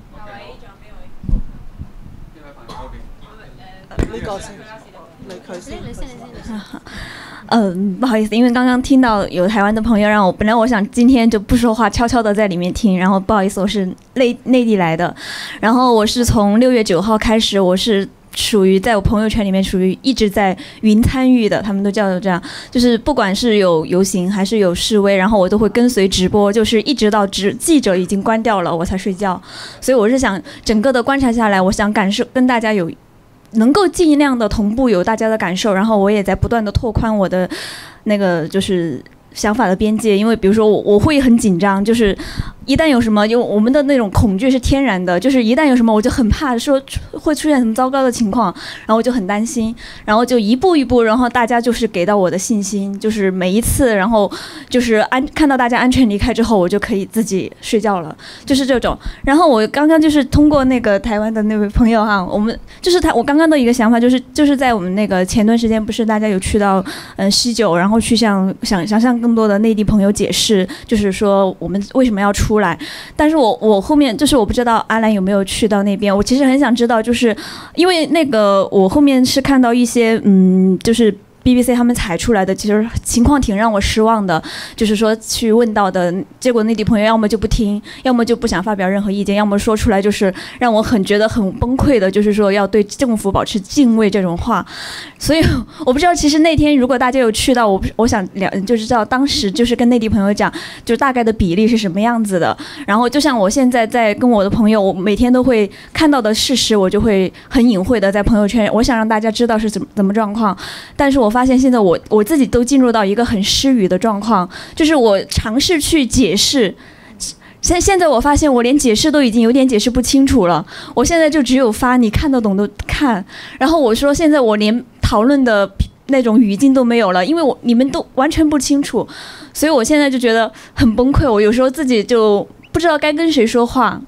呢個先。 嗯，不好意思，因为刚刚听到有台湾的朋友让我，本来我想今天就不说话，悄悄的在里面听，然后不好意思，我是内内地来的，然后我是从六月九号开始，我是属于在我朋友圈里面属于一直在云参与的，他们都叫做这样，就是不管是有游行还是有示威，然后我都会跟随直播，就是一直到直记者已经关掉了我才睡觉，所以我是想整个的观察下来，我想感受跟大家有。能够尽量的同步有大家的感受，然后我也在不断的拓宽我的那个就是想法的边界，因为比如说我我会很紧张，就是一旦有什么，就我们的那种恐惧是天然的，就是一旦有什么我就很怕说会出现什么糟糕的情况，然后我就很担心，然后就一步一步，然后大家就是给到我的信心，就是每一次，然后就是安看到大家安全离开之后，我就可以自己睡觉了，就是这种。然后我刚刚就是通过那个台湾的那位朋友哈，我们就是他，我刚刚的一个想法就是就是在我们那个前段时间不是大家有去到嗯西九，然后去向想想向更多的内地朋友解释，就是说我们为什么要出来。但是我我后面就是我不知道阿兰有没有去到那边，我其实很想知道，就是因为那个我后面是看到一些嗯就是。B B C 他们采出来的其实情况挺让我失望的，就是说去问到的结果，内地朋友要么就不听，要么就不想发表任何意见，要么说出来就是让我很觉得很崩溃的，就是说要对政府保持敬畏这种话。所以我不知道，其实那天如果大家有去到，我我想了就是知道当时就是跟内地朋友讲，就大概的比例是什么样子的。然后就像我现在在跟我的朋友，我每天都会看到的事实，我就会很隐晦的在朋友圈，我想让大家知道是怎么怎么状况，但是我发现现在我我自己都进入到一个很失语的状况，就是我尝试去解释，现现在我发现我连解释都已经有点解释不清楚了，我现在就只有发你看得懂的看，然后我说现在我连讨论的那种语境都没有了，因为我你们都完全不清楚，所以我现在就觉得很崩溃，我有时候自己就不知道该跟谁说话。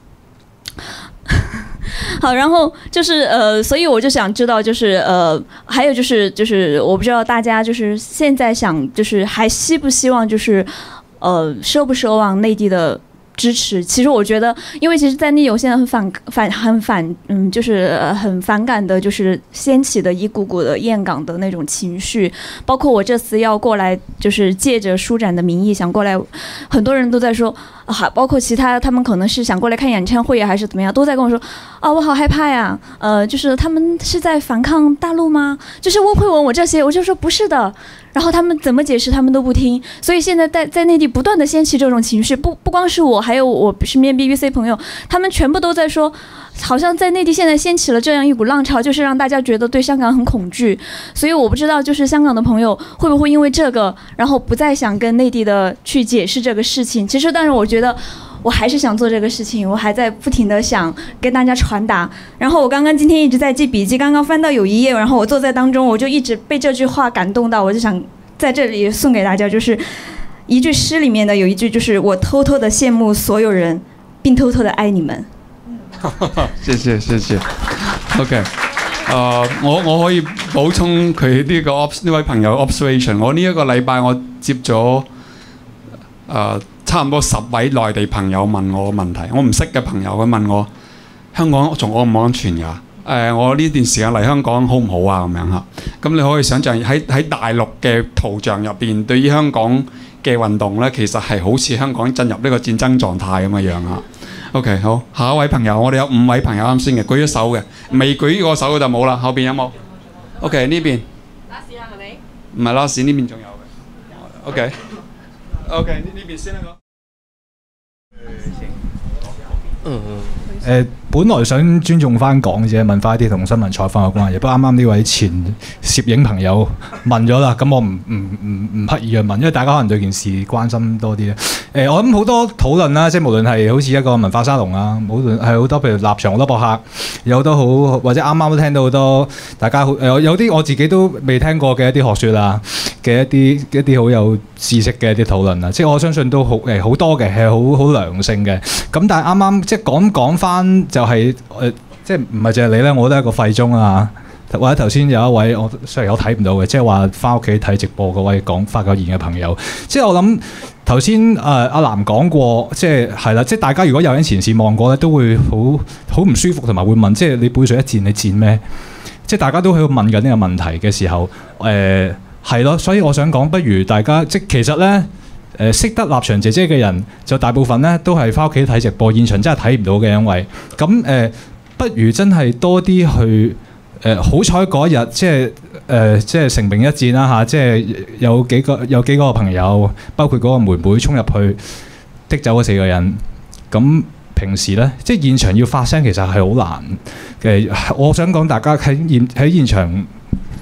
好，然后就是呃，所以我就想知道，就是呃，还有就是就是我不知道大家就是现在想就是还希不希望就是呃奢不奢望内地的支持？其实我觉得，因为其实，在内地我现在很反反很反嗯，就是很反感的，就是掀起的一股股的厌港的那种情绪，包括我这次要过来，就是借着书展的名义想过来，很多人都在说。啊，包括其他他们可能是想过来看演唱会还是怎么样，都在跟我说啊，我好害怕呀，呃，就是他们是在反抗大陆吗？就是会会问我这些，我就说不是的，然后他们怎么解释他们都不听，所以现在在在内地不断的掀起这种情绪，不不光是我，还有我身边 B B C 朋友，他们全部都在说，好像在内地现在掀起了这样一股浪潮，就是让大家觉得对香港很恐惧，所以我不知道就是香港的朋友会不会因为这个，然后不再想跟内地的去解释这个事情。其实，但是我觉得。我还是想做这个事情，我还在不停的想跟大家传达。然后我刚刚今天一直在记笔记，刚刚翻到有一页，然后我坐在当中，我就一直被这句话感动到，我就想在这里送给大家，就是一句诗里面的有一句，就是我偷偷的羡慕所有人，并偷偷的愛你們。 謝謝謝謝。OK， 誒、uh, 我我可以補充佢呢個呢位朋友 observation。我呢一個禮拜我接咗誒。Uh, 差唔多十位內地朋友問我問題，我唔識嘅朋友佢問我香港仲安唔安全㗎？誒、呃，我呢段時間嚟香港好唔好啊？咁樣嚇，咁你可以想象喺喺大陸嘅圖像入邊，對於香港嘅運動咧，其實係好似香港進入呢個戰爭狀態咁嘅樣嚇。OK， 好，下一位朋友，我哋有五位朋友啱先嘅，舉咗手嘅，未舉個手嘅就冇啦。後邊有冇 ？OK， 呢邊。拉屎啦係咪？唔係拉屎，呢邊仲有嘅。OK。OK， 呢呢邊先啦個。 嗯誒，本來想尊重翻港姐，問翻一啲同新聞採訪有關嘅嘢，不過啱啱呢位前攝影朋友問咗啦，咁我唔唔唔唔刻意去問，因為大家可能對件事關心多啲咧。誒，我諗好多討論啦，即係無論係好似一個文化沙龍啊，無論係好多譬如立場好多博客，有好多好或者啱啱都聽到好多大家好誒，有啲我自己都未聽過嘅一啲學説啊嘅一啲一啲好有知識嘅一啲討論啊，即係我相信都好誒好多嘅係好好良性嘅。咁但係啱啱即係講講翻就係、是、誒、呃，即係唔係淨係你咧？我都係一個廢中啊！或者頭先有一位我雖然我睇唔到嘅，即係話翻屋企睇直播嗰位講發過言嘅朋友，即係我諗頭先誒阿南講過，即係係啦，即係大家如果有喺前線望過咧，都會好好唔舒服，同埋會問，即係你背水一戰，你戰咩？即係大家都喺度問緊呢個問題嘅時候，誒係咯，所以我想講，不如大家即係其實咧。誒識得立場姐姐嘅人，就大部分咧都係翻屋企睇直播，現場真係睇唔到嘅，因為咁誒、呃，不如真係多啲去誒，好彩嗰日即係誒、呃，即係成名一戰啦嚇，即係有幾個有幾個朋友，包括嗰個妹妹衝入去的走嗰四個人，咁平時咧即係現場要發聲，其實係好難嘅。我想講大家喺現喺現場。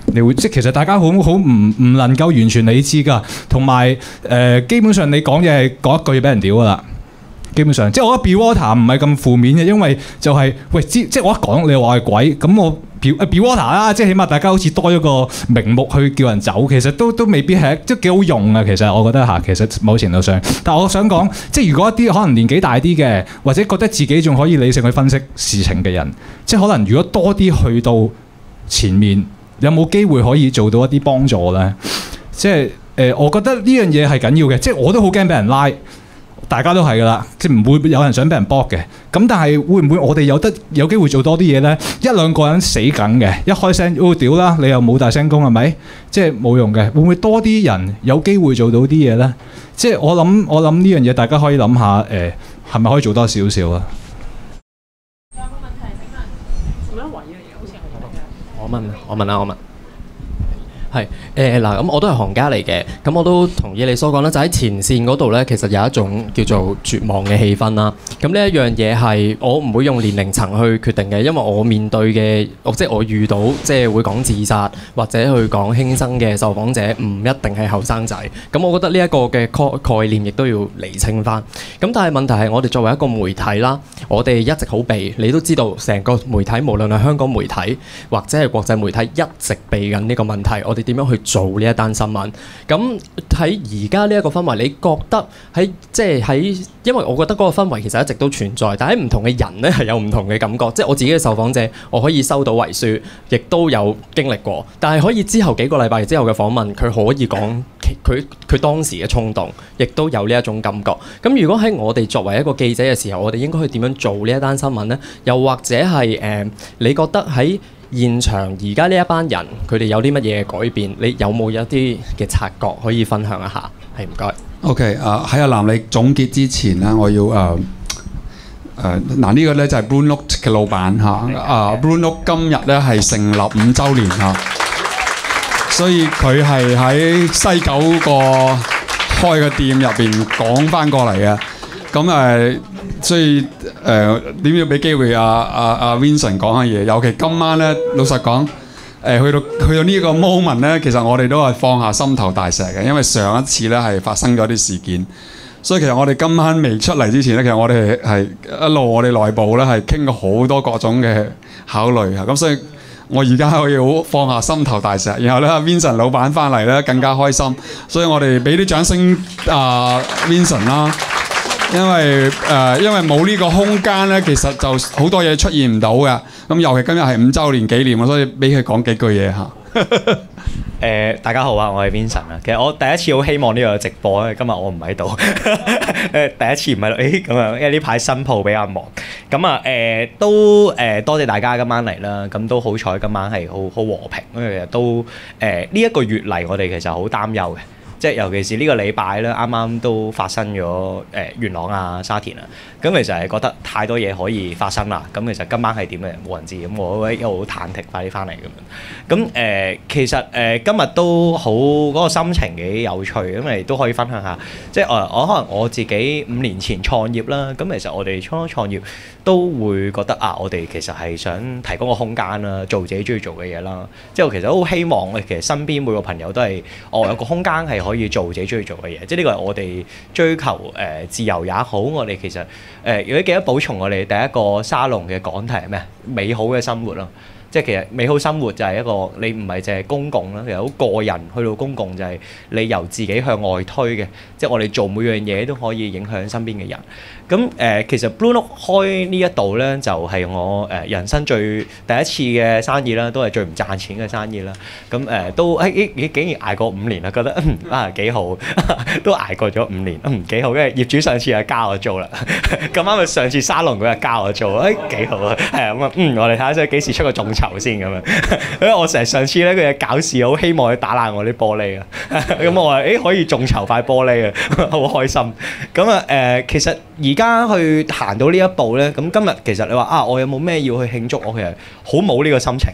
你會即係其實大家好好唔唔能夠完全理智㗎，同埋誒基本上你講嘢係講一句俾人屌㗎啦。基本上，即係我覺得 be water 唔係咁負面嘅，因為就係、是、喂，即係我一講你話係鬼，咁我 be be water 啦，即係起碼大家好似多咗個名目去叫人走，其實都都未必係都幾好用啊。其實我覺得嚇，其實某程度上，但係我想講，即係如果一啲可能年紀大啲嘅，或者覺得自己仲可以理性去分析事情嘅人，即係可能如果多啲去到前面，有冇機會可以做到一啲幫助咧？即係誒、呃，我覺得呢樣嘢係緊要嘅，即係我都好驚俾人拉。大家都係㗎啦，即係唔會有人想俾人搏嘅。咁但係會唔會我哋有得有機會做多啲嘢呢？一兩個人死梗嘅，一開聲哦屌啦，你又冇大聲公係咪？即係冇用嘅。會唔會多啲人有機會做到啲嘢呢？即係我諗我諗呢樣嘢，大家可以諗下誒，係咪可以做多少少啊？ 有冇問題？請問做乜位嘅？好似係我問我問啊我問。係誒嗱，咁、呃、我都係行家嚟嘅，咁我都同意你所講啦，就喺前線嗰度咧，其實有一種叫做絕望嘅氣氛啦。咁呢一樣嘢係我唔會用年齡層去決定嘅，因為我面對嘅，即係我遇到即係會講自殺或者去講輕生嘅受訪者，唔一定係後生仔。咁我覺得呢一個嘅概概念亦都要釐清翻。咁但係問題係我哋作為一個媒體啦，我哋一直好避，你都知道成個媒體無論係香港媒體或者係國際媒體一直避緊呢個問題。我哋點樣去做呢一單新聞？咁喺而家呢一個氛圍，你覺得喺即係喺，因為我覺得嗰個氛圍其實一直都存在，但係唔同嘅人咧係有唔同嘅感覺。即係我自己嘅受訪者，我可以收到遺書，亦都有經歷過。但係可以之後幾個禮拜之後嘅訪問，佢可以講佢佢當時嘅衝動，亦都有呢一種感覺。咁如果喺我哋作為一個記者嘅時候，我哋應該去點樣做呢一單新聞呢？又或者係誒、呃，你覺得喺現場而家呢一班人，佢哋有啲乜嘢改變？你有冇一啲嘅察覺可以分享一下？係唔該。 OK，啊喺阿南你總結之前咧，我要誒誒嗱呢個咧就係 Blue Note 嘅老闆嚇，啊 Blue Note 今日咧係成立五週年嚇，所以佢係喺西九個開個店入邊講翻過嚟嘅。咁誒，所以誒點要俾機會阿阿阿 Vincent 講下嘢？尤其今晚咧，老實講，誒去到去到呢個 moment 咧，其實我哋都係放下心頭大石嘅，因為上一次咧係發生咗啲事件，所以其實我哋今晚未出嚟之前咧，其實我哋係一路我哋內部咧係傾過好多各種嘅考慮啊。咁所以我而家可以好放下心頭大石，然後咧 Vincent 老闆翻嚟咧更加開心，所以我哋俾啲掌聲啊 Vincent 啦。因為誒、呃，因為冇呢個空間咧，其實就好多嘢出現唔到嘅。咁尤其今日係五週年紀念，所以俾佢講幾句嘢嚇。 誒、呃，大家好啊，我係 Vincent 啊。其實我第一次好希望呢個直播咧，今日我唔喺度。誒，第一次唔喺度，誒咁樣，因為呢排新鋪比較忙。咁啊誒，都誒、呃、多謝大家今晚嚟啦。咁都好彩今晚係好好和平，因為其實都誒呢一個月嚟，我哋其實好擔憂嘅。即係尤其是呢個禮拜咧，啱啱都發生咗誒、呃、元朗啊、沙田啊，咁其實係覺得太多嘢可以發生啦。咁其實今晚係點嘅冇人知，咁我一路好忐忑，快啲翻嚟咁樣。咁誒、呃、其實誒、呃、今日都好嗰、那個心情幾有趣，咁嚟都可以分享下。即係誒我可能我自己五年前創業啦，咁其實我哋初初創業都會覺得啊，我哋其實係想提供個空間啦，做自己中意做嘅嘢啦。即係我其實都好希望其實身邊每個朋友都係哦有個空間係可以做自己中意做嘅嘢，即係呢個係我哋追求誒、呃、自由也好，我哋其實誒、呃、如果記得補充我哋第一個沙龍嘅講題係咩？美好嘅生活咯，即係其實美好生活就係一個你唔係淨係公共啦，其實好個人去到公共就係你由自己向外推嘅，即係我哋做每樣嘢都可以影響身邊嘅人。咁誒、呃，其實 Blue Note 開呢一度咧，就係、是、我誒、呃、人生最第一次嘅生意啦，都係最唔賺錢嘅生意啦。咁誒、呃、都誒咦、欸、竟然捱過五年啦，覺得嗯啊幾好，都捱過咗五年，嗯幾好。跟住業主上次又交我租啦，咁啱咪上次沙龍嗰日交我租，誒、欸、幾好啊，係啊咁啊嗯，我哋睇下先幾時出個眾籌先咁樣。因為我成日上次咧佢嘅搞事，好希望佢打爛我啲玻璃啊。咁我話誒、欸、可以眾籌塊玻璃啊，好開心。咁啊誒其實而而家去行到呢一步咧，咁今日其實你話啊，我有冇咩要去慶祝？我其實好冇呢個心情嘅，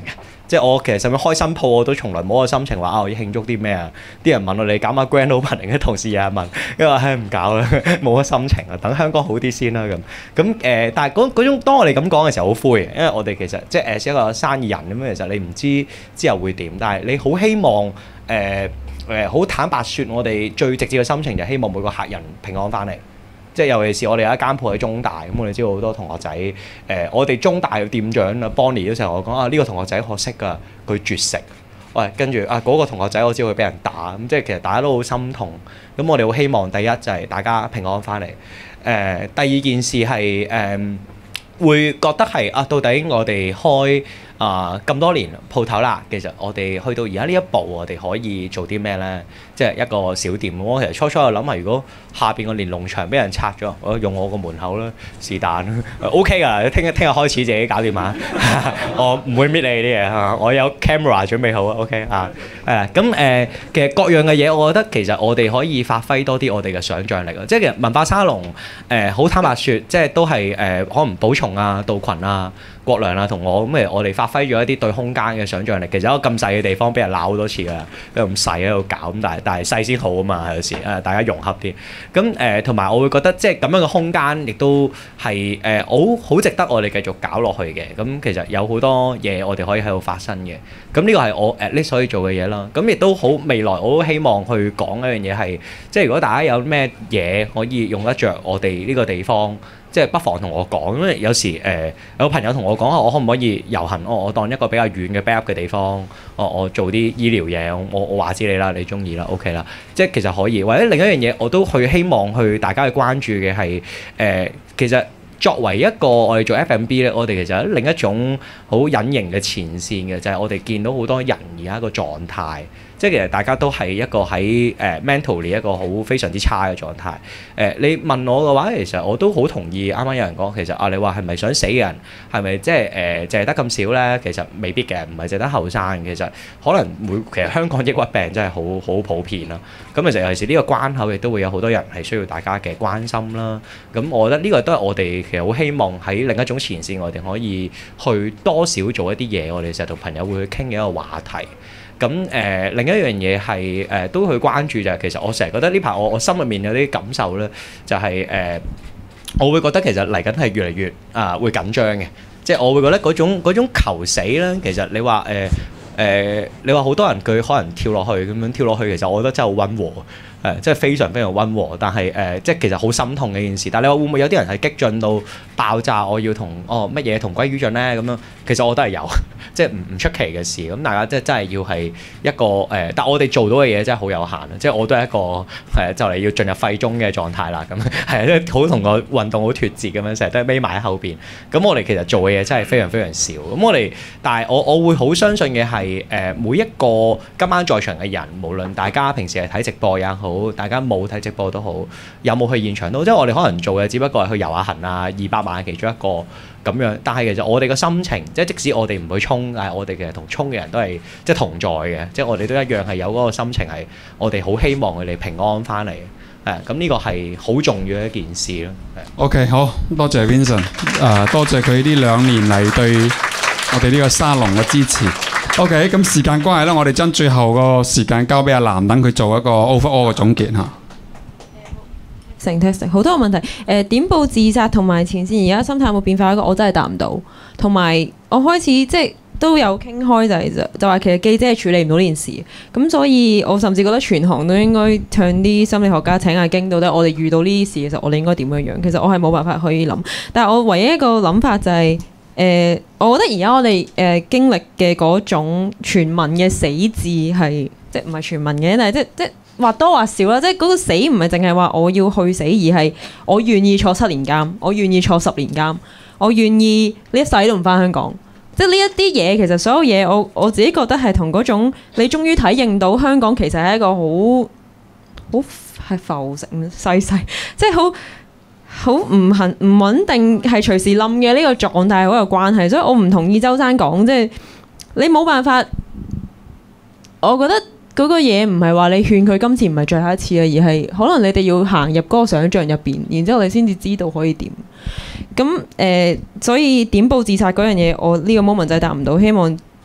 即係我其實甚至開新鋪我都從來冇個心情話啊我要慶祝啲咩啊！啲人問我你搞下 grand opening 嘅同事日日問，因為唉唔搞啦，冇乜心情啊，等香港好啲先啦咁。咁誒、呃，但係嗰嗰種當我哋咁講嘅時候好灰嘅，因為我哋其實即係誒一個生意人咁樣，其實你唔知之後會點，但係你好希望誒。呃誒好坦白説，我哋最直接嘅心情就希望每個客人平安翻嚟。即係尤其是我哋有一間鋪喺中大，咁我哋知道好多同學仔。誒、呃，我哋中大嘅店長啊 Bonnie 嗰時候我講啊，呢、這個同學仔可惜㗎，佢絕食。喂，跟住啊嗰、那個同學仔我知道佢俾人打，咁即係其實大家都好心痛。咁我哋好希望第一就係大家平安翻嚟。誒、呃，第二件事係誒、呃、會覺得係啊，到底我哋開啊咁、呃、多年鋪頭啦，其實我哋去到而家呢一步，我哋可以做啲咩咧？即係一個小店。我其實初初有諗下，如果下邊個連儂牆俾人拆咗，我用我個門口啦，是但 OK 㗎。聽日聽日開始自己搞掂下，我唔會搣你啲嘢嚇，我有 camera 準備好啊。OK 啊，誒咁誒，其實各樣嘅嘢，我覺得其實我哋可以發揮多啲我哋嘅想像力啊。即係其實文化沙龍誒，好、呃、坦白説，即係都係誒、呃，可能寶松啊、道群啊、國良啊同我咁誒，我哋發揮咗一啲對空間嘅想像力。其實一個咁細嘅地方，俾人鬧好多次㗎，咁細喺度搞咁，但係但係細先好啊嘛，有時誒大家融合啲。咁誒同埋我會覺得即係咁樣嘅空間，亦都係誒好好值得我哋繼續搞落去嘅。咁其實有好多嘢我哋可以喺度發生嘅。咁呢個係我 at least 可以做嘅嘢啦。咁亦都好未來，我都希望去講一樣嘢係，即係如果大家有咩嘢可以用得着我哋呢個地方。即係不妨同我講，因為有時誒、呃、有朋友同我講啊，我可唔可以遊行？我我當一個比較遠嘅 backup 嘅地方，我我做啲醫療嘢，我我話知你啦，你中意啦 ，OK 啦。即係其實可以，或者另一樣嘢，我都去希望去大家去關注嘅係誒，其實作為一個我哋做 F and B 咧，我哋其實有另一種好隱形嘅前線嘅，就係、是、我哋見到好多人而家個狀態。即係其實大家都係一個喺誒、uh, mentally 一個好非常之差嘅狀態。誒、uh, 你問我嘅話，其實我都好同意。啱啱有人講，其實啊，你話係咪想死嘅人，係咪即係誒淨係得咁少咧？其實未必嘅，唔係淨係得後生。其實可能每其實香港抑鬱病真係好好普遍啦。咁其實尤其是呢個關口，亦都會有好多人係需要大家嘅關心啦。咁我覺得呢個都係我哋其實好希望喺另一種前線，我哋可以去多少做一啲嘢。我哋成日同朋友會去傾嘅一個話題。咁誒、呃、另一樣嘢係誒都去關注就係、是、其實我成日覺得呢排我我心入面有啲感受咧，就係、是、誒、呃、我會覺得其實嚟緊係越嚟越啊、呃、會緊張嘅，即係我會覺得嗰種嗰種求死咧，其實你話誒誒你話好多人佢可能跳落去咁樣跳落去，其實我覺得真係好溫和。誒，即係非常非常溫和，但係誒、呃，即係其實好心痛嘅一件事。但係你話會唔會有啲人係激進到爆炸？我要同哦乜嘢同歸於盡咧咁樣？其實我都係有，即係唔唔出奇嘅事。咁大家即係真係要係一個誒、呃，但我哋做到嘅嘢真係好有限。即係我都係一個誒、呃，就嚟要進入廢中嘅狀態啦。咁係啊，即係好同個運動好脫節咁樣，成日都係匿埋喺後邊。咁我哋其實做嘅嘢真係非常非常少。咁我哋，但係我我會好相信嘅係誒，每一個今晚在場嘅人，無論大家平時係睇直播也好，大家冇睇直播都好，有冇去現場都好，即係我哋可能做嘅只不過係去遊下行啊，二百萬其中一個咁樣。但係其實我哋嘅心情，即係即使我哋唔去衝，但係我哋其實同衝嘅人都係即係同在嘅，即係我哋都一樣係有嗰個心情係，我哋好希望佢哋平安翻嚟。誒，咁呢個係好重要嘅一件事咯。 OK， 好多謝 Vincent， 誒、呃、多謝佢呢兩年嚟對我哋呢個沙龍嘅支持。OK， 咁時間關係咧，我哋將最後個時間交俾阿藍，等佢做一個 overall 嘅總結嚇。 成 testing 好多個問題，誒、呃、點報自殺同埋前線而家心態有冇變化？一個我真係答唔到。同埋我開始即係都有傾開就係就話其實記者係處理唔到呢件事，咁所以我甚至覺得全行都應該向啲心理學家請下經，到底我哋遇到呢啲事，其實我哋應該點樣樣？其實我係冇辦法可以諗，但係我唯一一個諗法就係、是。誒、呃，我覺得而家我哋誒、呃、經歷嘅嗰種全民嘅死字係，即係唔係全民嘅，但係即即或多或少啦，即係嗰個死唔係淨係話我要去死，而係我願意坐七年監，我願意坐十年監，我願意呢一世都唔返香港。即係呢一啲嘢，其實所有嘢，我我自己覺得係同嗰種你終於體認到香港其實係一個好好係浮城細細，即係好。好唔恆唔穩定，係隨時冧嘅呢個狀態好有關係，所以我唔同意周生講，即係你冇辦法。我覺得嗰個嘢唔係話你勸佢今次唔係最後一次啊，而係可能你哋要行入嗰個想像入邊，然之後你先至知道可以點。咁誒、呃，所以點報自殺嗰樣嘢，我呢個 moment 就係答唔到。希望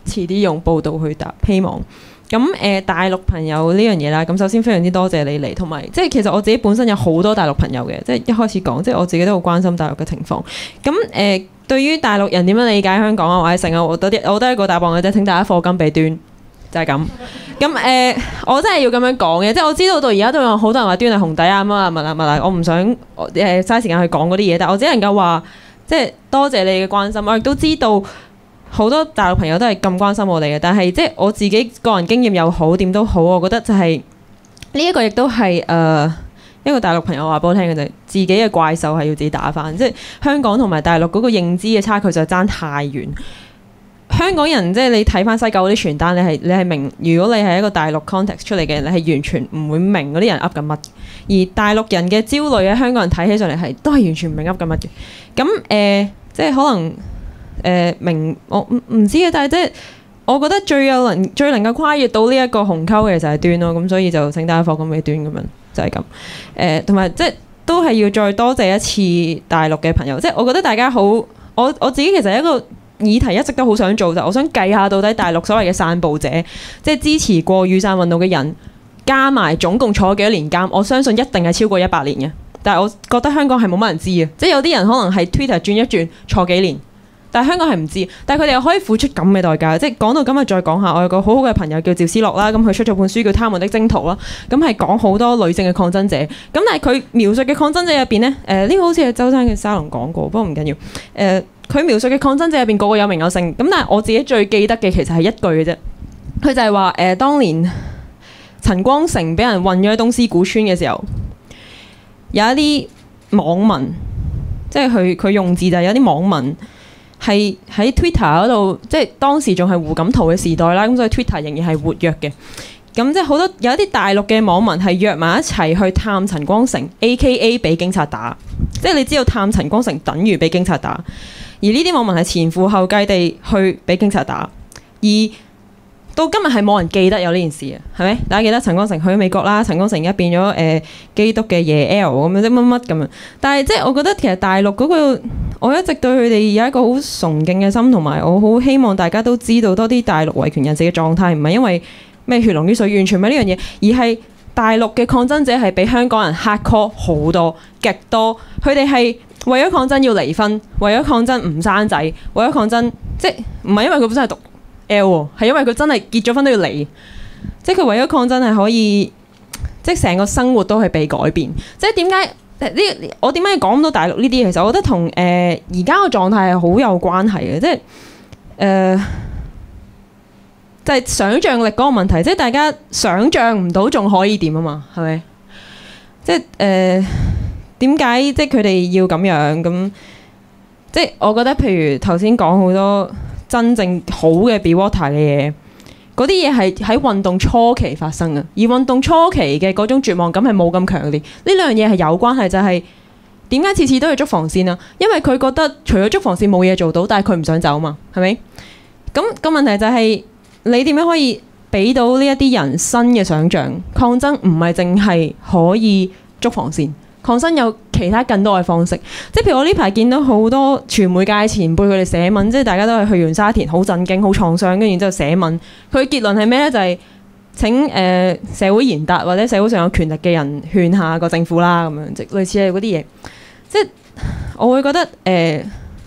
遲啲用報道去答，希望。咁誒、呃、大陸朋友呢樣嘢啦，咁首先非常之多謝你嚟，同埋即係其實我自己本身有好多大陸朋友嘅，即係一開始講，即係我自己都好關心大陸嘅情況。咁誒、呃、對於大陸人點樣理解香港啊，或者成日我得啲，我得一個答案嘅啫，請大家課金俾端，就係、是、咁。咁誒、呃，我真係要咁樣講嘅，即係我知道到而家都有好多人話端係紅底啊乜啊乜啊乜啊，我唔想誒嘥時間去講嗰啲嘢，但係我只能夠話，即係多謝你嘅關心，我亦都知道好多大陸朋友都係咁關心我哋嘅，但係即係我自己個人經驗又好點都好，我覺得就係呢一個亦都係誒一個大陸朋友話俾我聽嘅就係自己嘅怪獸係要自己打返，即係香港同埋大陸嗰個認知嘅差距就爭太遠。香港人即係你睇翻西九嗰啲傳單，你係你係明，如果你係一個大陸 context 出嚟嘅人，你係完全唔會明嗰啲人噏緊乜。而大陸人嘅焦慮喺香港人睇起上嚟係都係完全唔明噏緊乜嘅。咁誒、呃，即係可能誒、呃、明我唔唔知嘅，但係即係我覺得最有能最能夠跨越到呢一個鴻溝嘅就係端咯。咁所以就請大家課金俾端咁樣，就係咁誒。同埋即係都係要再多謝一次大陸嘅朋友。即係我覺得大家好，我我自己其實係一個議題一直都好想做，就我想計下到底大陸所謂嘅散步者，即係支持過雨傘運動嘅人，加埋總共坐咗幾多年監，我相信一定係超過一百年嘅。但係我覺得香港係冇乜人知嘅，即係有啲人可能係 Twitter 轉一轉坐幾年，但係香港係唔知。但係佢哋又可以付出咁嘅代價。即係講到今日再講下，我有個好好嘅朋友叫趙思樂啦，咁佢出咗本書叫《他們的征途》啦，咁係講好多女性嘅抗爭者。咁但係佢描述嘅抗爭者入邊呢，誒、呃、呢、呢個好似係周生嘅沙龍講過，不過唔緊要。誒、呃。佢描述嘅抗爭者入邊個個有名有姓，咁但係我自己最記得嘅其實係一句嘅啫。佢就係話誒，當年陳光誠俾人運咗去東施古村嘅時候，有一啲網民，即係佢佢用字就係有啲網民係喺 Twitter 嗰度，即係當時仲係胡錦濤嘅時代啦，咁所以 Twitter 仍然係活躍嘅。咁即係好多有一啲大陸嘅網民係約埋一齊去探陳光誠 ，A K A 俾警察打。即係你知道探陳光誠等於俾警察打。而呢啲網民係前赴後繼地去俾警察打，而到今日係冇人記得有呢件事嘅，係咪？大家記得陳光誠去咗美國啦，陳光誠而家變咗誒、呃、基督嘅爺 L 咁樣，即乜乜咁樣。但係即係我覺得其實大陸嗰、嗰個，我一直對佢哋有一個好崇敬嘅心，同埋我好希望大家都知道多啲大陸維權人士嘅狀態，唔係因為咩血濃於水，完全唔係呢樣嘢，而係大陸嘅抗爭者係比香港人 hardcore 好多極多，佢哋係為咗抗爭要離婚，為咗抗爭唔生仔，為咗抗爭，即係唔係因為佢本身係讀 L 喎，係因為佢真係結咗婚都要離，即係佢為咗抗爭係可以，即係成個生活都係被改變。即係點解呢？我點解講咁多大陸呢啲？其實我覺得同誒而家嘅狀態係好有關係嘅，即係誒、呃、就係、是、想像力嗰個問題，即係大家想像唔到仲可以點啊嘛，係咪？即係誒。呃點解即係佢哋要咁樣咁？即係我覺得，譬如頭先講好多真正好嘅 Be Water 嘅嘢，嗰啲嘢係喺運動初期發生嘅，而運動初期嘅嗰種絕望感係冇咁強烈。呢兩樣嘢係有關係，就係點解次次都要捉防線啊？因為佢覺得除咗捉防線冇嘢做到，但係佢唔想走嘛，係咪？咁個問題就係你點樣可以俾到呢一啲人新嘅想像？抗爭唔係淨係可以捉防線。抗爭有其他更多嘅方式，即係譬如我呢排見到好多傳媒界前輩佢哋寫文，即係大家都係去完沙田，好震驚、好創傷，跟住然之後寫文。佢結論係咩呢？就係、是、請誒、呃、社會賢達或者社會上有權力嘅人勸下個政府啦，咁樣即類似係嗰啲嘢。即係我會覺得誒、呃，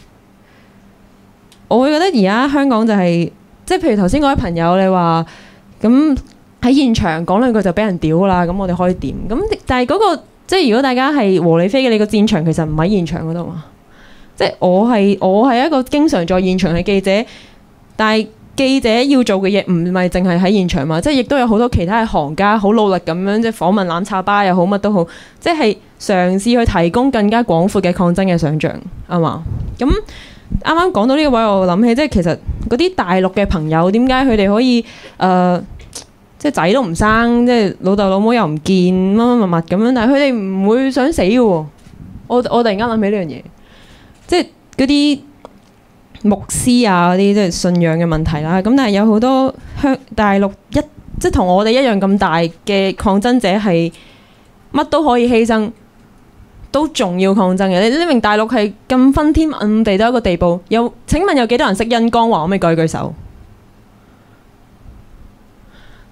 我會覺得而家香港就係、是、即係譬如頭先嗰位朋友你話咁喺現場講兩句就俾人屌啦，咁我哋可以點？咁但係嗰、那個。即係如果大家係和理非嘅，你個戰場其實唔喺現場嗰度嘛。即係我係我係一個經常在現場嘅記者，但係記者要做嘅嘢唔係淨係喺現場嘛。即係亦都有好多其他嘅行家好努力咁樣，即係訪問攬炒巴又好乜都好，即係嘗試去提供更加廣闊嘅抗爭嘅想像啊嘛。咁啱啱講到呢個位，我諗起即係其實嗰啲大陸嘅朋友點解佢哋可以誒？呃即係仔都唔生，即係老豆老母又唔見，乜乜物物咁樣，但係佢哋唔會想死嘅喎。我我突然間諗起呢樣嘢，即係嗰啲牧師啊，嗰啲即係信仰嘅問題啦。咁但係有好多香大陸一即係同我哋一樣咁大嘅抗爭者，係乜都可以犧牲，都仲要抗爭嘅。你呢明大陸係咁昏天暗地到一個地步，有請問有幾多人識殷剛華？可唔可以舉舉手？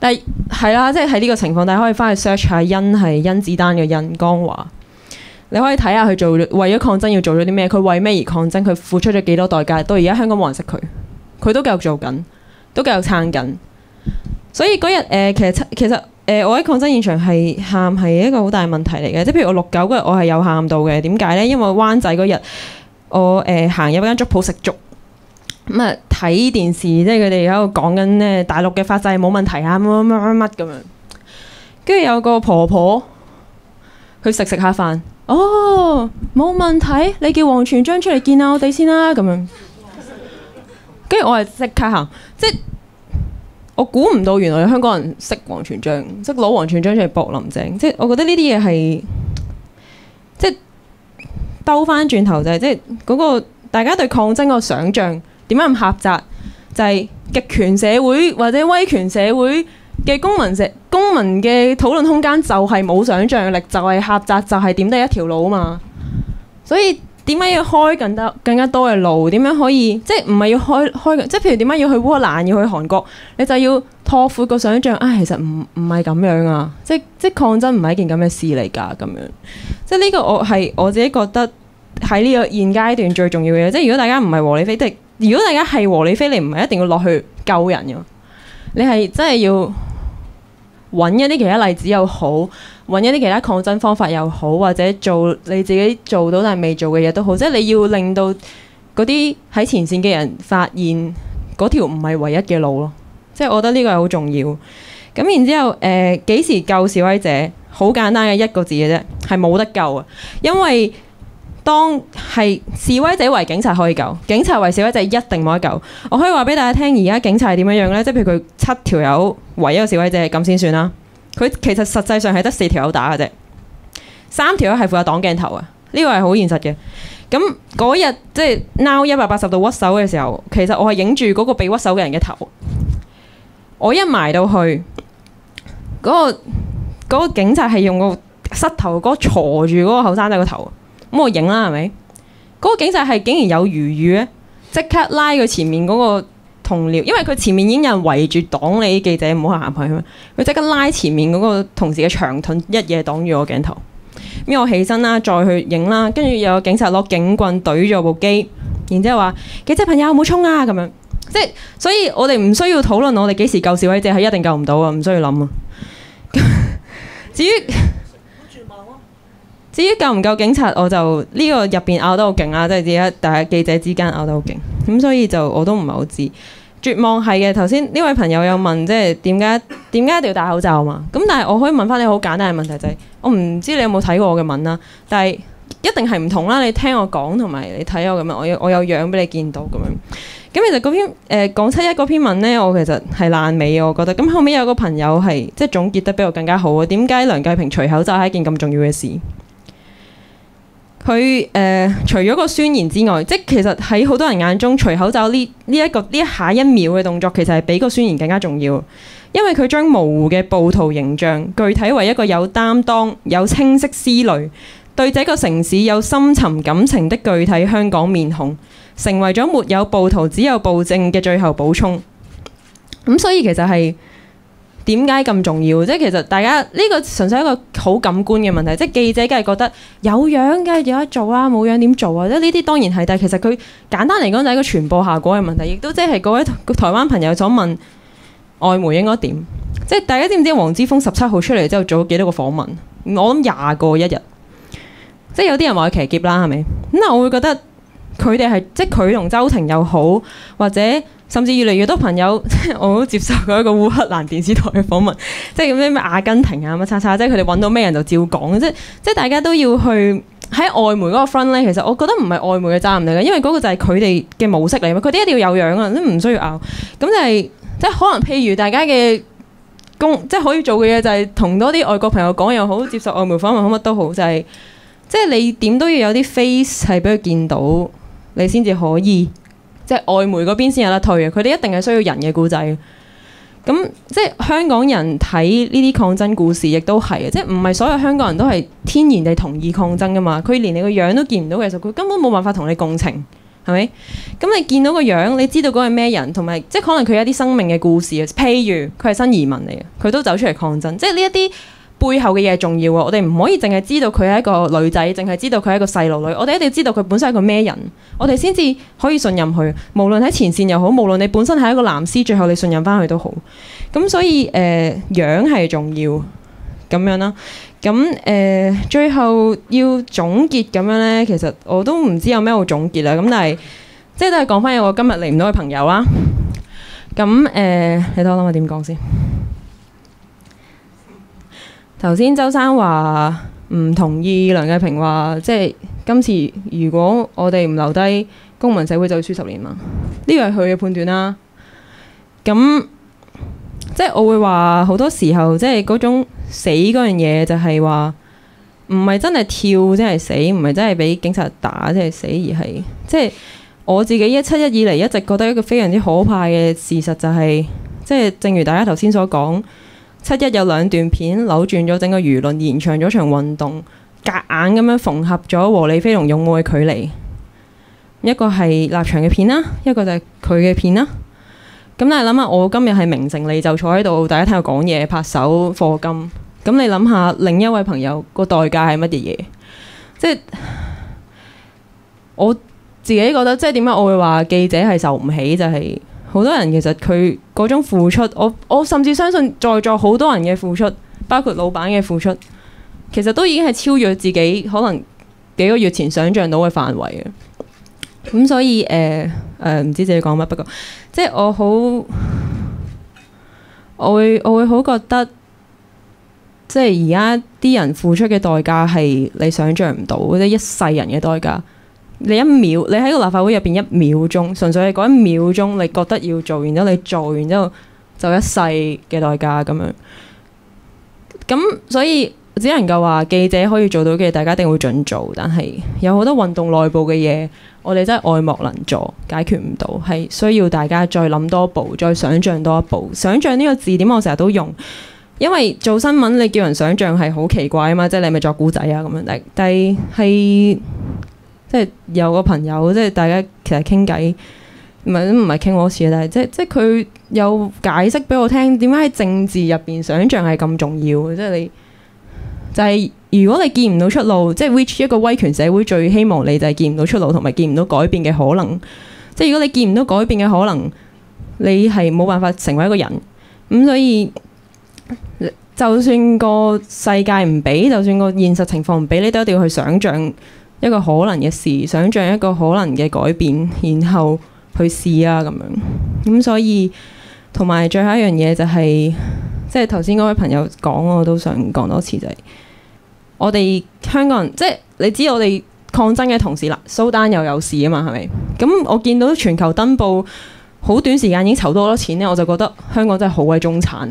但係係啦，即係喺呢個情況，大家可以翻去 search 下甄係甄子丹嘅甄，江華。你可以睇下佢做為咗抗爭要做咗啲咩，佢為咩而抗爭，佢付出咗幾多代價，到而家香港冇人識佢，佢都繼續做緊，都繼續撐緊。所以嗰日誒，其實其實誒、呃，我喺抗爭現場係喊係一個好大問題嚟嘅，即係譬如我六九嗰日我係有喊到嘅，點解咧？因為灣仔嗰日我誒行入間粥鋪食粥，咁啊睇電視，即係佢哋喺度講緊咧大陸嘅法制冇問題啊，乜乜乜乜乜咁樣，跟住有個婆婆去食食下飯。哦，冇問題，你叫王全璋出嚟見下我哋先啦，咁樣。跟住我係即刻行，即係我估唔到原來香港人識王全璋，即係攞王全璋出嚟駁林鄭，即係我覺得呢啲嘢係即係兜翻轉頭就係即係嗰個大家對抗爭個想像點解咁狹窄，就係、是、極權社會或者威權社會嘅公民社公民嘅討論空間就係冇想像力，就係狹窄，就係點得一條路啊嘛。所以點解要開更多更加多嘅路？點樣可以即係唔係要開開？即係譬如點解要去烏克蘭，要去韓國？你就要拓闊個想像啊！其實唔唔係咁樣啊！即即抗爭唔係一件咁嘅事嚟㗎，咁樣即係呢個我係我自己覺得喺呢個現階段最重要嘅嘢。即係如果大家唔係和理非，即係如果大家係和理非，你唔係一定要落去救人㗎，你係真係要揾一啲其他例子又好，揾一啲其他抗爭方法又好，或者做你自己做到但係未做嘅嘢都好，即係你要令到嗰啲喺前線嘅人發現嗰條唔係唯一嘅路咯。即係我覺得呢個係好重要。咁然之後誒幾時救示威者？好簡單嘅一個字嘅啫，係冇得救啊！因為當係示威者為警察可以救，警察為示威者一定冇得救。我可以話俾大家聽，而家警察係點樣樣呢？即係譬如佢七條友圍一個示威者咁先算啦。佢其實實際上係得四條友打嘅啫，三條友係負責擋鏡頭啊。呢個係好現實嘅。咁嗰日即係 now 一百八十度屈手嘅時候，其實我係影住嗰個被屈手嘅人嘅頭。我一埋到去嗰、嗰個嗰個警察係用個膝頭哥鋤住嗰個後生仔個頭。咁我影啦，係咪？嗰、嗰個警察係竟然有餘裕咧，即刻拉佢前面嗰個同僚，因為佢前面已經有人圍住擋你記者唔好行去嘛。佢即刻拉前面嗰個同事嘅長盾，一嘢擋住我鏡頭。咁我起身啦，再去影啦，跟住有個警察攞警棍懟咗部機，然之後話記者朋友冇衝啊咁樣。即係所以我哋唔需要討論我哋幾時救示威者，係一定救唔到啊，唔需要諗啊。至於至於救唔救警察，我就呢、這個入邊拗得好勁啦，即係而家大家記者之間拗得好勁，咁所以就我都唔係好知。絕望係嘅，頭先呢位朋友有問，即係點解點解一定要戴口罩嘛？咁但係我可以問翻你好簡單嘅問題，就係、是、我唔知你有冇睇過我嘅文啦，但係一定係唔同啦。你聽我講同埋你睇我咁樣，我有我有樣俾你見到咁樣。咁其實嗰篇誒、呃、講七一嗰篇文咧，我其實係爛尾我覺得。咁後尾有個朋友係即係總結得比我更加好啊。點解梁繼平除口罩係一件咁重要嘅事？佢誒、呃、除咗個宣言之外，即係其實喺好多人眼中，除口罩呢呢一個呢一下一秒嘅動作，其實係比個宣言更加重要。因為佢將模糊嘅暴徒形象，具體為一個有擔當、有清晰思慮、對這個城市有深沉感情的具體香港面孔，成為咗沒有暴徒只有暴政嘅最後補充。咁所以其實係點解咁重要？即係其實大家呢、這個純粹係一個好感官嘅問題。即係記者梗係覺得有樣梗係有得做啦，冇樣點做啊？即係呢啲當然係，但係其實佢簡單嚟講就係一個傳播效果嘅問題，亦都即係各位台灣朋友所問外媒應該點？即係大家知唔知黃之鋒十七號出嚟之後做咗幾多個訪問？我諗廿個一日。即係有啲人話佢騎劫啦，係咪？咁但我會覺得佢哋係即係佢同周庭又好，或者甚至越嚟越多朋友，即係我都接受過一個烏克蘭電視台嘅訪問，即係咁咩咩阿根廷啊乜叉叉，即係佢哋揾到咩人就照講，即係即係大家都要去喺外媒嗰個 front 咧。其實我覺得唔係外媒嘅責任嚟嘅，因為嗰個就係佢哋嘅模式嚟，佢哋一定要有樣啊，都唔需要拗。咁就係即係可能譬如大家嘅工，即係可以做嘅嘢就係同多啲外國朋友講又好，接受外媒訪問好乜都好，就係。即係你點都要有啲 face 係俾佢見到，你先至可以，即係外媒嗰邊先有得退嘅。佢哋一定係需要人嘅故仔。咁即係香港人睇呢啲抗爭故事，亦都係嘅。即係唔係所有香港人都係天然地同意抗爭噶嘛？佢連你個樣都見唔到嘅時候，佢根本冇辦法同你共情， 係咪？咁你見到個樣，你知道嗰個係咩人，同埋即係可能佢有一啲生命嘅故事啊。譬如佢係新移民嚟嘅，佢都走出嚟抗爭，即係呢一啲背後嘅嘢係重要啊！我哋唔可以淨係知道佢係一個女仔，淨係知道佢係一個細路女，我哋一定要知道佢本身係一個咩人，我哋先至可以信任佢。無論喺前線又好，無論你本身係一個藍絲，最後你信任翻佢都好。咁所以誒、呃，樣係重要咁樣啦。咁誒、呃，最後要總結咁樣呢，其實我都唔知有咩好總結啦。咁但係即係都係講翻我今日嚟唔到嘅朋友啦。咁誒、呃，你等我諗下點講先。頭先周生話唔同意梁繼平話，即係今次如果我哋唔留低公民社會就會輸十年嘛。呢個係佢嘅判斷啦。咁即係我會話好多時候，即係嗰種死嗰樣嘢就係話唔係真係跳即係死，唔係真係俾警察打即係死，而係即係我自己一七一以嚟一直覺得一個非常之可怕嘅事實就係、是，即係正如大家頭先所講。七一有兩段片扭轉咗整個輿論，延長咗場運動，夾硬咁樣縫合咗和理非同勇武嘅距離。一個係立場嘅片啦，一個就係佢嘅片啦。咁但係諗下，我今日係名成利就坐喺度，大家聽我講嘢，拍手課金。咁你諗下，另一位朋友個代價係乜嘢嘢？即係我自己覺得，即係點解我會話記者係受唔起，就係、是。好多人其實佢嗰種付出，我我甚至相信在座好多人嘅付出，包括老闆嘅付出，其實都已經係超越自己可能幾個月前想像到嘅範圍嘅。咁所以誒誒唔知自己講乜，不過即係我好，我會我會好覺得，即係而家啲人付出嘅代價係你想像唔到，或者一世人嘅代價。你一秒，你喺個立法會入邊一秒鐘，純粹係嗰一秒鐘，你覺得要做，然之後你做完之後就一世嘅代價咁樣。咁所以只能夠話記者可以做到嘅，大家一定會盡做。但係有好多運動內部嘅嘢，我哋真係愛莫能助，解決唔到，係需要大家再諗多一步，再想像多一步。想像呢個字點我成日都用，因為做新聞你叫人想像係好奇怪啊嘛，即係你咪作古仔啊咁樣。但但係即係有個朋友，即係大家其實傾偈，唔係都唔係傾好多次，但係即係即係佢有解釋俾我聽，點解喺政治入邊想像係咁重要嘅？即係你就係、是、如果你見唔到出路，即係 which 一個威權社會最希望你就係見唔到出路，同埋見唔到改變嘅可能。即係如果你見唔到改變嘅可能，你係冇辦法成為一個人。咁所以就算個世界唔俾，就算個現實情況唔俾，你都一定要去想像一個可能嘅事，想像一個可能嘅改變，然後去試啊咁樣。咁所以同埋最後一樣嘢就係、是，即係頭先嗰位朋友講，我都想講多次就係、是，我哋香港人，即係你知我哋抗爭嘅同時啦，蘇丹又有事啊嘛，係咪？咁我見到全球登報，好短時間已經籌到好多錢咧，我就覺得香港真係好鬼中產，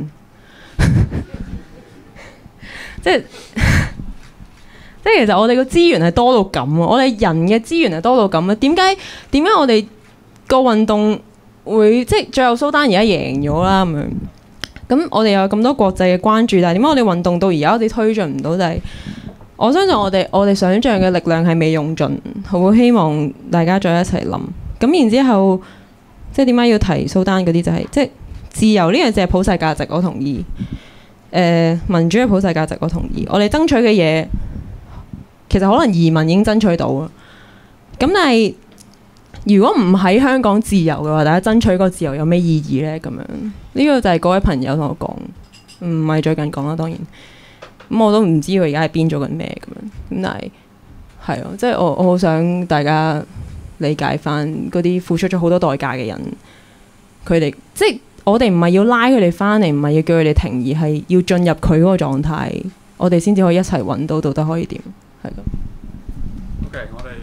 即係。即係其實我哋個資源係多到咁啊！我哋人嘅資源係多到咁啊！點解點解我哋個運動會即係最後蘇丹而家贏咗啦咁樣？咁我哋有咁多國際嘅關注，但係點解我哋運動到而家我哋推進唔到？就係我相信我哋我哋想像嘅力量係未用盡，好希望大家再一齊諗。咁然之後，即係點解要提蘇丹嗰啲？就係即係自由呢樣就係普世價值，我同意。誒、呃，民主嘅普世價值，我同意。我哋爭取嘅嘢。其實可能移民已經爭取到啦，咁但係如果唔喺香港自由嘅話，大家爭取個自由有咩意義呢？咁樣呢個就係嗰位朋友同我講，唔係最近講啦，當然咁我都唔知佢而家係編咗緊咩咁樣，咁但係係咯，即係我我好想大家理解翻嗰啲付出咗好多代價嘅人，佢哋即係我哋唔係要拉佢哋翻嚟，唔係要叫佢哋停，而係要進入佢嗰個狀態，我哋先至可以一齊揾到到底可以點。係咁。 OK， 我哋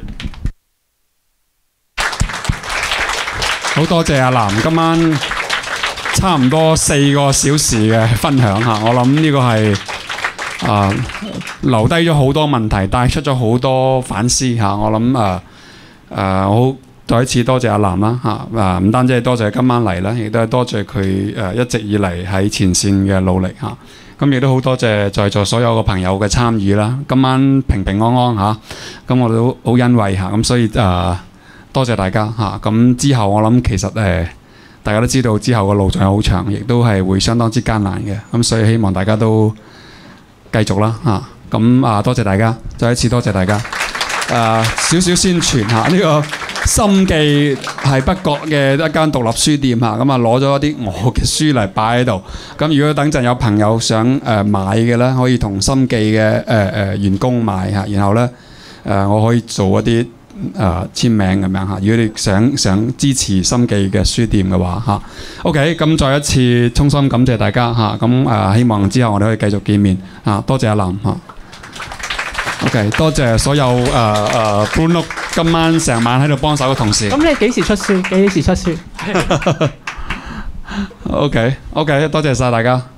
好多謝阿藍今晚差唔多四個小時嘅分享嚇，我諗呢個係啊、呃、留低咗好多問題，帶出咗好多反思嚇。我諗啊誒，我好再一次多謝阿藍啦嚇，啊唔單止係多謝今晚嚟啦，亦都係多謝佢誒一直以嚟喺前線嘅努力嚇。咁亦都好多謝在座所有嘅朋友嘅參與啦。今晚平平安安嚇，咁我哋都好欣慰嚇。咁所以誒、呃， 多謝大家嚇。咁、之後我諗其實誒、呃、大家都知道之後個路仲係好長，亦都係會相當之艱難嘅。咁所以希望大家都繼續啦嚇。咁啊多謝大家，再一次多謝大家。誒、少少宣傳嚇，呢、個心記係北角嘅一間獨立書店嚇，咁啊攞咗一啲我嘅書嚟擺喺度。咁如果等陣有朋友想誒、呃、買嘅咧，可以同心記嘅誒誒員工買嚇，然後咧誒、呃、我可以做一啲誒、呃、簽名咁樣嚇。如果你想想支持心記嘅書店嘅話嚇，OK，咁再一次衷心感謝大家嚇，咁誒、呃、希望之後我哋可以繼續見面嚇，多謝阿藍嚇。OK， 多謝所有誒誒 Blue Note 今晚成晚喺度幫手嘅同事。 咁你幾時出書？幾時出書？ OK OK， 多謝晒大家。